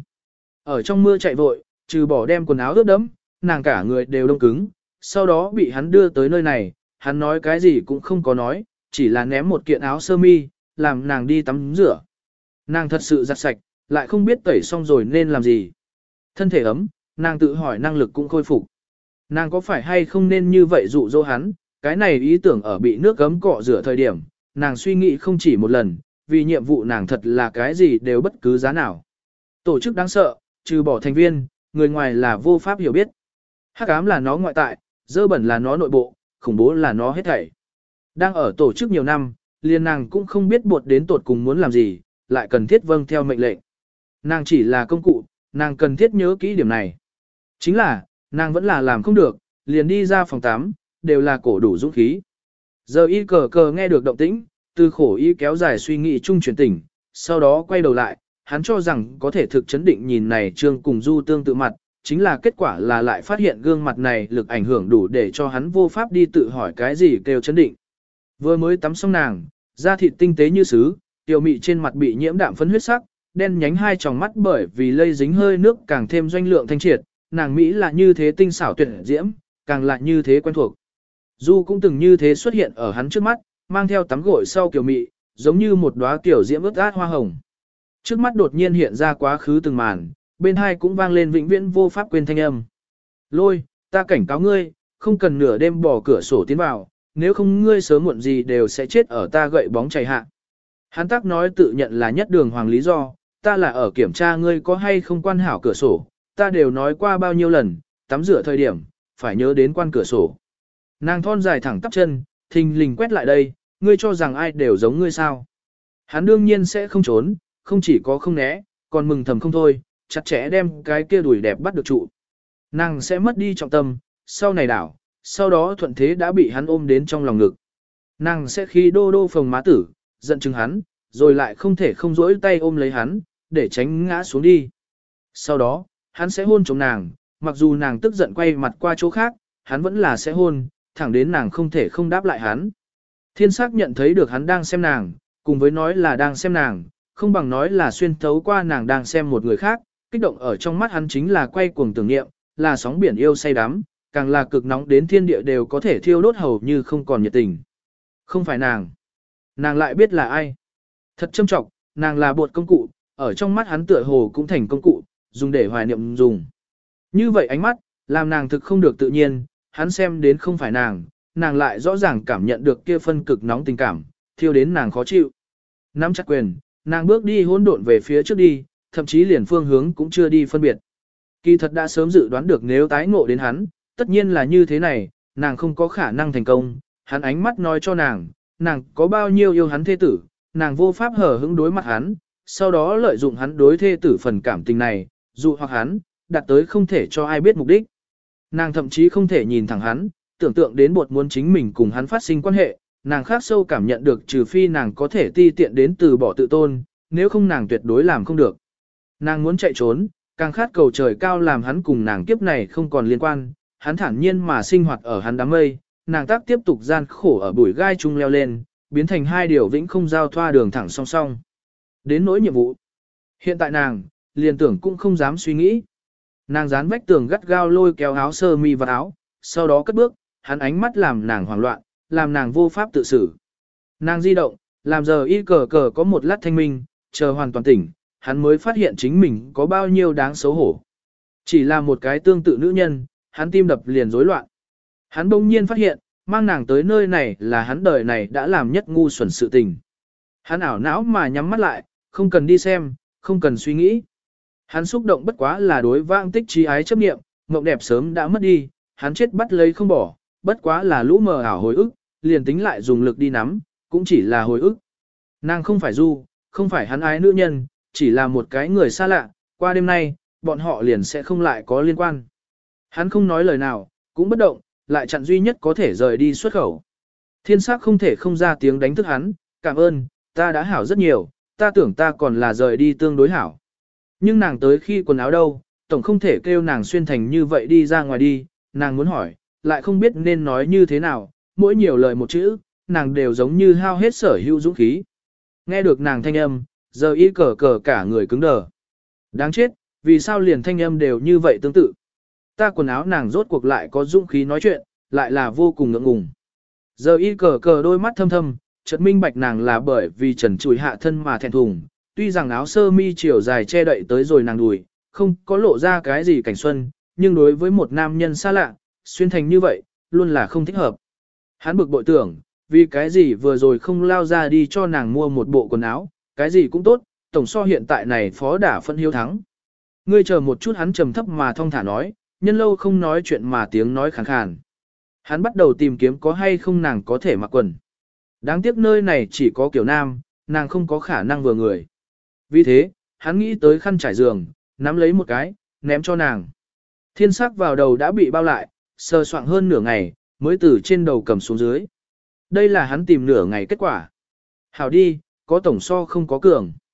Ở trong mưa chạy vội, trừ bỏ đem quần áo ướt đẫm, nàng cả người đều đông cứng, sau đó bị hắn đưa tới nơi này, hắn nói cái gì cũng không có nói, chỉ là ném một kiện áo sơ mi, làm nàng đi tắm rửa. Nàng thật sự giặt sạch, lại không biết tẩy xong rồi nên làm gì. Thân thể ấm, nàng tự hỏi năng lực cũng khôi phục. Nàng có phải hay không nên như vậy dụ dỗ hắn, cái này ý tưởng ở bị nước gấm cọ rửa thời điểm, nàng suy nghĩ không chỉ một lần, vì nhiệm vụ nàng thật là cái gì đều bất cứ giá nào. Tổ chức đáng sợ, trừ bỏ thành viên, người ngoài là vô pháp hiểu biết. Hắc ám là nó ngoại tại, dơ bẩn là nó nội bộ, khủng bố là nó hết thảy. Đang ở tổ chức nhiều năm, liền nàng cũng không biết buộc đến tột cùng muốn làm gì, lại cần thiết vâng theo mệnh lệnh. Nàng chỉ là công cụ, nàng cần thiết nhớ kỹ điểm này. Chính là, nàng vẫn là làm không được, liền đi ra phòng tắm, đều là cổ đủ dũng khí. Giờ y cờ cờ nghe được động tĩnh, từ khổ y kéo dài suy nghĩ chung chuyển tỉnh, sau đó quay đầu lại, hắn cho rằng có thể thực chấn định nhìn này trương cùng Du tương tự mặt, chính là kết quả là lại phát hiện gương mặt này lực ảnh hưởng đủ để cho hắn vô pháp đi tự hỏi cái gì kêu chấn định. Vừa mới tắm xong nàng, da thịt tinh tế như sứ, tiểu mị trên mặt bị nhiễm đạm phấn huyết sắc, đen nhánh hai tròng mắt bởi vì lây dính hơi nước càng thêm doanh lượng thanh triệt, nàng Mỹ là như thế tinh xảo tuyệt diễm, càng là như thế quen thuộc. Du cũng từng như thế xuất hiện ở hắn trước mắt, mang theo tắm gội sau kiểu mị, giống như một đóa tiểu diễm ướt át hoa hồng. Trước mắt đột nhiên hiện ra quá khứ từng màn, bên hai cũng vang lên vĩnh viễn vô pháp quên thanh âm. Lôi, ta cảnh cáo ngươi, không cần nửa đêm bỏ cửa sổ tiến vào, nếu không ngươi sớm muộn gì đều sẽ chết ở ta gậy bóng chảy hạ. Hắn tác nói tự nhận là nhất đường hoàng lý do, ta là ở kiểm tra ngươi có hay không quan hảo cửa sổ, ta đều nói qua bao nhiêu lần, tắm rửa thời điểm, phải nhớ đến quan cửa sổ. Nàng thon dài thẳng tắp chân, thình lình quét lại đây, ngươi cho rằng ai đều giống ngươi sao. Hắn đương nhiên sẽ không trốn, không chỉ có không né, còn mừng thầm không thôi, chặt chẽ đem cái kia đùi đẹp bắt được trụ. Nàng sẽ mất đi trọng tâm, sau này đảo, sau đó thuận thế đã bị hắn ôm đến trong lòng ngực. Nàng sẽ khi đô đô phồng má tử, giận chừng hắn, rồi lại không thể không rỗi tay ôm lấy hắn, để tránh ngã xuống đi. Sau đó, hắn sẽ hôn chống nàng, mặc dù nàng tức giận quay mặt qua chỗ khác, hắn vẫn là sẽ hôn, thẳng đến nàng không thể không đáp lại hắn. Thiên sắc nhận thấy được hắn đang xem nàng, cùng với nói là đang xem nàng, không bằng nói là xuyên thấu qua nàng đang xem một người khác, kích động ở trong mắt hắn chính là quay cuồng tưởng niệm, là sóng biển yêu say đắm, càng là cực nóng đến thiên địa đều có thể thiêu đốt hầu như không còn nhiệt tình. Không phải nàng. Nàng lại biết là ai. Thật châm trọng, nàng là bột công cụ, ở trong mắt hắn tựa hồ cũng thành công cụ, dùng để hoài niệm dùng. Như vậy ánh mắt, làm nàng thực không được tự nhiên, hắn xem đến không phải nàng, nàng lại rõ ràng cảm nhận được kia phân cực nóng tình cảm, thiêu đến nàng khó chịu. Nắm chặt quyền, nàng bước đi hỗn độn về phía trước đi, thậm chí liền phương hướng cũng chưa đi phân biệt. Kỳ thật đã sớm dự đoán được nếu tái ngộ đến hắn, tất nhiên là như thế này, nàng không có khả năng thành công, hắn ánh mắt nói cho nàng, nàng có bao nhiêu yêu hắn thê tử, nàng vô pháp hở hững đối mặt hắn, sau đó lợi dụng hắn đối thê tử phần cảm tình này, dụ hoặc hắn, đạt tới không thể cho ai biết mục đích. Nàng thậm chí không thể nhìn thẳng hắn, tưởng tượng đến bột muốn chính mình cùng hắn phát sinh quan hệ, nàng khác sâu cảm nhận được trừ phi nàng có thể ti tiện đến từ bỏ tự tôn, nếu không nàng tuyệt đối làm không được. Nàng muốn chạy trốn, càng khát cầu trời cao làm hắn cùng nàng kiếp này không còn liên quan, hắn thản nhiên mà sinh hoạt ở hắn đám mây, nàng tác tiếp tục gian khổ ở bụi gai chung leo lên, biến thành hai điều vĩnh không giao thoa đường thẳng song song. Đến nỗi nhiệm vụ. Hiện tại nàng, liền tưởng cũng không dám suy nghĩ. Nàng dán vách tường gắt gao lôi kéo áo sơ mi và áo, sau đó cất bước, hắn ánh mắt làm nàng hoảng loạn, làm nàng vô pháp tự xử. Nàng di động, làm giờ y cờ cờ có một lát thanh minh, chờ hoàn toàn tỉnh, hắn mới phát hiện chính mình có bao nhiêu đáng xấu hổ. Chỉ là một cái tương tự nữ nhân, hắn tim đập liền rối loạn. Hắn bỗng nhiên phát hiện, mang nàng tới nơi này là hắn đời này đã làm nhất ngu xuẩn sự tình. Hắn ảo não mà nhắm mắt lại, không cần đi xem, không cần suy nghĩ. Hắn xúc động bất quá là đối vãng tích trí ái chấp niệm, mộng đẹp sớm đã mất đi, hắn chết bắt lấy không bỏ, bất quá là lũ mờ ảo hồi ức, liền tính lại dùng lực đi nắm, cũng chỉ là hồi ức. Nàng không phải Du, không phải hắn ái nữ nhân, chỉ là một cái người xa lạ, qua đêm nay, bọn họ liền sẽ không lại có liên quan. Hắn không nói lời nào, cũng bất động, lại chặn duy nhất có thể rời đi xuất khẩu. Thiên sắc không thể không ra tiếng đánh thức hắn, cảm ơn, ta đã hảo rất nhiều, ta tưởng ta còn là rời đi tương đối hảo. Nhưng nàng tới khi quần áo đâu, tổng không thể kêu nàng xuyên thành như vậy đi ra ngoài đi, nàng muốn hỏi, lại không biết nên nói như thế nào, mỗi nhiều lời một chữ, nàng đều giống như hao hết sở hữu dũng khí. Nghe được nàng thanh âm, giờ y cờ cờ cả người cứng đờ. Đáng chết, vì sao liền thanh âm đều như vậy tương tự. Ta quần áo nàng rốt cuộc lại có dũng khí nói chuyện, lại là vô cùng ngượng ngùng. Giờ y cờ cờ đôi mắt thâm thâm, chợt minh bạch nàng là bởi vì trần trụi hạ thân mà thẹn thùng, tuy rằng áo sơ mi chiều dài che đậy tới rồi nàng đùi, không có lộ ra cái gì cảnh xuân, nhưng đối với một nam nhân xa lạ, xuyên thành như vậy, luôn là không thích hợp. Hắn bực bội tưởng, vì cái gì vừa rồi không lao ra đi cho nàng mua một bộ quần áo, cái gì cũng tốt, tổng so hiện tại này phó đả phân hiếu thắng. Ngươi chờ một chút, hắn trầm thấp mà thong thả nói, nhân lâu không nói chuyện mà tiếng nói khàn khàn. Hắn bắt đầu tìm kiếm có hay không nàng có thể mặc quần. Đáng tiếc nơi này chỉ có kiểu nam, nàng không có khả năng vừa người. Vì thế, hắn nghĩ tới khăn trải giường, nắm lấy một cái, ném cho nàng. Thiên sắc vào đầu đã bị bao lại, sờ soạng hơn nửa ngày, mới từ trên đầu cầm xuống dưới. Đây là hắn tìm nửa ngày kết quả. Hảo đi, có tổng so không có cường.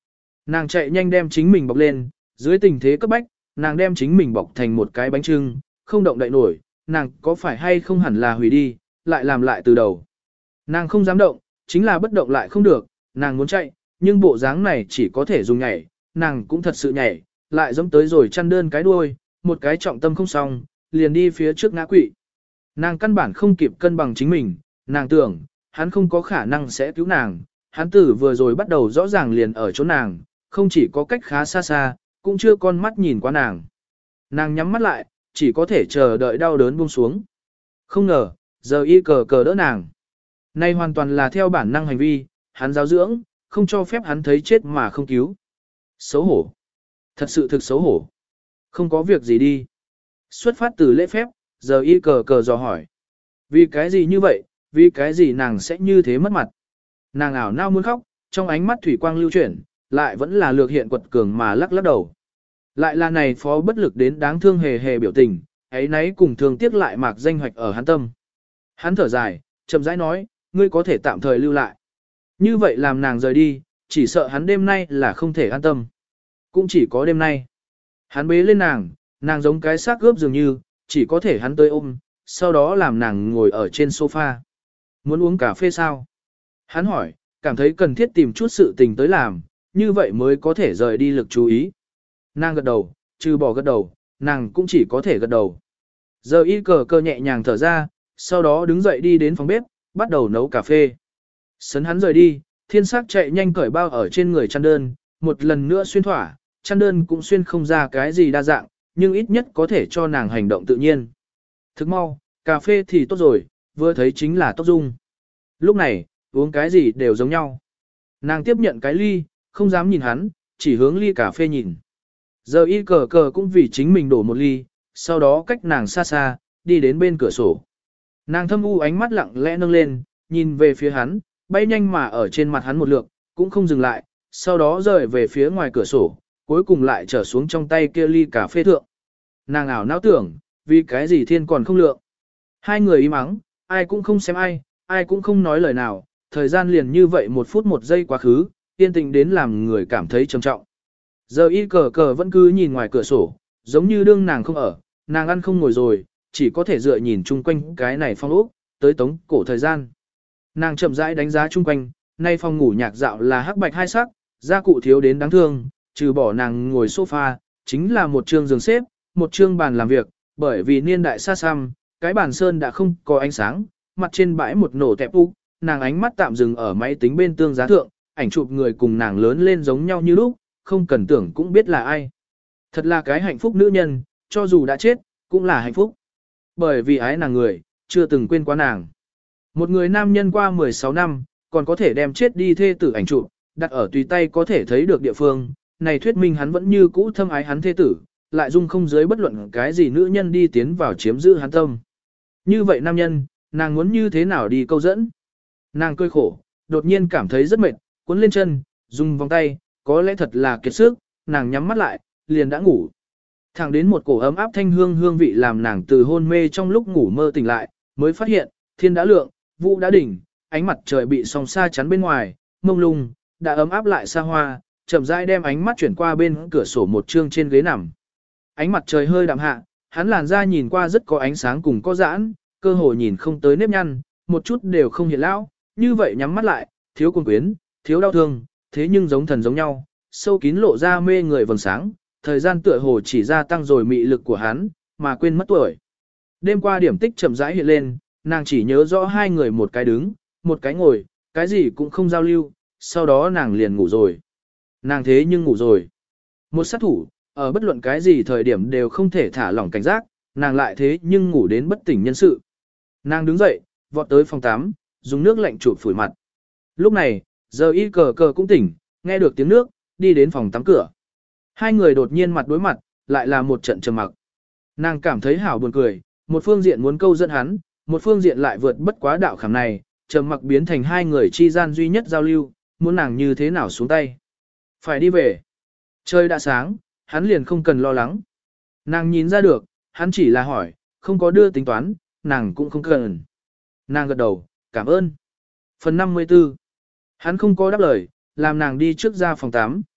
Nàng chạy nhanh đem chính mình bọc lên, dưới tình thế cấp bách, nàng đem chính mình bọc thành một cái bánh trưng, không động đậy nổi, nàng có phải hay không hẳn là hủy đi, lại làm lại từ đầu. Nàng không dám động, chính là bất động lại không được, nàng muốn chạy, nhưng bộ dáng này chỉ có thể dùng nhảy, nàng cũng thật sự nhảy, lại giống tới rồi chăn đơn cái đuôi, một cái trọng tâm không xong, liền đi phía trước ngã quỵ. Nàng căn bản không kịp cân bằng chính mình, nàng tưởng, hắn không có khả năng sẽ cứu nàng, hắn tử vừa rồi bắt đầu rõ ràng liền ở chỗ nàng, không chỉ có cách khá xa xa, cũng chưa con mắt nhìn qua nàng. Nàng nhắm mắt lại, chỉ có thể chờ đợi đau đớn buông xuống. Không ngờ, giờ y cờ cờ đỡ nàng. Nay hoàn toàn là theo bản năng hành vi, hắn giáo dưỡng, không cho phép hắn thấy chết mà không cứu. Xấu hổ. Thật sự thực xấu hổ. Không có việc gì đi. Xuất phát từ lễ phép, giờ y cờ cờ dò hỏi. Vì cái gì như vậy, vì cái gì nàng sẽ như thế mất mặt. Nàng ảo nao muốn khóc, trong ánh mắt thủy quang lưu chuyển, lại vẫn là lược hiện quật cường mà lắc lắc đầu. Lại là này phó bất lực đến đáng thương hề hề biểu tình, ấy nấy cùng thương tiếc lại mạc danh hoạch ở hắn tâm. Hắn thở dài, chậm rãi nói, ngươi có thể tạm thời lưu lại. Như vậy làm nàng rời đi, chỉ sợ hắn đêm nay là không thể an tâm. Cũng chỉ có đêm nay. Hắn bế lên nàng, nàng giống cái xác gớp dường như, chỉ có thể hắn tới ôm, sau đó làm nàng ngồi ở trên sofa. Muốn uống cà phê sao? Hắn hỏi, cảm thấy cần thiết tìm chút sự tình tới làm, như vậy mới có thể rời đi lực chú ý. Nàng gật đầu, trừ bỏ gật đầu, nàng cũng chỉ có thể gật đầu. Giờ y cờ cơ nhẹ nhàng thở ra, sau đó đứng dậy đi đến phòng bếp, bắt đầu nấu cà phê. Sấn hắn rời đi, thiên sắc chạy nhanh cởi bao ở trên người chăn đơn, một lần nữa xuyên thỏa, chăn đơn cũng xuyên không ra cái gì đa dạng, nhưng ít nhất có thể cho nàng hành động tự nhiên. Thức mau, cà phê thì tốt rồi, vừa thấy chính là tốt dung. Lúc này, uống cái gì đều giống nhau. Nàng tiếp nhận cái ly, không dám nhìn hắn, chỉ hướng ly cà phê nhìn. Giờ y cờ cờ cũng vì chính mình đổ một ly, sau đó cách nàng xa xa, đi đến bên cửa sổ. Nàng thâm u ánh mắt lặng lẽ nâng lên, nhìn về phía hắn, bay nhanh mà ở trên mặt hắn một lượt, cũng không dừng lại, sau đó rời về phía ngoài cửa sổ, cuối cùng lại trở xuống trong tay kia ly cà phê thượng. Nàng ảo não tưởng, vì cái gì thiên còn không lượng. Hai người im ắng, ai cũng không xem ai, ai cũng không nói lời nào, thời gian liền như vậy một phút một giây quá khứ, yên tĩnh đến làm người cảm thấy trầm trọng. Giờ y cờ cờ vẫn cứ nhìn ngoài cửa sổ, giống như đương nàng không ở, nàng ăn không ngồi rồi, chỉ có thể dựa nhìn chung quanh cái này phong ốc, tới tống cổ thời gian. Nàng chậm rãi đánh giá chung quanh, nay phòng ngủ nhạc dạo là hắc bạch hai sắc, gia cụ thiếu đến đáng thương, trừ bỏ nàng ngồi sofa, chính là một trường giường xếp, một trường bàn làm việc, bởi vì niên đại xa xăm, cái bàn sơn đã không có ánh sáng, mặt trên bãi một nổ tẹp úc, nàng ánh mắt tạm dừng ở máy tính bên tương giá thượng, ảnh chụp người cùng nàng lớn lên giống nhau như lúc, không cần tưởng cũng biết là ai. Thật là cái hạnh phúc nữ nhân, cho dù đã chết, cũng là hạnh phúc. Bởi vì ái nàng người, chưa từng quên qua nàng. Một người nam nhân qua mười sáu năm, còn có thể đem chết đi thê tử ảnh chụp, đặt ở tùy tay có thể thấy được địa phương, này thuyết minh hắn vẫn như cũ thâm ái hắn thê tử, lại dung không giới bất luận cái gì nữ nhân đi tiến vào chiếm giữ hắn tâm. Như vậy nam nhân, nàng muốn như thế nào đi câu dẫn? Nàng cười khổ, đột nhiên cảm thấy rất mệt, cuốn lên chân, dùng vòng tay, có lẽ thật là kiệt sức, nàng nhắm mắt lại, liền đã ngủ. Thẳng đến một cổ ấm áp thanh hương hương vị làm nàng từ hôn mê trong lúc ngủ mơ tỉnh lại, mới phát hiện, thiên đã lượng, vũ đã đỉnh, ánh mặt trời bị song sa chắn bên ngoài, mông lung, đã ấm áp lại xa hoa, chậm rãi đem ánh mắt chuyển qua bên cửa sổ một chương trên ghế nằm. Ánh mặt trời hơi đạm hạ, hắn làn da nhìn qua rất có ánh sáng cùng có giãn, cơ hồ nhìn không tới nếp nhăn, một chút đều không hiện lão, như vậy nhắm mắt lại, thiếu cuồng quyến, thiếu đau thương, thế nhưng giống thần giống nhau, sâu kín lộ ra mê người vầng sáng, thời gian tựa hồ chỉ gia tăng rồi mị lực của hắn, mà quên mất tuổi. Đêm qua điểm tích chậm rãi hiện lên, nàng chỉ nhớ rõ hai người một cái đứng, một cái ngồi, cái gì cũng không giao lưu, sau đó nàng liền ngủ rồi. Nàng thế nhưng ngủ rồi. Một sát thủ, ở bất luận cái gì thời điểm đều không thể thả lỏng cảnh giác, nàng lại thế nhưng ngủ đến bất tỉnh nhân sự. Nàng đứng dậy, vọt tới phòng tắm, dùng nước lạnh chụp phủi mặt. Lúc này, giờ y cờ cờ cũng tỉnh, nghe được tiếng nước, đi đến phòng tắm cửa. Hai người đột nhiên mặt đối mặt, lại là một trận trầm mặc. Nàng cảm thấy hảo buồn cười, một phương diện muốn câu dẫn hắn, một phương diện lại vượt bất quá đạo khảm này, trầm mặc biến thành hai người chi gian duy nhất giao lưu, muốn nàng như thế nào xuống tay. Phải đi về. Trời đã sáng, hắn liền không cần lo lắng. Nàng nhìn ra được, hắn chỉ là hỏi, không có đưa tính toán, nàng cũng không cần. Nàng gật đầu, cảm ơn. Phần năm mươi tư. Hắn không có đáp lời, làm nàng đi trước ra phòng tắm.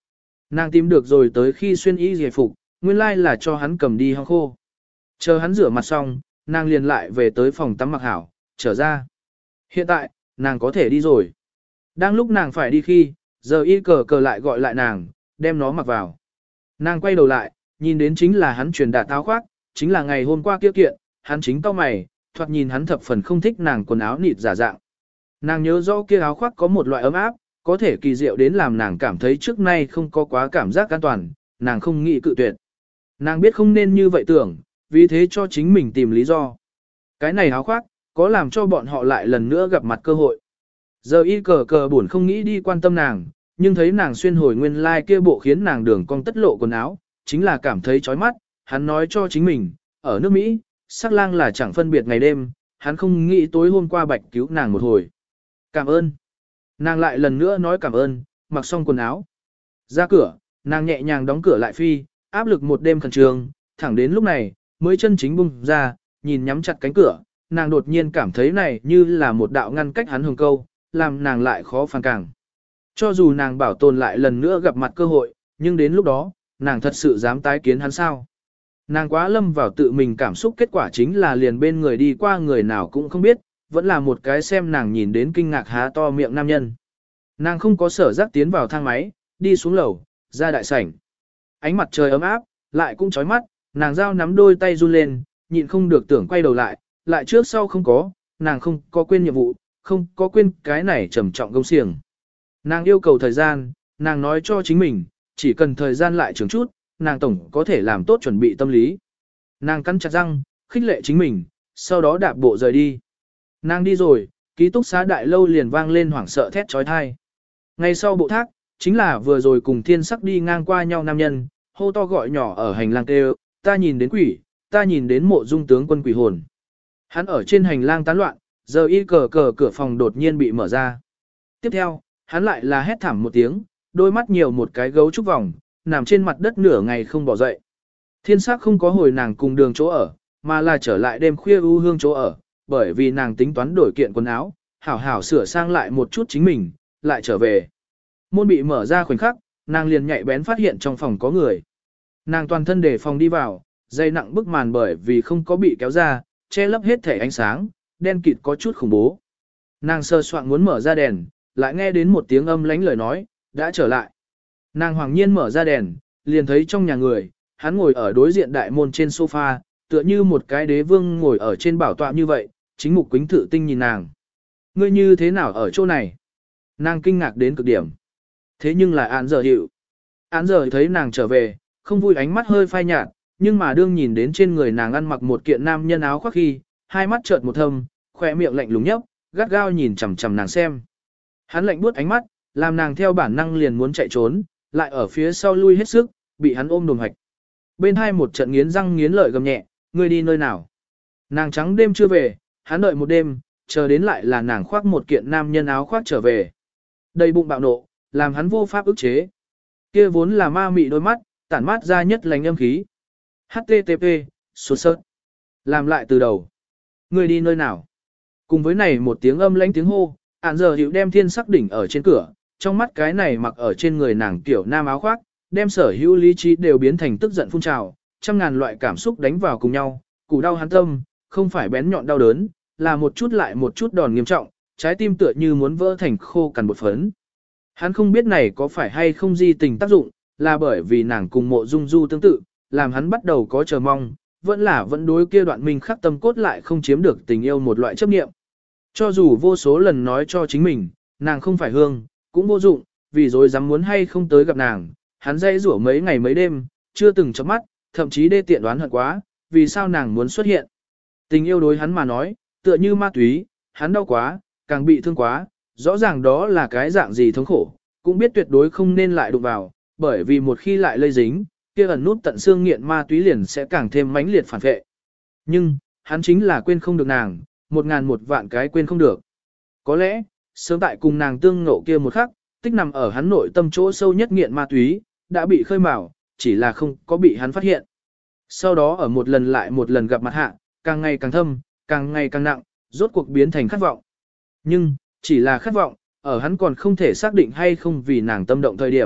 Nàng tìm được rồi tới khi xuyên y giải phục, nguyên lai là cho hắn cầm đi hong khô. Chờ hắn rửa mặt xong, nàng liền lại về tới phòng tắm mặc hảo, trở ra. Hiện tại, nàng có thể đi rồi. Đang lúc nàng phải đi khi, giờ y cờ cờ lại gọi lại nàng, đem nó mặc vào. Nàng quay đầu lại, nhìn đến chính là hắn truyền đạt áo khoác, chính là ngày hôm qua kia kiện, hắn chính cau mày, thoạt nhìn hắn thập phần không thích nàng quần áo nịt giả dạng. Nàng nhớ rõ kia áo khoác có một loại ấm áp, có thể kỳ diệu đến làm nàng cảm thấy trước nay không có quá cảm giác an toàn, nàng không nghĩ cự tuyệt. Nàng biết không nên như vậy tưởng, vì thế cho chính mình tìm lý do. Cái này áo khoác, có làm cho bọn họ lại lần nữa gặp mặt cơ hội. Giờ y cờ cờ buồn không nghĩ đi quan tâm nàng, nhưng thấy nàng xuyên hồi nguyên lai like kia bộ khiến nàng đường cong tất lộ quần áo, chính là cảm thấy chói mắt, hắn nói cho chính mình, ở nước Mỹ, sắc lang là chẳng phân biệt ngày đêm, hắn không nghĩ tối hôm qua bạch cứu nàng một hồi. Cảm ơn. Nàng lại lần nữa nói cảm ơn, mặc xong quần áo. Ra cửa, nàng nhẹ nhàng đóng cửa lại phi, áp lực một đêm khẩn trương, thẳng đến lúc này, mới chân chính bung ra, nhìn nhắm chặt cánh cửa, nàng đột nhiên cảm thấy này như là một đạo ngăn cách hắn hồng câu, làm nàng lại khó phản càng. Cho dù nàng bảo tồn lại lần nữa gặp mặt cơ hội, nhưng đến lúc đó, nàng thật sự dám tái kiến hắn sao. Nàng quá lâm vào tự mình cảm xúc, kết quả chính là liền bên người đi qua người nào cũng không biết, vẫn là một cái xem nàng nhìn đến kinh ngạc há to miệng nam nhân. Nàng không có sở giác tiến vào thang máy, đi xuống lầu, ra đại sảnh. Ánh mặt trời ấm áp, lại cũng chói mắt, nàng giao nắm đôi tay run lên, nhịn không được tưởng quay đầu lại, lại trước sau không có, nàng không có quên nhiệm vụ, không có quên cái này trầm trọng công xiềng. Nàng yêu cầu thời gian, nàng nói cho chính mình, chỉ cần thời gian lại trường chút, nàng tổng có thể làm tốt chuẩn bị tâm lý. Nàng cắn chặt răng, khích lệ chính mình, sau đó đạp bộ rời đi. Nàng đi rồi, ký túc xá đại lâu liền vang lên hoảng sợ thét trói thai. Ngay sau bộ thác, chính là vừa rồi cùng thiên sắc đi ngang qua nhau nam nhân, hô to gọi nhỏ ở hành lang kêu, ta nhìn đến quỷ, ta nhìn đến mộ dung tướng quân quỷ hồn. Hắn ở trên hành lang tán loạn, giờ y cờ cờ cửa phòng đột nhiên bị mở ra. Tiếp theo, hắn lại là hét thảm một tiếng, đôi mắt nhiều một cái gấu trúc vòng, nằm trên mặt đất nửa ngày không bỏ dậy. Thiên sắc không có hồi nàng cùng đường chỗ ở, mà là trở lại đêm khuya u hương chỗ ở, bởi vì nàng tính toán đổi kiện quần áo, hảo hảo sửa sang lại một chút chính mình, lại trở về. Môn bị mở ra khoảnh khắc, nàng liền nhạy bén phát hiện trong phòng có người. Nàng toàn thân để phòng đi vào, dây nặng bức màn bởi vì không có bị kéo ra, che lấp hết thể ánh sáng, đen kịt có chút khủng bố. Nàng sơ soạn muốn mở ra đèn, lại nghe đến một tiếng âm lánh lời nói, đã trở lại. Nàng hoàng nhiên mở ra đèn, liền thấy trong nhà người, hắn ngồi ở đối diện đại môn trên sofa, tựa như một cái đế vương ngồi ở trên bảo tọa như vậy, chính mục quính thự tinh nhìn nàng. Ngươi như thế nào ở chỗ này? Nàng kinh ngạc đến cực điểm. Thế nhưng là án giờ hiệu. Án giờ thấy nàng trở về, không vui ánh mắt hơi phai nhạt, nhưng mà đương nhìn đến trên người nàng ăn mặc một kiện nam nhân áo khoác khi, hai mắt chợt một thâm, khỏe miệng lạnh lùng nhấp, gắt gao nhìn chằm chằm nàng xem. Hắn lạnh buốt ánh mắt, làm nàng theo bản năng liền muốn chạy trốn, lại ở phía sau lui hết sức, bị hắn ôm đồm hạch. Bên hai một trận nghiến răng nghiến lợi gầm nhẹ, ngươi đi nơi nào? Nàng trắng đêm chưa về, hắn đợi một đêm, chờ đến lại là nàng khoác một kiện nam nhân áo khoác trở về. Đầy bụng bạo nộ, làm hắn vô pháp ức chế. Kia vốn là ma mị đôi mắt, tản mát ra nhất lành âm khí. hát tê tê pê, sốt sớt. Làm lại từ đầu. Ngươi đi nơi nào? Cùng với này một tiếng âm lãnh tiếng hô, ản giờ hiệu đem thiên sắc đỉnh ở trên cửa, trong mắt cái này mặc ở trên người nàng tiểu nam áo khoác, đem sở hữu lý trí đều biến thành tức giận phun trào, trăm ngàn loại cảm xúc đánh vào cùng nhau, củ đau hắn tâm, không phải bén nhọn đau đớn, là một chút lại một chút đòn nghiêm trọng, trái tim tựa như muốn vỡ thành khô cằn bột phấn. Hắn không biết này có phải hay không di tình tác dụng, là bởi vì nàng cùng mộ dung du tương tự, làm hắn bắt đầu có chờ mong, vẫn là vẫn đối kia đoạn minh khắc tâm cốt lại không chiếm được tình yêu một loại chấp niệm. Cho dù vô số lần nói cho chính mình, nàng không phải hương, cũng vô dụng, vì rồi dám muốn hay không tới gặp nàng, hắn dây rủa mấy ngày mấy đêm, chưa từng chớp mắt, thậm chí đê tiện đoán hận quá, vì sao nàng muốn xuất hiện. Tình yêu đối hắn mà nói, tựa như ma túy, hắn đau quá, càng bị thương quá, rõ ràng đó là cái dạng gì thống khổ, cũng biết tuyệt đối không nên lại đụng vào, bởi vì một khi lại lây dính, kia ẩn nút tận xương nghiện ma túy liền sẽ càng thêm mãnh liệt phản vệ. Nhưng, hắn chính là quên không được nàng, một ngàn một vạn cái quên không được. Có lẽ, sớm tại cùng nàng tương ngộ kia một khắc, tích nằm ở hắn nội tâm chỗ sâu nhất nghiện ma túy, đã bị khơi mào, chỉ là không có bị hắn phát hiện. Sau đó ở một lần lại một lần gặp mặt hạ, càng ngày càng thâm, càng ngày càng nặng, rốt cuộc biến thành khát vọng. Nhưng, chỉ là khát vọng, ở hắn còn không thể xác định hay không vì nàng tâm động thời điểm,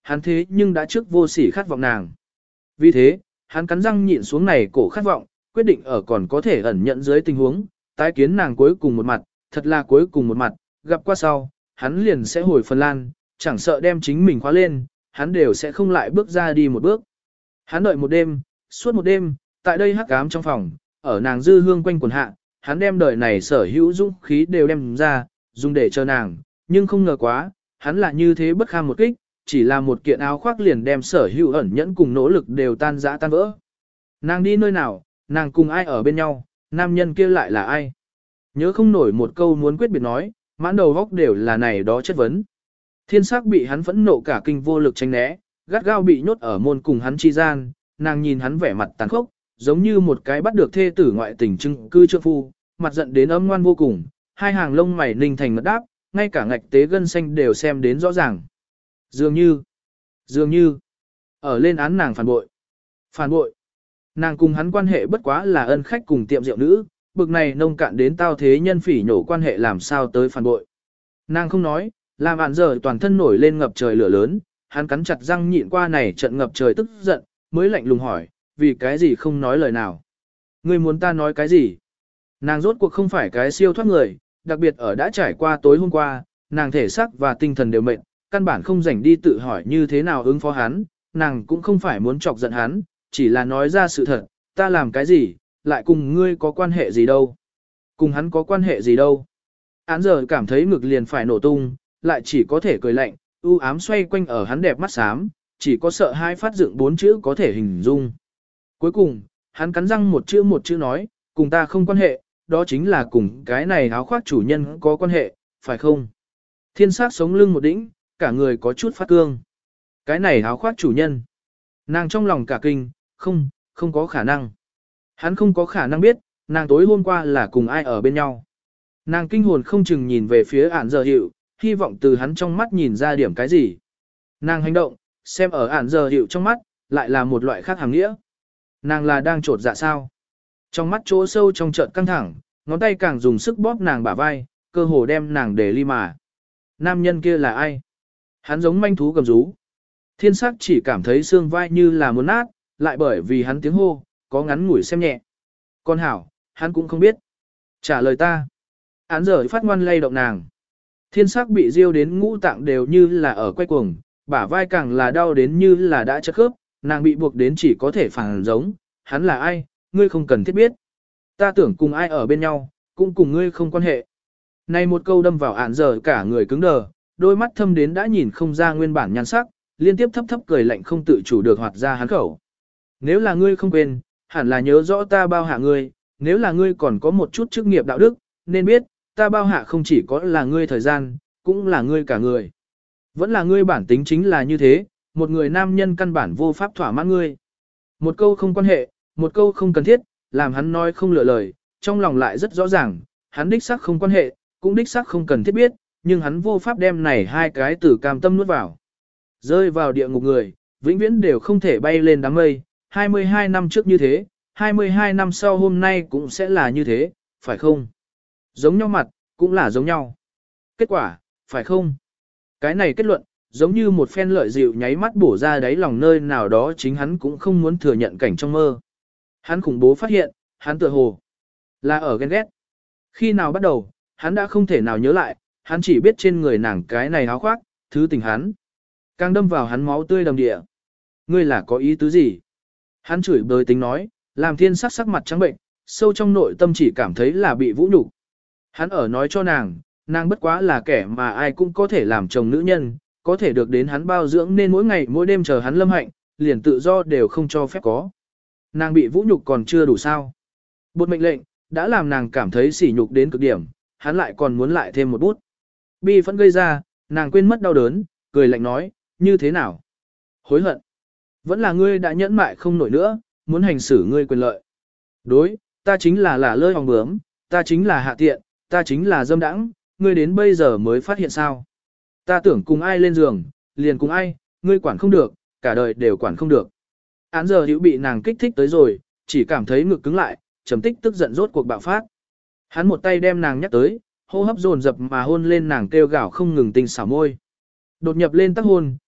hắn thế nhưng đã trước vô sỉ khát vọng nàng. Vì thế, hắn cắn răng nhịn xuống này cổ khát vọng, quyết định ở còn có thể ẩn nhận dưới tình huống, tái kiến nàng cuối cùng một mặt, thật là cuối cùng một mặt, gặp qua sau, hắn liền sẽ hồi Phần Lan, chẳng sợ đem chính mình khóa lên, hắn đều sẽ không lại bước ra đi một bước. Hắn đợi một đêm, suốt một đêm, tại đây hắc ám trong phòng, ở nàng dư hương quanh quần hạ, hắn đem đời này sở hữu dũng khí đều đem ra, dùng để chờ nàng, nhưng không ngờ quá, hắn là như thế bất kham một kích, chỉ là một kiện áo khoác liền đem sở hữu ẩn nhẫn cùng nỗ lực đều tan rã tan vỡ. Nàng đi nơi nào, nàng cùng ai ở bên nhau, nam nhân kia lại là ai? Nhớ không nổi một câu muốn quyết biệt nói, mãn đầu góc đều là này đó chất vấn. Thiên sắc bị hắn phẫn nộ cả kinh vô lực tránh né, gắt gao bị nhốt ở môn cùng hắn chi gian, nàng nhìn hắn vẻ mặt tàn khốc, giống như một cái bắt được thê tử ngoại tình chứng cư trượng phu, mặt giận đến âm ngoan vô cùng, hai hàng lông mày ninh thành mật đáp, ngay cả ngạch tế gân xanh đều xem đến rõ ràng. Dường như, dường như, ở lên án nàng phản bội. Phản bội. Nàng cùng hắn quan hệ bất quá là ân khách cùng tiệm rượu nữ, bực này nông cạn đến tao thế nhân phỉ nhổ quan hệ làm sao tới phản bội. Nàng không nói, làm ạn giờ toàn thân nổi lên ngập trời lửa lớn, hắn cắn chặt răng nhịn qua này trận ngập trời tức giận, mới lạnh lùng hỏi, vì cái gì không nói lời nào. Ngươi muốn ta nói cái gì? Nàng rốt cuộc không phải cái siêu thoát người, đặc biệt ở đã trải qua tối hôm qua, nàng thể xác và tinh thần đều mệt, căn bản không rảnh đi tự hỏi như thế nào ứng phó hắn, nàng cũng không phải muốn chọc giận hắn, chỉ là nói ra sự thật, ta làm cái gì, lại cùng ngươi có quan hệ gì đâu. Cùng hắn có quan hệ gì đâu. Án giờ cảm thấy ngực liền phải nổ tung, lại chỉ có thể cười lạnh, u ám xoay quanh ở hắn đẹp mắt xám, chỉ có sợ hai phát dựng bốn chữ có thể hình dung. Cuối cùng, hắn cắn răng một chữ một chữ nói, cùng ta không quan hệ, đó chính là cùng cái này áo khoác chủ nhân có quan hệ, phải không? Thiên sát sống lưng một đĩnh, cả người có chút phát cương. Cái này áo khoác chủ nhân. Nàng trong lòng cả kinh, không, không có khả năng. Hắn không có khả năng biết, nàng tối hôm qua là cùng ai ở bên nhau. Nàng kinh hồn không chừng nhìn về phía ản giờ hiệu, hy vọng từ hắn trong mắt nhìn ra điểm cái gì. Nàng hành động, xem ở ản giờ hiệu trong mắt, lại là một loại khác hàng nghĩa. Nàng là đang trột dạ sao. Trong mắt chỗ sâu trong chợt căng thẳng, ngón tay càng dùng sức bóp nàng bả vai, cơ hồ đem nàng để ly mà. Nam nhân kia là ai? Hắn giống manh thú gầm rú. Thiên sắc chỉ cảm thấy xương vai như là muốn nát, lại bởi vì hắn tiếng hô, có ngắn ngủi xem nhẹ. Con hảo, hắn cũng không biết. Trả lời ta. Án giờ phát ngoan lay động nàng. Thiên sắc bị riêu đến ngũ tạng đều như là ở quay cuồng, bả vai càng là đau đến như là đã chất khớp, nàng bị buộc đến chỉ có thể phản giống. Hắn là ai, ngươi không cần thiết biết. Ta tưởng cùng ai ở bên nhau, cũng cùng ngươi không quan hệ. Này một câu đâm vào án giờ cả người cứng đờ, đôi mắt thâm đến đã nhìn không ra nguyên bản nhan sắc, liên tiếp thấp thấp cười lạnh không tự chủ được hoạt ra hắn khẩu. Nếu là ngươi không quên, hẳn là nhớ rõ ta bao hạ ngươi, nếu là ngươi còn có một chút chức nghiệp đạo đức, nên biết, ta bao hạ không chỉ có là ngươi thời gian, cũng là ngươi cả người. Vẫn là ngươi bản tính chính là như thế, một người nam nhân căn bản vô pháp thỏa mãn ngươi. Một câu không quan hệ, một câu không cần thiết, làm hắn nói không lựa lời, trong lòng lại rất rõ ràng, hắn đích xác không quan hệ, cũng đích xác không cần thiết biết, nhưng hắn vô pháp đem này hai cái từ cam tâm nuốt vào. Rơi vào địa ngục người, vĩnh viễn đều không thể bay lên đám mây, hai mươi hai năm trước như thế, hai mươi hai năm sau hôm nay cũng sẽ là như thế, phải không? Giống nhau mặt, cũng là giống nhau. Kết quả, phải không? Cái này kết luận, giống như một phen lợi dịu nháy mắt bổ ra đáy lòng nơi nào đó chính hắn cũng không muốn thừa nhận cảnh trong mơ. Hắn khủng bố phát hiện, hắn tựa hồ là ở ghen ghét. Khi nào bắt đầu, hắn đã không thể nào nhớ lại, hắn chỉ biết trên người nàng cái này áo khoác, thứ tình hắn. Càng đâm vào hắn máu tươi đầm địa. Ngươi là có ý tứ gì? Hắn chửi bới tính nói, làm thiên sắc sắc mặt trắng bệnh, sâu trong nội tâm chỉ cảm thấy là bị vũ nhục. Hắn ở nói cho nàng, nàng bất quá là kẻ mà ai cũng có thể làm chồng nữ nhân, có thể được đến hắn bao dưỡng nên mỗi ngày mỗi đêm chờ hắn lâm hạnh, liền tự do đều không cho phép có. Nàng bị vũ nhục còn chưa đủ sao. Bột mệnh lệnh, đã làm nàng cảm thấy sỉ nhục đến cực điểm, hắn lại còn muốn lại thêm một bút. Bi phẫn gây ra, nàng quên mất đau đớn, cười lạnh nói, như thế nào? Hối hận. Vẫn là ngươi đã nhẫn mại không nổi nữa, muốn hành xử ngươi quyền lợi. Đối, ta chính là lả lơi hòng bướm, ta chính là hạ tiện, ta chính là dâm đãng, ngươi đến bây giờ mới phát hiện sao. Ta tưởng cùng ai lên giường, liền cùng ai, ngươi quản không được, cả đời đều quản không được. Án giờ hữu bị nàng kích thích tới rồi, chỉ cảm thấy ngực cứng lại, trầm tích tức giận rốt cuộc bạo phát. Hắn một tay đem nàng nhắc tới, hô hấp dồn dập mà hôn lên nàng kêu gào không ngừng tinh xảo môi. Đột nhập lên tác hôn,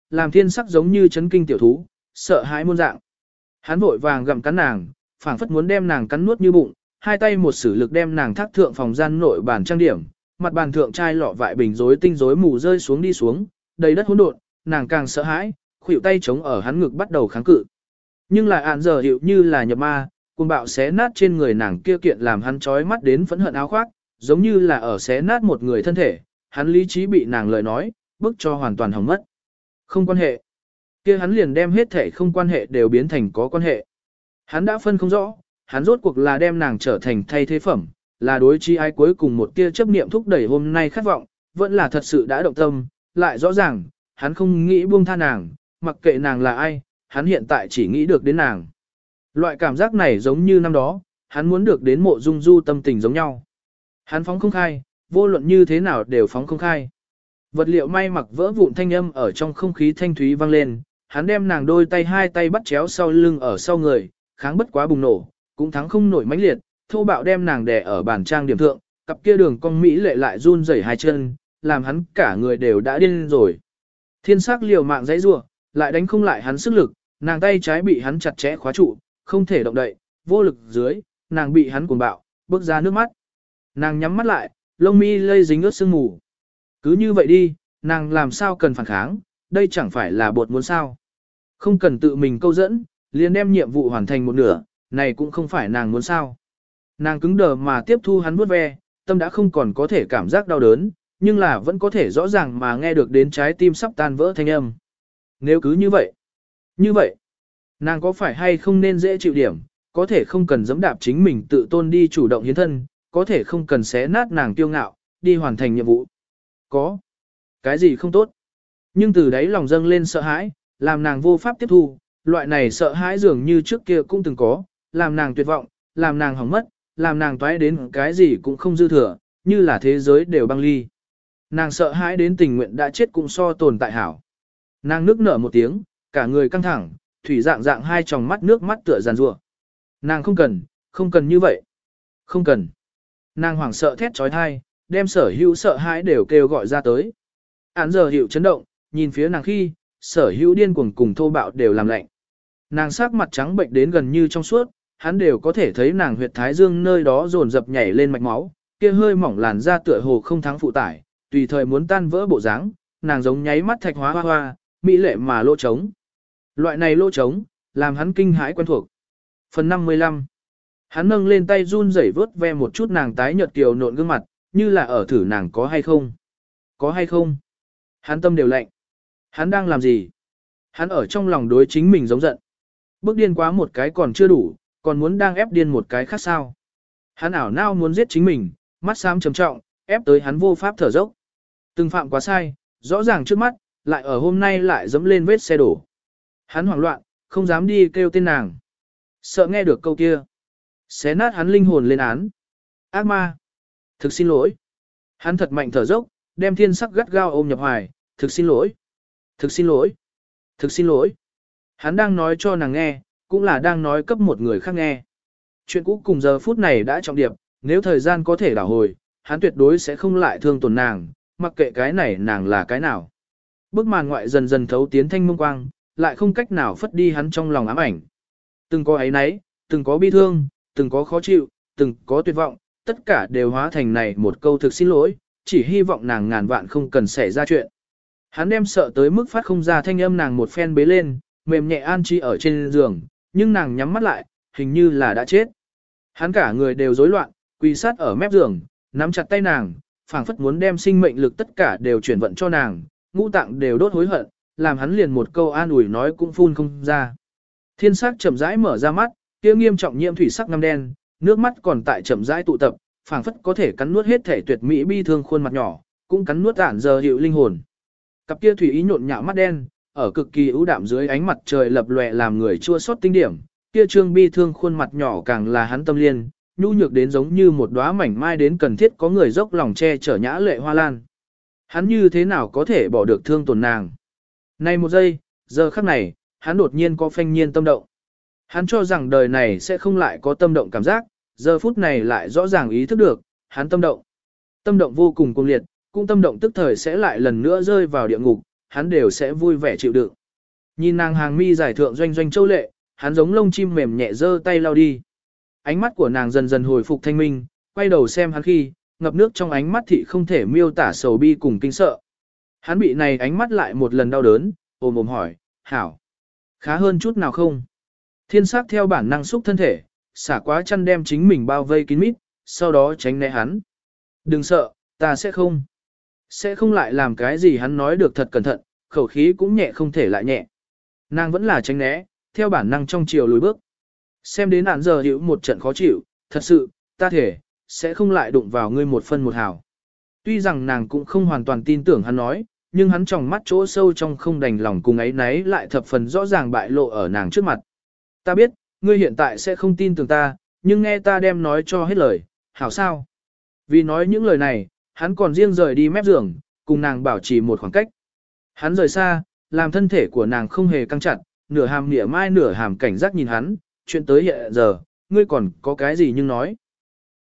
làm thiên sắc giống như chấn kinh tiểu thú, sợ hãi muôn dạng. Hắn vội vàng gặm cắn nàng, phảng phất muốn đem nàng cắn nuốt như bụng, hai tay một sử lực đem nàng thác thượng phòng gian nội bàn trang điểm, mặt bàn thượng chai lọ vại bình rối tinh rối mù rơi xuống đi xuống, đầy đất hỗn độn, nàng càng sợ hãi, khuỷu tay chống ở hắn ngực bắt đầu kháng cự. Nhưng lại ạn giờ hiệu như là nhập ma, cuồng bạo xé nát trên người nàng kia kiện làm hắn chói mắt đến phẫn hận áo khoác, giống như là ở xé nát một người thân thể, hắn lý trí bị nàng lời nói, bức cho hoàn toàn hỏng mất. Không quan hệ. Kia hắn liền đem hết thể không quan hệ đều biến thành có quan hệ. Hắn đã phân không rõ, hắn rốt cuộc là đem nàng trở thành thay thế phẩm, là đối chi ai cuối cùng một tia chấp niệm thúc đẩy hôm nay khát vọng, vẫn là thật sự đã động tâm, lại rõ ràng, hắn không nghĩ buông tha nàng, mặc kệ nàng là ai, hắn hiện tại chỉ nghĩ được đến nàng. Loại cảm giác này giống như năm đó, hắn muốn được đến mộ dung du tâm tình giống nhau. Hắn phóng không khai, vô luận như thế nào đều phóng không khai. Vật liệu may mặc vỡ vụn thanh âm ở trong không khí thanh thúy vang lên, hắn đem nàng đôi tay hai tay bắt chéo sau lưng ở sau người, kháng bất quá bùng nổ, cũng thắng không nổi mãnh liệt, thô bạo đem nàng đè ở bàn trang điểm thượng, cặp kia đường cong mỹ lệ lại run rẩy hai chân, làm hắn cả người đều đã điên rồi. Thiên sắc liều mạng dãy rủa, lại đánh không lại hắn sức lực, nàng tay trái bị hắn chặt chẽ khóa trụ, không thể động đậy, vô lực dưới, nàng bị hắn cuồng bạo, bước ra nước mắt. Nàng nhắm mắt lại, lông mi lây dính ướt sương mù. Cứ như vậy đi, nàng làm sao cần phản kháng, đây chẳng phải là bột muốn sao. Không cần tự mình câu dẫn, liền đem nhiệm vụ hoàn thành một nửa, này cũng không phải nàng muốn sao. Nàng cứng đờ mà tiếp thu hắn vuốt ve, tâm đã không còn có thể cảm giác đau đớn, nhưng là vẫn có thể rõ ràng mà nghe được đến trái tim sắp tan vỡ thanh âm. Nếu cứ như vậy, như vậy, nàng có phải hay không nên dễ chịu điểm, có thể không cần giẫm đạp chính mình tự tôn đi chủ động hiến thân, có thể không cần xé nát nàng kiêu ngạo, đi hoàn thành nhiệm vụ. Có. Cái gì không tốt? Nhưng từ đấy lòng dâng lên sợ hãi, làm nàng vô pháp tiếp thu, loại này sợ hãi dường như trước kia cũng từng có, làm nàng tuyệt vọng, làm nàng hỏng mất, làm nàng toái đến cái gì cũng không dư thừa, như là thế giới đều băng ly. Nàng sợ hãi đến tình nguyện đã chết cũng so tồn tại hảo. Nàng nức nở một tiếng, cả người căng thẳng, thủy dạng dạng hai tròng mắt nước mắt tựa giàn rủa. Nàng không cần, không cần như vậy. Không cần. Nàng hoảng sợ thét trói thai, đem sở hữu sợ hãi đều kêu gọi ra tới. Án giờ hiệu chấn động, nhìn phía nàng khi, sở hữu điên cuồng cùng thô bạo đều làm lạnh. Nàng sắc mặt trắng bệnh đến gần như trong suốt, hắn đều có thể thấy nàng huyệt thái dương nơi đó dồn dập nhảy lên mạch máu, kia hơi mỏng làn da tựa hồ không thắng phụ tải, tùy thời muốn tan vỡ bộ dáng, nàng giống nháy mắt thạch hóa hoa hoa, mỹ lệ mà lỗ trống. Loại này lỗ trống, làm hắn kinh hãi quen thuộc. Phần năm mươi lăm. Hắn nâng lên tay run rẩy vớt ve một chút nàng tái nhợt kiều nộn gương mặt, như là ở thử nàng có hay không. Có hay không? Hắn tâm đều lạnh. Hắn đang làm gì? Hắn ở trong lòng đối chính mình giống giận. Bước điên quá một cái còn chưa đủ, còn muốn đang ép điên một cái khác sao. Hắn ảo nao muốn giết chính mình, mắt xám trầm trọng, ép tới hắn vô pháp thở dốc. Từng phạm quá sai, rõ ràng trước mắt, lại ở hôm nay lại dẫm lên vết xe đổ. Hắn hoảng loạn, không dám đi kêu tên nàng. Sợ nghe được câu kia. Xé nát hắn linh hồn lên án. Ác ma. Thực xin lỗi. Hắn thật mạnh thở dốc, đem thiên sắc gắt gao ôm nhập hoài. Thực xin lỗi. Thực xin lỗi. Thực xin lỗi. Hắn đang nói cho nàng nghe, cũng là đang nói cấp một người khác nghe. Chuyện cũ cùng giờ phút này đã trọng điệp, nếu thời gian có thể đảo hồi, hắn tuyệt đối sẽ không lại thương tổn nàng, mặc kệ cái này nàng là cái nào. Bức màn ngoại dần dần thấu tiến thanh mông quang, lại không cách nào phất đi hắn trong lòng ám ảnh. Từng có ấy nấy, từng có bi thương, từng có khó chịu, từng có tuyệt vọng, tất cả đều hóa thành này một câu thực xin lỗi, chỉ hy vọng nàng ngàn vạn không cần xảy ra chuyện. Hắn đem sợ tới mức phát không ra thanh âm nàng một phen bế lên, mềm nhẹ an chi ở trên giường, nhưng nàng nhắm mắt lại, hình như là đã chết. Hắn cả người đều rối loạn, quỳ sát ở mép giường, nắm chặt tay nàng, phảng phất muốn đem sinh mệnh lực tất cả đều chuyển vận cho nàng, ngũ tạng đều đốt hối hận, làm hắn liền một câu an ủi nói cũng phun không ra. Thiên sắc chậm rãi mở ra mắt, kia nghiêm trọng nhiễm thủy sắc ngăm đen, nước mắt còn tại chậm rãi tụ tập, phảng phất có thể cắn nuốt hết thể tuyệt mỹ bi thương khuôn mặt nhỏ, cũng cắn nuốt tản giờ hiệu linh hồn. Cặp kia thủy ý nhộn nhạo mắt đen, ở cực kỳ ưu đạm dưới ánh mặt trời lập lòe làm người chua xót tinh điểm, kia trương bi thương khuôn mặt nhỏ càng là hắn tâm liên, nhu nhược đến giống như một đóa mảnh mai đến cần thiết có người dốc lòng che chở nhã lệ hoa lan. Hắn như thế nào có thể bỏ được thương tổn nàng? Nay một giây, giờ khắc này, hắn đột nhiên có phanh nhiên tâm động. Hắn cho rằng đời này sẽ không lại có tâm động cảm giác, giờ phút này lại rõ ràng ý thức được, hắn tâm động. Tâm động vô cùng cuồng liệt, cũng tâm động tức thời sẽ lại lần nữa rơi vào địa ngục, hắn đều sẽ vui vẻ chịu đựng. Nhìn nàng hàng mi giải thượng doanh doanh châu lệ, hắn giống lông chim mềm nhẹ giơ tay lau đi. Ánh mắt của nàng dần dần hồi phục thanh minh, quay đầu xem hắn khi, ngập nước trong ánh mắt thị không thể miêu tả sầu bi cùng kinh sợ. Hắn bị này ánh mắt lại một lần đau đớn, ôm ôm hỏi, hảo, khá hơn chút nào không? Thiên sắc theo bản năng xúc thân thể, xả quá chăn đem chính mình bao vây kín mít, sau đó tránh né hắn. Đừng sợ, ta sẽ không. Sẽ không lại làm cái gì hắn nói được thật cẩn thận, khẩu khí cũng nhẹ không thể lại nhẹ. Nàng vẫn là tránh né, theo bản năng trong chiều lùi bước. Xem đến nạn giờ hiểu một trận khó chịu, thật sự, ta thể, sẽ không lại đụng vào ngươi một phân một hào. Tuy rằng nàng cũng không hoàn toàn tin tưởng hắn nói, nhưng hắn trong mắt chỗ sâu trong không đành lòng cùng ấy nấy lại thập phần rõ ràng bại lộ ở nàng trước mặt. Ta biết, ngươi hiện tại sẽ không tin tưởng ta, nhưng nghe ta đem nói cho hết lời, hảo sao? Vì nói những lời này, hắn còn riêng rời đi mép giường, cùng nàng bảo trì một khoảng cách. Hắn rời xa, làm thân thể của nàng không hề căng chặt, nửa hàm nửa mai nửa hàm cảnh giác nhìn hắn, chuyện tới hiện giờ, ngươi còn có cái gì nhưng nói.